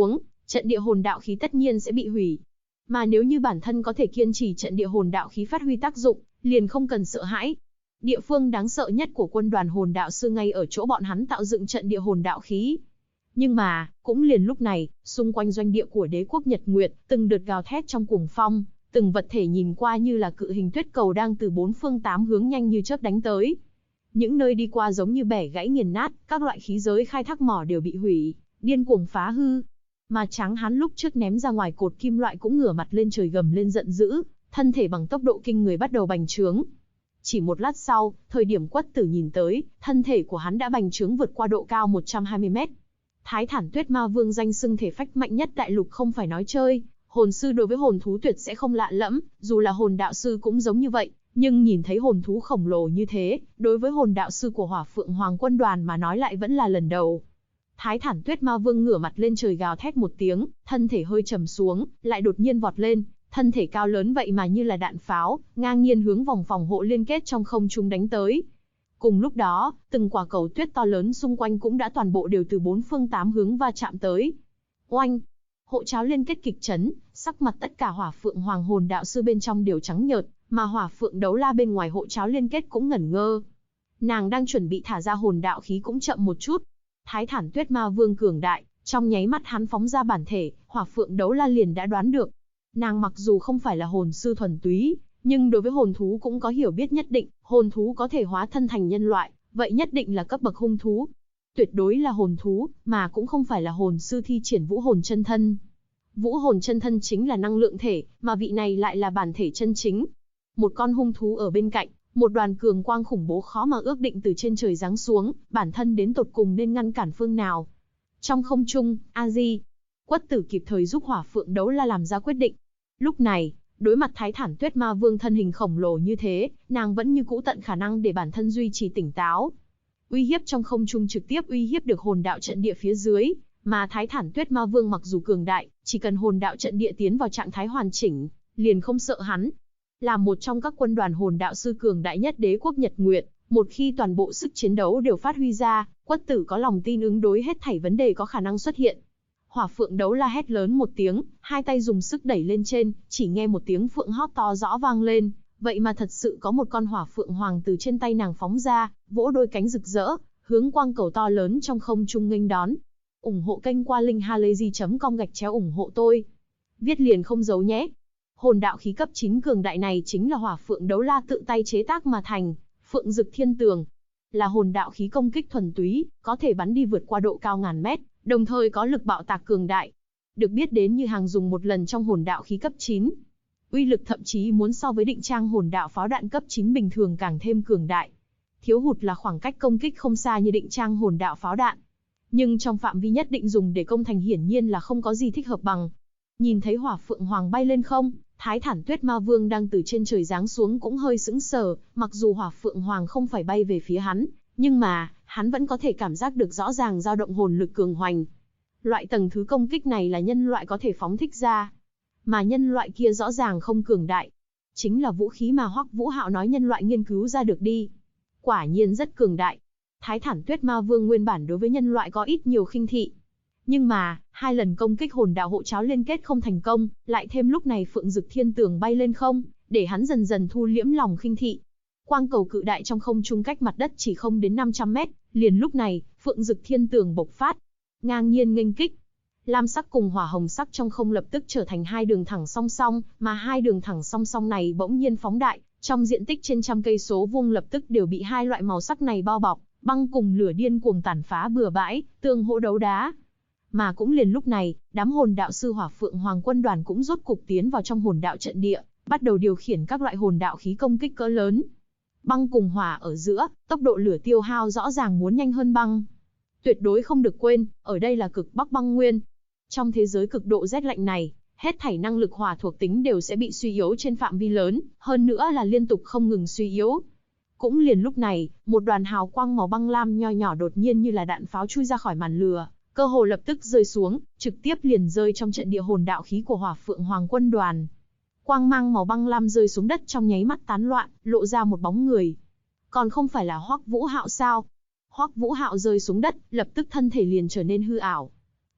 trận địa hồn đạo khí tất nhiên sẽ bị hủy. Mà nếu như bản thân có thể kiên trì trận địa hồn đạo khí phát huy tác dụng, liền không cần sợ hãi. Địa phương đáng sợ nhất của quân đoàn hồn đạo sư ngay ở chỗ bọn hắn tạo dựng trận địa hồn đạo khí. Nhưng mà, cũng liền lúc này, xung quanh doanh địa của đế quốc Nhật Nguyệt, từng đợt gào thét trong cuồng phong, từng vật thể nhìn qua như là cự hình tuyết cầu đang từ bốn phương tám hướng nhanh như chớp đánh tới. Những nơi đi qua giống như bẻ gãy nghiền nát, các loại khí giới khai thác mỏ đều bị hủy, điên cuồng phá hư. Mà Tráng Hán lúc trước ném ra ngoài cột kim loại cũng ngửa mặt lên trời gầm lên giận dữ, thân thể bằng tốc độ kinh người bắt đầu bành trướng. Chỉ một lát sau, thời điểm Quất Tử nhìn tới, thân thể của hắn đã bành trướng vượt qua độ cao 120 mét. Thái Thản Tuyết Ma Vương danh xưng thể phách mạnh nhất đại lục không phải nói chơi, hồn sư đối với hồn thú tuyệt sẽ không lạ lẫm, dù là hồn đạo sư cũng giống như vậy, nhưng nhìn thấy hồn thú khổng lồ như thế, đối với hồn đạo sư của Hỏa Phượng Hoàng quân đoàn mà nói lại vẫn là lần đầu. Thái Thản Tuyết Ma Vương ngửa mặt lên trời gào thét một tiếng, thân thể hơi trầm xuống, lại đột nhiên vọt lên, thân thể cao lớn vậy mà như là đạn pháo, ngang nhiên hướng vòng phòng hộ liên kết trong không trung đánh tới. Cùng lúc đó, từng quả cầu tuyết to lớn xung quanh cũng đã toàn bộ đều từ bốn phương tám hướng va chạm tới. Oanh! Hộ cháo liên kết kịch chấn, sắc mặt tất cả Hỏa Phượng Hoàng hồn đạo sư bên trong đều trắng nhợt, mà Hỏa Phượng Đấu La bên ngoài hộ cháo liên kết cũng ngẩn ngơ. Nàng đang chuẩn bị thả ra hồn đạo khí cũng chậm một chút. Thái Thản Tuyết Ma Vương cường đại, trong nháy mắt hắn phóng ra bản thể, Hỏa Phượng Đấu La liền đã đoán được. Nàng mặc dù không phải là hồn sư thuần túy, nhưng đối với hồn thú cũng có hiểu biết nhất định, hồn thú có thể hóa thân thành nhân loại, vậy nhất định là cấp bậc hung thú. Tuyệt đối là hồn thú, mà cũng không phải là hồn sư thi triển vũ hồn chân thân. Vũ hồn chân thân chính là năng lượng thể, mà vị này lại là bản thể chân chính. Một con hung thú ở bên cạnh, một đoàn cường quang khủng bố khó mà ước định từ trên trời giáng xuống, bản thân đến tột cùng nên ngăn cản phương nào. Trong không trung, A-di, Quất Tử kịp thời giúp Hỏa Phượng Đấu La làm ra quyết định. Lúc này, đối mặt Thái Thản Tuyết Ma Vương thân hình khổng lồ như thế, nàng vẫn như cũ tận khả năng để bản thân duy trì tỉnh táo. Uy hiếp trong không trung trực tiếp uy hiếp được hồn đạo trận địa phía dưới, mà Thái Thản Tuyết Ma Vương mặc dù cường đại, chỉ cần hồn đạo trận địa tiến vào trạng thái hoàn chỉnh, liền không sợ hắn. Là một trong các quân đoàn hồn đạo sư cường đại nhất đế quốc Nhật Nguyệt, một khi toàn bộ sức chiến đấu đều phát huy ra, Quất Tử có lòng tin ứng đối hết thảy vấn đề có khả năng xuất hiện. Hỏa Phượng Đấu La hét lớn một tiếng, hai tay dùng sức đẩy lên trên, chỉ nghe một tiếng phượng hót to rõ vang lên, vậy mà thật sự có một con Hỏa Phượng Hoàng từ trên tay nàng phóng ra, vỗ đôi cánh rực rỡ, hướng quang cầu to lớn trong không trung nghênh đón. Ủng hộ kênh qua linkhalazy.com/ủng hộ tôi. Viết liền không giấu nhé. Hồn đạo khí cấp 9 cường đại này chính là Hỏa Phượng Đấu La tự tay chế tác mà thành, Phượng Dực Thiên Tường. Là hồn đạo khí công kích thuần túy, có thể bắn đi vượt qua độ cao ngàn mét, đồng thời có lực bạo tạc cường đại. Được biết đến như hàng dùng một lần trong hồn đạo khí cấp 9. Uy lực thậm chí muốn so với định trang hồn đạo pháo đạn cấp 9 bình thường càng thêm cường đại. Thiếu hụt là khoảng cách công kích không xa như định trang hồn đạo pháo đạn. Nhưng trong phạm vi nhất định dùng để công thành hiển nhiên là không có gì thích hợp bằng. Nhìn thấy Hỏa Phượng Hoàng bay lên không, Thái Thản Tuyết Ma Vương đang từ trên trời giáng xuống cũng hơi sững sờ, mặc dù Hỏa Phượng Hoàng không phải bay về phía hắn, nhưng mà, hắn vẫn có thể cảm giác được rõ ràng dao động hồn lực cường hoành. Loại tầng thứ công kích này là nhân loại có thể phóng thích ra. Mà nhân loại kia rõ ràng không cường đại. Chính là vũ khí mà Hoắc Vũ Hạo nói nhân loại nghiên cứu ra được đi. Quả nhiên rất cường đại. Thái Thản Tuyết Ma Vương nguyên bản đối với nhân loại có ít nhiều khinh thị. Nhưng mà, hai lần công kích hồn đạo hộ cháo liên kết không thành công, lại thêm lúc này Phượng Dực Thiên Tường bay lên không, để hắn dần dần thu liễm lòng khinh thị. Quang cầu cự đại trong không trung cách mặt đất chỉ không đến 500 mét, liền lúc này, Phượng Dực Thiên Tường bộc phát, ngang nhiên nghênh kích. Lam sắc cùng hỏa hồng sắc trong không lập tức trở thành hai đường thẳng song song, mà hai đường thẳng song song này bỗng nhiên phóng đại, trong diện tích trên trăm cây số vuông lập tức đều bị hai loại màu sắc này bao bọc, băng cùng lửa điên cuồng tàn phá bừa bãi, tương hỗ đấu đá. Mà cũng liền lúc này, đám hồn đạo sư Hỏa Phượng Hoàng quân đoàn cũng rốt cục tiến vào trong hồn đạo trận địa, bắt đầu điều khiển các loại hồn đạo khí công kích cỡ lớn. Băng cùng hỏa ở giữa, tốc độ lửa tiêu hao rõ ràng muốn nhanh hơn băng. Tuyệt đối không được quên, ở đây là cực Bắc băng nguyên. Trong thế giới cực độ rét lạnh này, hết thảy năng lực hỏa thuộc tính đều sẽ bị suy yếu trên phạm vi lớn, hơn nữa là liên tục không ngừng suy yếu. Cũng liền lúc này, một đoàn hào quang màu băng lam nho nhỏ đột nhiên như là đạn pháo chui ra khỏi màn lửa, cơ hồ lập tức rơi xuống, trực tiếp liền rơi trong trận địa hồn đạo khí của Hỏa Phượng Hoàng quân đoàn. Quang mang màu băng lam rơi xuống đất trong nháy mắt tán loạn, lộ ra một bóng người. Còn không phải là Hoắc Vũ Hạo sao? Hoắc Vũ Hạo rơi xuống đất, lập tức thân thể liền trở nên hư ảo.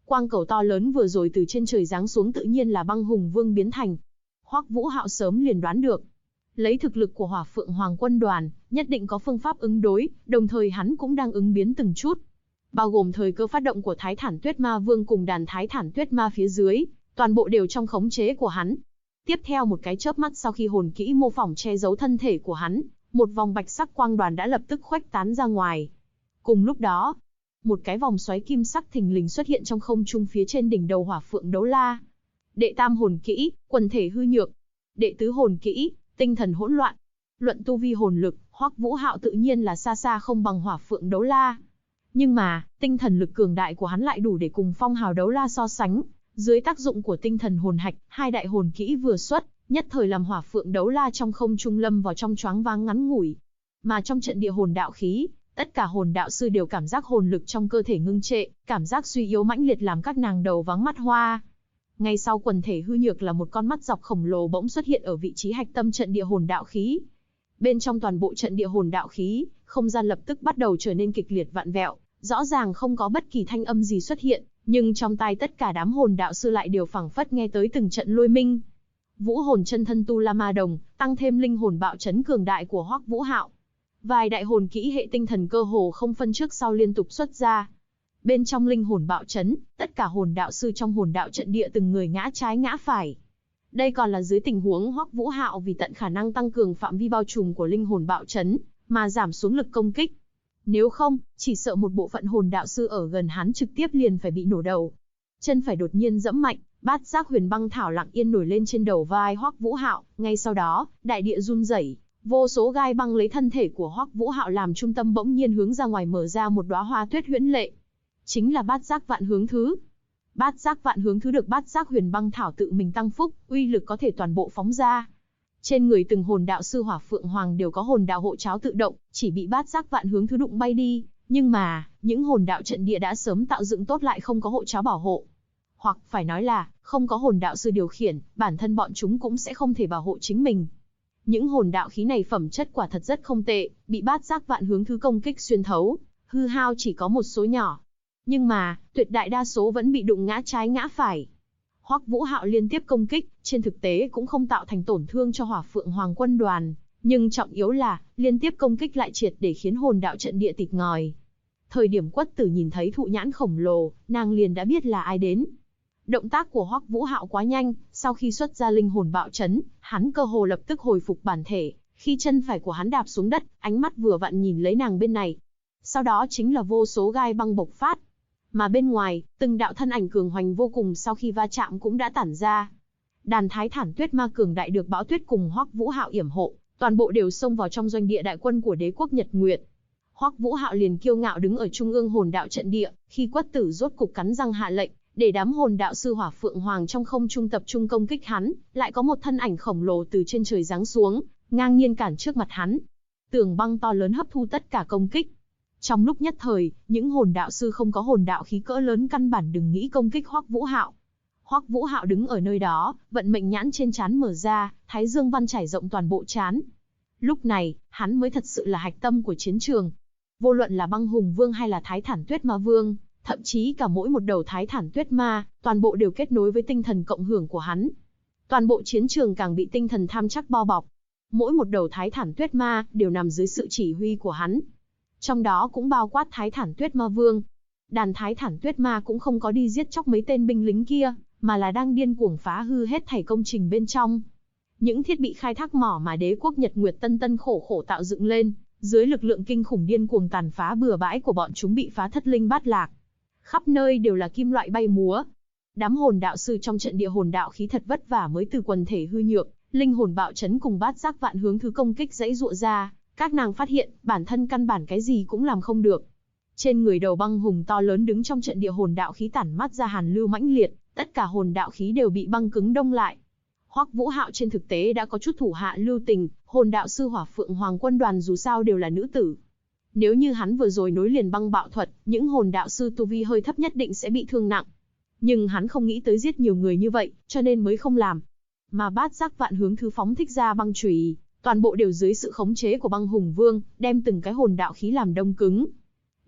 Quang cầu to lớn vừa rồi từ trên trời giáng xuống tự nhiên là Băng Hùng Vương biến thành. Hoắc Vũ Hạo sớm liền đoán được. Lấy thực lực của Hỏa Phượng Hoàng quân đoàn, nhất định có phương pháp ứng đối, đồng thời hắn cũng đang ứng biến từng chút. Bao gồm thời cơ phát động của Thái Thản Tuyết Ma Vương cùng đàn Thái Thản Tuyết Ma phía dưới, toàn bộ đều trong khống chế của hắn. Tiếp theo một cái chớp mắt sau khi hồn kỹ mô phỏng che giấu thân thể của hắn, một vòng bạch sắc quang đoàn đã lập tức khuếch tán ra ngoài. Cùng lúc đó, một cái vòng xoáy kim sắc thình lình xuất hiện trong không trung phía trên đỉnh đầu Hỏa Phượng Đấu La. Đệ tam hồn kỹ, quần thể hư nhược. Đệ tứ hồn kỹ, tinh thần hỗn loạn. Luận tu vi hồn lực, Hoắc Vũ Hạo tự nhiên là xa xa không bằng Hỏa Phượng Đấu La. Nhưng mà, tinh thần lực cường đại của hắn lại đủ để cùng Phong Hào Đấu La so sánh. Dưới tác dụng của tinh thần hồn hạch, hai đại hồn kỹ vừa xuất, nhất thời làm Hỏa Phượng Đấu La trong không trung lâm vào trong choáng váng ngắn ngủi. Mà trong trận địa hồn đạo khí, tất cả hồn đạo sư đều cảm giác hồn lực trong cơ thể ngưng trệ, cảm giác suy yếu mãnh liệt làm các nàng đầu váng mắt hoa. Ngay sau quần thể hư nhược là một con mắt dọc khổng lồ bỗng xuất hiện ở vị trí hạch tâm trận địa hồn đạo khí. Bên trong toàn bộ trận địa hồn đạo khí, không gian lập tức bắt đầu trở nên kịch liệt vặn vẹo, rõ ràng không có bất kỳ thanh âm gì xuất hiện, nhưng trong tai tất cả đám hồn đạo sư lại đều phảng phất nghe tới từng trận lôi minh. Vũ hồn chân thân tu la ma đồng, tăng thêm linh hồn bạo chấn cường đại của Hoắc Vũ Hạo. Vài đại hồn kỹ hệ tinh thần cơ hồ không phân trước sau liên tục xuất ra. Bên trong linh hồn bạo chấn, tất cả hồn đạo sư trong hồn đạo trận địa từng người ngã trái ngã phải. Đây còn là dưới tình huống Hoắc Vũ Hạo vì tận khả năng tăng cường phạm vi bao trùm của linh hồn bạo chấn, mà giảm xuống lực công kích. Nếu không, chỉ sợ một bộ phận hồn đạo sư ở gần hắn trực tiếp liền phải bị nổ đầu. Chân phải đột nhiên giẫm mạnh, bát giác huyền băng thảo lặng yên nổi lên trên đầu vai Hoắc Vũ Hạo, ngay sau đó, đại địa run rẩy, vô số gai băng lấy thân thể của Hoắc Vũ Hạo làm trung tâm bỗng nhiên hướng ra ngoài mở ra một đóa hoa tuyết huyễn lệ. Chính là bát giác vạn hướng thứ. Bát giác vạn hướng thứ được bát giác huyền băng thảo tự mình tăng phúc, uy lực có thể toàn bộ phóng ra. Trên người từng hồn đạo sư Hỏa Phượng Hoàng đều có hồn đạo hộ cháo tự động, chỉ bị bát giác vạn hướng thứ đụng bay đi, nhưng mà, những hồn đạo trận địa đã sớm tạo dựng tốt lại không có hộ cháo bảo hộ. Hoặc phải nói là, không có hồn đạo sư điều khiển, bản thân bọn chúng cũng sẽ không thể bảo hộ chính mình. Những hồn đạo khí này phẩm chất quả thật rất không tệ, bị bát giác vạn hướng thứ công kích xuyên thấu, hư hao chỉ có một số nhỏ. Nhưng mà, tuyệt đại đa số vẫn bị đụng ngã trái ngã phải. Hoắc Vũ Hạo liên tiếp công kích, trên thực tế cũng không tạo thành tổn thương cho Hỏa Phượng Hoàng quân đoàn, nhưng trọng yếu là, liên tiếp công kích lại triệt để khiến hồn đạo trận địa tịt ngòi. Thời điểm Quất Tử nhìn thấy thụ nhãn khổng lồ, nàng liền đã biết là ai đến. Động tác của Hoắc Vũ Hạo quá nhanh, sau khi xuất ra linh hồn bạo chấn, hắn cơ hồ lập tức hồi phục bản thể, khi chân phải của hắn đạp xuống đất, ánh mắt vừa vặn nhìn lấy nàng bên này. Sau đó chính là vô số gai băng bộc phát. Mà bên ngoài, từng đạo thân ảnh cường hoành vô cùng sau khi va chạm cũng đã tản ra. Đàn Thái Thản Tuyết Ma cường đại được Bão Tuyết cùng Hoắc Vũ Hạo yểm hộ, toàn bộ đều xông vào trong doanh địa đại quân của đế quốc Nhật Nguyệt. Hoắc Vũ Hạo liền kiêu ngạo đứng ở trung ương hồn đạo trận địa, khi Quất Tử rốt cục cắn răng hạ lệnh, để đám hồn đạo sư Hỏa Phượng Hoàng trong không trung tập trung công kích hắn, lại có một thân ảnh khổng lồ từ trên trời giáng xuống, ngang nhiên cản trước mặt hắn. Tường băng to lớn hấp thu tất cả công kích. Trong lúc nhất thời, những hồn đạo sư không có hồn đạo khí cỡ lớn căn bản đừng nghĩ công kích Hoắc Vũ Hạo. Hoắc Vũ Hạo đứng ở nơi đó, vận mệnh nhãn trên trán mở ra, thái dương văn trải rộng toàn bộ trán. Lúc này, hắn mới thật sự là hạch tâm của chiến trường. Vô luận là Băng Hùng Vương hay là Thái Thản Tuyết Ma Vương, thậm chí cả mỗi một đầu Thái Thản Tuyết Ma, toàn bộ đều kết nối với tinh thần cộng hưởng của hắn. Toàn bộ chiến trường càng bị tinh thần tham chắc bao bọc. Mỗi một đầu Thái Thản Tuyết Ma đều nằm dưới sự chỉ huy của hắn. Trong đó cũng bao quát Thái Thản Tuyết Ma Vương. Đàn Thái Thản Tuyết Ma cũng không có đi giết chóc mấy tên binh lính kia, mà là đang điên cuồng phá hư hết thảy công trình bên trong. Những thiết bị khai thác mỏ mà đế quốc Nhật Nguyệt tân khổ khổ tạo dựng lên, dưới lực lượng kinh khủng điên cuồng tàn phá bừa bãi của bọn chúng bị phá thất linh bát lạc. Khắp nơi đều là kim loại bay múa. Đám hồn đạo sư trong trận địa hồn đạo khí thật vất vả mới từ quần thể hư nhược, linh hồn bạo chấn cùng bát giác vạn hướng thứ công kích dãy dụa ra, các nàng phát hiện bản thân căn bản cái gì cũng làm không được. Trên người đầu băng hùng to lớn đứng trong trận địa hồn đạo khí tản mát ra hàn lưu mãnh liệt, tất cả hồn đạo khí đều bị băng cứng đông lại. Hoắc Vũ Hạo trên thực tế đã có chút thủ hạ lưu tình, hồn đạo sư Hỏa Phượng Hoàng quân đoàn dù sao đều là nữ tử. Nếu như hắn vừa rồi nối liền băng bạo thuật, những hồn đạo sư tu vi hơi thấp nhất định sẽ bị thương nặng. Nhưng hắn không nghĩ tới giết nhiều người như vậy, cho nên mới không làm. Mà bát giác vạn hướng thứ phóng thích ra băng chùy, toàn bộ đều dưới sự khống chế của Băng Hùng Vương, đem từng cái hồn đạo khí làm đông cứng.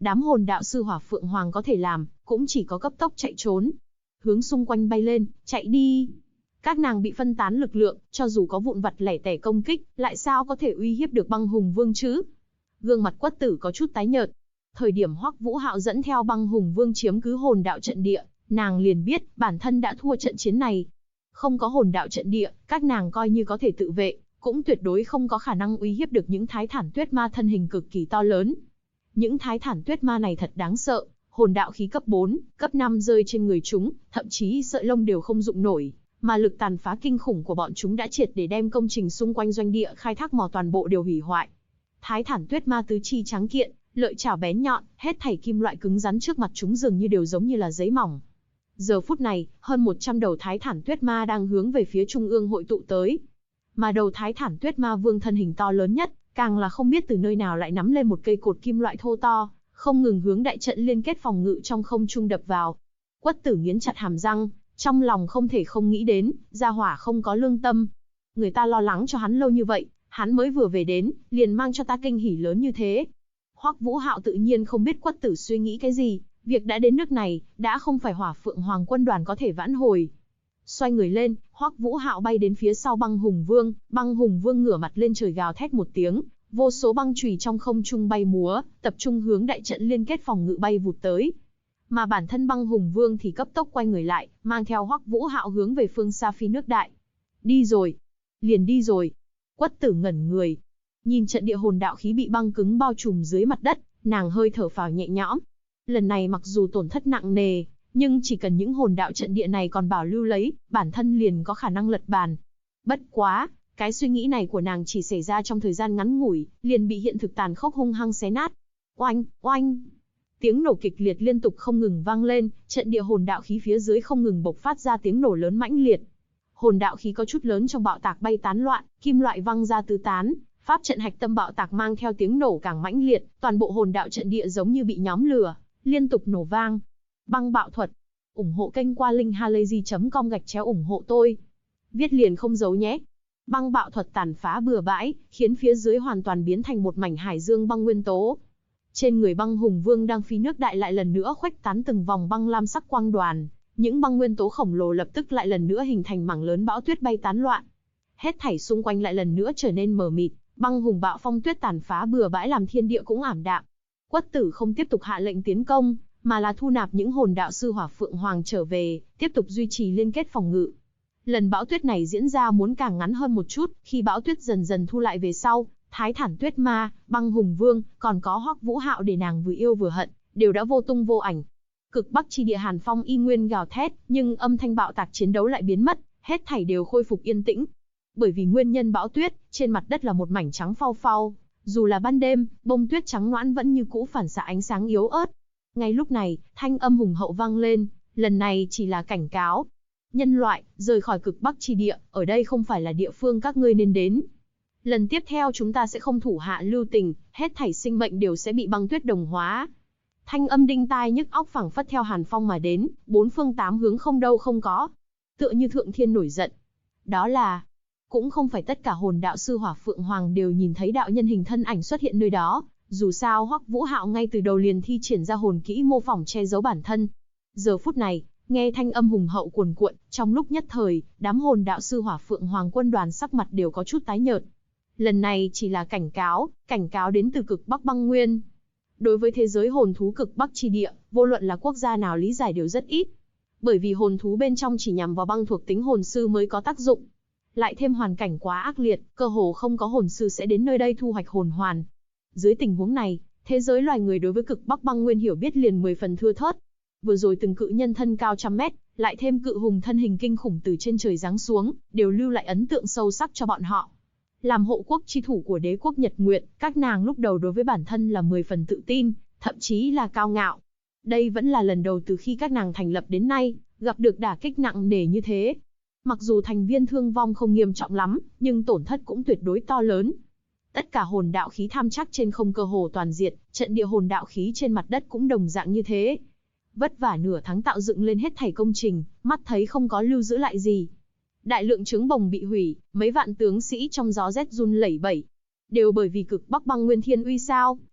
đám hồn đạo sư Hỏa Phượng Hoàng có thể làm, cũng chỉ có cấp tốc chạy trốn. Hướng xung quanh bay lên, chạy đi. Các nàng bị phân tán lực lượng, cho dù có vụn vặt lẻ tẻ công kích, lại sao có thể uy hiếp được Băng Hùng Vương chứ? Gương mặt Quất Tử có chút tái nhợt. Thời điểm Hoắc Vũ Hạo dẫn theo Băng Hùng Vương chiếm cứ hồn đạo trận địa, nàng liền biết bản thân đã thua trận chiến này. Không có hồn đạo trận địa, các nàng coi như có thể tự vệ, cũng tuyệt đối không có khả năng uy hiếp được những Thái Thản Tuyết Ma thân hình cực kỳ to lớn. Những Thái Thản Tuyết Ma này thật đáng sợ, hồn đạo khí cấp 4, cấp 5 rơi trên người chúng, thậm chí sợi lông đều không dụng nổi, mà lực tàn phá kinh khủng của bọn chúng đã triệt để đem công trình xung quanh doanh địa khai thác mỏ toàn bộ đều hủy hoại. Thái Thản Tuyết Ma tứ chi trắng kiện, lợi chảo bén nhọn, hết thảy kim loại cứng rắn trước mặt chúng dường như đều giống như là giấy mỏng. Giờ phút này, hơn 100 đầu Thái Thản Tuyết Ma đang hướng về phía trung ương hội tụ tới. Mà đầu Thái Thản Tuyết Ma Vương thân hình to lớn nhất, càng là không biết từ nơi nào lại nắm lên một cây cột kim loại thô to, không ngừng hướng đại trận liên kết phòng ngự trong không trung đập vào. Quất Tử nghiến chặt hàm răng, trong lòng không thể không nghĩ đến, gia hỏa không có lương tâm. Người ta lo lắng cho hắn lâu như vậy, hắn mới vừa về đến, liền mang cho ta kinh hỉ lớn như thế. Hoắc Vũ Hạo tự nhiên không biết Quất Tử suy nghĩ cái gì, việc đã đến nước này, đã không phải Hỏa Phượng Hoàng quân đoàn có thể vãn hồi. Xoay người lên, Hoắc Vũ Hạo bay đến phía sau Băng Hùng Vương ngửa mặt lên trời gào thét một tiếng, vô số băng chùy trong không trung bay múa, tập trung hướng đại trận liên kết phòng ngự bay vụt tới. Mà bản thân Băng Hùng Vương thì cấp tốc quay người lại, mang theo Hoắc Vũ Hạo hướng về phương xa phi nước đại. Đi rồi, liền đi rồi. Quất Tử ngẩn người, nhìn trận địa hồn đạo khí bị băng cứng bao trùm dưới mặt đất, nàng hơi thở phào nhẹ nhõm. Lần này mặc dù tổn thất nặng nề, nhưng chỉ cần những hồn đạo trận địa này còn bảo lưu lấy, bản thân liền có khả năng lật bàn. Bất quá, cái suy nghĩ này của nàng chỉ xảy ra trong thời gian ngắn ngủi, liền bị hiện thực tàn khốc hung hăng xé nát. Oanh, oanh! Tiếng nổ kịch liệt liên tục không ngừng vang lên, trận địa hồn đạo khí phía dưới không ngừng bộc phát ra tiếng nổ lớn mãnh liệt. Hồn đạo khí có chút lớn trong bạo tạc bay tán loạn, kim loại văng ra tứ tán, pháp trận hạch tâm bạo tạc mang theo tiếng nổ càng mãnh liệt, toàn bộ hồn đạo trận địa giống như bị nhóm lửa, liên tục nổ vang. Băng bạo thuật. Ủng hộ kênh qua linkhalazy.com ủng hộ tôi. Viết liền không giấu nhé. Băng bạo thuật tàn phá bừa bãi, khiến phía dưới hoàn toàn biến thành một mảnh hải dương băng nguyên tố. Trên người Băng Hùng Vương đang phi nước đại lại lần nữa khuếch tán từng vòng băng lam sắc quang đoàn, những băng nguyên tố khổng lồ lập tức lại lần nữa hình thành mảng lớn bão tuyết bay tán loạn. Hết thảy xung quanh lại lần nữa trở nên mờ mịt, băng hùng bạo phong tuyết tàn phá bừa bãi làm thiên địa cũng ảm đạm. Quất Tử không tiếp tục hạ lệnh tiến công, mà là thu nạp những hồn đạo sư Hỏa Phượng Hoàng trở về, tiếp tục duy trì liên kết phòng ngự. Lần bão tuyết này diễn ra muốn càng ngắn hơn một chút, khi bão tuyết dần dần thu lại về sau, Thái Thản Tuyết Ma, Băng Hùng Vương, còn có Hoắc Vũ Hạo để nàng vừa yêu vừa hận, đều đã vô tung vô ảnh. Cực Bắc chi địa hàn phong y nguyên gào thét, nhưng âm thanh bạo tạc chiến đấu lại biến mất, hết thảy đều khôi phục yên tĩnh. Bởi vì nguyên nhân bão tuyết, trên mặt đất là một mảnh trắng phau phau, dù là ban đêm, bông tuyết trắng nõn vẫn như cũ phản xạ ánh sáng yếu ớt. Ngay lúc này, thanh âm hùng hậu vang lên, lần này chỉ là cảnh cáo. Nhân loại, rời khỏi Cực Bắc chi địa, ở đây không phải là địa phương các ngươi nên đến. Lần tiếp theo chúng ta sẽ không thủ hạ lưu tình, hết thảy sinh mệnh đều sẽ bị băng tuyết đồng hóa. Thanh âm đinh tai nhức óc phảng phất theo hàn phong mà đến, bốn phương tám hướng không đâu không có. Tựa như thượng thiên nổi giận. Đó là... Cũng không phải tất cả hồn đạo sư Hỏa Phượng Hoàng đều nhìn thấy đạo nhân hình thân ảnh xuất hiện nơi đó, dù sao Hoắc Vũ Hạo ngay từ đầu liền thi triển ra hồn kỹ mô phỏng che giấu bản thân. Giờ phút này, nghe thanh âm hùng hậu cuồn cuộn, trong lúc nhất thời, đám hồn đạo sư Hỏa Phượng Hoàng quân đoàn sắc mặt đều có chút tái nhợt. Lần này chỉ là cảnh cáo đến từ Cực Bắc băng nguyên. Đối với thế giới hồn thú Cực Bắc chi địa, vô luận là quốc gia nào lý giải đều rất ít. Bởi vì hồn thú bên trong chỉ nhằm vào băng thuộc tính hồn sư mới có tác dụng. Lại thêm hoàn cảnh quá ác liệt, cơ hồ không có hồn sư sẽ đến nơi đây thu hoạch hồn hoàn. Dưới tình huống này, thế giới loài người đối với Cực Bắc băng nguyên hiểu biết liền 10 phần thưa thớt. Vừa rồi từng cự nhân thân cao trăm mét, lại thêm cự hùng thân hình kinh khủng từ trên trời giáng xuống, đều lưu lại ấn tượng sâu sắc cho bọn họ. Làm hộ quốc chi thủ của đế quốc Nhật Nguyệt, các nàng lúc đầu đối với bản thân là 10 phần tự tin, thậm chí là cao ngạo. Đây vẫn là lần đầu từ khi các nàng thành lập đến nay, gặp được đả kích nặng nề như thế. Mặc dù thành viên thương vong không nghiêm trọng lắm, nhưng tổn thất cũng tuyệt đối to lớn. Tất cả hồn đạo khí tham chắc trên không cơ hồ toàn diệt, trận địa hồn đạo khí trên mặt đất cũng đồng dạng như thế. Vất vả nửa tháng tạo dựng lên hết thảy công trình, mắt thấy không có lưu giữ lại gì. Đại lượng trướng bồng bị hủy, mấy vạn tướng sĩ trong gió rét run lẩy bẩy. Đều bởi vì Cực Bắc băng nguyên thiên uy sao,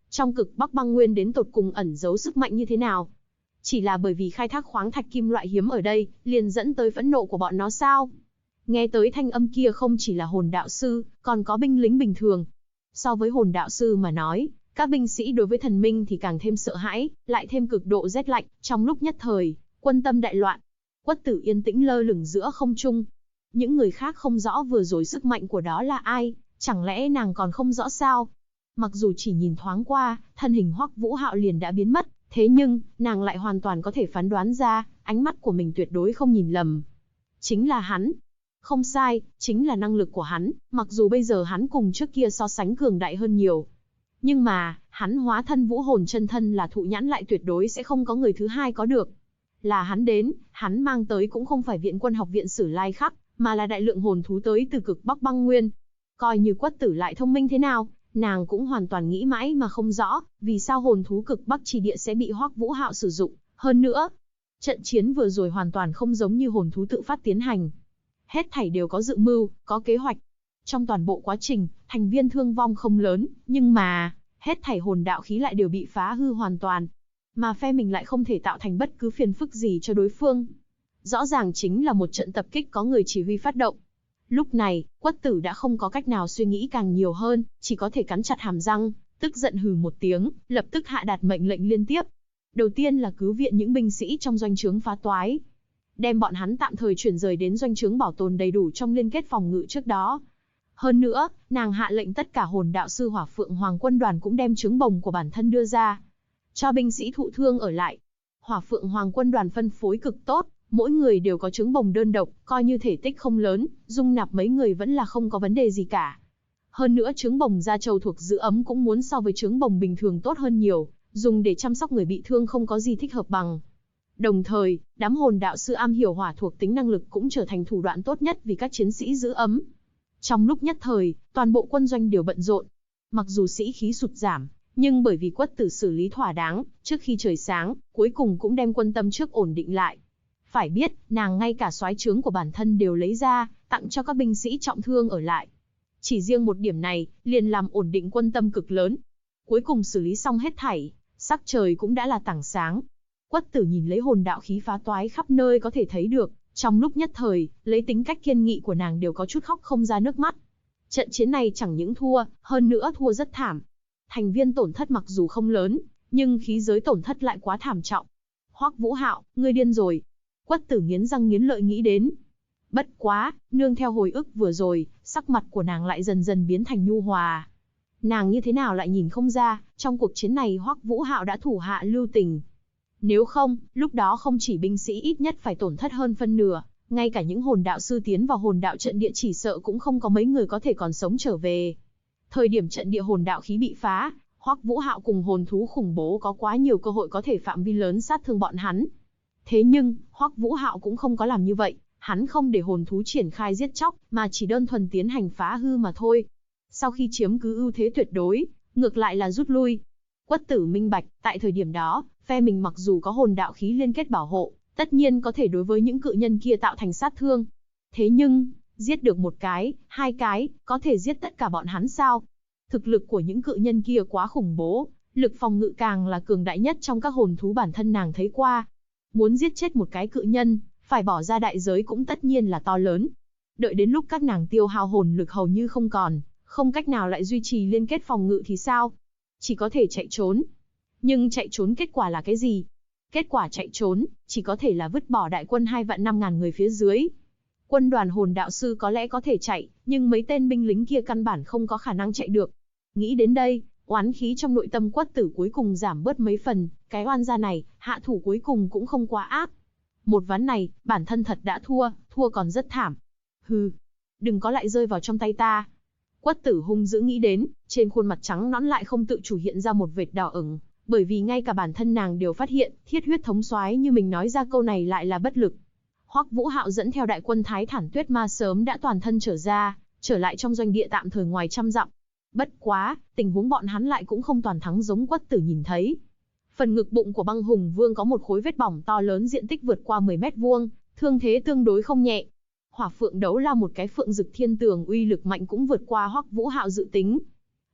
Trong cực Bắc băng nguyên đến tột cùng ẩn giấu sức mạnh như thế nào? Chỉ là bởi vì khai thác khoáng thạch kim loại hiếm ở đây, liền dẫn tới phẫn nộ của bọn nó sao? Nghe tới thanh âm kia không chỉ là hồn đạo sư, còn có binh lính bình thường. So với hồn đạo sư mà nói, các binh sĩ đối với thần minh thì càng thêm sợ hãi, lại thêm cực độ rét lạnh, trong lúc nhất thời, quân tâm đại loạn. Quất Tử yên tĩnh lơ lửng giữa không trung. Những người khác không rõ vừa rồi sức mạnh của đó là ai, chẳng lẽ nàng còn không rõ sao? Mặc dù chỉ nhìn thoáng qua, thân hình Hoắc Vũ Hạo liền đã biến mất, thế nhưng, nàng lại hoàn toàn có thể phán đoán ra, ánh mắt của mình tuyệt đối không nhìn lầm. Chính là hắn. Không sai, chính là năng lực của hắn, mặc dù bây giờ hắn cùng trước kia so sánh cường đại hơn nhiều. Nhưng mà, hắn hóa thân vũ hồn chân thân là thụ nhãn lại tuyệt đối sẽ không có người thứ hai có được. Là hắn đến, hắn mang tới cũng không phải viện quân học viện Sử Lai Khắc, mà là đại lượng hồn thú tới từ cực Bắc băng nguyên. Coi như Quất Tử lại thông minh thế nào, nàng cũng hoàn toàn nghĩ mãi mà không rõ, vì sao hồn thú cực Bắc chỉ địa sẽ bị Hoắc Vũ Hạo sử dụng. Hơn nữa, trận chiến vừa rồi hoàn toàn không giống như hồn thú tự phát tiến hành. Hết thảy đều có dự mưu, có kế hoạch. Trong toàn bộ quá trình, thành viên thương vong không lớn, nhưng mà, hết thảy hồn đạo khí lại đều bị phá hư hoàn toàn. Mà phe mình lại không thể tạo thành bất cứ phiền phức gì cho đối phương. Rõ ràng chính là một trận tập kích có người chỉ huy phát động. Lúc này, Quất Tử đã không có cách nào suy nghĩ càng nhiều hơn, chỉ có thể cắn chặt hàm răng, tức giận hừ một tiếng, lập tức hạ đạt mệnh lệnh liên tiếp. Đầu tiên là cứu viện những binh sĩ trong doanh trướng phá toái, đem bọn hắn tạm thời chuyển rời đến doanh trướng bảo tồn đầy đủ trong liên kết phòng ngự trước đó. Hơn nữa, nàng hạ lệnh tất cả hồn đạo sư Hỏa Phượng Hoàng quân đoàn cũng đem trướng bồng của bản thân đưa ra, cho binh sĩ thụ thương ở lại. Hỏa Phượng Hoàng quân đoàn phân phối cực tốt, mỗi người đều có trướng bồng đơn độc, coi như thể tích không lớn, dung nạp mấy người vẫn là không có vấn đề gì cả. Hơn nữa trướng bồng da trâu thuộc giữ ấm cũng muốn so với trướng bồng bình thường tốt hơn nhiều, dùng để chăm sóc người bị thương không có gì thích hợp bằng. Đồng thời, đám hồn đạo sư am hiểu hỏa thuộc tính năng lực cũng trở thành thủ đoạn tốt nhất vì các chiến sĩ giữ ấm. Trong lúc nhất thời, toàn bộ quân doanh đều bận rộn. Mặc dù sĩ khí sụt giảm, nhưng bởi vì Quất Tử xử lý thỏa đáng, trước khi trời sáng, cuối cùng cũng đem quân tâm trước ổn định lại. Phải biết, nàng ngay cả soái trướng của bản thân đều lấy ra, tặng cho các binh sĩ trọng thương ở lại. Chỉ riêng một điểm này, liền làm ổn định quân tâm cực lớn. Cuối cùng xử lý xong hết thảy, sắc trời cũng đã là tảng sáng. Quất Tử nhìn lấy hồn đạo khí phá toái khắp nơi có thể thấy được, trong lúc nhất thời, lấy tính cách kiên nghị của nàng đều có chút khóc không ra nước mắt. Trận chiến này chẳng những thua, hơn nữa thua rất thảm. Thành viên tổn thất mặc dù không lớn, nhưng khí giới tổn thất lại quá thảm trọng. Hoắc Vũ Hạo, ngươi điên rồi. Quất Tử nghiến răng nghiến lợi nghĩ đến. Bất quá, nương theo hồi ức vừa rồi, sắc mặt của nàng lại dần dần biến thành nhu hòa. Nàng như thế nào lại nhìn không ra, trong cuộc chiến này Hoắc Vũ Hạo đã thủ hạ lưu tình. Nếu không, lúc đó không chỉ binh sĩ ít nhất phải tổn thất hơn phân nửa, ngay cả những hồn đạo sư tiến vào hồn đạo trận địa chỉ sợ cũng không có mấy người có thể còn sống trở về. Thời điểm trận địa hồn đạo khí bị phá, Hoắc Vũ Hạo cùng hồn thú khủng bố có quá nhiều cơ hội có thể phạm vi lớn sát thương bọn hắn. Thế nhưng, Hoắc Vũ Hạo cũng không có làm như vậy, hắn không để hồn thú triển khai giết chóc, mà chỉ đơn thuần tiến hành phá hư mà thôi. Sau khi chiếm cứ ưu thế tuyệt đối, ngược lại là rút lui. Quất Tử minh bạch, tại thời điểm đó, phe mình mặc dù có hồn đạo khí liên kết bảo hộ, tất nhiên có thể đối với những cự nhân kia tạo thành sát thương. Thế nhưng, giết được một cái, hai cái, có thể giết tất cả bọn hắn sao? Thực lực của những cự nhân kia quá khủng bố, lực phòng ngự càng là cường đại nhất trong các hồn thú bản thân nàng thấy qua. Muốn giết chết một cái cự nhân, phải bỏ ra đại giới cũng tất nhiên là to lớn. Đợi đến lúc các nàng tiêu hao hồn lực hầu như không còn, không cách nào lại duy trì liên kết phòng ngự thì sao? Chỉ có thể chạy trốn. Nhưng chạy trốn kết quả là cái gì? Kết quả chạy trốn, chỉ có thể là vứt bỏ đại quân 2.500.000 người phía dưới. Quân đoàn hồn đạo sư có lẽ có thể chạy, nhưng mấy tên binh lính kia căn bản không có khả năng chạy được. Nghĩ đến đây, oán khí trong nội tâm Quất Tử cuối cùng giảm bớt mấy phần, cái oan gia này, hạ thủ cuối cùng cũng không quá ác. Một ván này, bản thân thật đã thua, thua còn rất thảm. Hừ, đừng có lại rơi vào trong tay ta. Quất Tử hung dữ nghĩ đến, trên khuôn mặt trắng nõn lại không tự chủ hiện ra một vệt đỏ ửng, bởi vì ngay cả bản thân nàng đều phát hiện, thiết huyết thống soái như mình nói ra câu này lại là bất lực. Hoắc Vũ Hạo dẫn theo đại quân Thái Thản Tuyết Ma sớm đã toàn thân trở ra, trở lại trong doanh địa tạm thời ngoài trăm dặm. Bất quá, tình huống bọn hắn lại cũng không toàn thắng giống Quất Tử nhìn thấy. Phần ngực bụng của Băng Hùng Vương có một khối vết bỏng to lớn diện tích vượt qua 10 mét vuông, thương thế tương đối không nhẹ. Hỏa Phượng Đấu là một cái phượng dực thiên tường uy lực mạnh cũng vượt qua Hoắc Vũ Hạo dự tính.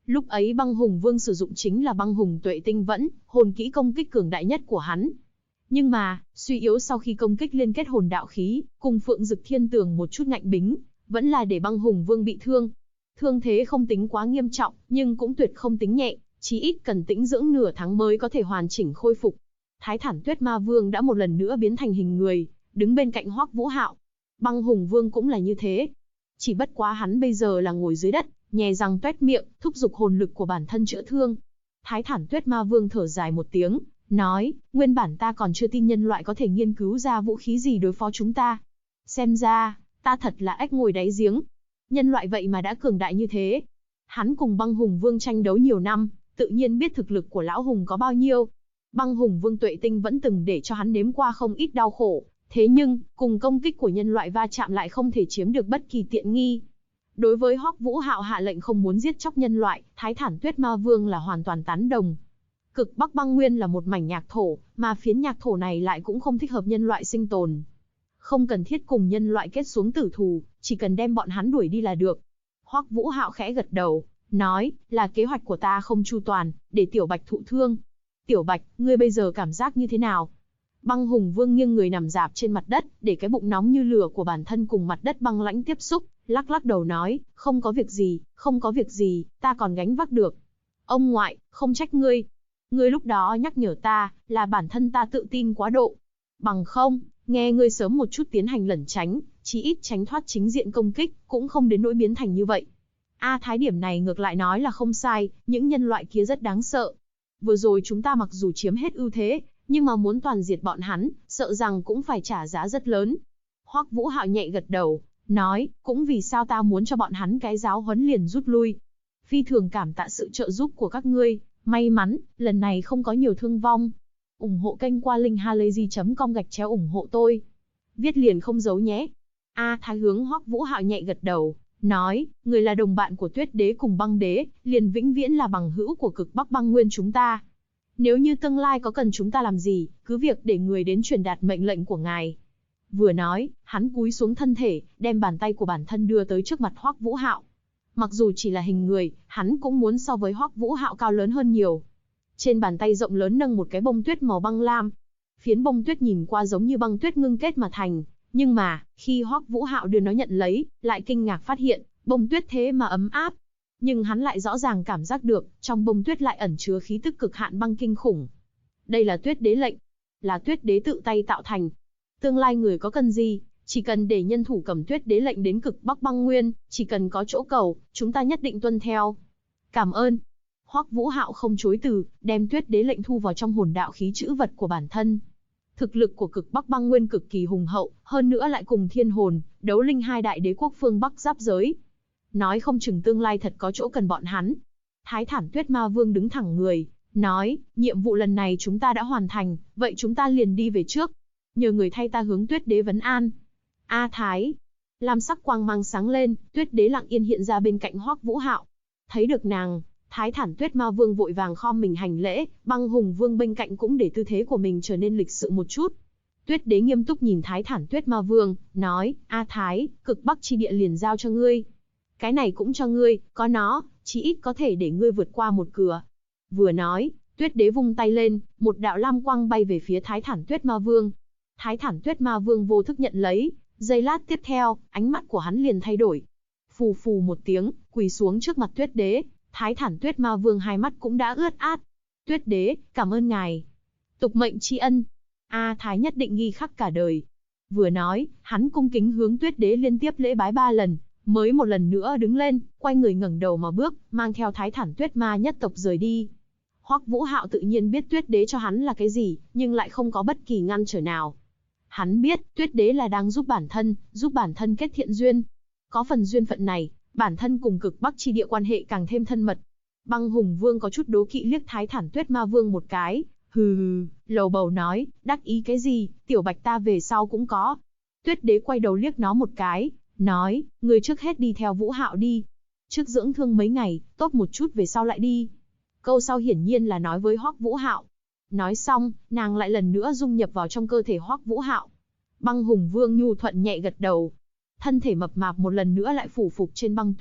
Lúc ấy băng hùng vương sử dụng chính là băng hùng tuệ tinh vẫn, hồn kỹ công kích cường đại nhất của hắn. Nhưng mà, suy yếu sau khi công kích liên kết hồn đạo khí, cùng Phượng Dực Thiên Tường một chút ngạnh bính, vẫn là để băng hùng vương bị thương. Thương thế không tính quá nghiêm trọng, nhưng cũng tuyệt không tính nhẹ, chí ít cần tĩnh dưỡng nửa tháng mới có thể hoàn chỉnh khôi phục. Thái Thản Tuyết Ma Vương đã một lần nữa biến thành hình người, đứng bên cạnh Hoắc Vũ Hạo. Băng Hùng Vương cũng là như thế. Chỉ bất quá hắn bây giờ là ngồi dưới đất, nhè răng toét miệng, thúc giục hồn lực của bản thân chữa thương. Thái Thản Tuyết Ma Vương thở dài một tiếng, nói, nguyên bản ta còn chưa tin nhân loại có thể nghiên cứu ra vũ khí gì đối phó chúng ta. Xem ra, ta thật là ếch ngồi đáy giếng. Nhân loại vậy mà đã cường đại như thế. Hắn cùng Băng Hùng Vương tranh đấu nhiều năm, tự nhiên biết thực lực của lão hùng có bao nhiêu. Băng Hùng Vương tuệ tinh vẫn từng để cho hắn nếm qua không ít đau khổ, thế nhưng, cùng công kích của nhân loại va chạm lại không thể chiếm được bất kỳ tiện nghi. Đối với Hoắc Vũ Hạo hạ lệnh không muốn giết chóc nhân loại, Thái Thản Tuyết Ma Vương là hoàn toàn tán đồng. Cực Bắc Băng Nguyên là một mảnh nhạc thổ, mà phiến nhạc thổ này lại cũng không thích hợp nhân loại sinh tồn. Không cần thiết cùng nhân loại kết xuống tử thù, chỉ cần đem bọn hắn đuổi đi là được. Hoắc Vũ Hạo khẽ gật đầu, nói, là kế hoạch của ta không chu toàn, để Tiểu Bạch thụ thương. Tiểu Bạch, ngươi bây giờ cảm giác như thế nào? Băng Hùng Vương nghiêng người nằm rạp trên mặt đất, để cái bụng nóng như lửa của bản thân cùng mặt đất băng lãnh tiếp xúc, lắc lắc đầu nói, không có việc gì, không có việc gì, ta còn gánh vác được. Ông ngoại, không trách ngươi. Ngươi lúc đó nhắc nhở ta, là bản thân ta tự tin quá độ. Bằng không, nghe ngươi sớm một chút tiến hành lẩn tránh, chí ít tránh thoát chính diện công kích, cũng không đến nỗi biến thành như vậy. A Thái điểm này ngược lại nói là không sai, những nhân loại kia rất đáng sợ. Vừa rồi chúng ta mặc dù chiếm hết ưu thế, nhưng mà muốn toàn diệt bọn hắn, sợ rằng cũng phải trả giá rất lớn. Hoắc Vũ Hạo nhẹ gật đầu, nói, cũng vì sao ta muốn cho bọn hắn cái giáo huấn liền rút lui. Phi thường cảm tạ sự trợ giúp của các ngươi, may mắn, lần này không có nhiều thương vong. Ủng hộ kênh qua linkhalazy.com/ủng hộ tôi. Viết liền không giấu nhé. A Thái hướng Hoắc Vũ Hạo nhẹ gật đầu, nói, người là đồng bạn của Tuyết Đế cùng Băng Đế, liền vĩnh viễn là bằng hữu của Cực Bắc Băng Nguyên chúng ta. Nếu như tương lai có cần chúng ta làm gì, cứ việc để người đến truyền đạt mệnh lệnh của ngài. Vừa nói, hắn cúi xuống thân thể, đem bàn tay của bản thân đưa tới trước mặt Hoắc Vũ Hạo. Mặc dù chỉ là hình người, hắn cũng muốn so với Hoắc Vũ Hạo cao lớn hơn nhiều. Trên bàn tay rộng lớn nâng một cái bông tuyết màu băng lam. Phiến bông tuyết nhìn qua giống như băng tuyết ngưng kết mà thành, nhưng mà, khi Hoắc Vũ Hạo đưa nó nhận lấy, lại kinh ngạc phát hiện, bông tuyết thế mà ấm áp. Nhưng hắn lại rõ ràng cảm giác được, trong bông tuyết lại ẩn chứa khí tức cực hạn băng kinh khủng. Đây là Tuyết Đế lệnh, là Tuyết Đế tự tay tạo thành. Tương lai người có cần gì, chỉ cần để nhân thủ cầm Tuyết Đế lệnh đến Cực Bắc Băng Nguyên, chỉ cần có chỗ cầu, chúng ta nhất định tuân theo. Cảm ơn. Hoắc Vũ Hạo không chối từ, đem Tuyết Đế lệnh thu vào trong hồn đạo khí trữ vật của bản thân. Thực lực của Cực Bắc Băng Nguyên cực kỳ hùng hậu, hơn nữa lại cùng Thiên Hồn, Đấu Linh hai đại đế quốc phương Bắc giáp giới. Nói không chừng tương lai thật có chỗ cần bọn hắn. Thái Thản Tuyết Ma Vương đứng thẳng người, nói, nhiệm vụ lần này chúng ta đã hoàn thành, vậy chúng ta liền đi về trước. Nhờ người thay ta hướng Tuyết Đế vấn an. A Thái. Lam sắc quang mang sáng lên, Tuyết Đế lặng yên hiện ra bên cạnh Hoắc Vũ Hạo. Thấy được nàng, Thái Thản Tuyết Ma Vương vội vàng khom mình hành lễ, Băng Hùng Vương bên cạnh cũng để tư thế của mình trở nên lịch sự một chút. Tuyết Đế nghiêm túc nhìn Thái Thản Tuyết Ma Vương, nói, A Thái, Cực Bắc chi địa liền giao cho ngươi. Cái này cũng cho ngươi, có nó, chí ít có thể để ngươi vượt qua một cửa. Vừa nói, Tuyết Đế vung tay lên, một đạo lam quang bay về phía Thái Thản Tuyết Ma Vương. Thái Thản Tuyết Ma Vương vô thức nhận lấy, giây lát tiếp theo, ánh mắt của hắn liền thay đổi. Phù phù một tiếng, quỳ xuống trước mặt Tuyết Đế, Thái Thản Tuyết Ma Vương hai mắt cũng đã ướt át. Tuyết Đế, cảm ơn ngài. Tục mệnh tri ân. A Thái nhất định ghi khắc cả đời. Vừa nói, hắn cung kính hướng Tuyết Đế liên tiếp lễ bái 3 lần, mới một lần nữa đứng lên, quay người ngẩng đầu mà bước, mang theo Thái Thản Tuyết Ma nhất tộc rời đi. Hoắc Vũ Hạo tự nhiên biết Tuyết Đế cho hắn là cái gì, nhưng lại không có bất kỳ ngăn trở nào. Hắn biết, Tuyết Đế là đang giúp bản thân kết thiện duyên. Có phần duyên phận này, bản thân cùng Cực Bắc chi địa quan hệ càng thêm thân mật. Băng Hùng Vương có chút đố kỵ liếc Thái Thản Tuyết Ma Vương một cái, hừ, lầu bầu nói, đắc ý cái gì, Tiểu Bạch ta về sau cũng có. Tuyết Đế quay đầu liếc nó một cái, nói, người trước hết đi theo Vũ Hạo đi. Trước dưỡng thương mấy ngày, tốt một chút về sau lại đi. Câu sau hiển nhiên là nói với Hoắc Vũ Hạo. Nói xong, nàng lại lần nữa dung nhập vào trong cơ thể Hoắc Vũ Hạo. Băng Hùng Vương nhu thuận nhẹ gật đầu. Thân thể mập mạp một lần nữa lại phủ phục trên băng tuyết,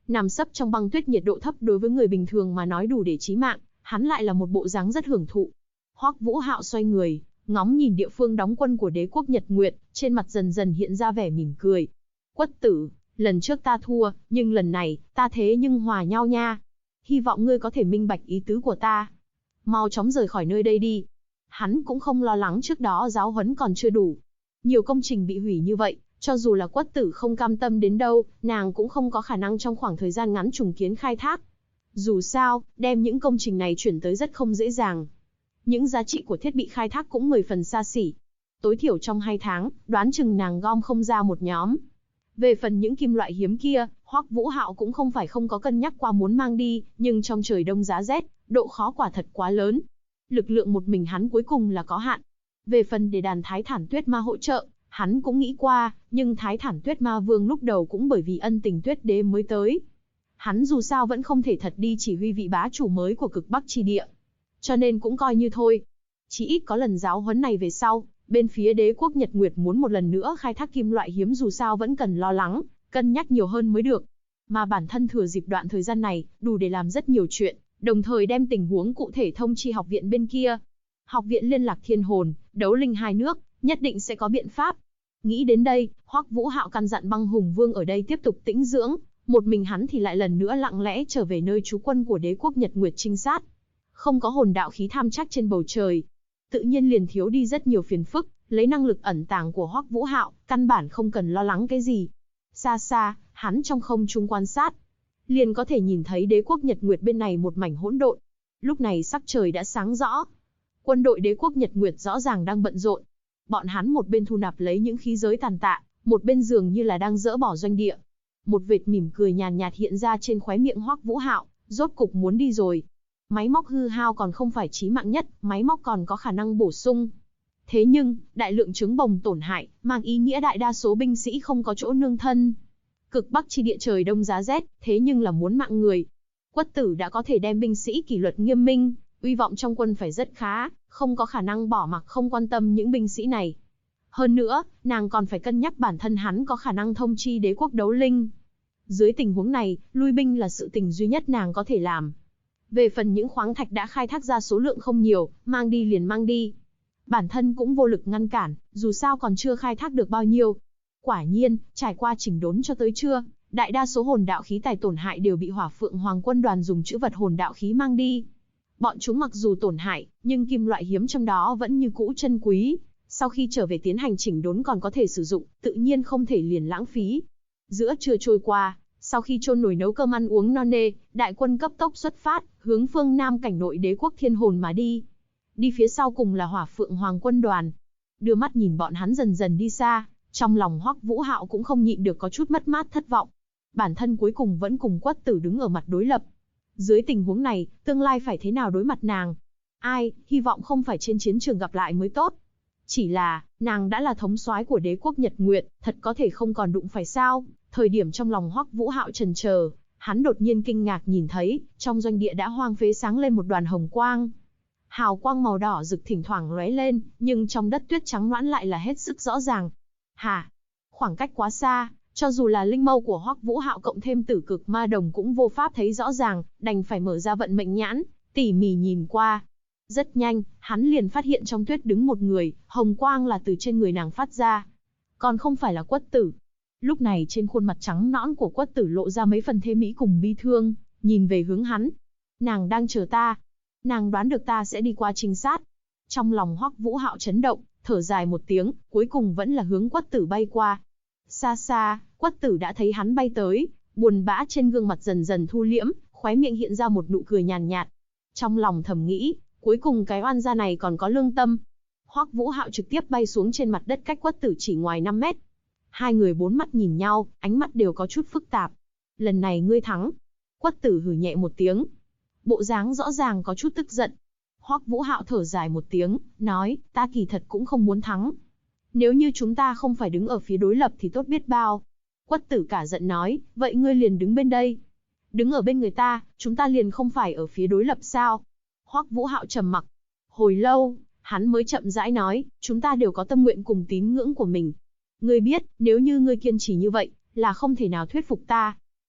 Nằm sấp trong băng tuyết nhiệt độ thấp đối với người bình thường mà nói đủ để chí mạng, hắn lại là một bộ dáng rất hưởng thụ. Hoắc Vũ Hạo xoay người, ngóng nhìn địa phương đóng quân của đế quốc Nhật Nguyệt, trên mặt dần dần hiện ra vẻ mỉm cười. Quất tử, lần trước ta thua, nhưng lần này, ta thế nhưng hòa nhau nha. Hy vọng ngươi có thể minh bạch ý tứ của ta. Mau chóng rời khỏi nơi đây đi. Hắn cũng không lo lắng trước đó giáo huấn còn chưa đủ. Nhiều công trình bị hủy như vậy, cho dù là Quất tử không cam tâm đến đâu, nàng cũng không có khả năng trong khoảng thời gian ngắn trùng kiến khai thác. Dù sao, đem những công trình này chuyển tới rất không dễ dàng. Những giá trị của thiết bị khai thác cũng 10 phần xa xỉ. Tối thiểu trong 2 tháng, đoán chừng nàng gom không ra một nhóm. Về phần những kim loại hiếm kia, Hoắc Vũ Hạo cũng không phải không có cân nhắc qua muốn mang đi, nhưng trong trời đông giá rét, độ khó quả thật quá lớn. Lực lượng một mình hắn cuối cùng là có hạn. Về phần để đàn Thái Thản Tuyết Ma hỗ trợ, hắn cũng nghĩ qua, nhưng Thái Thản Tuyết Ma Vương lúc đầu cũng bởi vì ân tình Tuyết Đế mới tới. Hắn dù sao vẫn không thể thật đi chỉ huy vị bá chủ mới của cực Bắc chi địa. Cho nên cũng coi như thôi. Chỉ ít có lần giáo huấn này về sau, bên phía đế quốc Nhật Nguyệt muốn một lần nữa khai thác kim loại hiếm dù sao vẫn cần lo lắng, cân nhắc nhiều hơn mới được. Mà bản thân thừa dịp đoạn thời gian này, đủ để làm rất nhiều chuyện, đồng thời đem tình huống cụ thể thông chi học viện bên kia. Học viện liên lạc thiên hồn, đấu linh hai nước, nhất định sẽ có biện pháp. Nghĩ đến đây, Hoắc Vũ Hạo căn dặn Băng Hùng Vương ở đây tiếp tục tĩnh dưỡng, một mình hắn thì lại lần nữa lặng lẽ trở về nơi trú quân của đế quốc Nhật Nguyệt trinh sát. Không có hồn đạo khí tham chắc trên bầu trời, tự nhiên liền thiếu đi rất nhiều phiền phức, lấy năng lực ẩn tàng của Hoắc Vũ Hạo, căn bản không cần lo lắng cái gì. Xa xa, hắn trong không trung quan sát, liền có thể nhìn thấy đế quốc Nhật Nguyệt bên này một mảnh hỗn độn. Lúc này sắc trời đã sáng rõ. Quân đội đế quốc Nhật Nguyệt rõ ràng đang bận rộn. Bọn hắn một bên thu nạp lấy những khí giới tàn tạ, một bên dường như là đang dỡ bỏ doanh địa. Một vệt mỉm cười nhàn nhạt hiện ra trên khóe miệng Hoắc Vũ Hạo, rốt cục muốn đi rồi. Máy móc hư hao còn không phải chí mạng nhất, máy móc còn có khả năng bổ sung. Thế nhưng, đại lượng trứng bồng tổn hại, mang ý nghĩa đại đa số binh sĩ không có chỗ nương thân. Cực Bắc chi địa trời đông giá rét, thế nhưng là muốn mạng người. Quất tử đã có thể đem binh sĩ kỷ luật nghiêm minh, uy vọng trong quân phải rất khá, không có khả năng bỏ mặc không quan tâm những binh sĩ này. Hơn nữa, nàng còn phải cân nhắc bản thân hắn có khả năng thông chi đế quốc đấu linh. Dưới tình huống này, lui binh là sự tình duy nhất nàng có thể làm. Về phần những khoáng thạch đã khai thác ra số lượng không nhiều, mang đi liền mang đi. Bản thân cũng vô lực ngăn cản, dù sao còn chưa khai thác được bao nhiêu. Quả nhiên, trải qua chỉnh đốn cho tới trưa, đại đa số hồn đạo khí tài tổn hại đều bị Hỏa Phượng Hoàng quân đoàn dùng trữ vật hồn đạo khí mang đi. Bọn chúng mặc dù tổn hại, nhưng kim loại hiếm trong đó vẫn như cũ chân quý. Sau khi trở về tiến hành chỉnh đốn còn có thể sử dụng, tự nhiên không thể liền lãng phí. Giữa trưa trôi qua, sau khi chôn nồi nấu cơm ăn uống no nê, đại quân cấp tốc xuất phát, hướng phương Nam cảnh nội đế quốc thiên hồn mà đi. Đi phía sau cùng là Hỏa Phượng Hoàng quân đoàn. Đưa mắt nhìn bọn hắn dần dần đi xa, trong lòng Hoắc Vũ Hạo cũng không nhịn được có chút mất mát thất vọng. Bản thân cuối cùng vẫn cùng Quất tử đứng ở mặt đối lập. Dưới tình huống này, tương lai phải thế nào đối mặt nàng? Ai, hy vọng không phải trên chiến trường gặp lại mới tốt. Chỉ là, nàng đã là thống soái của đế quốc Nhật Nguyệt, thật có thể không còn đụng phải sao? Thời điểm trong lòng Hoắc Vũ Hạo chần chờ, hắn đột nhiên kinh ngạc nhìn thấy, trong doanh địa đã hoang phế sáng lên một đoàn hồng quang. Hào quang màu đỏ rực thỉnh thoảng lóe lên, nhưng trong đất tuyết trắng nõn lại là hết sức rõ ràng. Hả? Khoảng cách quá xa, cho dù là linh mâu của Hoắc Vũ Hạo cộng thêm tử cực ma đồng cũng vô pháp thấy rõ ràng, đành phải mở ra vận mệnh nhãn, tỉ mỉ nhìn qua. Rất nhanh, hắn liền phát hiện trong tuyết đứng một người, hồng quang là từ trên người nàng phát ra. Còn không phải là Quất tử. Lúc này trên khuôn mặt trắng nõn của Quất tử lộ ra mấy phần thê mỹ cùng bi thương, nhìn về hướng hắn. Nàng đang chờ ta. Nàng đoán được ta sẽ đi qua trinh sát. Trong lòng Hoắc Vũ Hạo chấn động, thở dài một tiếng, cuối cùng vẫn là hướng Quất tử bay qua. Xa xa, Quất tử đã thấy hắn bay tới, buồn bã trên gương mặt dần dần thu liễm, khóe miệng hiện ra một nụ cười nhàn nhạt. Trong lòng thầm nghĩ, cuối cùng cái oan gia này còn có lương tâm. Hoắc Vũ Hạo trực tiếp bay xuống trên mặt đất cách Quất tử chỉ ngoài 5 mét. Hai người bốn mắt nhìn nhau, ánh mắt đều có chút phức tạp. Lần này ngươi thắng. Quất tử hừ nhẹ một tiếng. Bộ dáng rõ ràng có chút tức giận. Hoắc Vũ Hạo thở dài một tiếng, nói, ta kỳ thật cũng không muốn thắng. Nếu như chúng ta không phải đứng ở phía đối lập thì tốt biết bao. Quất tử cả giận nói, vậy ngươi liền đứng bên đây. Đứng ở bên người ta, chúng ta liền không phải ở phía đối lập sao? Hoắc Vũ Hạo trầm mặc. Hồi lâu, hắn mới chậm rãi nói, chúng ta đều có tâm nguyện cùng tín ngưỡng của mình. Ngươi biết, nếu như ngươi kiên trì như vậy, là không thể nào thuyết phục ta.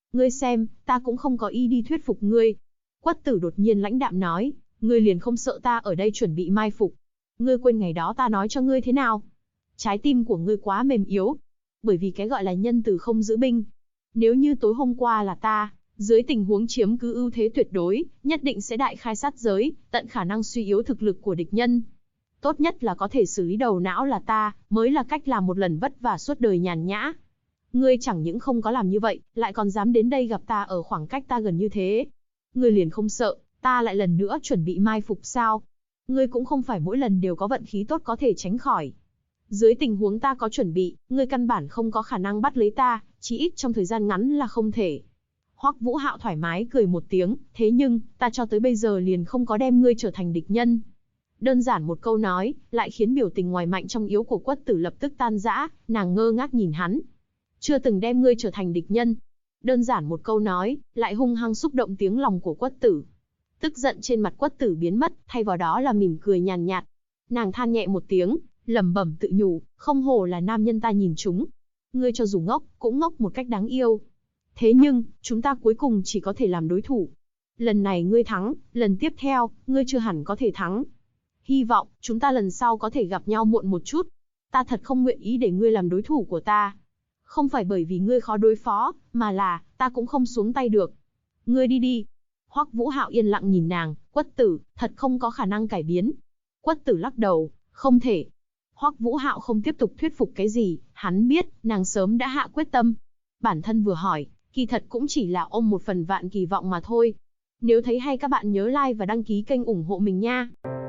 Ngươi xem, ta cũng không có ý đi thuyết phục ngươi. Quất Tử đột nhiên lãnh đạm nói, ngươi liền không sợ ta ở đây chuẩn bị mai phục. Ngươi quên ngày đó ta nói cho ngươi thế nào? Trái tim của ngươi quá mềm yếu. Bởi vì cái gọi là nhân từ không giữ binh. Nếu như tối hôm qua là ta, dưới tình huống chiếm cứ ưu thế tuyệt đối, nhất định sẽ đại khai sát giới, tận khả năng suy yếu thực lực của địch nhân. Tốt nhất là có thể xử lý đầu não là ta, mới là cách làm một lần vất vả suốt đời nhàn nhã. Ngươi chẳng những không có làm như vậy, lại còn dám đến đây gặp ta ở khoảng cách ta gần như thế. Ngươi liền không sợ, ta lại lần nữa chuẩn bị mai phục sao? Ngươi cũng không phải mỗi lần đều có vận khí tốt có thể tránh khỏi. Dưới tình huống ta có chuẩn bị, ngươi căn bản không có khả năng bắt lấy ta, chí ít trong thời gian ngắn là không thể. Hoắc Vũ Hạo thoải mái cười một tiếng, thế nhưng, ta cho tới bây giờ liền không có đem ngươi trở thành địch nhân. Đơn giản một câu nói, lại khiến biểu tình ngoài mạnh trong yếu của Quất Tử lập tức tan rã, nàng ngơ ngác nhìn hắn. Chưa từng đem ngươi trở thành địch nhân. Đơn giản một câu nói, lại hung hăng xúc động tiếng lòng của Quất Tử. Tức giận trên mặt Quất Tử biến mất, thay vào đó là mỉm cười nhàn nhạt. Nàng than nhẹ một tiếng, lẩm bẩm tự nhủ, không hổ là nam nhân ta nhìn chúng. Ngươi cho dù ngốc, cũng ngốc một cách đáng yêu. Thế nhưng, chúng ta cuối cùng chỉ có thể làm đối thủ. Lần này ngươi thắng, lần tiếp theo, ngươi chưa hẳn có thể thắng. Hy vọng, chúng ta lần sau có thể gặp nhau muộn một chút. Ta thật không nguyện ý để ngươi làm đối thủ của ta. Không phải bởi vì ngươi khó đối phó, mà là, ta cũng không xuống tay được. Ngươi đi đi. Hoắc Vũ Hạo yên lặng nhìn nàng, Quất Tử, thật không có khả năng cải biến. Quất Tử lắc đầu, không thể. Hoắc Vũ Hạo không tiếp tục thuyết phục cái gì, hắn biết, nàng sớm đã hạ quyết tâm. Bản thân vừa hỏi, kỳ thật cũng chỉ là ôm một phần vạn kỳ vọng mà thôi. Nếu thấy hay các bạn nhớ like và đăng ký kênh ủng hộ mình nha.